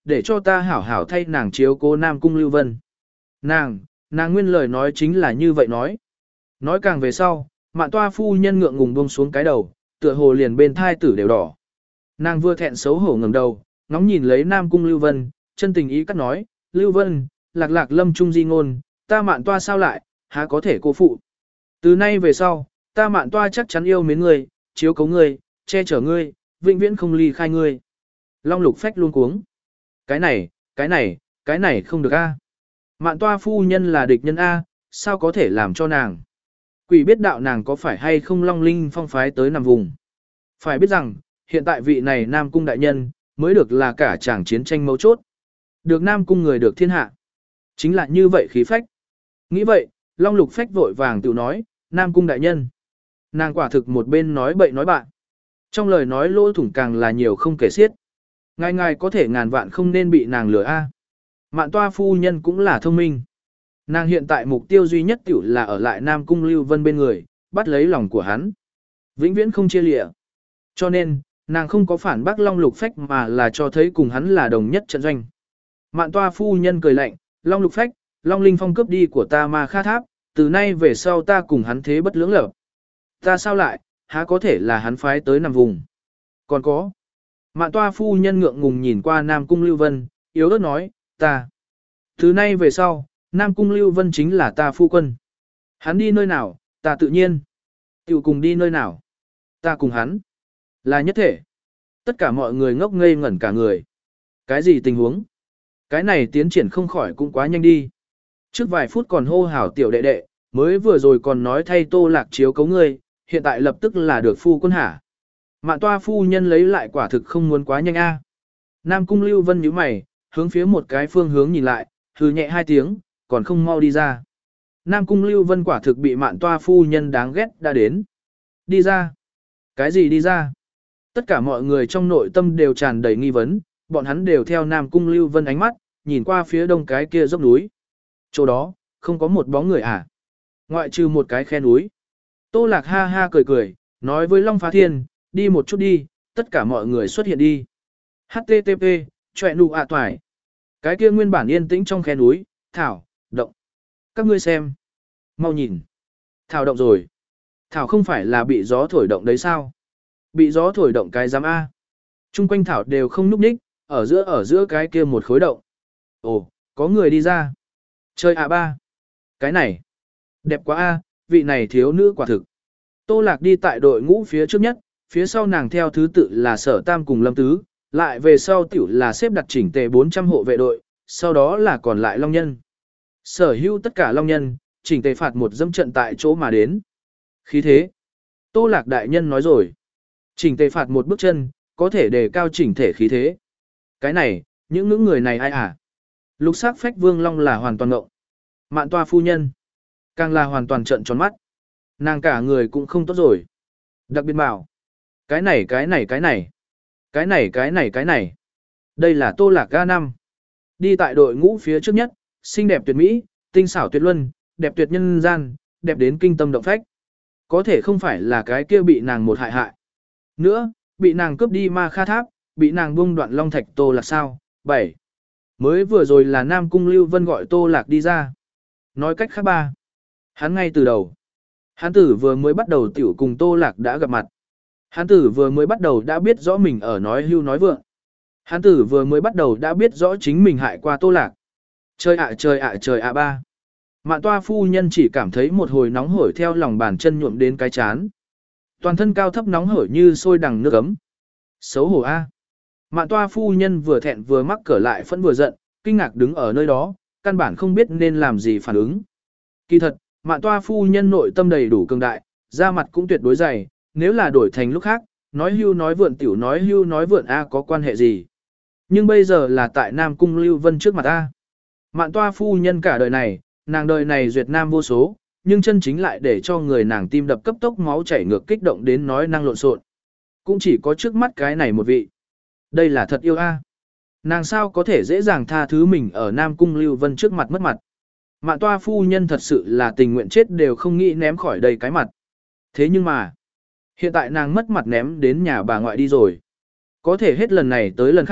để cho ta hảo hảo thay nàng chiếu cố Nam Cung Lưu Vân. Nàng, nàng nguyên lời nói chính là như vậy nói. Nói càng về sau, Mạn Toa phu nhân ngượng ngùng buông xuống cái đầu, tựa hồ liền bên thai tử đều đỏ. Nàng vừa thẹn xấu hổ ngẩng đầu, ngóng nhìn lấy Nam Cung Lưu Vân, chân tình ý cắt nói, Lưu Vân, lạc lạc lâm trung di ngôn, ta Mạn Toa sao lại, há có thể cô phụ. Từ nay về sau, ta Mạn Toa chắc chắn yêu mến ngươi, chiếu cố ngươi, che chở ngươi, vĩnh viễn không ly khai ngươi. Long Lục Phách luôn cuống. Cái này, cái này, cái này không được a. Mạn Toa phu nhân là địch nhân a, sao có thể làm cho nàng. Quỷ biết đạo nàng có phải hay không Long Linh phong phái tới nằm vùng. Phải biết rằng, hiện tại vị này Nam Cung đại nhân, mới được là cả chàng chiến tranh mấu chốt. Được Nam Cung người được thiên hạ. Chính là như vậy khí phách. Nghĩ vậy, Long Lục Phách vội vàng tự nói, Nam Cung đại nhân. Nàng quả thực một bên nói bậy nói bạn. Trong lời nói lỗ thủng càng là nhiều không kể xiết. Ngài ngài có thể ngàn vạn không nên bị nàng lừa a. Mạn Toa phu nhân cũng là thông minh. Nàng hiện tại mục tiêu duy nhất tiểu là ở lại Nam Cung Lưu Vân bên người, bắt lấy lòng của hắn. Vĩnh viễn không chia lịa. Cho nên, nàng không có phản bác Long Lục Phách mà là cho thấy cùng hắn là đồng nhất trận doanh. Mạn Toa phu nhân cười lạnh, Long Lục Phách, Long Linh Phong cướp đi của ta Ma Kha Tháp, từ nay về sau ta cùng hắn thế bất lưỡng lập. Ta sao lại, há có thể là hắn phái tới nằm vùng. Còn có. Mạn Toa phu nhân ngượng ngùng nhìn qua Nam Cung Lưu Vân, yếu ớt nói, ta. Từ nay về sau, Nam Cung Lưu Vân chính là ta phu quân. Hắn đi nơi nào, ta tự nhiên. Tiểu cùng đi nơi nào. Ta cùng hắn. Là nhất thể. Tất cả mọi người ngốc ngây ngẩn cả người. Cái gì tình huống? Cái này tiến triển không khỏi cũng quá nhanh đi. Trước vài phút còn hô hào tiểu đệ đệ, mới vừa rồi còn nói thay Tô Lạc chiếu cấu ngươi, hiện tại lập tức là được phu quân hả. Mạn Toa phu nhân lấy lại quả thực không muốn quá nhanh a. Nam Cung Lưu Vân nhíu mày, hướng phía một cái phương hướng nhìn lại, hừ nhẹ hai tiếng, còn không mau đi ra. Nam Cung Lưu Vân quả thực bị Mạn Toa phu nhân đáng ghét đã đến. Đi ra. Cái gì đi ra? Tất cả mọi người trong nội tâm đều tràn đầy nghi vấn, bọn hắn đều theo Nam Cung Lưu Vân ánh mắt, nhìn qua phía đông cái kia dốc núi. Chỗ đó, không có một bóng người à? Ngoại trừ một cái khe núi. Tô Lạc ha ha cười cười, nói với Long Phá Thiên, đi một chút đi, tất cả mọi người xuất hiện đi. hát tê tê pê, chọe nụ ạ toài. Cái kia nguyên bản yên tĩnh trong khe núi, thảo, động. Các ngươi xem. Mau nhìn. Thảo động rồi. Thảo không phải là bị gió thổi động đấy sao? Bị gió thổi động cái giám A. Trung quanh thảo đều không núp ních, ở giữa ở giữa cái kia một khối động. Ồ, có người đi ra. Chơi ạ ba. Cái này. Đẹp quá A, vị này thiếu nữ quả thực. Tô Lạc đi tại đội ngũ phía trước nhất, phía sau nàng theo thứ tự là Sở Tam cùng Lâm Tứ, lại về sau tiểu là xếp đặt chỉnh tề bốn trăm hộ vệ đội, sau đó là còn lại Long Nhân. Sở hữu tất cả Long Nhân, chỉnh tề phạt một dâm trận tại chỗ mà đến. Khí thế. Tô Lạc đại nhân nói rồi. Chỉnh tề phạt một bước chân, có thể đề cao chỉnh thể khí thế. Cái này, những những người này ai à? Lục sắc phách vương long là hoàn toàn ngộng. Mạn Toa phu nhân. Càng là hoàn toàn trợn tròn mắt. Nàng cả người cũng không tốt rồi. Đặc biệt bảo. Cái này cái này cái này. Cái này cái này cái này. Đây là Tô Lạc ga năm. Đi tại đội ngũ phía trước nhất, xinh đẹp tuyệt mỹ, tinh xảo tuyệt luân, đẹp tuyệt nhân gian, đẹp đến kinh tâm động phách. Có thể không phải là cái kia bị nàng một hại hại. Nữa, bị nàng cướp đi Ma Kha Tháp, bị nàng buông đoạn Long Thạch Tô Lạc sao? bảy. Mới vừa rồi là Nam Cung Lưu Vân gọi Tô Lạc đi ra. Nói cách khác ba. Hắn ngay từ đầu. Hắn tử vừa mới bắt đầu tiểu cùng Tô Lạc đã gặp mặt. Hắn tử vừa mới bắt đầu đã biết rõ mình ở nói hưu nói vượng. Hắn tử vừa mới bắt đầu đã biết rõ chính mình hại qua Tô Lạc. Trời ạ trời ạ trời ạ ba. Mạn Toa phu nhân chỉ cảm thấy một hồi nóng hổi theo lòng bàn chân nhuộm đến cái chán. Toàn thân cao thấp nóng hổi như sôi đằng nước ấm. Xấu hổ a. Mạn Toa phu nhân vừa thẹn vừa mắc cỡ lại phẫn vừa giận, kinh ngạc đứng ở nơi đó, căn bản không biết nên làm gì phản ứng. Kỳ thật, Mạn Toa phu nhân nội tâm đầy đủ cường đại, da mặt cũng tuyệt đối dày, nếu là đổi thành lúc khác, nói hưu nói vượn tiểu nói hưu nói vượn a có quan hệ gì. Nhưng bây giờ là tại Nam Cung Lưu Vân trước mặt a. Mạn Toa phu nhân cả đời này, nàng đời này duyệt nam vô số, nhưng chân chính lại để cho người nàng tim đập cấp tốc máu chảy ngược kích động đến nói năng lộn xộn. Cũng chỉ có trước mắt cái này một vị. Đây là thật yêu a. Nàng sao có thể dễ dàng tha thứ mình ở Nam Cung Lưu Vân trước mặt mất mặt. Mạn Toa phu nhân thật sự là tình nguyện chết đều không nghĩ ném khỏi đây cái mặt. Thế nhưng mà, hiện tại nàng mất mặt ném đến nhà bà ngoại đi rồi. Có thể hết lần này tới lần khác,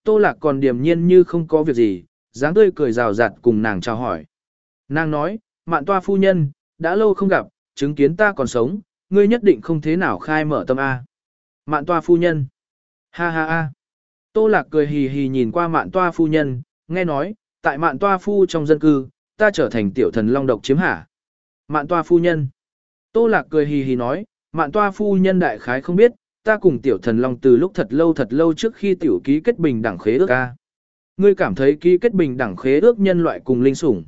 Tô Lạc còn điềm nhiên như không có việc gì, dáng tươi cười rào rạt cùng nàng chào hỏi. Nàng nói, Mạn Toa phu nhân, đã lâu không gặp, chứng kiến ta còn sống, ngươi nhất định không thế nào khai mở tâm A. Mạn Toa phu nhân. Ha ha ha. Tô Lạc cười hì hì nhìn qua Mạn Toa phu nhân, nghe nói, tại Mạn Toa phu trong dân cư, ta trở thành tiểu thần long độc chiếm hả. Mạn Toa phu nhân. Tô Lạc cười hì hì nói, Mạn Toa phu nhân đại khái không biết, ta cùng tiểu thần long từ lúc thật lâu thật lâu trước khi tiểu ký kết bình đẳng khế ước ca. Ngươi cảm thấy ký kết bình đẳng khế ước nhân loại cùng linh sủng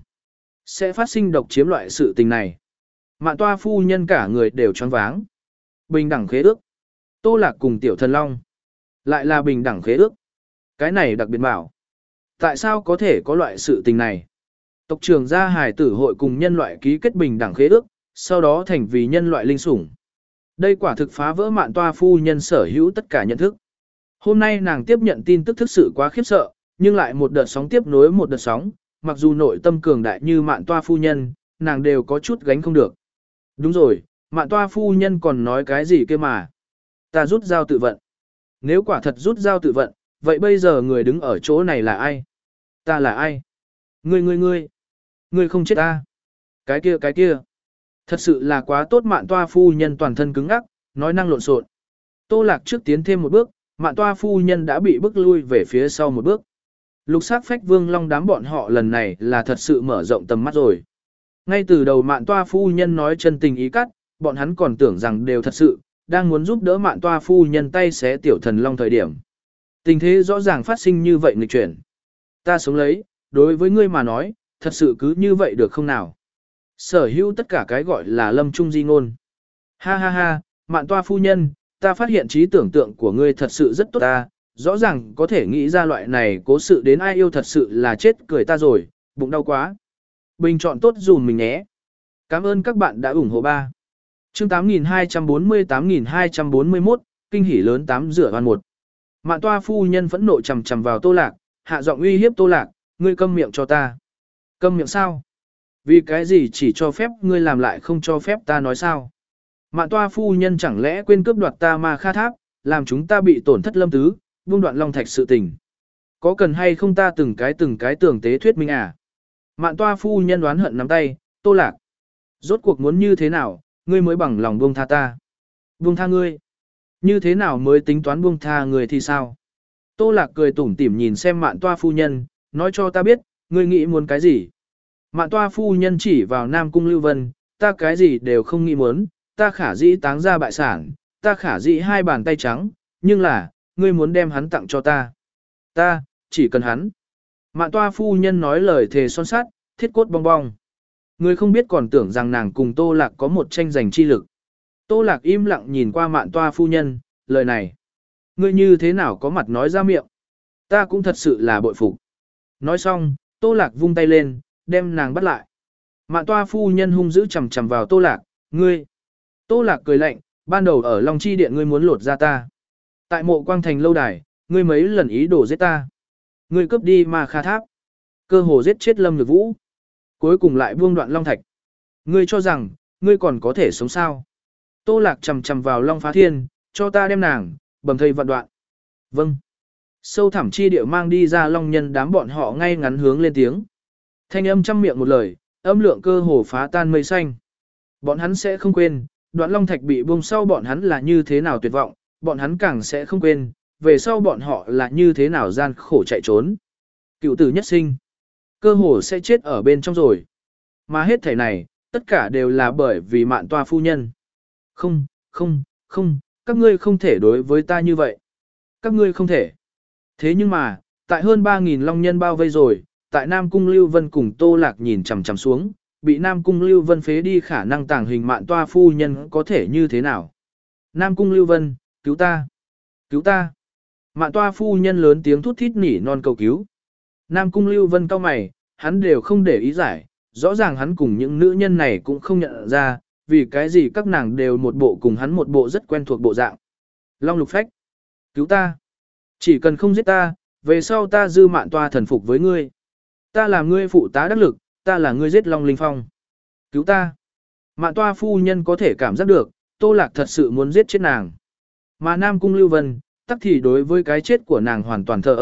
sẽ phát sinh độc chiếm loại sự tình này. Mạn Toa phu nhân cả người đều choáng váng. Bình đẳng khế ước. Tô Lạc cùng tiểu thần long. Lại là bình đẳng khế ước. Cái này đặc biệt bảo. Tại sao có thể có loại sự tình này? Tộc trưởng gia hài tử hội cùng nhân loại ký kết bình đẳng khế ước, sau đó thành vì nhân loại linh sủng. Đây quả thực phá vỡ Mạn Toa phu nhân sở hữu tất cả nhận thức. Hôm nay nàng tiếp nhận tin tức thực sự quá khiếp sợ, nhưng lại một đợt sóng tiếp nối một đợt sóng, mặc dù nội tâm cường đại như Mạn Toa phu nhân, nàng đều có chút gánh không được. Đúng rồi, Mạn Toa phu nhân còn nói cái gì kia mà? Ta rút dao tự vận. Nếu quả thật rút dao tự vận, vậy bây giờ người đứng ở chỗ này là ai? Ta là ai? Ngươi ngươi ngươi. Ngươi không chết ta. Cái kia cái kia. Thật sự là quá tốt. Mạn Toa phu nhân toàn thân cứng ngắc, nói năng lộn xộn. Tô Lạc trước tiến thêm một bước, Mạn Toa phu nhân đã bị bức lui về phía sau một bước. Lục Sắc Phách Vương Long đám bọn họ lần này là thật sự mở rộng tầm mắt rồi. Ngay từ đầu Mạn Toa phu nhân nói chân tình ý cắt, bọn hắn còn tưởng rằng đều thật sự, đang muốn giúp đỡ Mạn Toa phu nhân tay xé tiểu thần long thời điểm. Tình thế rõ ràng phát sinh như vậy nghịch chuyển. Ta sống lấy, đối với ngươi mà nói, thật sự cứ như vậy được không nào? Sở hữu tất cả cái gọi là lâm trung di ngôn. Ha ha ha, Mạn Toa phu nhân, ta phát hiện trí tưởng tượng của ngươi thật sự rất tốt ta, rõ ràng có thể nghĩ ra loại này cố sự đến ai yêu thật sự là chết cười ta rồi, bụng đau quá. Bình chọn tốt dùm mình nhé. Cảm ơn các bạn đã ủng hộ ba. Chương tám nghìn hai trăm bốn mươi tám nghìn hai trăm bốn mươi mốt, kinh hỉ lớn tám rửa hoàn một. Mạn Toa phu nhân phẫn nộ chằm chằm vào Tô Lạc, hạ giọng uy hiếp Tô Lạc, ngươi câm miệng cho ta. Câm miệng sao? Vì cái gì chỉ cho phép ngươi làm lại không cho phép ta nói sao? Mạn Toa phu nhân chẳng lẽ quên cướp đoạt ta Ma Kha Tháp, làm chúng ta bị tổn thất lâm tứ, buông đoạn long thạch sự tình. Có cần hay không ta từng cái từng cái tưởng tế thuyết minh à? Mạn Toa phu nhân đoán hận nắm tay, Tô Lạc. Rốt cuộc muốn như thế nào, ngươi mới bằng lòng buông tha ta? Buông tha ngươi? Như thế nào mới tính toán buông tha người thì sao? Tô Lạc cười tủm tỉm nhìn xem Mạn Toa phu nhân, nói cho ta biết, ngươi nghĩ muốn cái gì? Mạn Toa phu nhân chỉ vào Nam Cung Lưu Vân, ta cái gì đều không nghĩ muốn, ta khả dĩ táng ra bại sản, ta khả dĩ hai bàn tay trắng, nhưng là, ngươi muốn đem hắn tặng cho ta. Ta, chỉ cần hắn. Mạn Toa phu nhân nói lời thề son sắt, thiết cốt bong bong. Ngươi không biết còn tưởng rằng nàng cùng Tô Lạc có một tranh giành chi lực. Tô Lạc im lặng nhìn qua Mạn Toa phu nhân, lời này. Ngươi như thế nào có mặt nói ra miệng. Ta cũng thật sự là bội phục. Nói xong, Tô Lạc vung tay lên, đem nàng bắt lại. Mạn Toa phu nhân hung dữ chầm chầm vào Tô Lạc, ngươi. Tô Lạc cười lạnh, ban đầu ở Long Chi Điện ngươi muốn lột ra ta. Tại Mộ Quang Thành lâu đài, ngươi mấy lần ý đồ giết ta. Ngươi cướp đi Ma Kha Tháp, cơ hồ giết chết Lâm Nhược Vũ. Cuối cùng lại buông đoạn long thạch. Ngươi cho rằng, ngươi còn có thể sống sao? Tô Lạc chầm chầm vào Long Phá Thiên, cho ta đem nàng, bầm thây vạn đoạn. Vâng. Sâu thẳm chi địa mang đi ra long nhân đám bọn họ ngay ngắn hướng lên tiếng. Thanh âm trăm miệng một lời, âm lượng cơ hồ phá tan mây xanh. Bọn hắn sẽ không quên, đoạn long thạch bị buông sau bọn hắn là như thế nào tuyệt vọng, bọn hắn càng sẽ không quên, về sau bọn họ là như thế nào gian khổ chạy trốn. Cựu tử nhất sinh, cơ hồ sẽ chết ở bên trong rồi. Mà hết thảy này, tất cả đều là bởi vì Mạn Toa phu nhân. Không, không, không, các ngươi không thể đối với ta như vậy. Các ngươi không thể. Thế nhưng mà, tại hơn ba nghìn long nhân bao vây rồi, tại Nam Cung Lưu Vân cùng Tô Lạc nhìn chằm chằm xuống, bị Nam Cung Lưu Vân phế đi khả năng tàng hình Mạn Toa phu nhân có thể như thế nào. Nam Cung Lưu Vân, cứu ta, cứu ta. Mạn Toa phu nhân lớn tiếng thút thít nỉ non cầu cứu. Nam Cung Lưu Vân cau mày, hắn đều không để ý giải, rõ ràng hắn cùng những nữ nhân này cũng không nhận ra, vì cái gì các nàng đều một bộ cùng hắn một bộ rất quen thuộc bộ dạng. Long Lục Phách, cứu ta. Chỉ cần không giết ta, về sau ta dư Mạn Toa thần phục với ngươi. Ta là ngươi phụ tá đắc lực, ta là ngươi giết Long Linh Phong. Cứu ta. Mạn Toa phu nhân có thể cảm giác được, Tô Lạc thật sự muốn giết chết nàng. Mà Nam Cung Lưu Vân, tắc thì đối với cái chết của nàng hoàn toàn thờ ơ,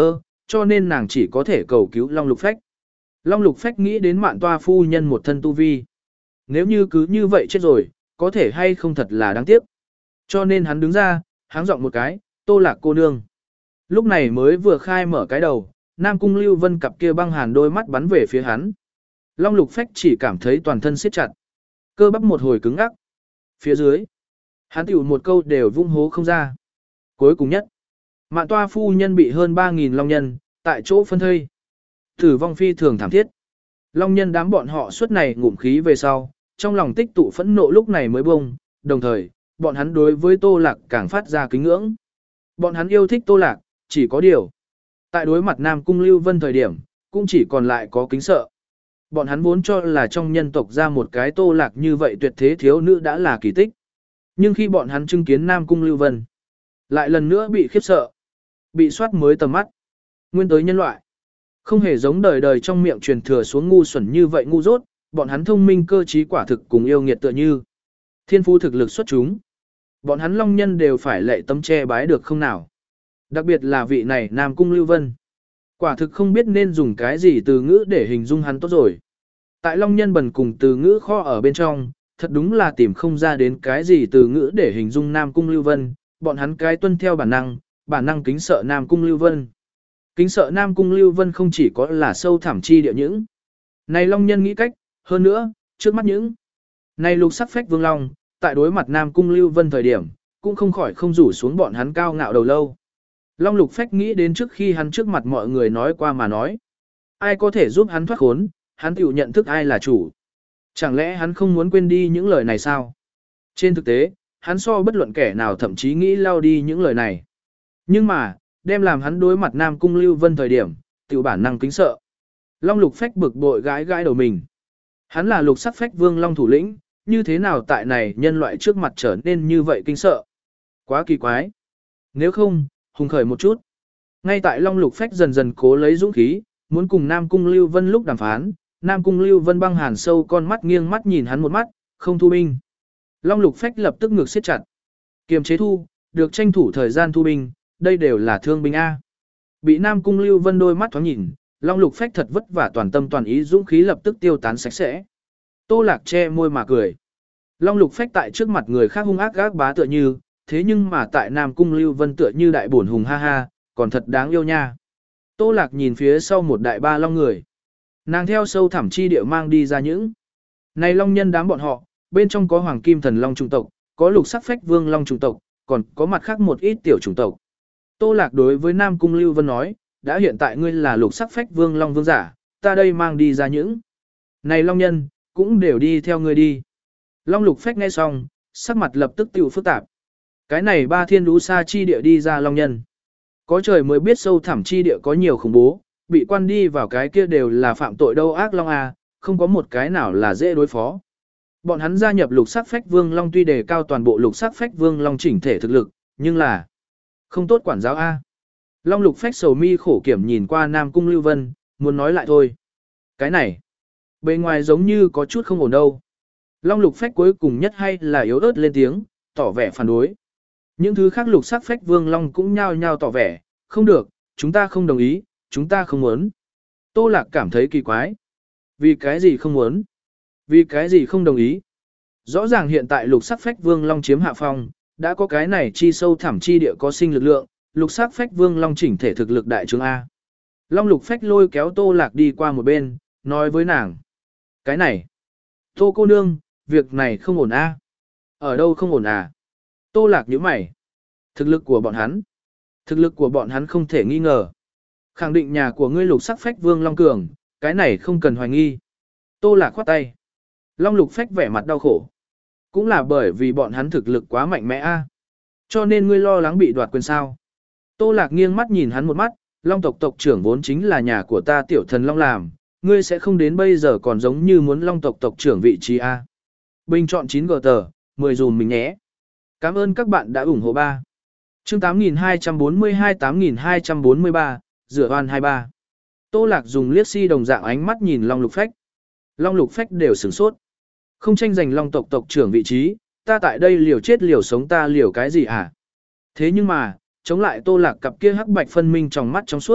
cho nên nàng chỉ có thể cầu cứu Long Lục Phách. Long Lục Phách nghĩ đến Mạn Toa phu nhân một thân tu vi. Nếu như cứ như vậy chết rồi, có thể hay không thật là đáng tiếc. Cho nên hắn đứng ra, háng giọng một cái, Tô Lạc cô nương. Lúc này mới vừa khai mở cái đầu, Nam Cung Lưu Vân cặp kia băng hàn đôi mắt bắn về phía hắn. Long Lục Phách chỉ cảm thấy toàn thân siết chặt. Cơ bắp một hồi cứng ngắc. Phía dưới, hắn tiểu một câu đều vung hố không ra. Cuối cùng nhất, Mạn Toa phu nhân bị hơn ba nghìn long nhân, tại chỗ phân thây. Tử vong phi thường thảm thiết. Long nhân đám bọn họ suốt này ngụm khí về sau, trong lòng tích tụ phẫn nộ lúc này mới bông, đồng thời, bọn hắn đối với Tô Lạc càng phát ra kính ngưỡng. Bọn hắn yêu thích Tô Lạc, chỉ có điều. Tại đối mặt Nam Cung Lưu Vân thời điểm, cũng chỉ còn lại có kính sợ. Bọn hắn vốn cho là trong nhân tộc ra một cái Tô Lạc như vậy tuyệt thế thiếu nữ đã là kỳ tích. Nhưng khi bọn hắn chứng kiến Nam Cung Lưu Vân, lại lần nữa bị khiếp sợ, bị soát mới tầm mắt. Nguyên tới nhân loại, không hề giống đời đời trong miệng truyền thừa xuống ngu xuẩn như vậy ngu dốt, bọn hắn thông minh cơ trí quả thực cùng yêu nghiệt tựa như. Thiên phú thực lực xuất chúng. Bọn hắn long nhân đều phải lệ tấm che bái được không nào. Đặc biệt là vị này Nam Cung Lưu Vân. Quả thực không biết nên dùng cái gì từ ngữ để hình dung hắn tốt rồi. Tại long nhân bần cùng từ ngữ kho ở bên trong, thật đúng là tìm không ra đến cái gì từ ngữ để hình dung Nam Cung Lưu Vân. Bọn hắn cái tuân theo bản năng, bản năng kính sợ Nam Cung Lưu Vân. Kính sợ Nam Cung Lưu Vân không chỉ có là sâu thẳm chi địa những. Này long nhân nghĩ cách, hơn nữa, trước mắt những. Này lục sắc phách vương long, tại đối mặt Nam Cung Lưu Vân thời điểm, cũng không khỏi không rủ xuống bọn hắn cao ngạo đầu lâu. Long lục phách nghĩ đến trước khi hắn trước mặt mọi người nói qua mà nói. Ai có thể giúp hắn thoát khốn, hắn tự nhận thức ai là chủ. Chẳng lẽ hắn không muốn quên đi những lời này sao? Trên thực tế, hắn so bất luận kẻ nào thậm chí nghĩ lao đi những lời này. Nhưng mà, đem làm hắn đối mặt Nam Cung Lưu Vân thời điểm, tiểu bản năng kính sợ. Long lục phách bực bội gãi gãi đầu mình. Hắn là lục sắc phách vương long thủ lĩnh, như thế nào tại này nhân loại trước mặt trở nên như vậy kinh sợ. Quá kỳ quái. Nếu không, hùng khởi một chút. Ngay tại Long Lục Phách dần dần cố lấy dũng khí, muốn cùng Nam Cung Lưu Vân lúc đàm phán, Nam Cung Lưu Vân băng hàn sâu con mắt nghiêng mắt nhìn hắn một mắt, không thu binh. Long Lục Phách lập tức ngược siết chặt. Kiềm chế thu, được tranh thủ thời gian thu binh, đây đều là thương binh A. Bị Nam Cung Lưu Vân đôi mắt thoáng nhìn, Long Lục Phách thật vất vả toàn tâm toàn ý dũng khí lập tức tiêu tán sạch sẽ. Tô Lạc che môi mà cười. Long Lục Phách tại trước mặt người khác hung ác gác bá tựa như, thế nhưng mà tại Nam Cung Lưu Vân tựa như đại bổn hùng ha ha, còn thật đáng yêu nha. Tô Lạc nhìn phía sau một đại ba long người. Nàng theo sâu thẳm chi địa mang đi ra những. Này long nhân đám bọn họ, bên trong có hoàng kim thần long chủng tộc, có lục sắc phách vương long chủng tộc, còn có mặt khác một ít tiểu chủng tộc. Tô Lạc đối với Nam Cung Lưu Vân nói, đã hiện tại ngươi là lục sắc phách vương long vương giả, ta đây mang đi ra những. Này long nhân, cũng đều đi theo ngươi đi. Long lục phách nghe xong, sắc mặt lập tức tiêu phức tạp. Cái này ba thiên đú xa chi địa đi ra long nhân. Có trời mới biết sâu thẳm chi địa có nhiều khủng bố, bị quan đi vào cái kia đều là phạm tội đâu ác long à, không có một cái nào là dễ đối phó. Bọn hắn gia nhập lục sắc phách vương long tuy đề cao toàn bộ lục sắc phách vương long chỉnh thể thực lực, nhưng là không tốt quản giáo a. Long lục phách sầu mi khổ kiểm nhìn qua Nam Cung Lưu Vân, muốn nói lại thôi. Cái này, bề ngoài giống như có chút không ổn đâu. Long lục phách cuối cùng nhất hay là yếu ớt lên tiếng, tỏ vẻ phản đối. Những thứ khác lục sắc phách vương long cũng nhao nhao tỏ vẻ, không được, chúng ta không đồng ý, chúng ta không muốn. Tô Lạc cảm thấy kỳ quái. Vì cái gì không muốn? Vì cái gì không đồng ý? Rõ ràng hiện tại lục sắc phách vương long chiếm hạ phong, đã có cái này chi sâu thẳm chi địa có sinh lực lượng, lục sắc phách vương long chỉnh thể thực lực đại trướng A. Long lục phách lôi kéo Tô Lạc đi qua một bên, nói với nàng. Cái này, Tô cô nương, việc này không ổn A. Ở đâu không ổn à? Tô Lạc nhíu mày. Thực lực của bọn hắn. Thực lực của bọn hắn không thể nghi ngờ. Khẳng định nhà của ngươi lục sắc phách vương long cường, cái này không cần hoài nghi. Tô Lạc khoát tay. Long lục phách vẻ mặt đau khổ. Cũng là bởi vì bọn hắn thực lực quá mạnh mẽ a. Cho nên ngươi lo lắng bị đoạt quyền sao. Tô Lạc nghiêng mắt nhìn hắn một mắt, long tộc tộc trưởng vốn chính là nhà của ta tiểu thần long làm, ngươi sẽ không đến bây giờ còn giống như muốn long tộc tộc trưởng vị trí a. Bình chọn chín gờ tờ, mười dùm mình nhé. Cảm ơn các bạn đã ủng hộ ba. Chương tám nghìn hai trăm bốn mươi hai tám nghìn hai trăm bốn mươi ba, rửa oan hai ba. Tô Lạc dùng liếc si đồng dạng ánh mắt nhìn Long Lục Phách. Long Lục Phách đều sửng sốt. Không tranh giành Long tộc tộc trưởng vị trí, ta tại đây liều chết liều sống ta liều cái gì hả? Thế nhưng mà, chống lại Tô Lạc cặp kia hắc bạch phân minh trong mắt trong suốt,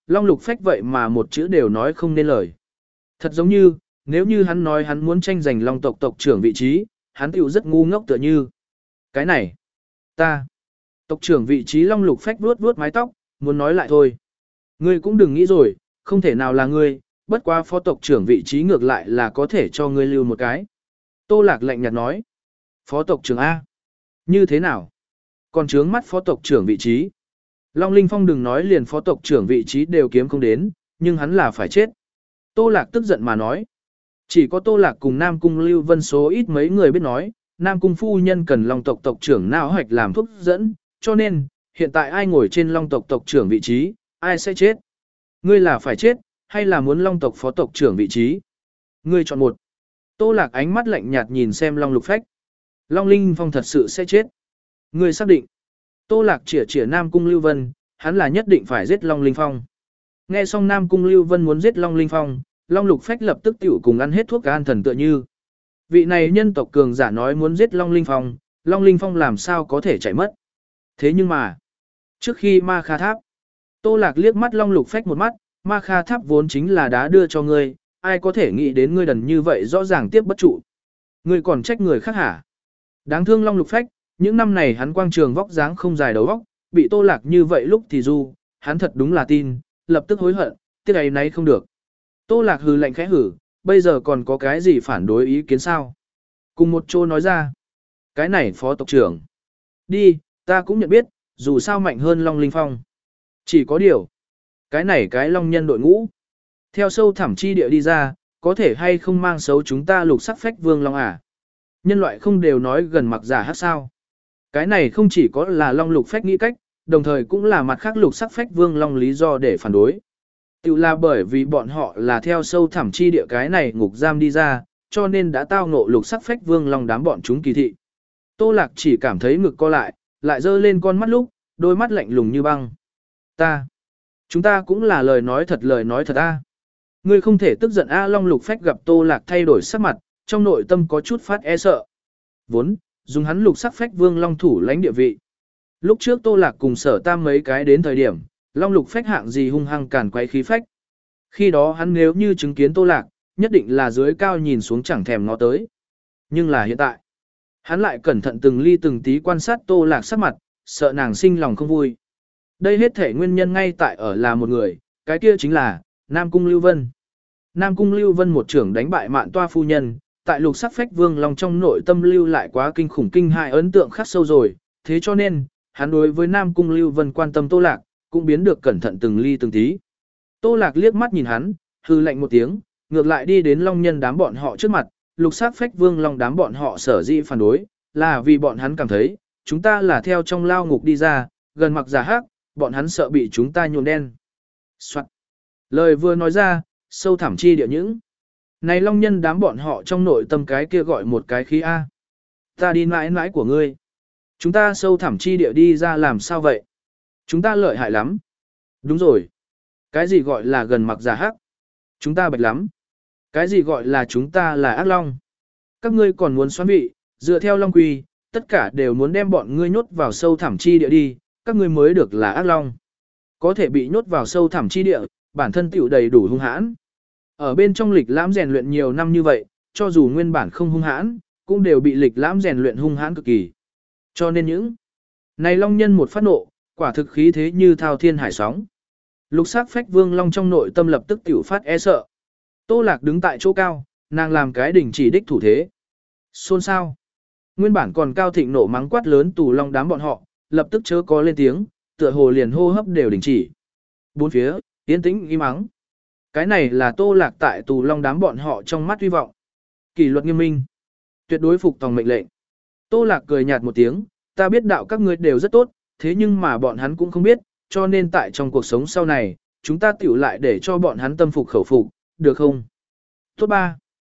Long Lục Phách vậy mà một chữ đều nói không nên lời. Thật giống như, nếu như hắn nói hắn muốn tranh giành Long tộc tộc trưởng vị trí, hắn tiểu rất ngu ngốc tựa như. Cái này, ta, tộc trưởng vị trí Long Lục Phách vuốt vuốt mái tóc, muốn nói lại thôi. Ngươi cũng đừng nghĩ rồi, không thể nào là ngươi, bất quá phó tộc trưởng vị trí ngược lại là có thể cho ngươi lưu một cái. Tô Lạc lạnh nhạt nói, phó tộc trưởng A. Như thế nào? Còn trướng mắt phó tộc trưởng vị trí. Long Linh Phong đừng nói liền phó tộc trưởng vị trí đều kiếm không đến, nhưng hắn là phải chết. Tô Lạc tức giận mà nói. Chỉ có Tô Lạc cùng Nam Cung Lưu Vân số ít mấy người biết nói, Nam Cung phu nhân cần Long tộc tộc trưởng nào hoạch làm thuốc dẫn, cho nên, hiện tại ai ngồi trên Long tộc tộc trưởng vị trí, ai sẽ chết. Ngươi là phải chết, hay là muốn Long tộc phó tộc trưởng vị trí? Ngươi chọn một. Tô Lạc ánh mắt lạnh nhạt nhìn xem Long Lục Phách. Long Linh Phong thật sự sẽ chết. Ngươi xác định. Tô Lạc chỉa chỉa Nam Cung Lưu Vân, hắn là nhất định phải giết Long Linh Phong. Nghe xong Nam Cung Lưu Vân muốn giết Long Linh Phong, Long Lục Phách lập tức tiểu cùng ăn hết thuốc an thần tựa như. Vị này nhân tộc cường giả nói muốn giết Long Linh Phong, Long Linh Phong làm sao có thể chạy mất. Thế nhưng mà, trước khi Ma Kha Tháp, Tô Lạc liếc mắt Long Lục Phách một mắt, Ma Kha Tháp vốn chính là đá đưa cho ngươi, ai có thể nghĩ đến ngươi đần như vậy rõ ràng tiếp bất trụ. Ngươi còn trách người khác hả? Đáng thương Long Lục Phách, những năm này hắn quang trường vóc dáng không dài đầu vóc, bị Tô Lạc như vậy lúc thì du, hắn thật đúng là tin, lập tức hối hận, tiếc ấy nấy không được. Tô Lạc hừ lạnh khẽ hử, bây giờ còn có cái gì phản đối ý kiến sao? Cùng một chỗ nói ra. Cái này phó tộc trưởng. Đi, ta cũng nhận biết, dù sao mạnh hơn Long Linh Phong. Chỉ có điều. Cái này cái Long nhân đội ngũ. Theo sâu thẳm chi địa đi ra, có thể hay không mang xấu chúng ta lục sắc phách vương Long à? Nhân loại không đều nói gần mặc giả hát sao? Cái này không chỉ có là Long Lục Phách nghĩ cách, đồng thời cũng là mặt khác lục sắc phách vương Long lý do để phản đối. Tự là bởi vì bọn họ là theo sâu thẳm chi địa cái này ngục giam đi ra, cho nên đã tao ngộ lục sắc phách vương Long đám bọn chúng kỳ thị. Tô Lạc chỉ cảm thấy ngực co lại, lại dơ lên con mắt lúc, đôi mắt lạnh lùng như băng. Ta, chúng ta cũng là lời nói thật lời nói thật a. Ngươi không thể tức giận a. Long Lục Phách gặp Tô Lạc thay đổi sắc mặt, trong nội tâm có chút phát e sợ. Vốn, dùng hắn lục sắc phách vương Long thủ lãnh địa vị. Lúc trước Tô Lạc cùng Sở Tam mấy cái đến thời điểm, Long Lục Phách hạng gì hung hăng càn quấy khí phách. Khi đó hắn nếu như chứng kiến Tô Lạc, nhất định là dưới cao nhìn xuống chẳng thèm ngó tới. Nhưng là hiện tại, hắn lại cẩn thận từng ly từng tí quan sát Tô Lạc sắc mặt, sợ nàng sinh lòng không vui. Đây hết thể nguyên nhân ngay tại ở là một người, cái kia chính là Nam Cung Lưu Vân. Nam Cung Lưu Vân một trưởng đánh bại Mạn Toa phu nhân, tại lục sắc phách vương Long trong nội tâm lưu lại quá kinh khủng kinh hại ấn tượng khắc sâu rồi, thế cho nên, hắn đối với Nam Cung Lưu Vân quan tâm Tô Lạc, cũng biến được cẩn thận từng ly từng tí. Tô Lạc liếc mắt nhìn hắn, hư lạnh một tiếng, ngược lại đi đến Long nhân đám bọn họ trước mặt, lục sắc phách vương Long đám bọn họ sở dĩ phản đối, là vì bọn hắn cảm thấy, chúng ta là theo trong lao ngục đi ra, gần mặc giả hắc, bọn hắn sợ bị chúng ta nhuộm đen. Soạn. Lời vừa nói ra, sâu thẳm chi địa những. Này Long nhân đám bọn họ trong nội tâm cái kia gọi một cái khí A. Ta đi mãi mãi của ngươi. Chúng ta sâu thẳm chi địa đi ra làm sao vậy? Chúng ta lợi hại lắm. Đúng rồi. Cái gì gọi là gần mặc giả hắc? Chúng ta bạch lắm. Cái gì gọi là chúng ta là ác long? Các ngươi còn muốn xoán vị, dựa theo long quy, tất cả đều muốn đem bọn ngươi nhốt vào sâu thẳm chi địa đi, các ngươi mới được là ác long. Có thể bị nhốt vào sâu thẳm chi địa, bản thân tiểu đầy đủ hung hãn. Ở bên trong lịch lãm rèn luyện nhiều năm như vậy, cho dù nguyên bản không hung hãn, cũng đều bị lịch lãm rèn luyện hung hãn cực kỳ. Cho nên những này long nhân một phát nộ, quả thực khí thế như thao thiên hải sóng. Lục sắc phách vương Long trong nội tâm lập tức tiểu phát e sợ. Tô Lạc đứng tại chỗ cao, nàng làm cái đỉnh chỉ đích thủ thế. Xôn xao. Nguyên bản còn cao thịnh nộ mắng quát lớn tù long đám bọn họ, lập tức chớ có lên tiếng, tựa hồ liền hô hấp đều đình chỉ. Bốn phía, yên tĩnh im mắng. Cái này là Tô Lạc tại tù long đám bọn họ trong mắt hy vọng. Kỷ luật nghiêm minh. Tuyệt đối phục tòng mệnh lệnh. Tô Lạc cười nhạt một tiếng, ta biết đạo các ngươi đều rất tốt, thế nhưng mà bọn hắn cũng không biết, cho nên tại trong cuộc sống sau này, chúng ta tiểu lại để cho bọn hắn tâm phục khẩu phục, được không? Tốt ba.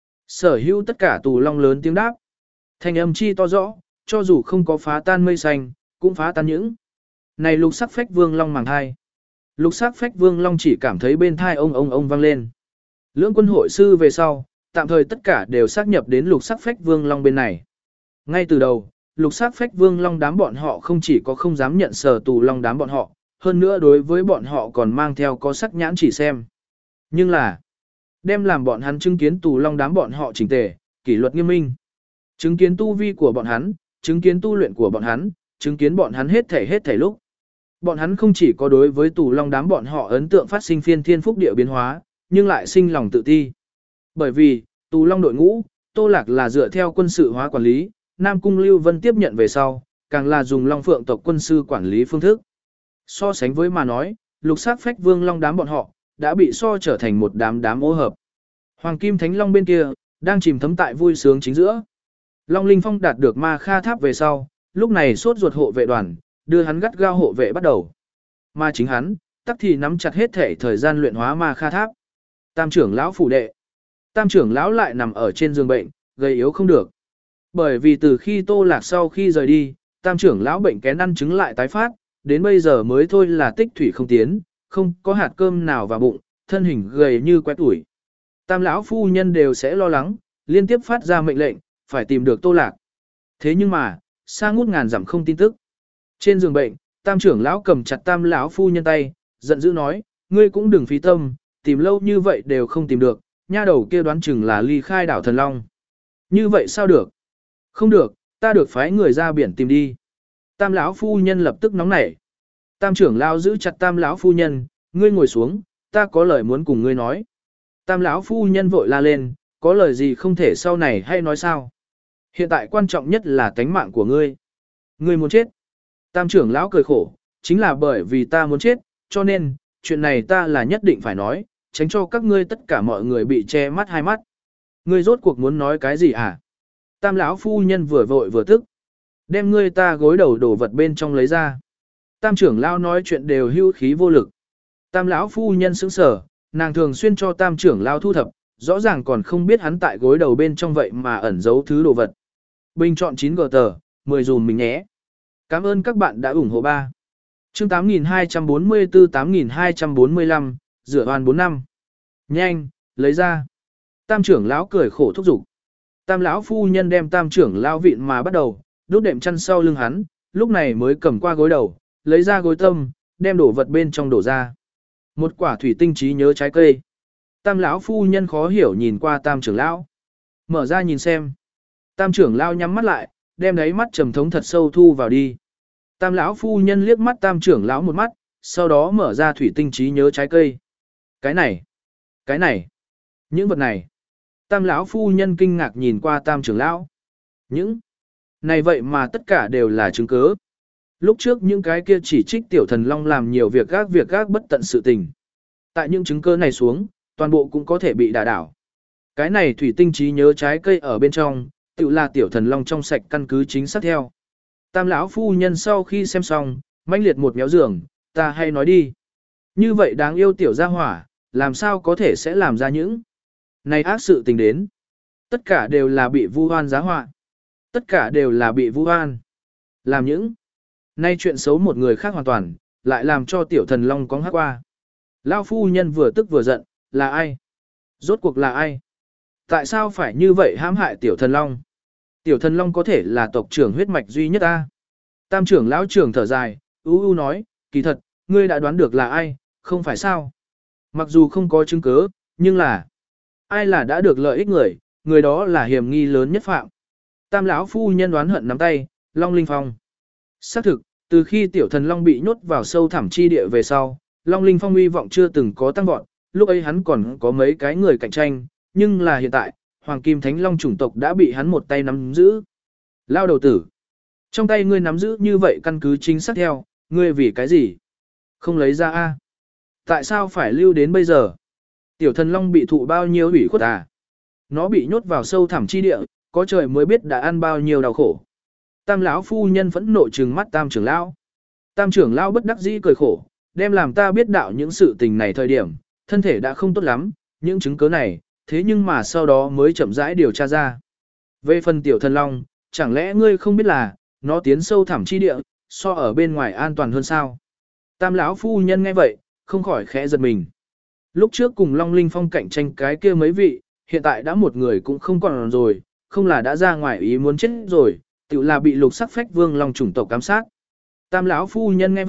Sở hữu tất cả tù long lớn tiếng đáp. Thanh âm chi to rõ, cho dù không có phá tan mây xanh, cũng phá tan những. Này lục sắc phách vương long màng thai. Lục sắc phách vương long chỉ cảm thấy bên thai ông ông ông vang lên. Lưỡng quân hội sư về sau, tạm thời tất cả đều xác nhập đến lục sắc phách vương long bên này. Ngay từ đầu, lục sắc phách vương long đám bọn họ không chỉ có không dám nhận sở tù long đám bọn họ, hơn nữa đối với bọn họ còn mang theo có sắc nhãn chỉ xem. Nhưng là, đem làm bọn hắn chứng kiến Tù Long đám bọn họ chỉnh tề, kỷ luật nghiêm minh. Chứng kiến tu vi của bọn hắn, chứng kiến tu luyện của bọn hắn, chứng kiến bọn hắn hết thể hết thể lúc. Bọn hắn không chỉ có đối với Tù Long đám bọn họ ấn tượng phát sinh phiên thiên phúc địa biến hóa, nhưng lại sinh lòng tự ti. Bởi vì, Tù Long đội ngũ, Tô Lạc là dựa theo quân sự hóa quản lý, Nam Cung Lưu Vân tiếp nhận về sau, càng là dùng Long Phượng tộc quân sư quản lý phương thức. So sánh với mà nói, lục sắc phách vương long đám bọn họ, đã bị so trở thành một đám đám ô hợp. Hoàng Kim Thánh Long bên kia, đang chìm thấm tại vui sướng chính giữa. Long Linh Phong đạt được ma kha tháp về sau, lúc này sốt ruột hộ vệ đoàn, đưa hắn gắt gao hộ vệ bắt đầu. Mà chính hắn, tắc thì nắm chặt hết thể thời gian luyện hóa ma kha tháp. Tam trưởng lão phủ đệ. Tam trưởng lão lại nằm ở trên giường bệnh, gầy yếu không được. Bởi vì từ khi Tô Lạc sau khi rời đi, tam trưởng lão bệnh kén ăn trứng lại tái phát, đến bây giờ mới thôi là tích thủy không tiến, không có hạt cơm nào vào bụng, thân hình gầy như quét tuổi. Tam lão phu nhân đều sẽ lo lắng, liên tiếp phát ra mệnh lệnh, phải tìm được Tô Lạc. Thế nhưng mà, xa ngút ngàn dặm không tin tức. Trên giường bệnh, tam trưởng lão cầm chặt tam lão phu nhân tay, giận dữ nói, ngươi cũng đừng phí tâm, tìm lâu như vậy đều không tìm được, nha đầu kia đoán chừng là ly khai đảo Thần Long. Như vậy sao được? Không được, ta được phái người ra biển tìm đi. Tam lão phu nhân lập tức nóng nảy. Tam trưởng lão giữ chặt tam lão phu nhân, ngươi ngồi xuống, ta có lời muốn cùng ngươi nói. Tam lão phu nhân vội la lên, có lời gì không thể sau này hay nói sao? Hiện tại quan trọng nhất là tánh mạng của ngươi. Ngươi muốn chết. Tam trưởng lão cười khổ, chính là bởi vì ta muốn chết, cho nên, chuyện này ta là nhất định phải nói, tránh cho các ngươi tất cả mọi người bị che mắt hai mắt. Ngươi rốt cuộc muốn nói cái gì hả? Tam lão phu nhân vừa vội vừa tức. Đem ngươi ta gối đầu đổ vật bên trong lấy ra. Tam trưởng lão nói chuyện đều hưu khí vô lực. Tam lão phu nhân sững sờ, nàng thường xuyên cho tam trưởng lão thu thập, rõ ràng còn không biết hắn tại gối đầu bên trong vậy mà ẩn giấu thứ đồ vật. Bình chọn chín gờ tờ, mười dùm mình nhé. Cảm ơn các bạn đã ủng hộ ba. Chương tám nghìn hai trăm bốn mươi tư tám nghìn hai trăm bốn mươi lăm, rửa oan bốn năm. Nhanh, lấy ra. Tam trưởng lão cười khổ thúc giục. Tam lão phu nhân đem tam trưởng lão vịn mà bắt đầu, đốt đệm chăn sau lưng hắn, lúc này mới cầm qua gối đầu, lấy ra gối tâm, đem đổ vật bên trong đổ ra. Một quả thủy tinh trí nhớ trái cây. Tam lão phu nhân khó hiểu nhìn qua tam trưởng lão. Mở ra nhìn xem. Tam trưởng lão nhắm mắt lại, đem đáy mắt trầm thống thật sâu thu vào đi. Tam lão phu nhân liếc mắt tam trưởng lão một mắt, sau đó mở ra thủy tinh trí nhớ trái cây. Cái này, cái này, những vật này. Tam lão phu nhân kinh ngạc nhìn qua tam trưởng lão. Những này vậy mà tất cả đều là chứng cứ. Lúc trước những cái kia chỉ trích tiểu thần long làm nhiều việc gác việc gác bất tận sự tình. Tại những chứng cứ này xuống, toàn bộ cũng có thể bị đả đảo. Cái này thủy tinh trí nhớ trái cây ở bên trong, tự là tiểu thần long trong sạch căn cứ chính xác theo. Tam lão phu nhân sau khi xem xong, mãnh liệt một méo giường, ta hay nói đi. Như vậy đáng yêu tiểu gia hỏa, làm sao có thể sẽ làm ra những này ác sự tình đến. Tất cả đều là bị vu oan giá họa. Tất cả đều là bị vu oan. Làm những nay chuyện xấu một người khác hoàn toàn, lại làm cho tiểu thần long có hát qua. Lão phu nhân vừa tức vừa giận, là ai? Rốt cuộc là ai? Tại sao phải như vậy hãm hại tiểu thần long? Tiểu thần long có thể là tộc trưởng huyết mạch duy nhất ta. Tam trưởng lão trưởng thở dài, u u nói, kỳ thật, ngươi đã đoán được là ai, không phải sao? Mặc dù không có chứng cứ, nhưng là ai là đã được lợi ích người, người đó là hiểm nghi lớn nhất phạm. Tam lão phu nhân đoán hận nắm tay, Long Linh Phong. Xác thực, từ khi tiểu thần long bị nhốt vào sâu thẳm chi địa về sau, Long Linh Phong uy vọng chưa từng có tăng vọt, lúc ấy hắn còn có mấy cái người cạnh tranh, nhưng là hiện tại, Hoàng Kim Thánh Long chủng tộc đã bị hắn một tay nắm giữ. Lao đầu tử. Trong tay ngươi nắm giữ như vậy căn cứ chính xác theo, ngươi vì cái gì? Không lấy ra a? Tại sao phải lưu đến bây giờ? Tiểu thần long bị thụ bao nhiêu ủy khuất à? Nó bị nhốt vào sâu thẳm chi địa, có trời mới biết đã ăn bao nhiêu đau khổ. Tam lão phu nhân phẫn nộ trừng mắt tam trưởng lão. Tam trưởng lão bất đắc dĩ cười khổ, đem làm ta biết đạo những sự tình này thời điểm, thân thể đã không tốt lắm, những chứng cứ này, thế nhưng mà sau đó mới chậm rãi điều tra ra. Về phần tiểu thần long, chẳng lẽ ngươi không biết là, nó tiến sâu thẳm chi địa, so ở bên ngoài an toàn hơn sao? Tam lão phu nhân nghe vậy, không khỏi khẽ giật mình. Lúc trước cùng Long Linh Phong cạnh tranh cái kia mấy vị, hiện tại đã một người cũng không còn rồi, không là đã ra ngoài ý muốn chết rồi, tự là bị lục sắc phách vương long chủng tộc ám sát. Tam lão phu nhân nghe vậy,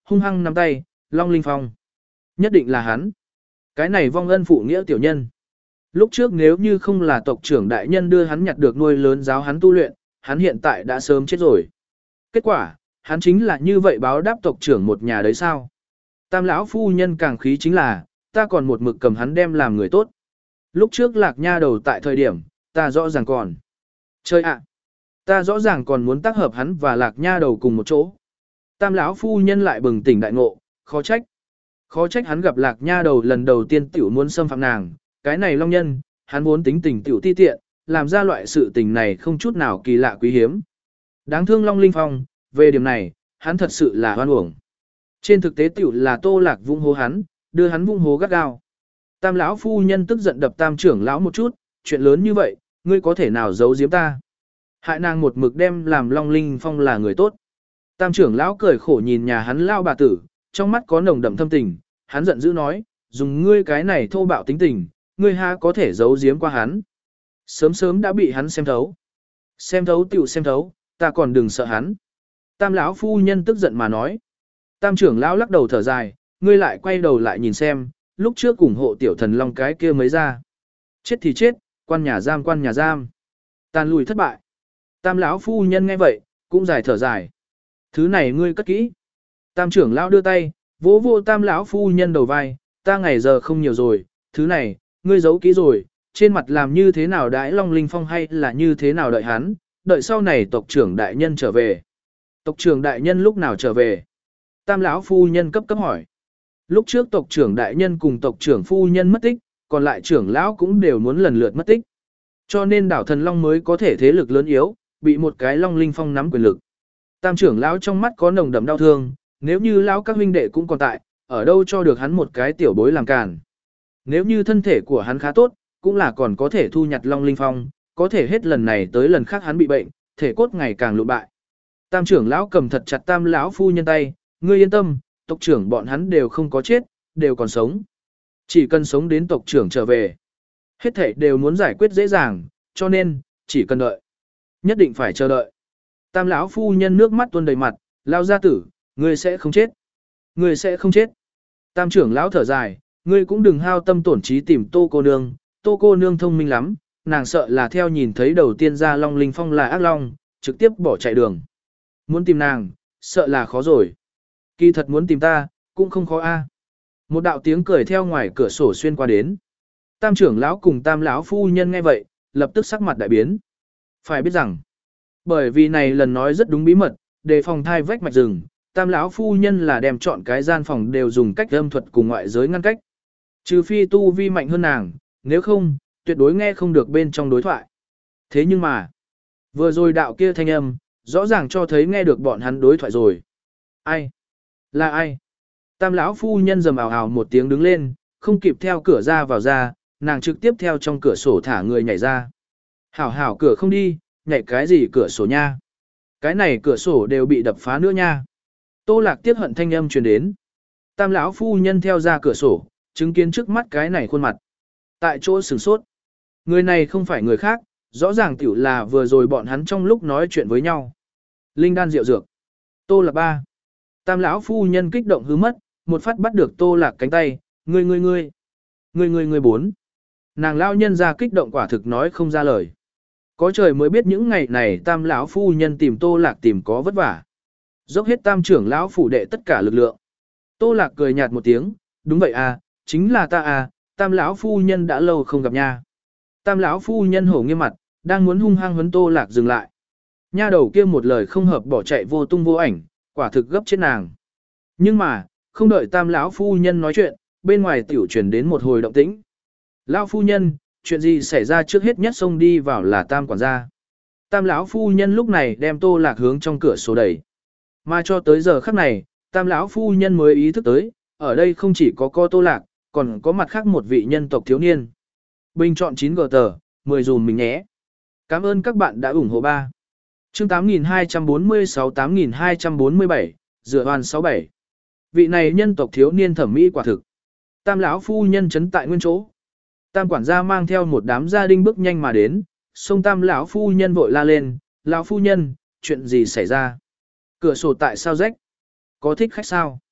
hung hăng nắm tay, Long Linh Phong. Nhất định là hắn. Cái này vong ân phụ nghĩa tiểu nhân. Lúc trước nếu như không là tộc trưởng đại nhân đưa hắn nhặt được nuôi lớn giáo hắn tu luyện, hắn hiện tại đã sớm chết rồi. Kết quả, hắn chính là như vậy báo đáp tộc trưởng một nhà đấy sao? Tam lão phu nhân càng khí chính là, ta còn một mực cầm hắn đem làm người tốt. Lúc trước Lạc Nha đầu tại thời điểm, ta rõ ràng còn. Chơi ạ! Ta rõ ràng còn muốn tác hợp hắn và Lạc Nha đầu cùng một chỗ. Tam lão phu nhân lại bừng tỉnh đại ngộ, khó trách. Khó trách hắn gặp Lạc Nha đầu lần đầu tiên tiểu muốn xâm phạm nàng, cái này Long Nhân, hắn vốn tính tình tiểu ti tiện, làm ra loại sự tình này không chút nào kỳ lạ quý hiếm. Đáng thương Long Linh Phong, về điểm này, hắn thật sự là hoan uổng. Trên thực tế tiểu là Tô Lạc vung hố hắn, đưa hắn vung hố gắt gao. Tam lão phu nhân tức giận đập Tam trưởng lão một chút, chuyện lớn như vậy, ngươi có thể nào giấu giếm ta? Hại nàng một mực đem làm Long Linh Phong là người tốt. Tam trưởng lão cười khổ nhìn nhà hắn lao bà tử, trong mắt có nồng đậm thâm tình, hắn giận dữ nói, dùng ngươi cái này thô bạo tính tình, ngươi ha có thể giấu giếm qua hắn. Sớm sớm đã bị hắn xem thấu. Xem thấu tiểu xem thấu, ta còn đừng sợ hắn. Tam lão phu nhân tức giận mà nói. Tam trưởng lão lắc đầu thở dài, ngươi lại quay đầu lại nhìn xem, lúc trước ủng hộ tiểu thần long cái kia mới ra. Chết thì chết, quan nhà giam quan nhà giam. Tàn lùi thất bại. Tam lão phu nhân nghe vậy, cũng dài thở dài. Thứ này ngươi cất kỹ. Tam trưởng lão đưa tay, vỗ vỗ tam lão phu nhân đầu vai, ta ngày giờ không nhiều rồi, thứ này, ngươi giấu kỹ rồi, trên mặt làm như thế nào đãi Long Linh Phong hay là như thế nào đợi hắn, đợi sau này tộc trưởng đại nhân trở về. Tộc trưởng đại nhân lúc nào trở về? Tam lão phu nhân cấp cấp hỏi. Lúc trước tộc trưởng đại nhân cùng tộc trưởng phu nhân mất tích, còn lại trưởng lão cũng đều muốn lần lượt mất tích. Cho nên đảo thần Long mới có thể thế lực lớn yếu, bị một cái Long Linh Phong nắm quyền lực. Tam trưởng lão trong mắt có nồng đậm đau thương, nếu như lão các huynh đệ cũng còn tại, ở đâu cho được hắn một cái tiểu bối làm càn. Nếu như thân thể của hắn khá tốt, cũng là còn có thể thu nhặt Long Linh Phong, có thể hết lần này tới lần khác hắn bị bệnh, thể cốt ngày càng lụ bại. Tam trưởng lão cầm thật chặt tam lão phu nhân tay, ngươi yên tâm, tộc trưởng bọn hắn đều không có chết, đều còn sống. Chỉ cần sống đến tộc trưởng trở về. Hết thảy đều muốn giải quyết dễ dàng, cho nên, chỉ cần đợi. Nhất định phải chờ đợi. Tam lão phu nhân nước mắt tuôn đầy mặt, lao gia tử, ngươi sẽ không chết. Ngươi sẽ không chết. Tam trưởng lão thở dài, ngươi cũng đừng hao tâm tổn trí tìm tô cô nương, tô cô nương thông minh lắm, nàng sợ là theo nhìn thấy đầu tiên ra Long Linh Phong là ác long, trực tiếp bỏ chạy đường. Muốn tìm nàng, sợ là khó rồi. Kỳ thật muốn tìm ta, cũng không khó a. Một đạo tiếng cười theo ngoài cửa sổ xuyên qua đến. Tam trưởng lão cùng tam lão phu nhân nghe vậy, lập tức sắc mặt đại biến. Phải biết rằng, bởi vì này lần nói rất đúng bí mật, đề phòng thai vách mạch rừng, tam lão phu nhân là đem chọn cái gian phòng đều dùng cách âm thuật cùng ngoại giới ngăn cách. Trừ phi tu vi mạnh hơn nàng, nếu không, tuyệt đối nghe không được bên trong đối thoại. Thế nhưng mà, vừa rồi đạo kia thanh âm, rõ ràng cho thấy nghe được bọn hắn đối thoại rồi. Ai? Là ai? Tam lão phu nhân rầm ào ào một tiếng đứng lên, không kịp theo cửa ra vào ra, nàng trực tiếp theo trong cửa sổ thả người nhảy ra. Hảo hảo cửa không đi, nhảy cái gì cửa sổ nha? Cái này cửa sổ đều bị đập phá nữa nha. Tô Lạc tiếc hận thanh âm truyền đến. Tam lão phu nhân theo ra cửa sổ, chứng kiến trước mắt cái này khuôn mặt. Tại chỗ sửng sốt. Người này không phải người khác, rõ ràng tiểu là vừa rồi bọn hắn trong lúc nói chuyện với nhau. Linh đan rượu dược. Tô Lạc ba. Tam lão phu nhân kích động hứ mất, một phát bắt được Tô Lạc cánh tay, ngươi ngươi ngươi. Ngươi ngươi ngươi bốn. Nàng lão nhân ra kích động quả thực nói không ra lời. Có trời mới biết những ngày này tam lão phu nhân tìm Tô Lạc tìm có vất vả. Dốc hết tam trưởng lão phủ đệ tất cả lực lượng. Tô Lạc cười nhạt một tiếng, đúng vậy à, chính là ta à, tam lão phu nhân đã lâu không gặp nha. Tam lão phu nhân hổ nghiêm mặt, đang muốn hung hăng huấn Tô Lạc dừng lại. Nha đầu kia một lời không hợp bỏ chạy vô tung vô ảnh, quả thực gấp chết nàng. Nhưng mà, không đợi tam lão phu nhân nói chuyện, bên ngoài tiểu truyền đến một hồi động tĩnh. Lão phu nhân, chuyện gì xảy ra trước hết nhất xông đi vào là tam quản gia. Tam lão phu nhân lúc này đem Tô Lạc hướng trong cửa sổ đẩy. Mà cho tới giờ khắc này, tam lão phu nhân mới ý thức tới, ở đây không chỉ có co Tô Lạc, còn có mặt khác một vị nhân tộc thiếu niên. Bình chọn chín gờ tờ, mười dùm mình nhé. Cảm ơn các bạn đã ủng hộ ba. Chương tám nghìn hai trăm bốn mươi sáu tám nghìn hai trăm bốn mươi bảy, dựa hoàn sáu bảy. Vị này nhân tộc thiếu niên thẩm mỹ quả thực. Tam lão phu nhân chấn tại nguyên chỗ. Tam quản gia mang theo một đám gia đình bước nhanh mà đến, xông tam lão phu nhân vội la lên, lão phu nhân, chuyện gì xảy ra? Cửa sổ tại sao rách? Có thích khách sao?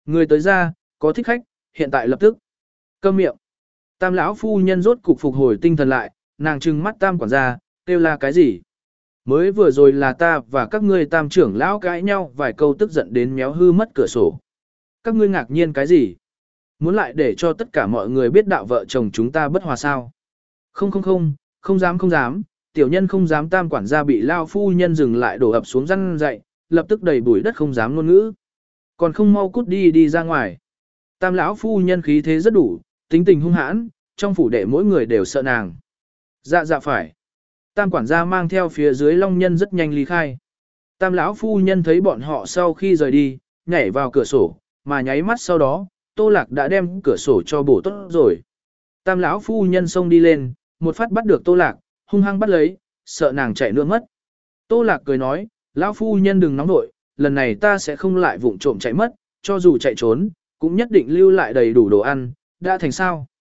Người tới ra, có thích khách, hiện tại lập tức. Câm miệng. Tam lão phu nhân rốt cục phục hồi tinh thần lại, nàng trừng mắt tam quản gia, kêu là cái gì? Mới vừa rồi là ta và các ngươi tam trưởng lão cãi nhau vài câu tức giận đến méo hư mất cửa sổ. Các ngươi ngạc nhiên cái gì? Muốn lại để cho tất cả mọi người biết đạo vợ chồng chúng ta bất hòa sao? Không không không, không dám không dám, tiểu nhân không dám tam quản gia bị lao phu nhân dừng lại đổ ập xuống răn dậy, lập tức đầy bụi đất không dám ngôn ngữ. Còn không mau cút đi đi ra ngoài. Tam lão phu nhân khí thế rất đủ, tính tình hung hãn, trong phủ đệ mỗi người đều sợ nàng. Dạ dạ phải. Tam quản gia mang theo phía dưới long nhân rất nhanh ly khai. Tam lão phu nhân thấy bọn họ sau khi rời đi, nhảy vào cửa sổ, mà nháy mắt sau đó, Tô Lạc đã đem cửa sổ cho bổ tốt rồi. Tam lão phu nhân xông đi lên, một phát bắt được Tô Lạc, hung hăng bắt lấy, sợ nàng chạy nữa mất. Tô Lạc cười nói, lão phu nhân đừng nóng nội, lần này ta sẽ không lại vụng trộm chạy mất, cho dù chạy trốn, cũng nhất định lưu lại đầy đủ đồ ăn, đã thành sao.